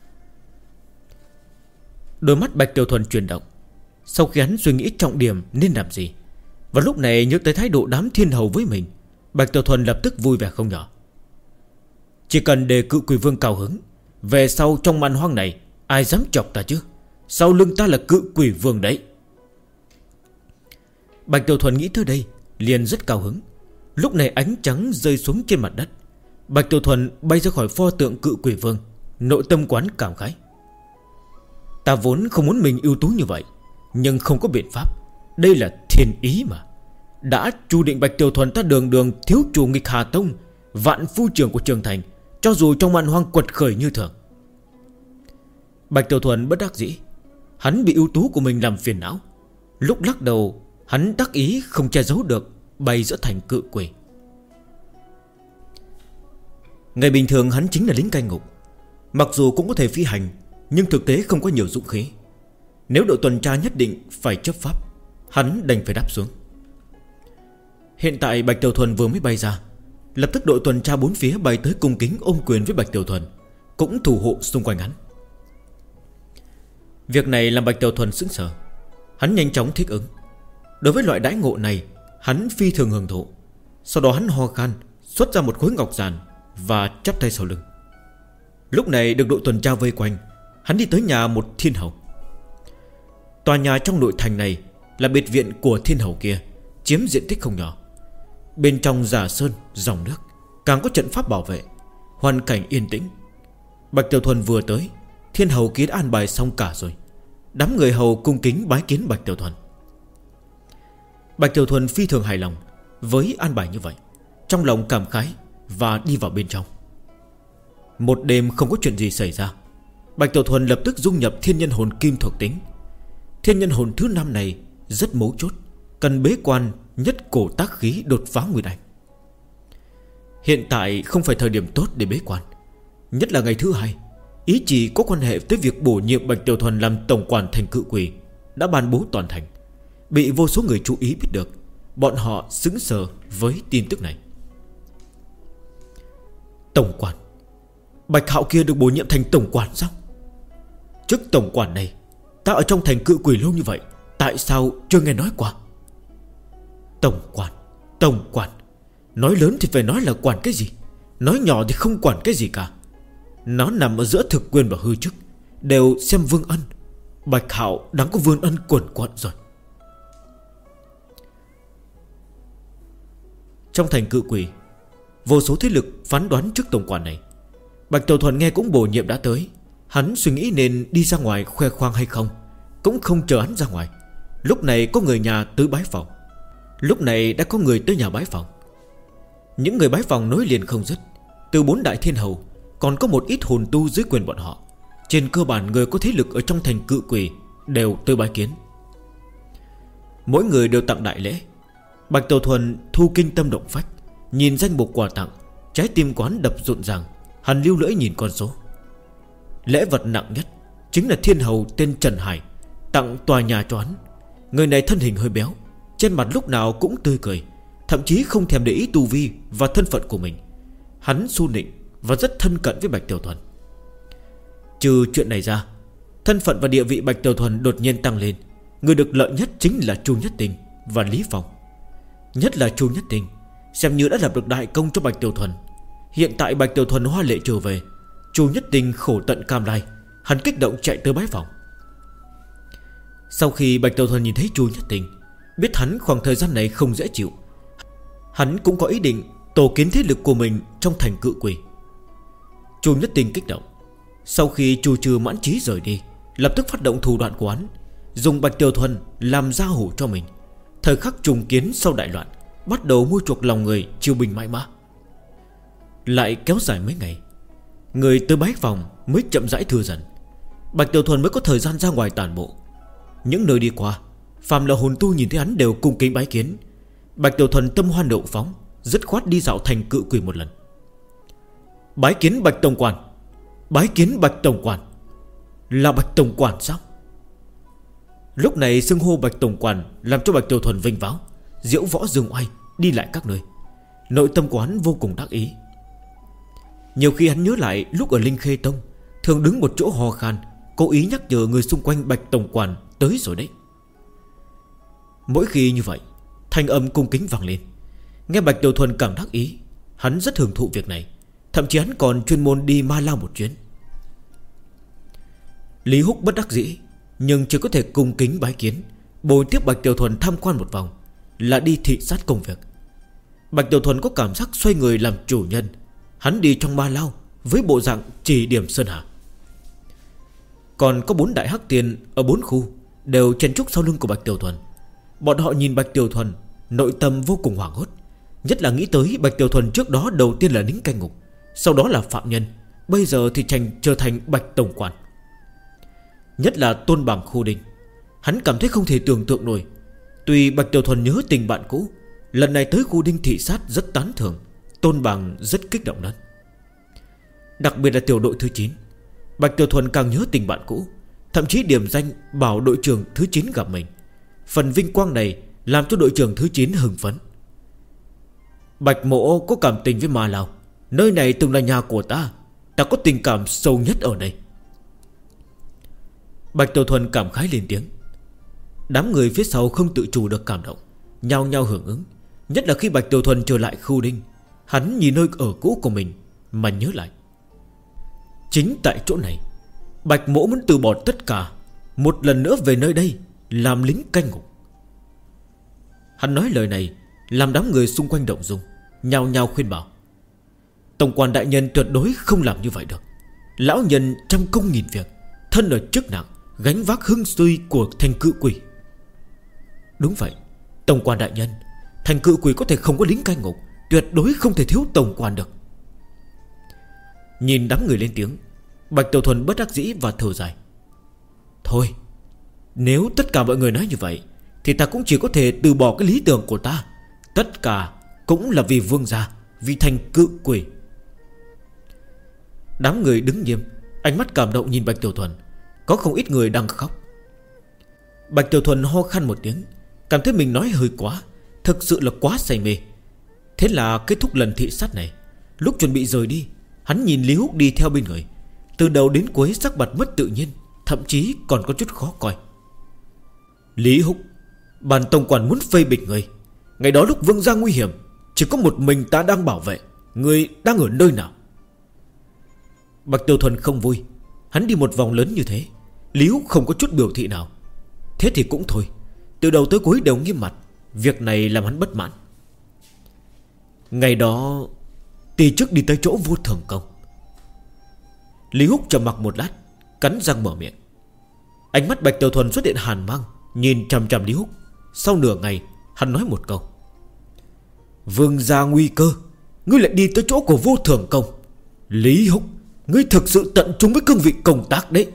Đôi mắt Bạch Tiểu Thuần chuyển động. Sau khi hắn suy nghĩ trọng điểm nên làm gì, và lúc này nhớ tới thái độ đám thiên hầu với mình, Bạch Tiểu Thuần lập tức vui vẻ không nhỏ. Chỉ cần để Cự Quỷ Vương cao hứng, về sau trong man hoang này ai dám chọc ta chứ? Sau lưng ta là Cự Quỷ Vương đấy. Bạch Tiểu Thuần nghĩ tới đây liền rất cao hứng. Lúc này ánh trắng rơi xuống trên mặt đất. Bạch Tiểu Thuần bay ra khỏi pho tượng Cự Quỷ Vương, nội tâm quán cảm khái. Ta vốn không muốn mình ưu tú như vậy, nhưng không có biện pháp, đây là thiên ý mà. Đã chu định Bạch Tiểu Thuần ta đường đường thiếu chủ nghịch Hà Tông, vạn phu trưởng của Trường Thành, cho dù trong man hoang quật khởi như thường. Bạch Tiểu Thuần bất đắc dĩ. Hắn bị ưu tú của mình làm phiền não. Lúc lắc đầu, hắn đắc ý không che giấu được, bay giữa thành cự quỷ. Ngày bình thường hắn chính là lính cai ngục, mặc dù cũng có thể phi hành, nhưng thực tế không có nhiều dũng khí. Nếu đội tuần tra nhất định phải chấp pháp, hắn đành phải đáp xuống. Hiện tại Bạch Tiểu Thuần vừa mới bay ra, lập tức đội tuần tra bốn phía bay tới cung kính ôm quyền với Bạch Tiểu Thuần, cũng thủ hộ xung quanh hắn. Việc này làm Bạch Tiểu Thuần sững sờ. Hắn nhanh chóng thích ứng. Đối với loại đãi ngộ này, hắn phi thường hưởng thụ. Sau đó hắn ho khan, xuất ra một khối ngọc giản và chắp tay sau lưng. Lúc này được đội tuần tra vây quanh, hắn đi tới nhà một thiên hầu. Tòa nhà trong nội thành này là biệt viện của thiên hầu kia, chiếm diện tích không nhỏ. Bên trong giả sơn, dòng nước, càng có trận pháp bảo vệ, hoàn cảnh yên tĩnh. Bạch Tiểu Thuần vừa tới, thiên hầu kia đã an bài xong cả rồi. Đám người hầu cung kính bái kiến Bạch Tiểu Thuần. Bạch Tiểu Thuần phi thường hài lòng với an bài như vậy, trong lòng cảm khái và đi vào bên trong. Một đêm không có chuyện gì xảy ra, Bạch Tiểu Thuần lập tức dung nhập thiên nhân hồn kim thuộc tính. Thiên nhân hồn thứ 5 này rất mấu chốt, cần bế quan nhất cổ tác khí đột phá nguyên anh. Hiện tại không phải thời điểm tốt để bế quan, nhất là ngày thứ 2. Ý chỉ có quan hệ tới việc bổ nhiệm Bạch Tiểu Thuần làm tổng quản thành cự quỷ đã ban bố toàn thành, bị vô số người chú ý biết được. Bọn họ sững sờ với tin tức này. Tổng quản? Bạch Hạo kia được bổ nhiệm thành tổng quản sao? Chức tổng quản này Ta ở trong thành Cự Quỷ lâu như vậy, tại sao chưa nghe nói qua? Tổng quản. Nói lớn thì phải nói là quản cái gì, nói nhỏ thì không quản cái gì cả. Nó nằm ở giữa thực quyền và hư chức, đều xem vương ân. Bạch Hạo đáng có vương ân quần quận rồi. Trong thành Cự Quỷ, vô số thế lực phán đoán trước tổng quản này. Bạch Tiểu Thuần nghe cũng bổ nhiệm đã tới. Hắn suy nghĩ nên đi ra ngoài khoe khoang hay không, cũng không chờ hắn ra ngoài. Lúc này có người nhà tới bái phòng. Lúc này đã có người tới nhà bái phòng. Những người bái phòng nối liền không dứt. Từ 4 đại thiên hầu, còn có một ít hồn tu dưới quyền bọn họ. Trên cơ bản người có thế lực ở trong thành Cự Quỷ đều tới bái kiến. Mỗi người đều tặng đại lễ. Bạch Tiểu Thuần thu kinh tâm động phách, nhìn danh mục quà tặng, trái tim quán đập rộn ràng. Hắn lưu lưỡi nhìn con số. Lễ vật nặng nhất chính là thiên hầu tên Trần Hải, tặng tòa nhà cho hắn. Người này thân hình hơi béo, trên mặt lúc nào cũng tươi cười, thậm chí không thèm để ý tu vi và thân phận của mình. Hắn su nịnh và rất thân cận với Bạch Tiểu Thuần. Trừ chuyện này ra, thân phận và địa vị Bạch Tiểu Thuần đột nhiên tăng lên. Người được lợi nhất chính là Chu Nhất Tình và Lý Phong. Nhất là Chu Nhất Tình, xem như đã lập được đại công cho Bạch Tiểu Thuần. Hiện tại Bạch Tiểu Thuần hoa lệ trở về, Chu Nhất Tình khổ tận cam lai. Hắn kích động chạy tới bái phòng. Sau khi Bạch Tiểu Thuần nhìn thấy Chu Nhất Tình, biết hắn khoảng thời gian này không dễ chịu, hắn cũng có ý định tổ kiến thế lực của mình trong thành Cự Quỷ. Chu Nhất Tình kích động. Sau khi Chu Trừ mãn trí rời đi, lập tức phát động thủ đoạn của hắn, dùng Bạch Tiểu Thuần làm gia hổ cho mình. Thời khắc trùng kiến sau đại loạn, bắt đầu mua chuộc lòng người chiêu binh mãi mã. Lại kéo dài mấy ngày, người tới bái phòng mới chậm rãi thưa dần. Bạch Tiểu Thuần mới có thời gian ra ngoài tản bộ. Những nơi đi qua, phàm là hồn tu nhìn thấy hắn đều cung kính bái kiến. Bạch Tiểu Thuần tâm hoa nộ phóng, dứt khoát đi dạo thành Cự Quỷ một lần. Bái kiến Bạch Tổng quản. Bái kiến Bạch Tổng quản. Là Bạch Tổng quản sao? Lúc này xưng hô Bạch Tổng quản làm cho Bạch Tiểu Thuần vinh váo, diễu võ dương oai, đi lại các nơi. Nội tâm của hắn vô cùng đắc ý. Nhiều khi hắn nhớ lại lúc ở Linh Khê Tông, thường đứng một chỗ hò khan, cố ý nhắc nhở người xung quanh Bạch Tổng quản tới rồi đấy. Mỗi khi như vậy, thanh âm cung kính vang lên. Nghe Bạch Tiểu Thuần cảm đắc ý, hắn rất hưởng thụ việc này. Thậm chí hắn còn chuyên môn đi Ma Lao một chuyến. Lý Húc bất đắc dĩ, nhưng chỉ có thể cung kính bái kiến, bồi tiếp Bạch Tiểu Thuần tham quan một vòng, là đi thị sát công việc. Bạch Tiểu Thuần có cảm giác xoay người làm chủ nhân. Hắn đi trong Ma Lao với bộ dạng chỉ điểm sơn hà. Còn có 4 đại hắc tiền ở 4 khu đều chen chúc sau lưng của Bạch Tiểu Thuần. Bọn họ nhìn Bạch Tiểu Thuần, nội tâm vô cùng hoảng hốt. Nhất là nghĩ tới Bạch Tiểu Thuần trước đó đầu tiên là lính canh ngục, sau đó là phạm nhân, bây giờ thì trở thành Bạch Tổng quản. Nhất là Tôn Bằng Khu Đinh, hắn cảm thấy không thể tưởng tượng nổi. Tuy Bạch Tiểu Thuần nhớ tình bạn cũ, lần này tới Khu Đinh thị sát rất tán thưởng. Tôn Bằng rất kích động đó. Đặc biệt là tiểu đội thứ 9, Bạch Tiểu Thuần càng nhớ tình bạn cũ, thậm chí điểm danh bảo đội trưởng thứ 9 gặp mình. Phần vinh quang này làm cho đội trưởng thứ 9 hưng phấn. Bạch Mộ có cảm tình với Ma Lao, nơi này từng là nhà của ta, ta có tình cảm sâu nhất ở đây. Bạch Tiểu Thuần cảm khái lên tiếng. Đám người phía sau không tự chủ được cảm động, nhao nhao hưởng ứng. Nhất là khi Bạch Tiểu Thuần trở lại Khu Đinh, hắn nhìn nơi ở cũ của mình mà nhớ lại. Chính tại chỗ này, Bạch Mỗ muốn từ bỏ tất cả, một lần nữa về nơi đây làm lính canh ngục. Hắn nói lời này làm đám người xung quanh động dung, nhao nhao khuyên bảo. Tổng quản đại nhân tuyệt đối không làm như vậy được. Lão nhân trăm công nghìn việc, thân ở chức nặng, gánh vác hưng suy của thành Cự Quỷ. Đúng vậy, tổng quản đại nhân, thành Cự Quỷ có thể không có lính canh ngục, tuyệt đối không thể thiếu tổng quản được. Nhìn đám người lên tiếng, Bạch Tiểu Thuần bất đắc dĩ và thở dài. Thôi, nếu tất cả mọi người nói như vậy, thì ta cũng chỉ có thể từ bỏ cái lý tưởng của ta. Tất cả cũng là vì vương gia, vì thành Cự Quỷ. Đám người đứng nghiêm, ánh mắt cảm động nhìn Bạch Tiểu Thuần. Có không ít người đang khóc. Bạch Tiểu Thuần ho khan một tiếng, cảm thấy mình nói hơi quá, thực sự là quá say mê. Thế là kết thúc lần thị sát này. Lúc chuẩn bị rời đi, hắn nhìn Lý Húc đi theo bên người. Từ đầu đến cuối sắc mặt mất tự nhiên, thậm chí còn có chút khó coi. Lý Húc, bản tổng quản muốn phê bình người. Ngày đó lúc Vương gia nguy hiểm, chỉ có một mình ta đang bảo vệ. Người đang ở nơi nào? Bạch Tiểu Thuần không vui. Hắn đi một vòng lớn như thế, Lý Húc không có chút biểu thị nào. Thế thì cũng thôi, từ đầu tới cuối đều nghiêm mặt. Việc này làm hắn bất mãn. Ngày đó Tỳ trước đi tới chỗ Vô Thường Công. Lý Húc trầm mặc một lát, cắn răng mở miệng. Ánh mắt Bạch Tiểu Thuần xuất hiện hàn mang, nhìn chằm chằm Lý Húc. Sau nửa ngày hắn nói một câu: Vương gia nguy cơ, ngươi lại đi tới chỗ của Vô Thường Công. Lý Húc, ngươi thực sự tận trung với cương vị công tác đấy.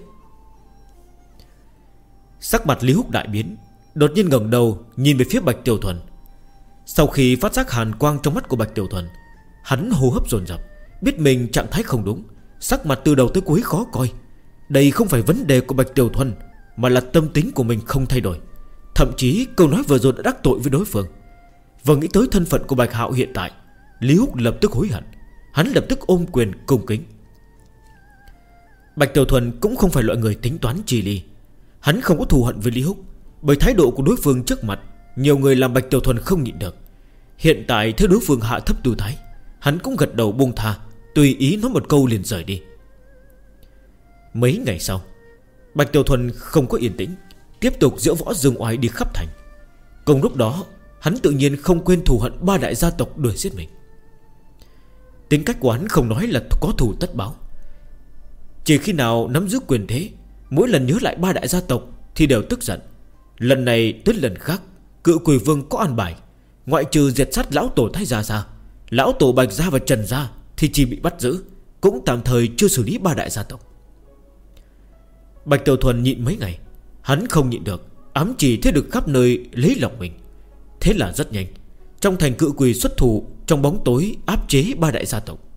Sắc mặt Lý Húc đại biến, đột nhiên ngẩng đầu nhìn về phía Bạch Tiểu Thuần. Sau khi phát giác hàn quang trong mắt của Bạch Tiểu Thuần, hắn hô hấp dồn dập, biết mình trạng thái không đúng, sắc mặt từ đầu tới cuối khó coi. Đây không phải vấn đề của Bạch Tiểu Thuần, mà là tâm tính của mình không thay đổi. Thậm chí câu nói vừa rồi đã đắc tội với đối phương. Vừa nghĩ tới thân phận của Bạch Hạo hiện tại, Lý Húc lập tức hối hận. Hắn lập tức ôm quyền cung kính. Bạch Tiểu Thuần cũng không phải loại người tính toán chi ly. Hắn không có thù hận với Lý Húc, bởi thái độ của đối phương trước mặt nhiều người làm Bạch Tiểu Thuần không nhịn được. Hiện tại thấy đối phương hạ thấp tư thái, hắn cũng gật đầu buông tha, tùy ý nói một câu liền rời đi. Mấy ngày sau, Bạch Tiểu Thuần không có yên tĩnh, tiếp tục diễu võ dương oai đi khắp thành. Cùng lúc đó, hắn tự nhiên không quên thù hận ba đại gia tộc đuổi giết mình. Tính cách của hắn không nói là có thù tất báo. Chỉ khi nào nắm giữ quyền thế, mỗi lần nhớ lại ba đại gia tộc thì đều tức giận. Lần này tới lần khác, Cự Quỷ Vương có an bài, ngoại trừ diệt sát lão tổ Thái Gia ra, lão tổ Bạch Gia và Trần Gia thì chỉ bị bắt giữ, cũng tạm thời chưa xử lý ba đại gia tộc. Bạch Tiểu Thuần nhịn mấy ngày, hắn không nhịn được, ám chỉ thế lực khắp nơi lấy lòng mình. Thế là rất nhanh, trong thành Cự Quỷ xuất thủ trong bóng tối áp chế ba đại gia tộc.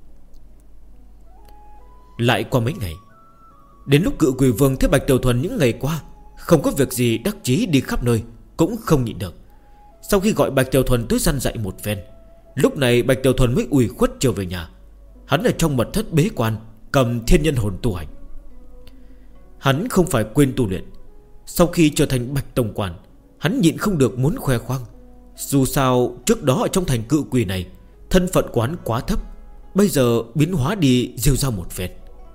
Lại qua mấy ngày, đến lúc Cự Quỷ Vương thấy Bạch Tiểu Thuần những ngày qua không có việc gì đắc chí đi khắp nơi, cũng không nhịn được. Sau khi gọi Bạch Tiểu Thuần tới răn dạy một phen, lúc này Bạch Tiểu Thuần mới ủy khuất trở về nhà. Hắn ở trong mật thất bế quan, cầm thiên nhân hồn tu hành. Hắn không phải quên tu luyện. Sau khi trở thành Bạch Tổng Quản, hắn nhịn không được muốn khoe khoang. Dù sao trước đó ở trong thành Cự Quỷ này, thân phận của hắn quá thấp, bây giờ biến hóa đi rêu ra một phen.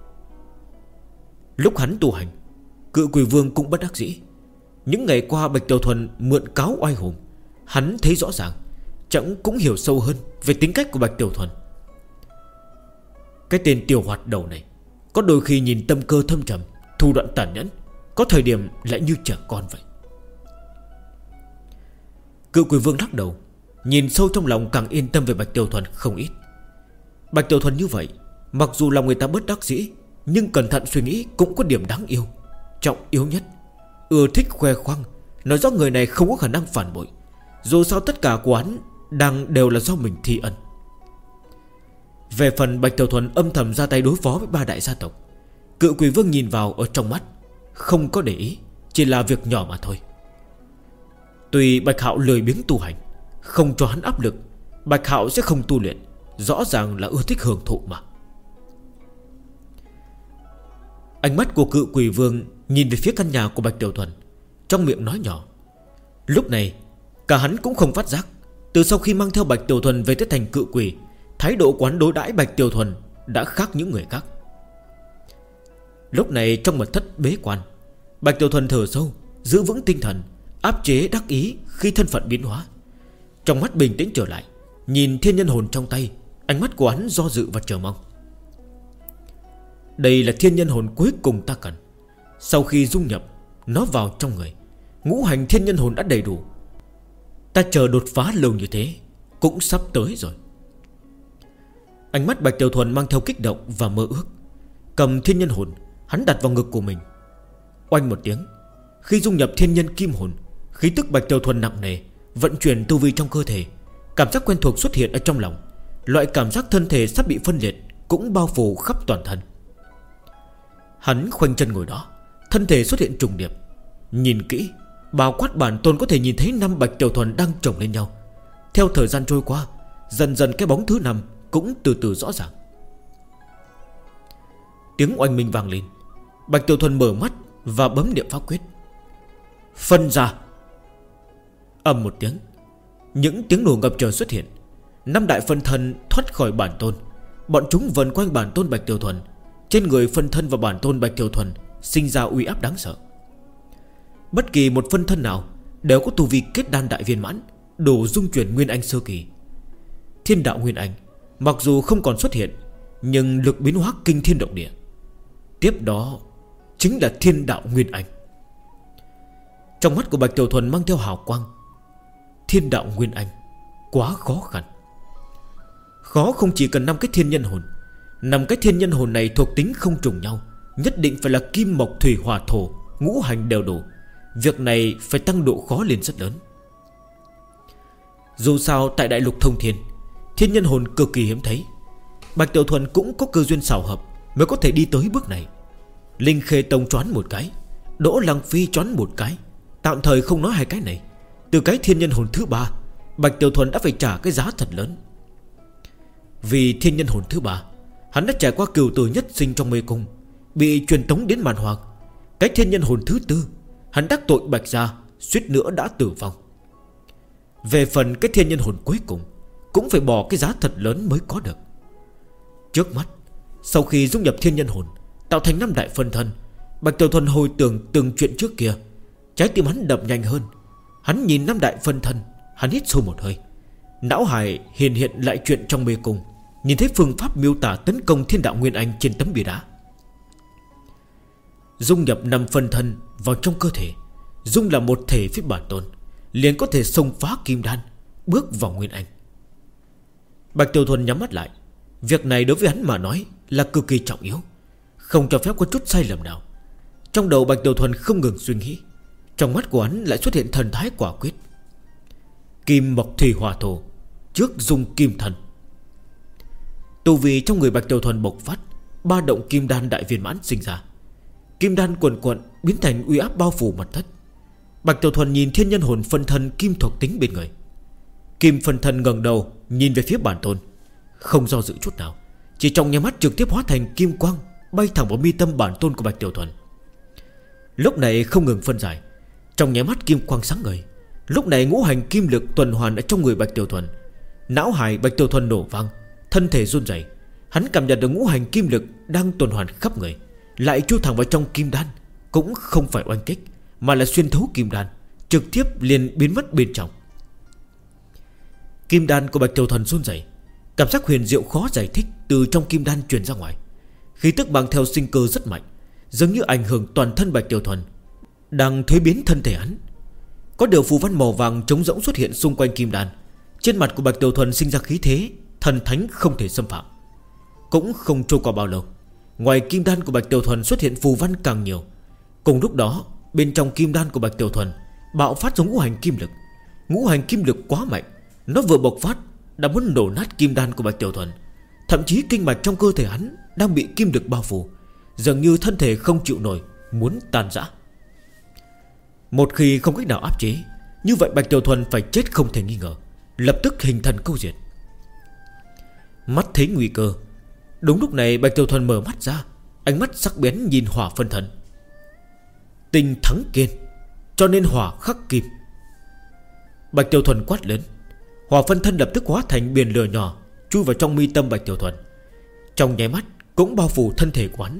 Lúc hắn tu hành, Cự Quỷ Vương cũng bất đắc dĩ. Những ngày qua Bạch Tiểu Thuần mượn cáo oai hùng, hắn thấy rõ ràng, chẳng cũng hiểu sâu hơn về tính cách của Bạch Tiểu Thuần. Cái tên tiểu hoạt đầu này có đôi khi nhìn tâm cơ thâm trầm, thủ đoạn tàn nhẫn, có thời điểm lại như trẻ con vậy. Cự Quỷ Vương lắc đầu, nhìn sâu trong lòng càng yên tâm về Bạch Tiểu Thuần không ít. Bạch Tiểu Thuần như vậy, mặc dù lòng người ta bất đắc dĩ, nhưng cẩn thận suy nghĩ cũng có điểm đáng yêu. Trọng yếu nhất, ưa thích khoe khoang, nói rõ người này không có khả năng phản bội. Dù sao tất cả của hắn đều là do mình thi ân. Về phần Bạch Tiểu Thuần âm thầm ra tay đối phó với ba đại gia tộc, Cự Quỷ Vương nhìn vào ở trong mắt, không có để ý, chỉ là việc nhỏ mà thôi. Tuy Bạch Hạo lười biếng tu hành, không cho hắn áp lực, Bạch Hạo sẽ không tu luyện, rõ ràng là ưa thích hưởng thụ mà. Ánh mắt của Cự Quỷ Vương nhìn về phía căn nhà của Bạch Tiểu Thuần, trong miệng nói nhỏ. Lúc này cả hắn cũng không phát giác, từ sau khi mang theo Bạch Tiểu Thuần về tới thành Cự Quỷ, thái độ của hắn đối đãi Bạch Tiểu Thuần đã khác những người khác. Lúc này trong mật thất bế quan, Bạch Tiểu Thuần thở sâu, giữ vững tinh thần, áp chế đắc ý khi thân phận biến hóa. Trong mắt bình tĩnh trở lại, nhìn thiên nhân hồn trong tay, ánh mắt của hắn do dự và chờ mong. Đây là thiên nhân hồn cuối cùng ta cần. Sau khi dung nhập nó vào trong người, ngũ hành thiên nhân hồn đã đầy đủ. Ta chờ đột phá lâu như thế cũng sắp tới rồi. Ánh mắt Bạch Tiểu Thuần mang theo kích động và mơ ước. Cầm thiên nhân hồn, hắn đặt vào ngực của mình. Oanh một tiếng, khi dung nhập thiên nhân kim hồn, khí tức Bạch Tiểu Thuần nặng nề, vận chuyển tu vi trong cơ thể. Cảm giác quen thuộc xuất hiện ở trong lòng. Loại cảm giác thân thể sắp bị phân liệt cũng bao phủ khắp toàn thân. Hắn khoanh chân ngồi đó, thân thể xuất hiện trùng điệp. Nhìn kỹ, bao quát bản tôn có thể nhìn thấy 5 Bạch Tiểu Thuần đang chồng lên nhau. Theo thời gian trôi qua, dần dần cái bóng thứ 5 cũng từ từ rõ ràng. Tiếng oanh minh vang lên. Bạch Tiểu Thuần mở mắt, và bấm niệm pháp quyết. Phân ra. Ầm một tiếng, những tiếng nổ ngập trời xuất hiện. 5 đại phân thân thoát khỏi bản tôn. Bọn chúng vần quanh bản tôn Bạch Tiểu Thuần. Trên người phân thân và bản tôn Bạch Tiểu Thuần sinh ra uy áp đáng sợ. Bất kỳ một phân thân nào đều có tu vi kết đan đại viên mãn, đủ dung chuyển Nguyên Anh sơ kỳ. Thiên đạo Nguyên Anh mặc dù không còn xuất hiện, nhưng lực biến hóa kinh thiên động địa. Tiếp đó chính là Thiên đạo Nguyên Anh. Trong mắt của Bạch Tiểu Thuần mang theo hào quang. Thiên đạo Nguyên Anh quá khó khăn. Khó không chỉ cần 5 cái thiên nhân hồn. 5 cái thiên nhân hồn này thuộc tính không trùng nhau, nhất định phải là kim mộc thủy hỏa thổ, ngũ hành đều đủ. Việc này phải tăng độ khó lên rất lớn. Dù sao tại đại lục thông thiên, thiên nhân hồn cực kỳ hiếm thấy. Bạch Tiểu Thuần cũng có cơ duyên xảo hợp mới có thể đi tới bước này. Linh Khê Tông choán một cái, Đỗ Lăng Phi choán một cái. Tạm thời không nói hai cái này, từ cái thiên nhân hồn thứ 3, Bạch Tiểu Thuần đã phải trả cái giá thật lớn. Vì thiên nhân hồn thứ 3, hắn đã trải qua cửu tử nhất sinh trong mê cung, bị truyền tống đến màn hoàng. Cái thiên nhân hồn thứ 4, hắn đắc tội Bạch gia, suýt nữa đã tử vong. Về phần cái thiên nhân hồn cuối cùng, cũng phải bỏ cái giá thật lớn mới có được. Trước mắt, sau khi dung nhập thiên nhân hồn, tạo thành 5 đại phân thân, Bạch Tiểu Thuần hồi tưởng từng chuyện trước kia. Trái tim hắn đập nhanh hơn. Hắn nhìn 5 đại phân thân, hắn hít sâu một hơi. Não hải hiện lại chuyện trong mê cung, nhìn thấy phương pháp miêu tả tấn công Thiên đạo Nguyên Anh trên tấm bia đá. Dung nhập 5 phân thân vào trong cơ thể, dung là một thể với bản tôn, liền có thể xông phá kim đan, bước vào Nguyên Anh. Bạch Tiểu Thuần nhắm mắt lại. Việc này đối với hắn mà nói là cực kỳ trọng yếu, không cho phép có chút sai lầm nào. Trong đầu Bạch Tiểu Thuần không ngừng suy nghĩ. Trong mắt của hắn lại xuất hiện thần thái quả quyết. Kim mộc thủy hỏa thổ, trước dung kim thần. Tu vi trong người Bạch Tiểu Thuần bộc phát, 3 động kim đan đại viên mãn sinh ra. Kim đan cuồn cuộn biến thành uy áp bao phủ mặt đất. Bạch Tiểu Thuần nhìn thiên nhân hồn phân thân kim thuộc tính bên người. Kim phân thân ngẩng đầu nhìn về phía bản tôn, không do dự chút nào, chỉ trong nháy mắt trực tiếp hóa thành kim quang, bay thẳng vào mi tâm bản tôn của Bạch Tiểu Thuần. Lúc này không ngừng phân giải, trong nháy mắt kim quang sáng ngời. Lúc này ngũ hành kim lực tuần hoàn ở trong người Bạch Tiểu Thuần. Não hải Bạch Tiểu Thuần nổ vang, thân thể run rẩy. Hắn cảm nhận được ngũ hành kim lực đang tuần hoàn khắp người, lại chui thẳng vào trong kim đan. Cũng không phải oanh kích, mà là xuyên thấu kim đan, trực tiếp liền biến mất bên trong. Kim đan của Bạch Tiểu Thuần run rẩy, cảm giác huyền diệu khó giải thích từ trong kim đan truyền ra ngoài. Khí tức mang theo sinh cơ rất mạnh, giống như ảnh hưởng toàn thân Bạch Tiểu Thuần, đang thuế biến thân thể hắn. Có điều phù văn màu vàng trống rỗng xuất hiện xung quanh kim đan. Trên mặt của Bạch Tiểu Thuần sinh ra khí thế thần thánh không thể xâm phạm. Cũng không trôi qua bao lâu, ngoài kim đan của Bạch Tiểu Thuần xuất hiện phù văn càng nhiều. Cùng lúc đó, bên trong kim đan của Bạch Tiểu Thuần bạo phát ra ngũ hành kim lực. Ngũ hành kim lực quá mạnh, nó vừa bộc phát đã muốn nổ nát kim đan của Bạch Tiểu Thuần. Thậm chí kinh mạch trong cơ thể hắn đang bị kim lực bao phủ, dường như thân thể không chịu nổi, muốn tan rã. Một khi không cách nào áp chế, như vậy Bạch Tiểu Thuần phải chết không thể nghi ngờ, lập tức hình thần câu diệt. Mắt thấy nguy cơ, đúng lúc này Bạch Tiểu Thuần mở mắt ra, ánh mắt sắc bén nhìn hỏa phân thân. Tinh thắng kiên, cho nên hỏa khắc kim. Bạch Tiểu Thuần quát lớn. Hỏa phân thân lập tức hóa thành biển lửa nhỏ, chui vào trong mi tâm Bạch Tiểu Thuần, trong nháy mắt cũng bao phủ thân thể của hắn.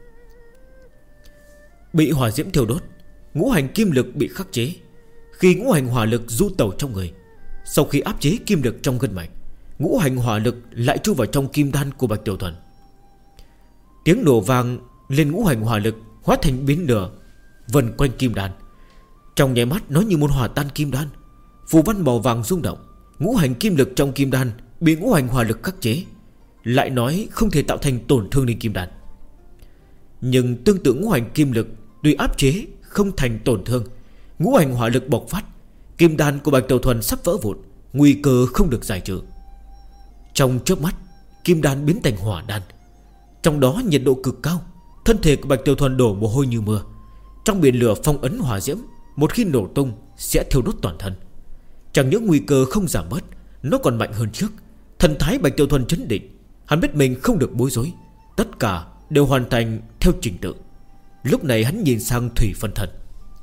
Bị hỏa diễm thiêu đốt, ngũ hành kim lực bị khắc chế. Khi ngũ hành hỏa lực du tẩu trong người, sau khi áp chế kim lực trong gân mạch, ngũ hành hỏa lực lại chui vào trong kim đan của Bạch Tiểu Thuần. Tiếng nổ vang lên, ngũ hành hỏa lực hóa thành biến lửa vần quanh kim đan. Trong nháy mắt nó như muốn hòa tan kim đan. Phù văn màu vàng rung động, ngũ hành kim lực trong kim đan bị ngũ hành hỏa lực khắc chế, lại nói không thể tạo thành tổn thương lên kim đan. Nhưng tương tự ngũ hành kim lực tuy áp chế không thành tổn thương, ngũ hành hỏa lực bộc phát, kim đan của Bạch Tiểu Thuần sắp vỡ vụn, nguy cơ không được giải trừ. Trong chớp mắt, kim đan biến thành hỏa đan. Trong đó nhiệt độ cực cao, thân thể của Bạch Tiểu Thuần đổ mồ hôi như mưa. Trong biển lửa phong ấn hỏa diễm, một khi nổ tung sẽ thiêu đốt toàn thân. Chẳng những nguy cơ không giảm bớt, nó còn mạnh hơn trước. Thần thái Bạch Tiểu Thuần chấn định, hắn biết mình không được bối rối, tất cả đều hoàn thành theo trình tự. Lúc này hắn nhìn sang thủy phân thân.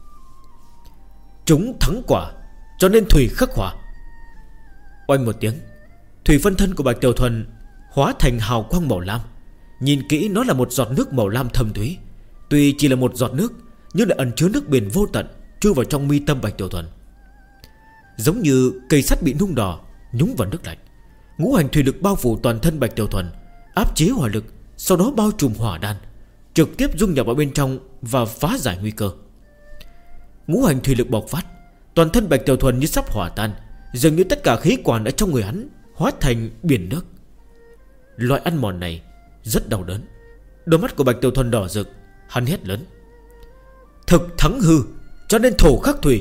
Chúng thắng quả, cho nên thủy khắc hỏa. Oanh một tiếng, thủy phân thân của Bạch Tiểu Thuần hóa thành hào quang màu lam. Nhìn kỹ nó là một giọt nước màu lam thâm thúy. Tuy chỉ là một giọt nước, nhưng lại ẩn chứa nước biển vô tận chui vào trong mi tâm Bạch Tiểu Thuần. Giống như cây sắt bị nung đỏ nhúng vào nước lạnh. Ngũ hành thủy lực bao phủ toàn thân Bạch Tiểu Thuần, áp chế hỏa lực, sau đó bao trùm hỏa đan, trực tiếp dung nhập vào bên trong và phá giải nguy cơ. Ngũ hành thủy lực bộc phát, toàn thân Bạch Tiểu Thuần như sắp hỏa tan, dường như tất cả khí quản ở trong người hắn hóa thành biển nước. Loại ăn mòn này rất đau đớn. Đôi mắt của Bạch Tiểu Thuần đỏ rực, hắn hét lớn: thực thắng hư, cho nên thổ khắc thủy.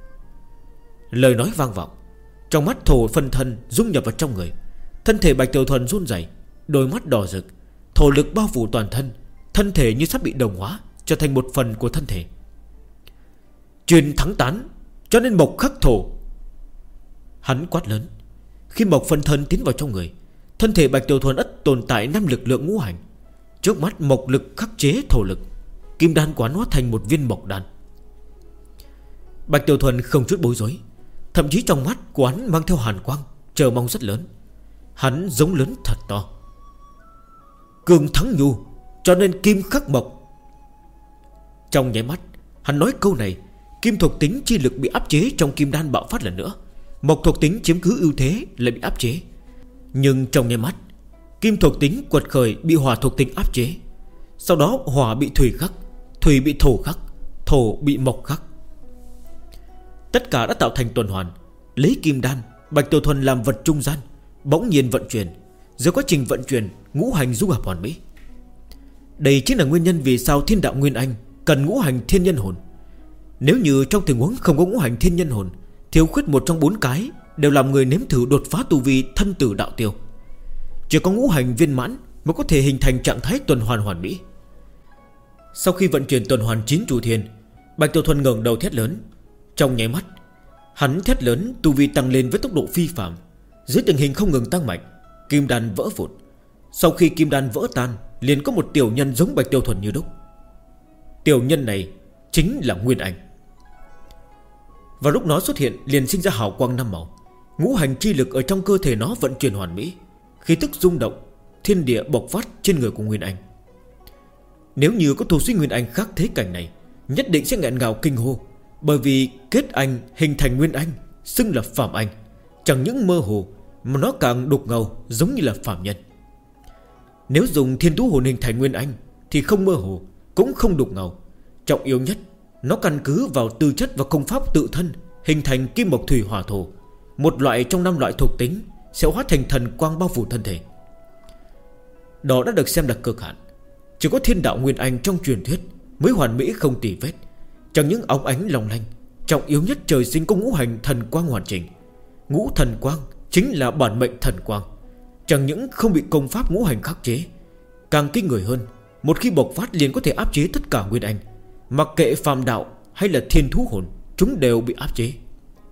Lời nói vang vọng, trong mắt thổ phân thân dung nhập vào trong người. Thân thể Bạch Tiểu Thuần run rẩy, đôi mắt đỏ rực, thổ lực bao phủ toàn thân. Thân thể như sắp bị đồng hóa, trở thành một phần của thân thể. Truyền thắng tán, cho nên mộc khắc thổ. Hắn quát lớn. Khi mộc phân thân tiến vào trong người, thân thể Bạch Tiểu Thuần ất tồn tại 5 lực lượng ngũ hành. Trước mắt mộc lực khắc chế thổ lực, kim đan quán hóa thành một viên mộc đan. Bạch Tiểu Thuần không chút bối rối, thậm chí trong mắt của hắn mang theo hàn quang, chờ mong rất lớn. Hắn giống lớn thật to. Cường thắng nhu, cho nên kim khắc mộc. Trong nháy mắt hắn nói câu này, kim thuộc tính chi lực bị áp chế trong kim đan bạo phát lần nữa. Mộc thuộc tính chiếm cứ ưu thế lại bị áp chế. Nhưng trong nháy mắt, kim thuộc tính quật khởi bị hỏa thuộc tính áp chế. Sau đó hỏa bị thủy khắc, thủy bị thổ khắc, thổ bị mộc khắc. Tất cả đã tạo thành tuần hoàn. Lấy kim đan, Bạch Tiểu Thuần làm vật trung gian, bỗng nhiên vận chuyển. Giữa quá trình vận chuyển, ngũ hành dung hợp hoàn mỹ. Đây chính là nguyên nhân vì sao Thiên Đạo Nguyên Anh cần ngũ hành thiên nhân hồn. Nếu như trong tình huống không có ngũ hành thiên nhân hồn, thiếu khuyết một trong 4 cái đều làm người nếm thử đột phá tu vi thân tử đạo tiêu. Chỉ có ngũ hành viên mãn mới có thể hình thành trạng thái tuần hoàn hoàn mỹ. Sau khi vận chuyển tuần hoàn 9 trụ thiên, Bạch Tiểu Thuần ngẩng đầu thét lớn. Trong nháy mắt, hắn thét lớn, tu vi tăng lên với tốc độ phi phàm. Dưới tình hình không ngừng tăng mạnh, kim đan vỡ vụn. Sau khi kim đan vỡ tan, liền có một tiểu nhân giống Bạch Tiểu Thuần như đúc. Tiểu nhân này chính là Nguyên Anh. Và lúc nó xuất hiện liền sinh ra hào quang 5 màu. Ngũ hành chi lực ở trong cơ thể nó vận chuyển hoàn mỹ, khí tức rung động, thiên địa bộc phát trên người của Nguyên Anh. Nếu như có tu sĩ Nguyên Anh khác thế cảnh này, nhất định sẽ nghẹn ngào kinh hô. Bởi vì kết anh hình thành Nguyên Anh, xưng là Phạm Anh, chẳng những mơ hồ mà nó càng đục ngầu, giống như là phạm nhân. Nếu dùng thiên thú hồn hình thành Nguyên Anh thì không mơ hồ, cũng không đục ngầu. Trọng yếu nhất, nó căn cứ vào tư chất và công pháp tự thân, hình thành kim mộc thủy hỏa thổ, một loại trong 5 loại thuộc tính, sẽ hóa thành thần quang bao phủ thân thể. Đó đã được xem là cực hạn. Chỉ có Thiên Đạo Nguyên Anh trong truyền thuyết mới hoàn mỹ không tì vết, chẳng những óng ánh long lanh. Trọng yếu nhất, trời sinh có ngũ hành thần quang hoàn chỉnh. Ngũ thần quang chính là bản mệnh thần quang, chẳng những không bị công pháp ngũ hành khắc chế, càng kinh người hơn, một khi bộc phát liền có thể áp chế tất cả Nguyên Anh. Mặc kệ phàm đạo hay là thiên thú hồn, chúng đều bị áp chế.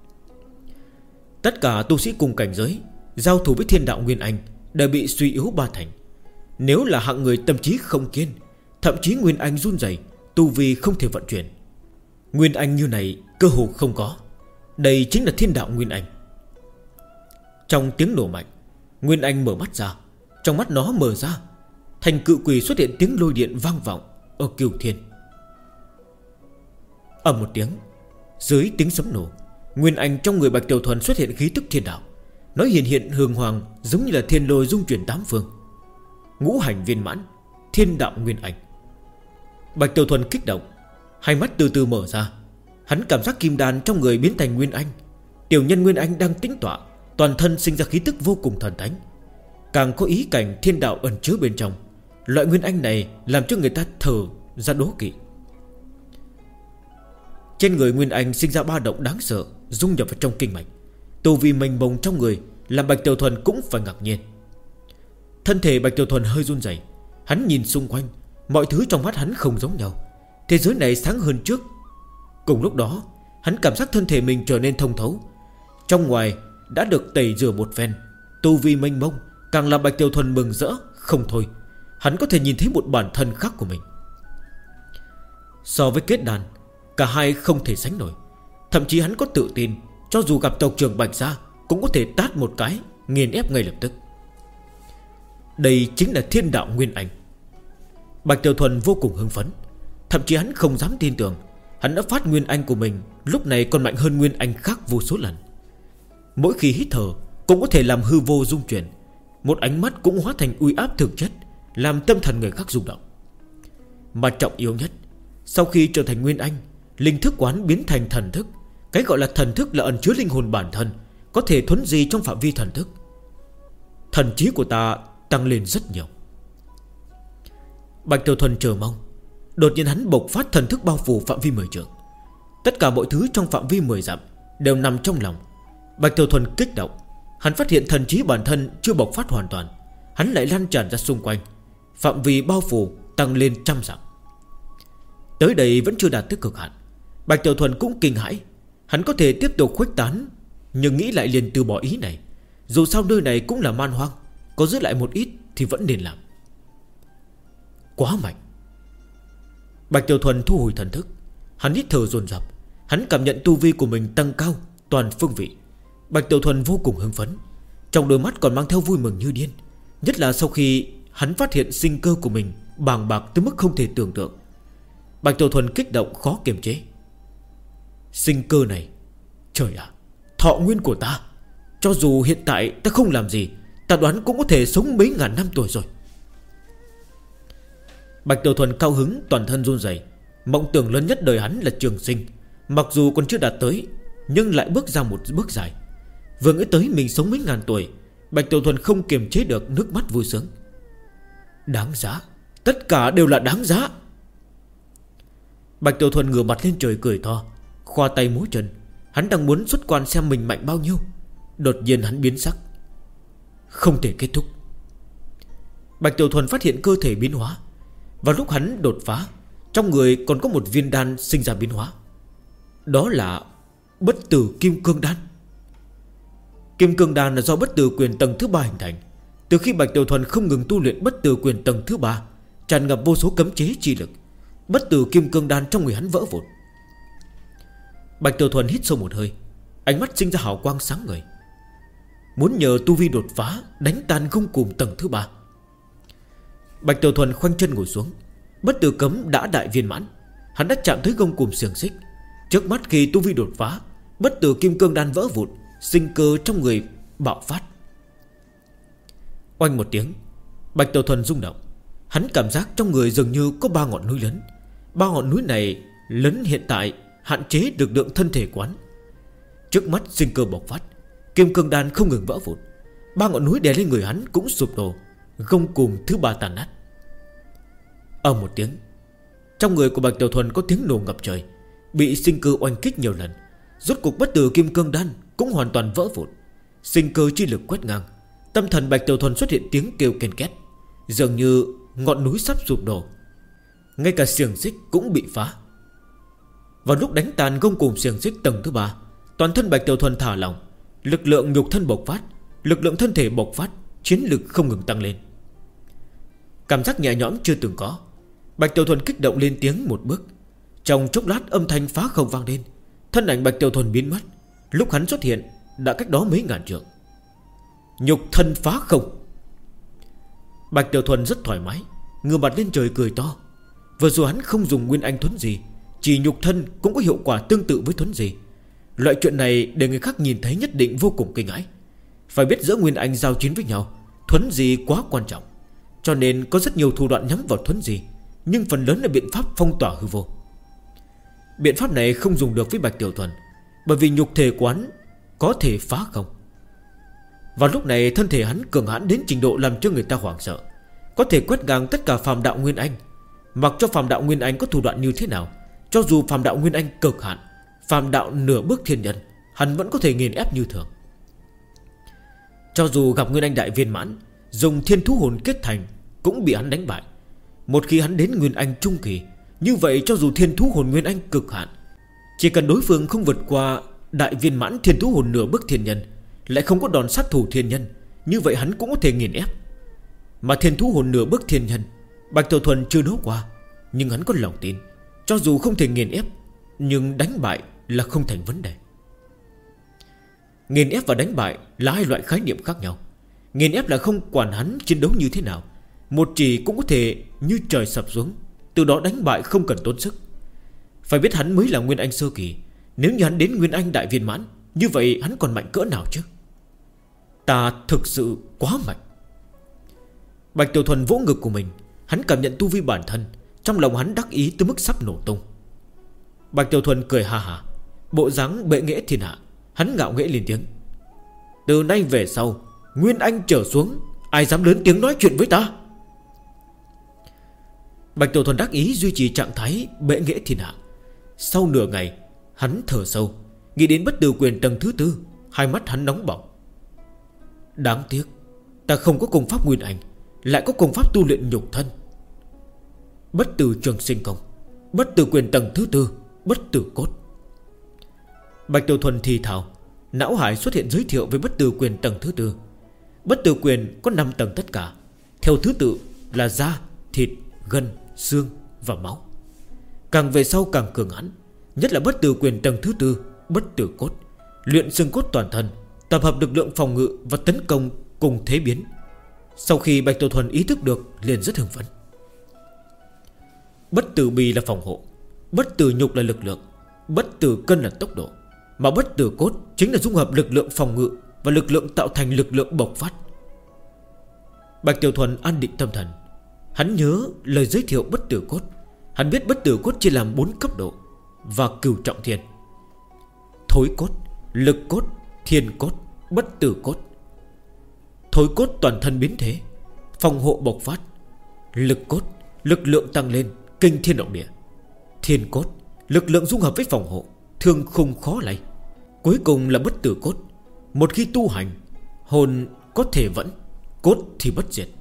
Tất cả tu sĩ cùng cảnh giới giao thủ với Thiên Đạo Nguyên Anh đều bị suy yếu 3 thành. Nếu là hạng người tâm trí không kiên, thậm chí Nguyên Anh run rẩy, tu vi không thể vận chuyển. Nguyên Anh như này cơ hồ không có. Đây chính là Thiên Đạo Nguyên Anh. Trong tiếng nổ mạnh, Nguyên Anh mở mắt ra. Trong mắt nó mở ra, thành cự quỷ xuất hiện tiếng lôi điện vang vọng ở cửu thiên. Ầm một tiếng, dưới tiếng sấm nổ, Nguyên Anh trong người Bạch Tiểu Thuần xuất hiện khí tức thiên đạo. Nó hiện hiện hường hoàng, giống như là thiên lôi dung chuyển 8 phương. Ngũ hành viên mãn, Thiên Đạo Nguyên Anh. Bạch Tiểu Thuần kích động, hai mắt từ từ mở ra. Hắn cảm giác kim đan trong người biến thành Nguyên Anh. Tiểu nhân Nguyên Anh đang tĩnh tọa, toàn thân sinh ra khí tức vô cùng thần thánh, càng có ý cảnh thiên đạo ẩn chứa bên trong. Loại Nguyên Anh này làm cho người ta thở ra đố kỵ. Trên người Nguyên Anh sinh ra ba động đáng sợ, dung nhập vào trong kinh mạch. Tu vi mênh mông trong người làm Bạch Tiểu Thuần cũng phải ngạc nhiên. Thân thể Bạch Tiểu Thuần hơi run rẩy. Hắn nhìn xung quanh, mọi thứ trong mắt hắn không giống nhau. Thế giới này sáng hơn trước. Cùng lúc đó, hắn cảm giác thân thể mình trở nên thông thấu. Trong ngoài đã được tẩy rửa một phen, tu vi mênh mông càng làm Bạch Tiểu Thuần mừng rỡ không thôi. Hắn có thể nhìn thấy một bản thân khác của mình. So với kết đàn, cả hai không thể sánh nổi. Thậm chí hắn có tự tin cho dù gặp tộc trưởng Bạch Gia cũng có thể tát một cái, nghiền ép ngay lập tức. Đây chính là thiên đạo Nguyên Anh. Bạch Tiểu Thuần vô cùng hưng phấn. Thậm chí hắn không dám tin tưởng hắn đã phát Nguyên Anh của mình lúc này còn mạnh hơn Nguyên Anh khác vô số lần. Mỗi khi hít thở cũng có thể làm hư vô rung chuyển. Một ánh mắt cũng hóa thành uy áp thực chất, làm tâm thần người khác rung động. Mà trọng yếu nhất, sau khi trở thành Nguyên Anh, linh thức quán biến thành thần thức. Cái gọi là thần thức là ẩn chứa linh hồn bản thân, có thể thuấn di trong phạm vi thần thức. Thần trí của ta tăng lên rất nhiều. Bạch Tiểu Thuần chờ mong. Đột nhiên hắn bộc phát thần thức bao phủ phạm vi 10 trượng. Tất cả mọi thứ trong phạm vi 10 dặm đều nằm trong lòng. Bạch Tiểu Thuần kích động. Hắn phát hiện thần trí bản thân chưa bộc phát hoàn toàn. Hắn lại lan tràn ra xung quanh. Phạm vi bao phủ tăng lên 100 dặm. Tới đây vẫn chưa đạt tới cực hạn. Bạch Tiểu Thuần cũng kinh hãi. Hắn có thể tiếp tục khuếch tán, nhưng nghĩ lại liền từ bỏ ý này. Dù sao nơi này cũng là man hoang, có giữ lại một ít thì vẫn nên làm. Quá mạnh. Bạch Tiểu Thuần thu hồi thần thức. Hắn hít thở dồn dập. Hắn cảm nhận tu vi của mình tăng cao toàn phương vị. Bạch Tiểu Thuần vô cùng hưng phấn. Trong đôi mắt còn mang theo vui mừng như điên. Nhất là sau khi hắn phát hiện sinh cơ của mình bàng bạc tới mức không thể tưởng tượng. Bạch Tiểu Thuần kích động khó kiềm chế. Sinh cơ này, trời ạ, thọ nguyên của ta, cho dù hiện tại ta không làm gì, ta đoán cũng có thể sống mấy ngàn năm tuổi rồi. Bạch Tiểu Thuần cao hứng toàn thân run rẩy. Mộng tưởng lớn nhất đời hắn là trường sinh. Mặc dù còn chưa đạt tới, nhưng lại bước ra một bước dài. Vừa nghĩ tới mình sống mấy ngàn tuổi, Bạch Tiểu Thuần không kiềm chế được nước mắt vui sướng. Đáng giá, tất cả đều là đáng giá. Bạch Tiểu Thuần ngửa mặt lên trời cười to, khoa tay múa chân. Hắn đang muốn xuất quan xem mình mạnh bao nhiêu. Đột nhiên hắn biến sắc. Không thể kết thúc. Bạch Tiểu Thuần phát hiện cơ thể biến hóa. Vào lúc hắn đột phá, trong người còn có một viên đan sinh ra biến hóa. Đó là bất tử kim cương đan. Kim cương đan là do bất tử quyền tầng thứ 3 hình thành. Từ khi Bạch Tiểu Thuần không ngừng tu luyện bất tử quyền tầng thứ 3, tràn ngập vô số cấm chế chi lực. Bất tử kim cương đan trong người hắn vỡ vụn. Bạch Tiểu Thuần hít sâu một hơi, ánh mắt sinh ra hào quang sáng ngời. Muốn nhờ tu vi đột phá đánh tan gông cùm tầng thứ 3. Bạch Tiểu Thuần khoanh chân ngồi xuống. Bất tử cấm đã đại viên mãn. Hắn đã chạm tới gông cùm xiềng xích. Trước mắt khi tu vi đột phá, bất tử kim cương đan vỡ vụn, sinh cơ trong người bạo phát. Oanh một tiếng, Bạch Tiểu Thuần rung động. Hắn cảm giác trong người dường như có 3 ngọn núi lớn. 3 ngọn núi này lớn hiện tại hạn chế được lượng thân thể quán. Trước mắt sinh cơ bộc phát, kim cương đan không ngừng vỡ vụn. 3 ngọn núi đè lên người hắn cũng sụp đổ, gông cùm thứ 3 tàn nát. Ầm một tiếng, trong người của Bạch Tiểu Thuần có tiếng nổ ngập trời, bị sinh cơ oanh kích nhiều lần. Rốt cuộc bất tử kim cương đan cũng hoàn toàn vỡ vụn. Sinh cơ chi lực quét ngang. Tâm thần Bạch Tiểu Thuần xuất hiện tiếng kêu ken két, dường như ngọn núi sắp sụp đổ. Ngay cả xiềng xích cũng bị phá. Vào lúc đánh tàn gông cùm xiềng xích tầng thứ 3, toàn thân Bạch Tiểu Thuần thả lỏng. Lực lượng nhục thân bộc phát, lực lượng thân thể bộc phát, chiến lực không ngừng tăng lên. Cảm giác nhẹ nhõm chưa từng có. Bạch Tiểu Thuần kích động lên tiếng một bước. Trong chốc lát âm thanh phá không vang lên. Thân ảnh Bạch Tiểu Thuần biến mất. Lúc hắn xuất hiện đã cách đó mấy ngàn trượng. Nhục thân phá không. Bạch Tiểu Thuần rất thoải mái, ngửa mặt lên trời cười to. Vừa rồi hắn không dùng Nguyên Anh thuấn gì, chỉ nhục thân cũng có hiệu quả tương tự với thuấn gì. Loại chuyện này để người khác nhìn thấy nhất định vô cùng kinh hãi. Phải biết giữa Nguyên Anh giao chiến với nhau, thuấn gì quá quan trọng. Cho nên có rất nhiều thủ đoạn nhắm vào thuấn gì, nhưng phần lớn là biện pháp phong tỏa hư vô. Biện pháp này không dùng được với Bạch Tiểu Thuần, bởi vì nhục thể quán có thể phá không. Vào lúc này thân thể hắn cường hãn đến trình độ làm cho người ta hoảng sợ, có thể quét ngang tất cả phàm đạo Nguyên Anh. Mặc cho phàm đạo Nguyên Anh có thủ đoạn như thế nào, cho dù phàm đạo Nguyên Anh cực hạn, phàm đạo nửa bước thiên nhân, hắn vẫn có thể nghiền ép như thường. Cho dù gặp Nguyên Anh đại viên mãn, dùng thiên thú hồn kết thành cũng bị hắn đánh bại. Một khi hắn đến Nguyên Anh trung kỳ, như vậy cho dù thiên thú hồn Nguyên Anh cực hạn, chỉ cần đối phương không vượt qua đại viên mãn thiên thú hồn nửa bước thiên nhân, lại không có đòn sát thủ thiên nhân, như vậy hắn cũng có thể nghiền ép. Mà thiên thú hồn nửa bước thiên nhân Bạch Tiểu Thuần chưa đấu qua, nhưng hắn có lòng tin, Cho dù không thể nghiền ép, nhưng đánh bại là không thành vấn đề. Nghiền ép và đánh bại là hai loại khái niệm khác nhau. Nghiền ép là không quản hắn chiến đấu như thế nào, một chỉ cũng có thể như trời sập xuống. Từ đó đánh bại không cần tốn sức. Phải biết hắn mới là Nguyên Anh sơ kỳ. Nếu như hắn đến Nguyên Anh đại viên mãn, như vậy hắn còn mạnh cỡ nào chứ? Ta thực sự quá mạnh. Bạch Tiểu Thuần vỗ ngực của mình. Hắn cảm nhận tu vi bản thân. Trong lòng hắn đắc ý tới mức sắp nổ tung. Bạch Tiểu Thuần cười ha ha, bộ dáng bệ nghệ thiên hạ. Hắn ngạo nghễ lên tiếng: từ nay về sau, Nguyên Anh trở xuống, ai dám lớn tiếng nói chuyện với ta? Bạch Tiểu Thuần đắc ý duy trì trạng thái bệ nghệ thiên hạ. Sau nửa ngày, hắn thở sâu, nghĩ đến bất tử quyền tầng thứ 4. Hai mắt hắn nóng bỏng. Đáng tiếc ta không có công pháp Nguyên Anh, lại có công pháp tu luyện nhục thân. Bất tử trường sinh công, bất tử quyền tầng thứ 4, bất tử cốt. Bạch Tiểu Thuần thì thào. Não hải xuất hiện giới thiệu về bất tử quyền tầng thứ 4. Bất tử quyền có 5 tầng tất cả, theo thứ tự là da, thịt, gân, xương và máu. Càng về sau càng cường hãn. Nhất là bất tử quyền tầng thứ 4, bất tử cốt, luyện xương cốt toàn thân, tập hợp lực lượng phòng ngự và tấn công cùng thế biến. Sau khi Bạch Tiểu Thuần ý thức được, liền rất hưng phấn. Bất tử bì là phòng hộ, bất tử nhục là lực lượng, bất tử cân là tốc độ, mà bất tử cốt chính là dung hợp lực lượng phòng ngự và lực lượng tạo thành lực lượng bộc phát. Bạch Tiểu Thuần an định tâm thần. Hắn nhớ lời giới thiệu bất tử cốt. Hắn biết bất tử cốt chia làm 4 cấp độ và cửu trọng thiên: thối cốt, lực cốt, thiên cốt, bất tử cốt. Thối cốt toàn thân biến thế, phòng hộ bộc phát. Lực cốt, lực lượng tăng lên, kinh thiên động địa. Thiên cốt, lực lượng dung hợp với phòng hộ, thương khung khó lay. Cuối cùng là bất tử cốt. Một khi tu hành, hồn có thể vẫn, cốt thì bất diệt.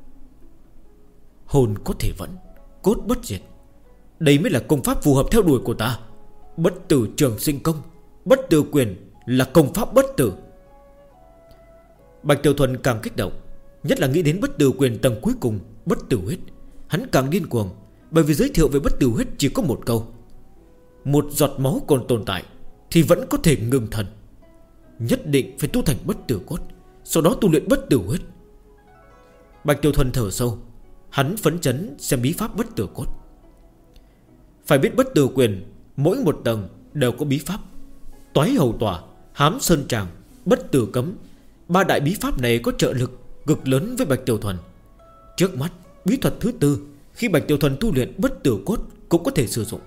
Hồn có thể vẫn, cốt bất diệt. Đây mới là công pháp phù hợp theo đuổi của ta. Bất tử trường sinh công, bất tử quyền là công pháp bất tử. Bạch Tiểu Thuần càng kích động, nhất là nghĩ đến bất tử quyền tầng cuối cùng, bất tử huyết. Hắn càng điên cuồng, bởi vì giới thiệu về bất tử huyết chỉ có một câu: một giọt máu còn tồn tại thì vẫn có thể ngừng thần. Nhất định phải tu thành bất tử cốt, sau đó tu luyện bất tử huyết. Bạch Tiểu Thuần thở sâu. Hắn phấn chấn xem bí pháp bất tử cốt. Phải biết bất tử quyền mỗi một tầng đều có bí pháp: toái hầu tỏa, hám sơn tràng, bất tử cấm. 3 đại bí pháp này có trợ lực cực lớn với Bạch Tiểu Thuần. Trước mắt bí thuật thứ 4, khi Bạch Tiểu Thuần tu luyện bất tử cốt cũng có thể sử dụng.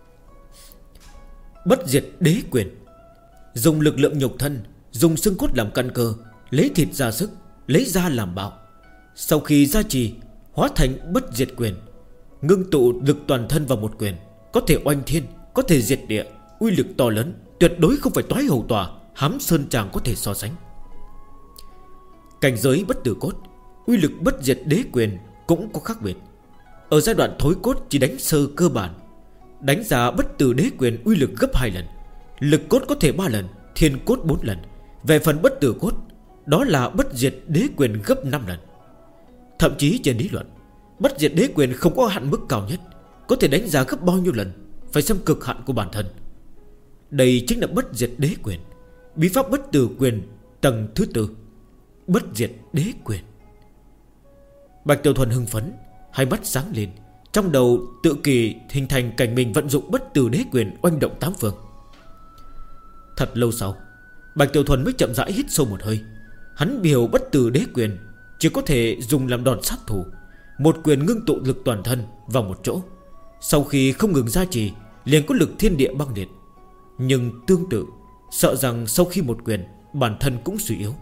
Bất diệt đế quyền, dùng lực lượng nhục thân, dùng xương cốt làm căn cơ, lấy thịt ra sức, lấy da làm bạo. Sau khi gia trì, hóa thành bất diệt quyền, ngưng tụ lực toàn thân vào một quyền, có thể oanh thiên, có thể diệt địa, uy lực to lớn, tuyệt đối không phải toái hầu tòa, hám sơn tràng có thể so sánh. Cảnh giới bất tử cốt, uy lực bất diệt đế quyền cũng có khác biệt. Ở giai đoạn thối cốt chỉ đánh sơ cơ bản, đánh giá bất tử đế quyền uy lực gấp 2 lần, lực cốt có thể 3 lần, thiên cốt 4 lần. Về phần bất tử cốt, đó là bất diệt đế quyền gấp 5 lần. Thậm chí trên lý luận, bất diệt đế quyền không có hạn mức cao nhất, có thể đánh giá gấp bao nhiêu lần, phải xem cực hạn của bản thân. Đây chính là bất diệt đế quyền, bí pháp bất tử quyền tầng thứ 4, bất diệt đế quyền. Bạch Tiểu Thuần hưng phấn, hai mắt sáng lên, trong đầu tự kỳ hình thành cảnh mình vận dụng bất tử đế quyền oanh động 8 phương. Thật lâu sau, Bạch Tiểu Thuần mới chậm rãi hít sâu một hơi. Hắn hiểu bất tử đế quyền chỉ có thể dùng làm đòn sát thủ, một quyền ngưng tụ lực toàn thân vào một chỗ. Sau khi không ngừng gia trì, liền có lực thiên địa băng liệt. Nhưng tương tự, sợ rằng sau khi một quyền, bản thân cũng suy yếu.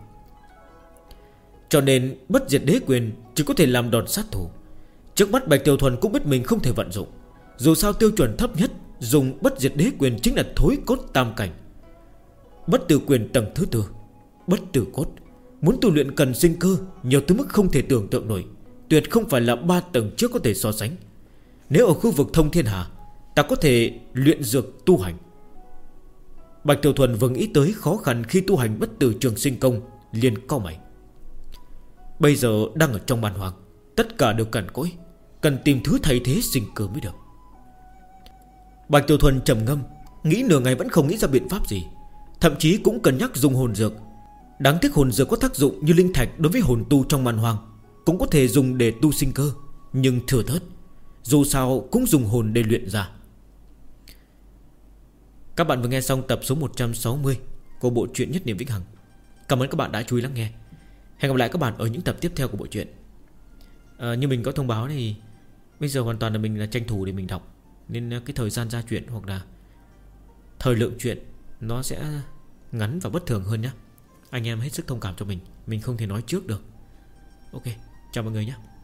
Cho nên bất diệt đế quyền chỉ có thể làm đòn sát thủ. Trước mắt Bạch Tiểu Thuần cũng biết mình không thể vận dụng. Dù sao tiêu chuẩn thấp nhất dùng bất diệt đế quyền chính là thối cốt tam cảnh. Bất tử quyền tầng thứ 4, bất tử cốt, muốn tu luyện cần sinh cơ nhiều tới mức không thể tưởng tượng nổi, tuyệt không phải là 3 tầng trước có thể so sánh. Nếu ở khu vực thông thiên hà, ta có thể luyện dược tu hành. Bạch Tiểu Thuần vừa nghĩ tới khó khăn khi tu hành bất tử trường sinh công, liền cau mày. Bây giờ đang ở trong man hoang, tất cả đều cằn cỗi, cần tìm thứ thay thế sinh cơ mới được. Bạch Tiểu Thuần trầm ngâm, nghĩ nửa ngày vẫn không nghĩ ra biện pháp gì. Thậm chí cũng cân nhắc dùng hồn dược. Đáng tiếc hồn dược có tác dụng như linh thạch đối với hồn tu trong man hoang, cũng có thể dùng để tu sinh cơ, nhưng thừa thớt. Dù sao cũng dùng hồn để luyện ra. Các bạn vừa nghe xong tập số 160 của bộ truyện Nhất Niệm Vĩnh Hằng. Cảm ơn các bạn đã chú ý lắng nghe. Hẹn gặp lại các bạn ở những tập tiếp theo của bộ truyện. Như mình có thông báo thì bây giờ hoàn toàn là mình là tranh thủ để mình đọc, nên cái thời gian ra chuyện hoặc là thời lượng chuyện nó sẽ ngắn và bất thường hơn nhé. Anh em hết sức thông cảm cho mình không thể nói trước được. Ok, chào mọi người nhé.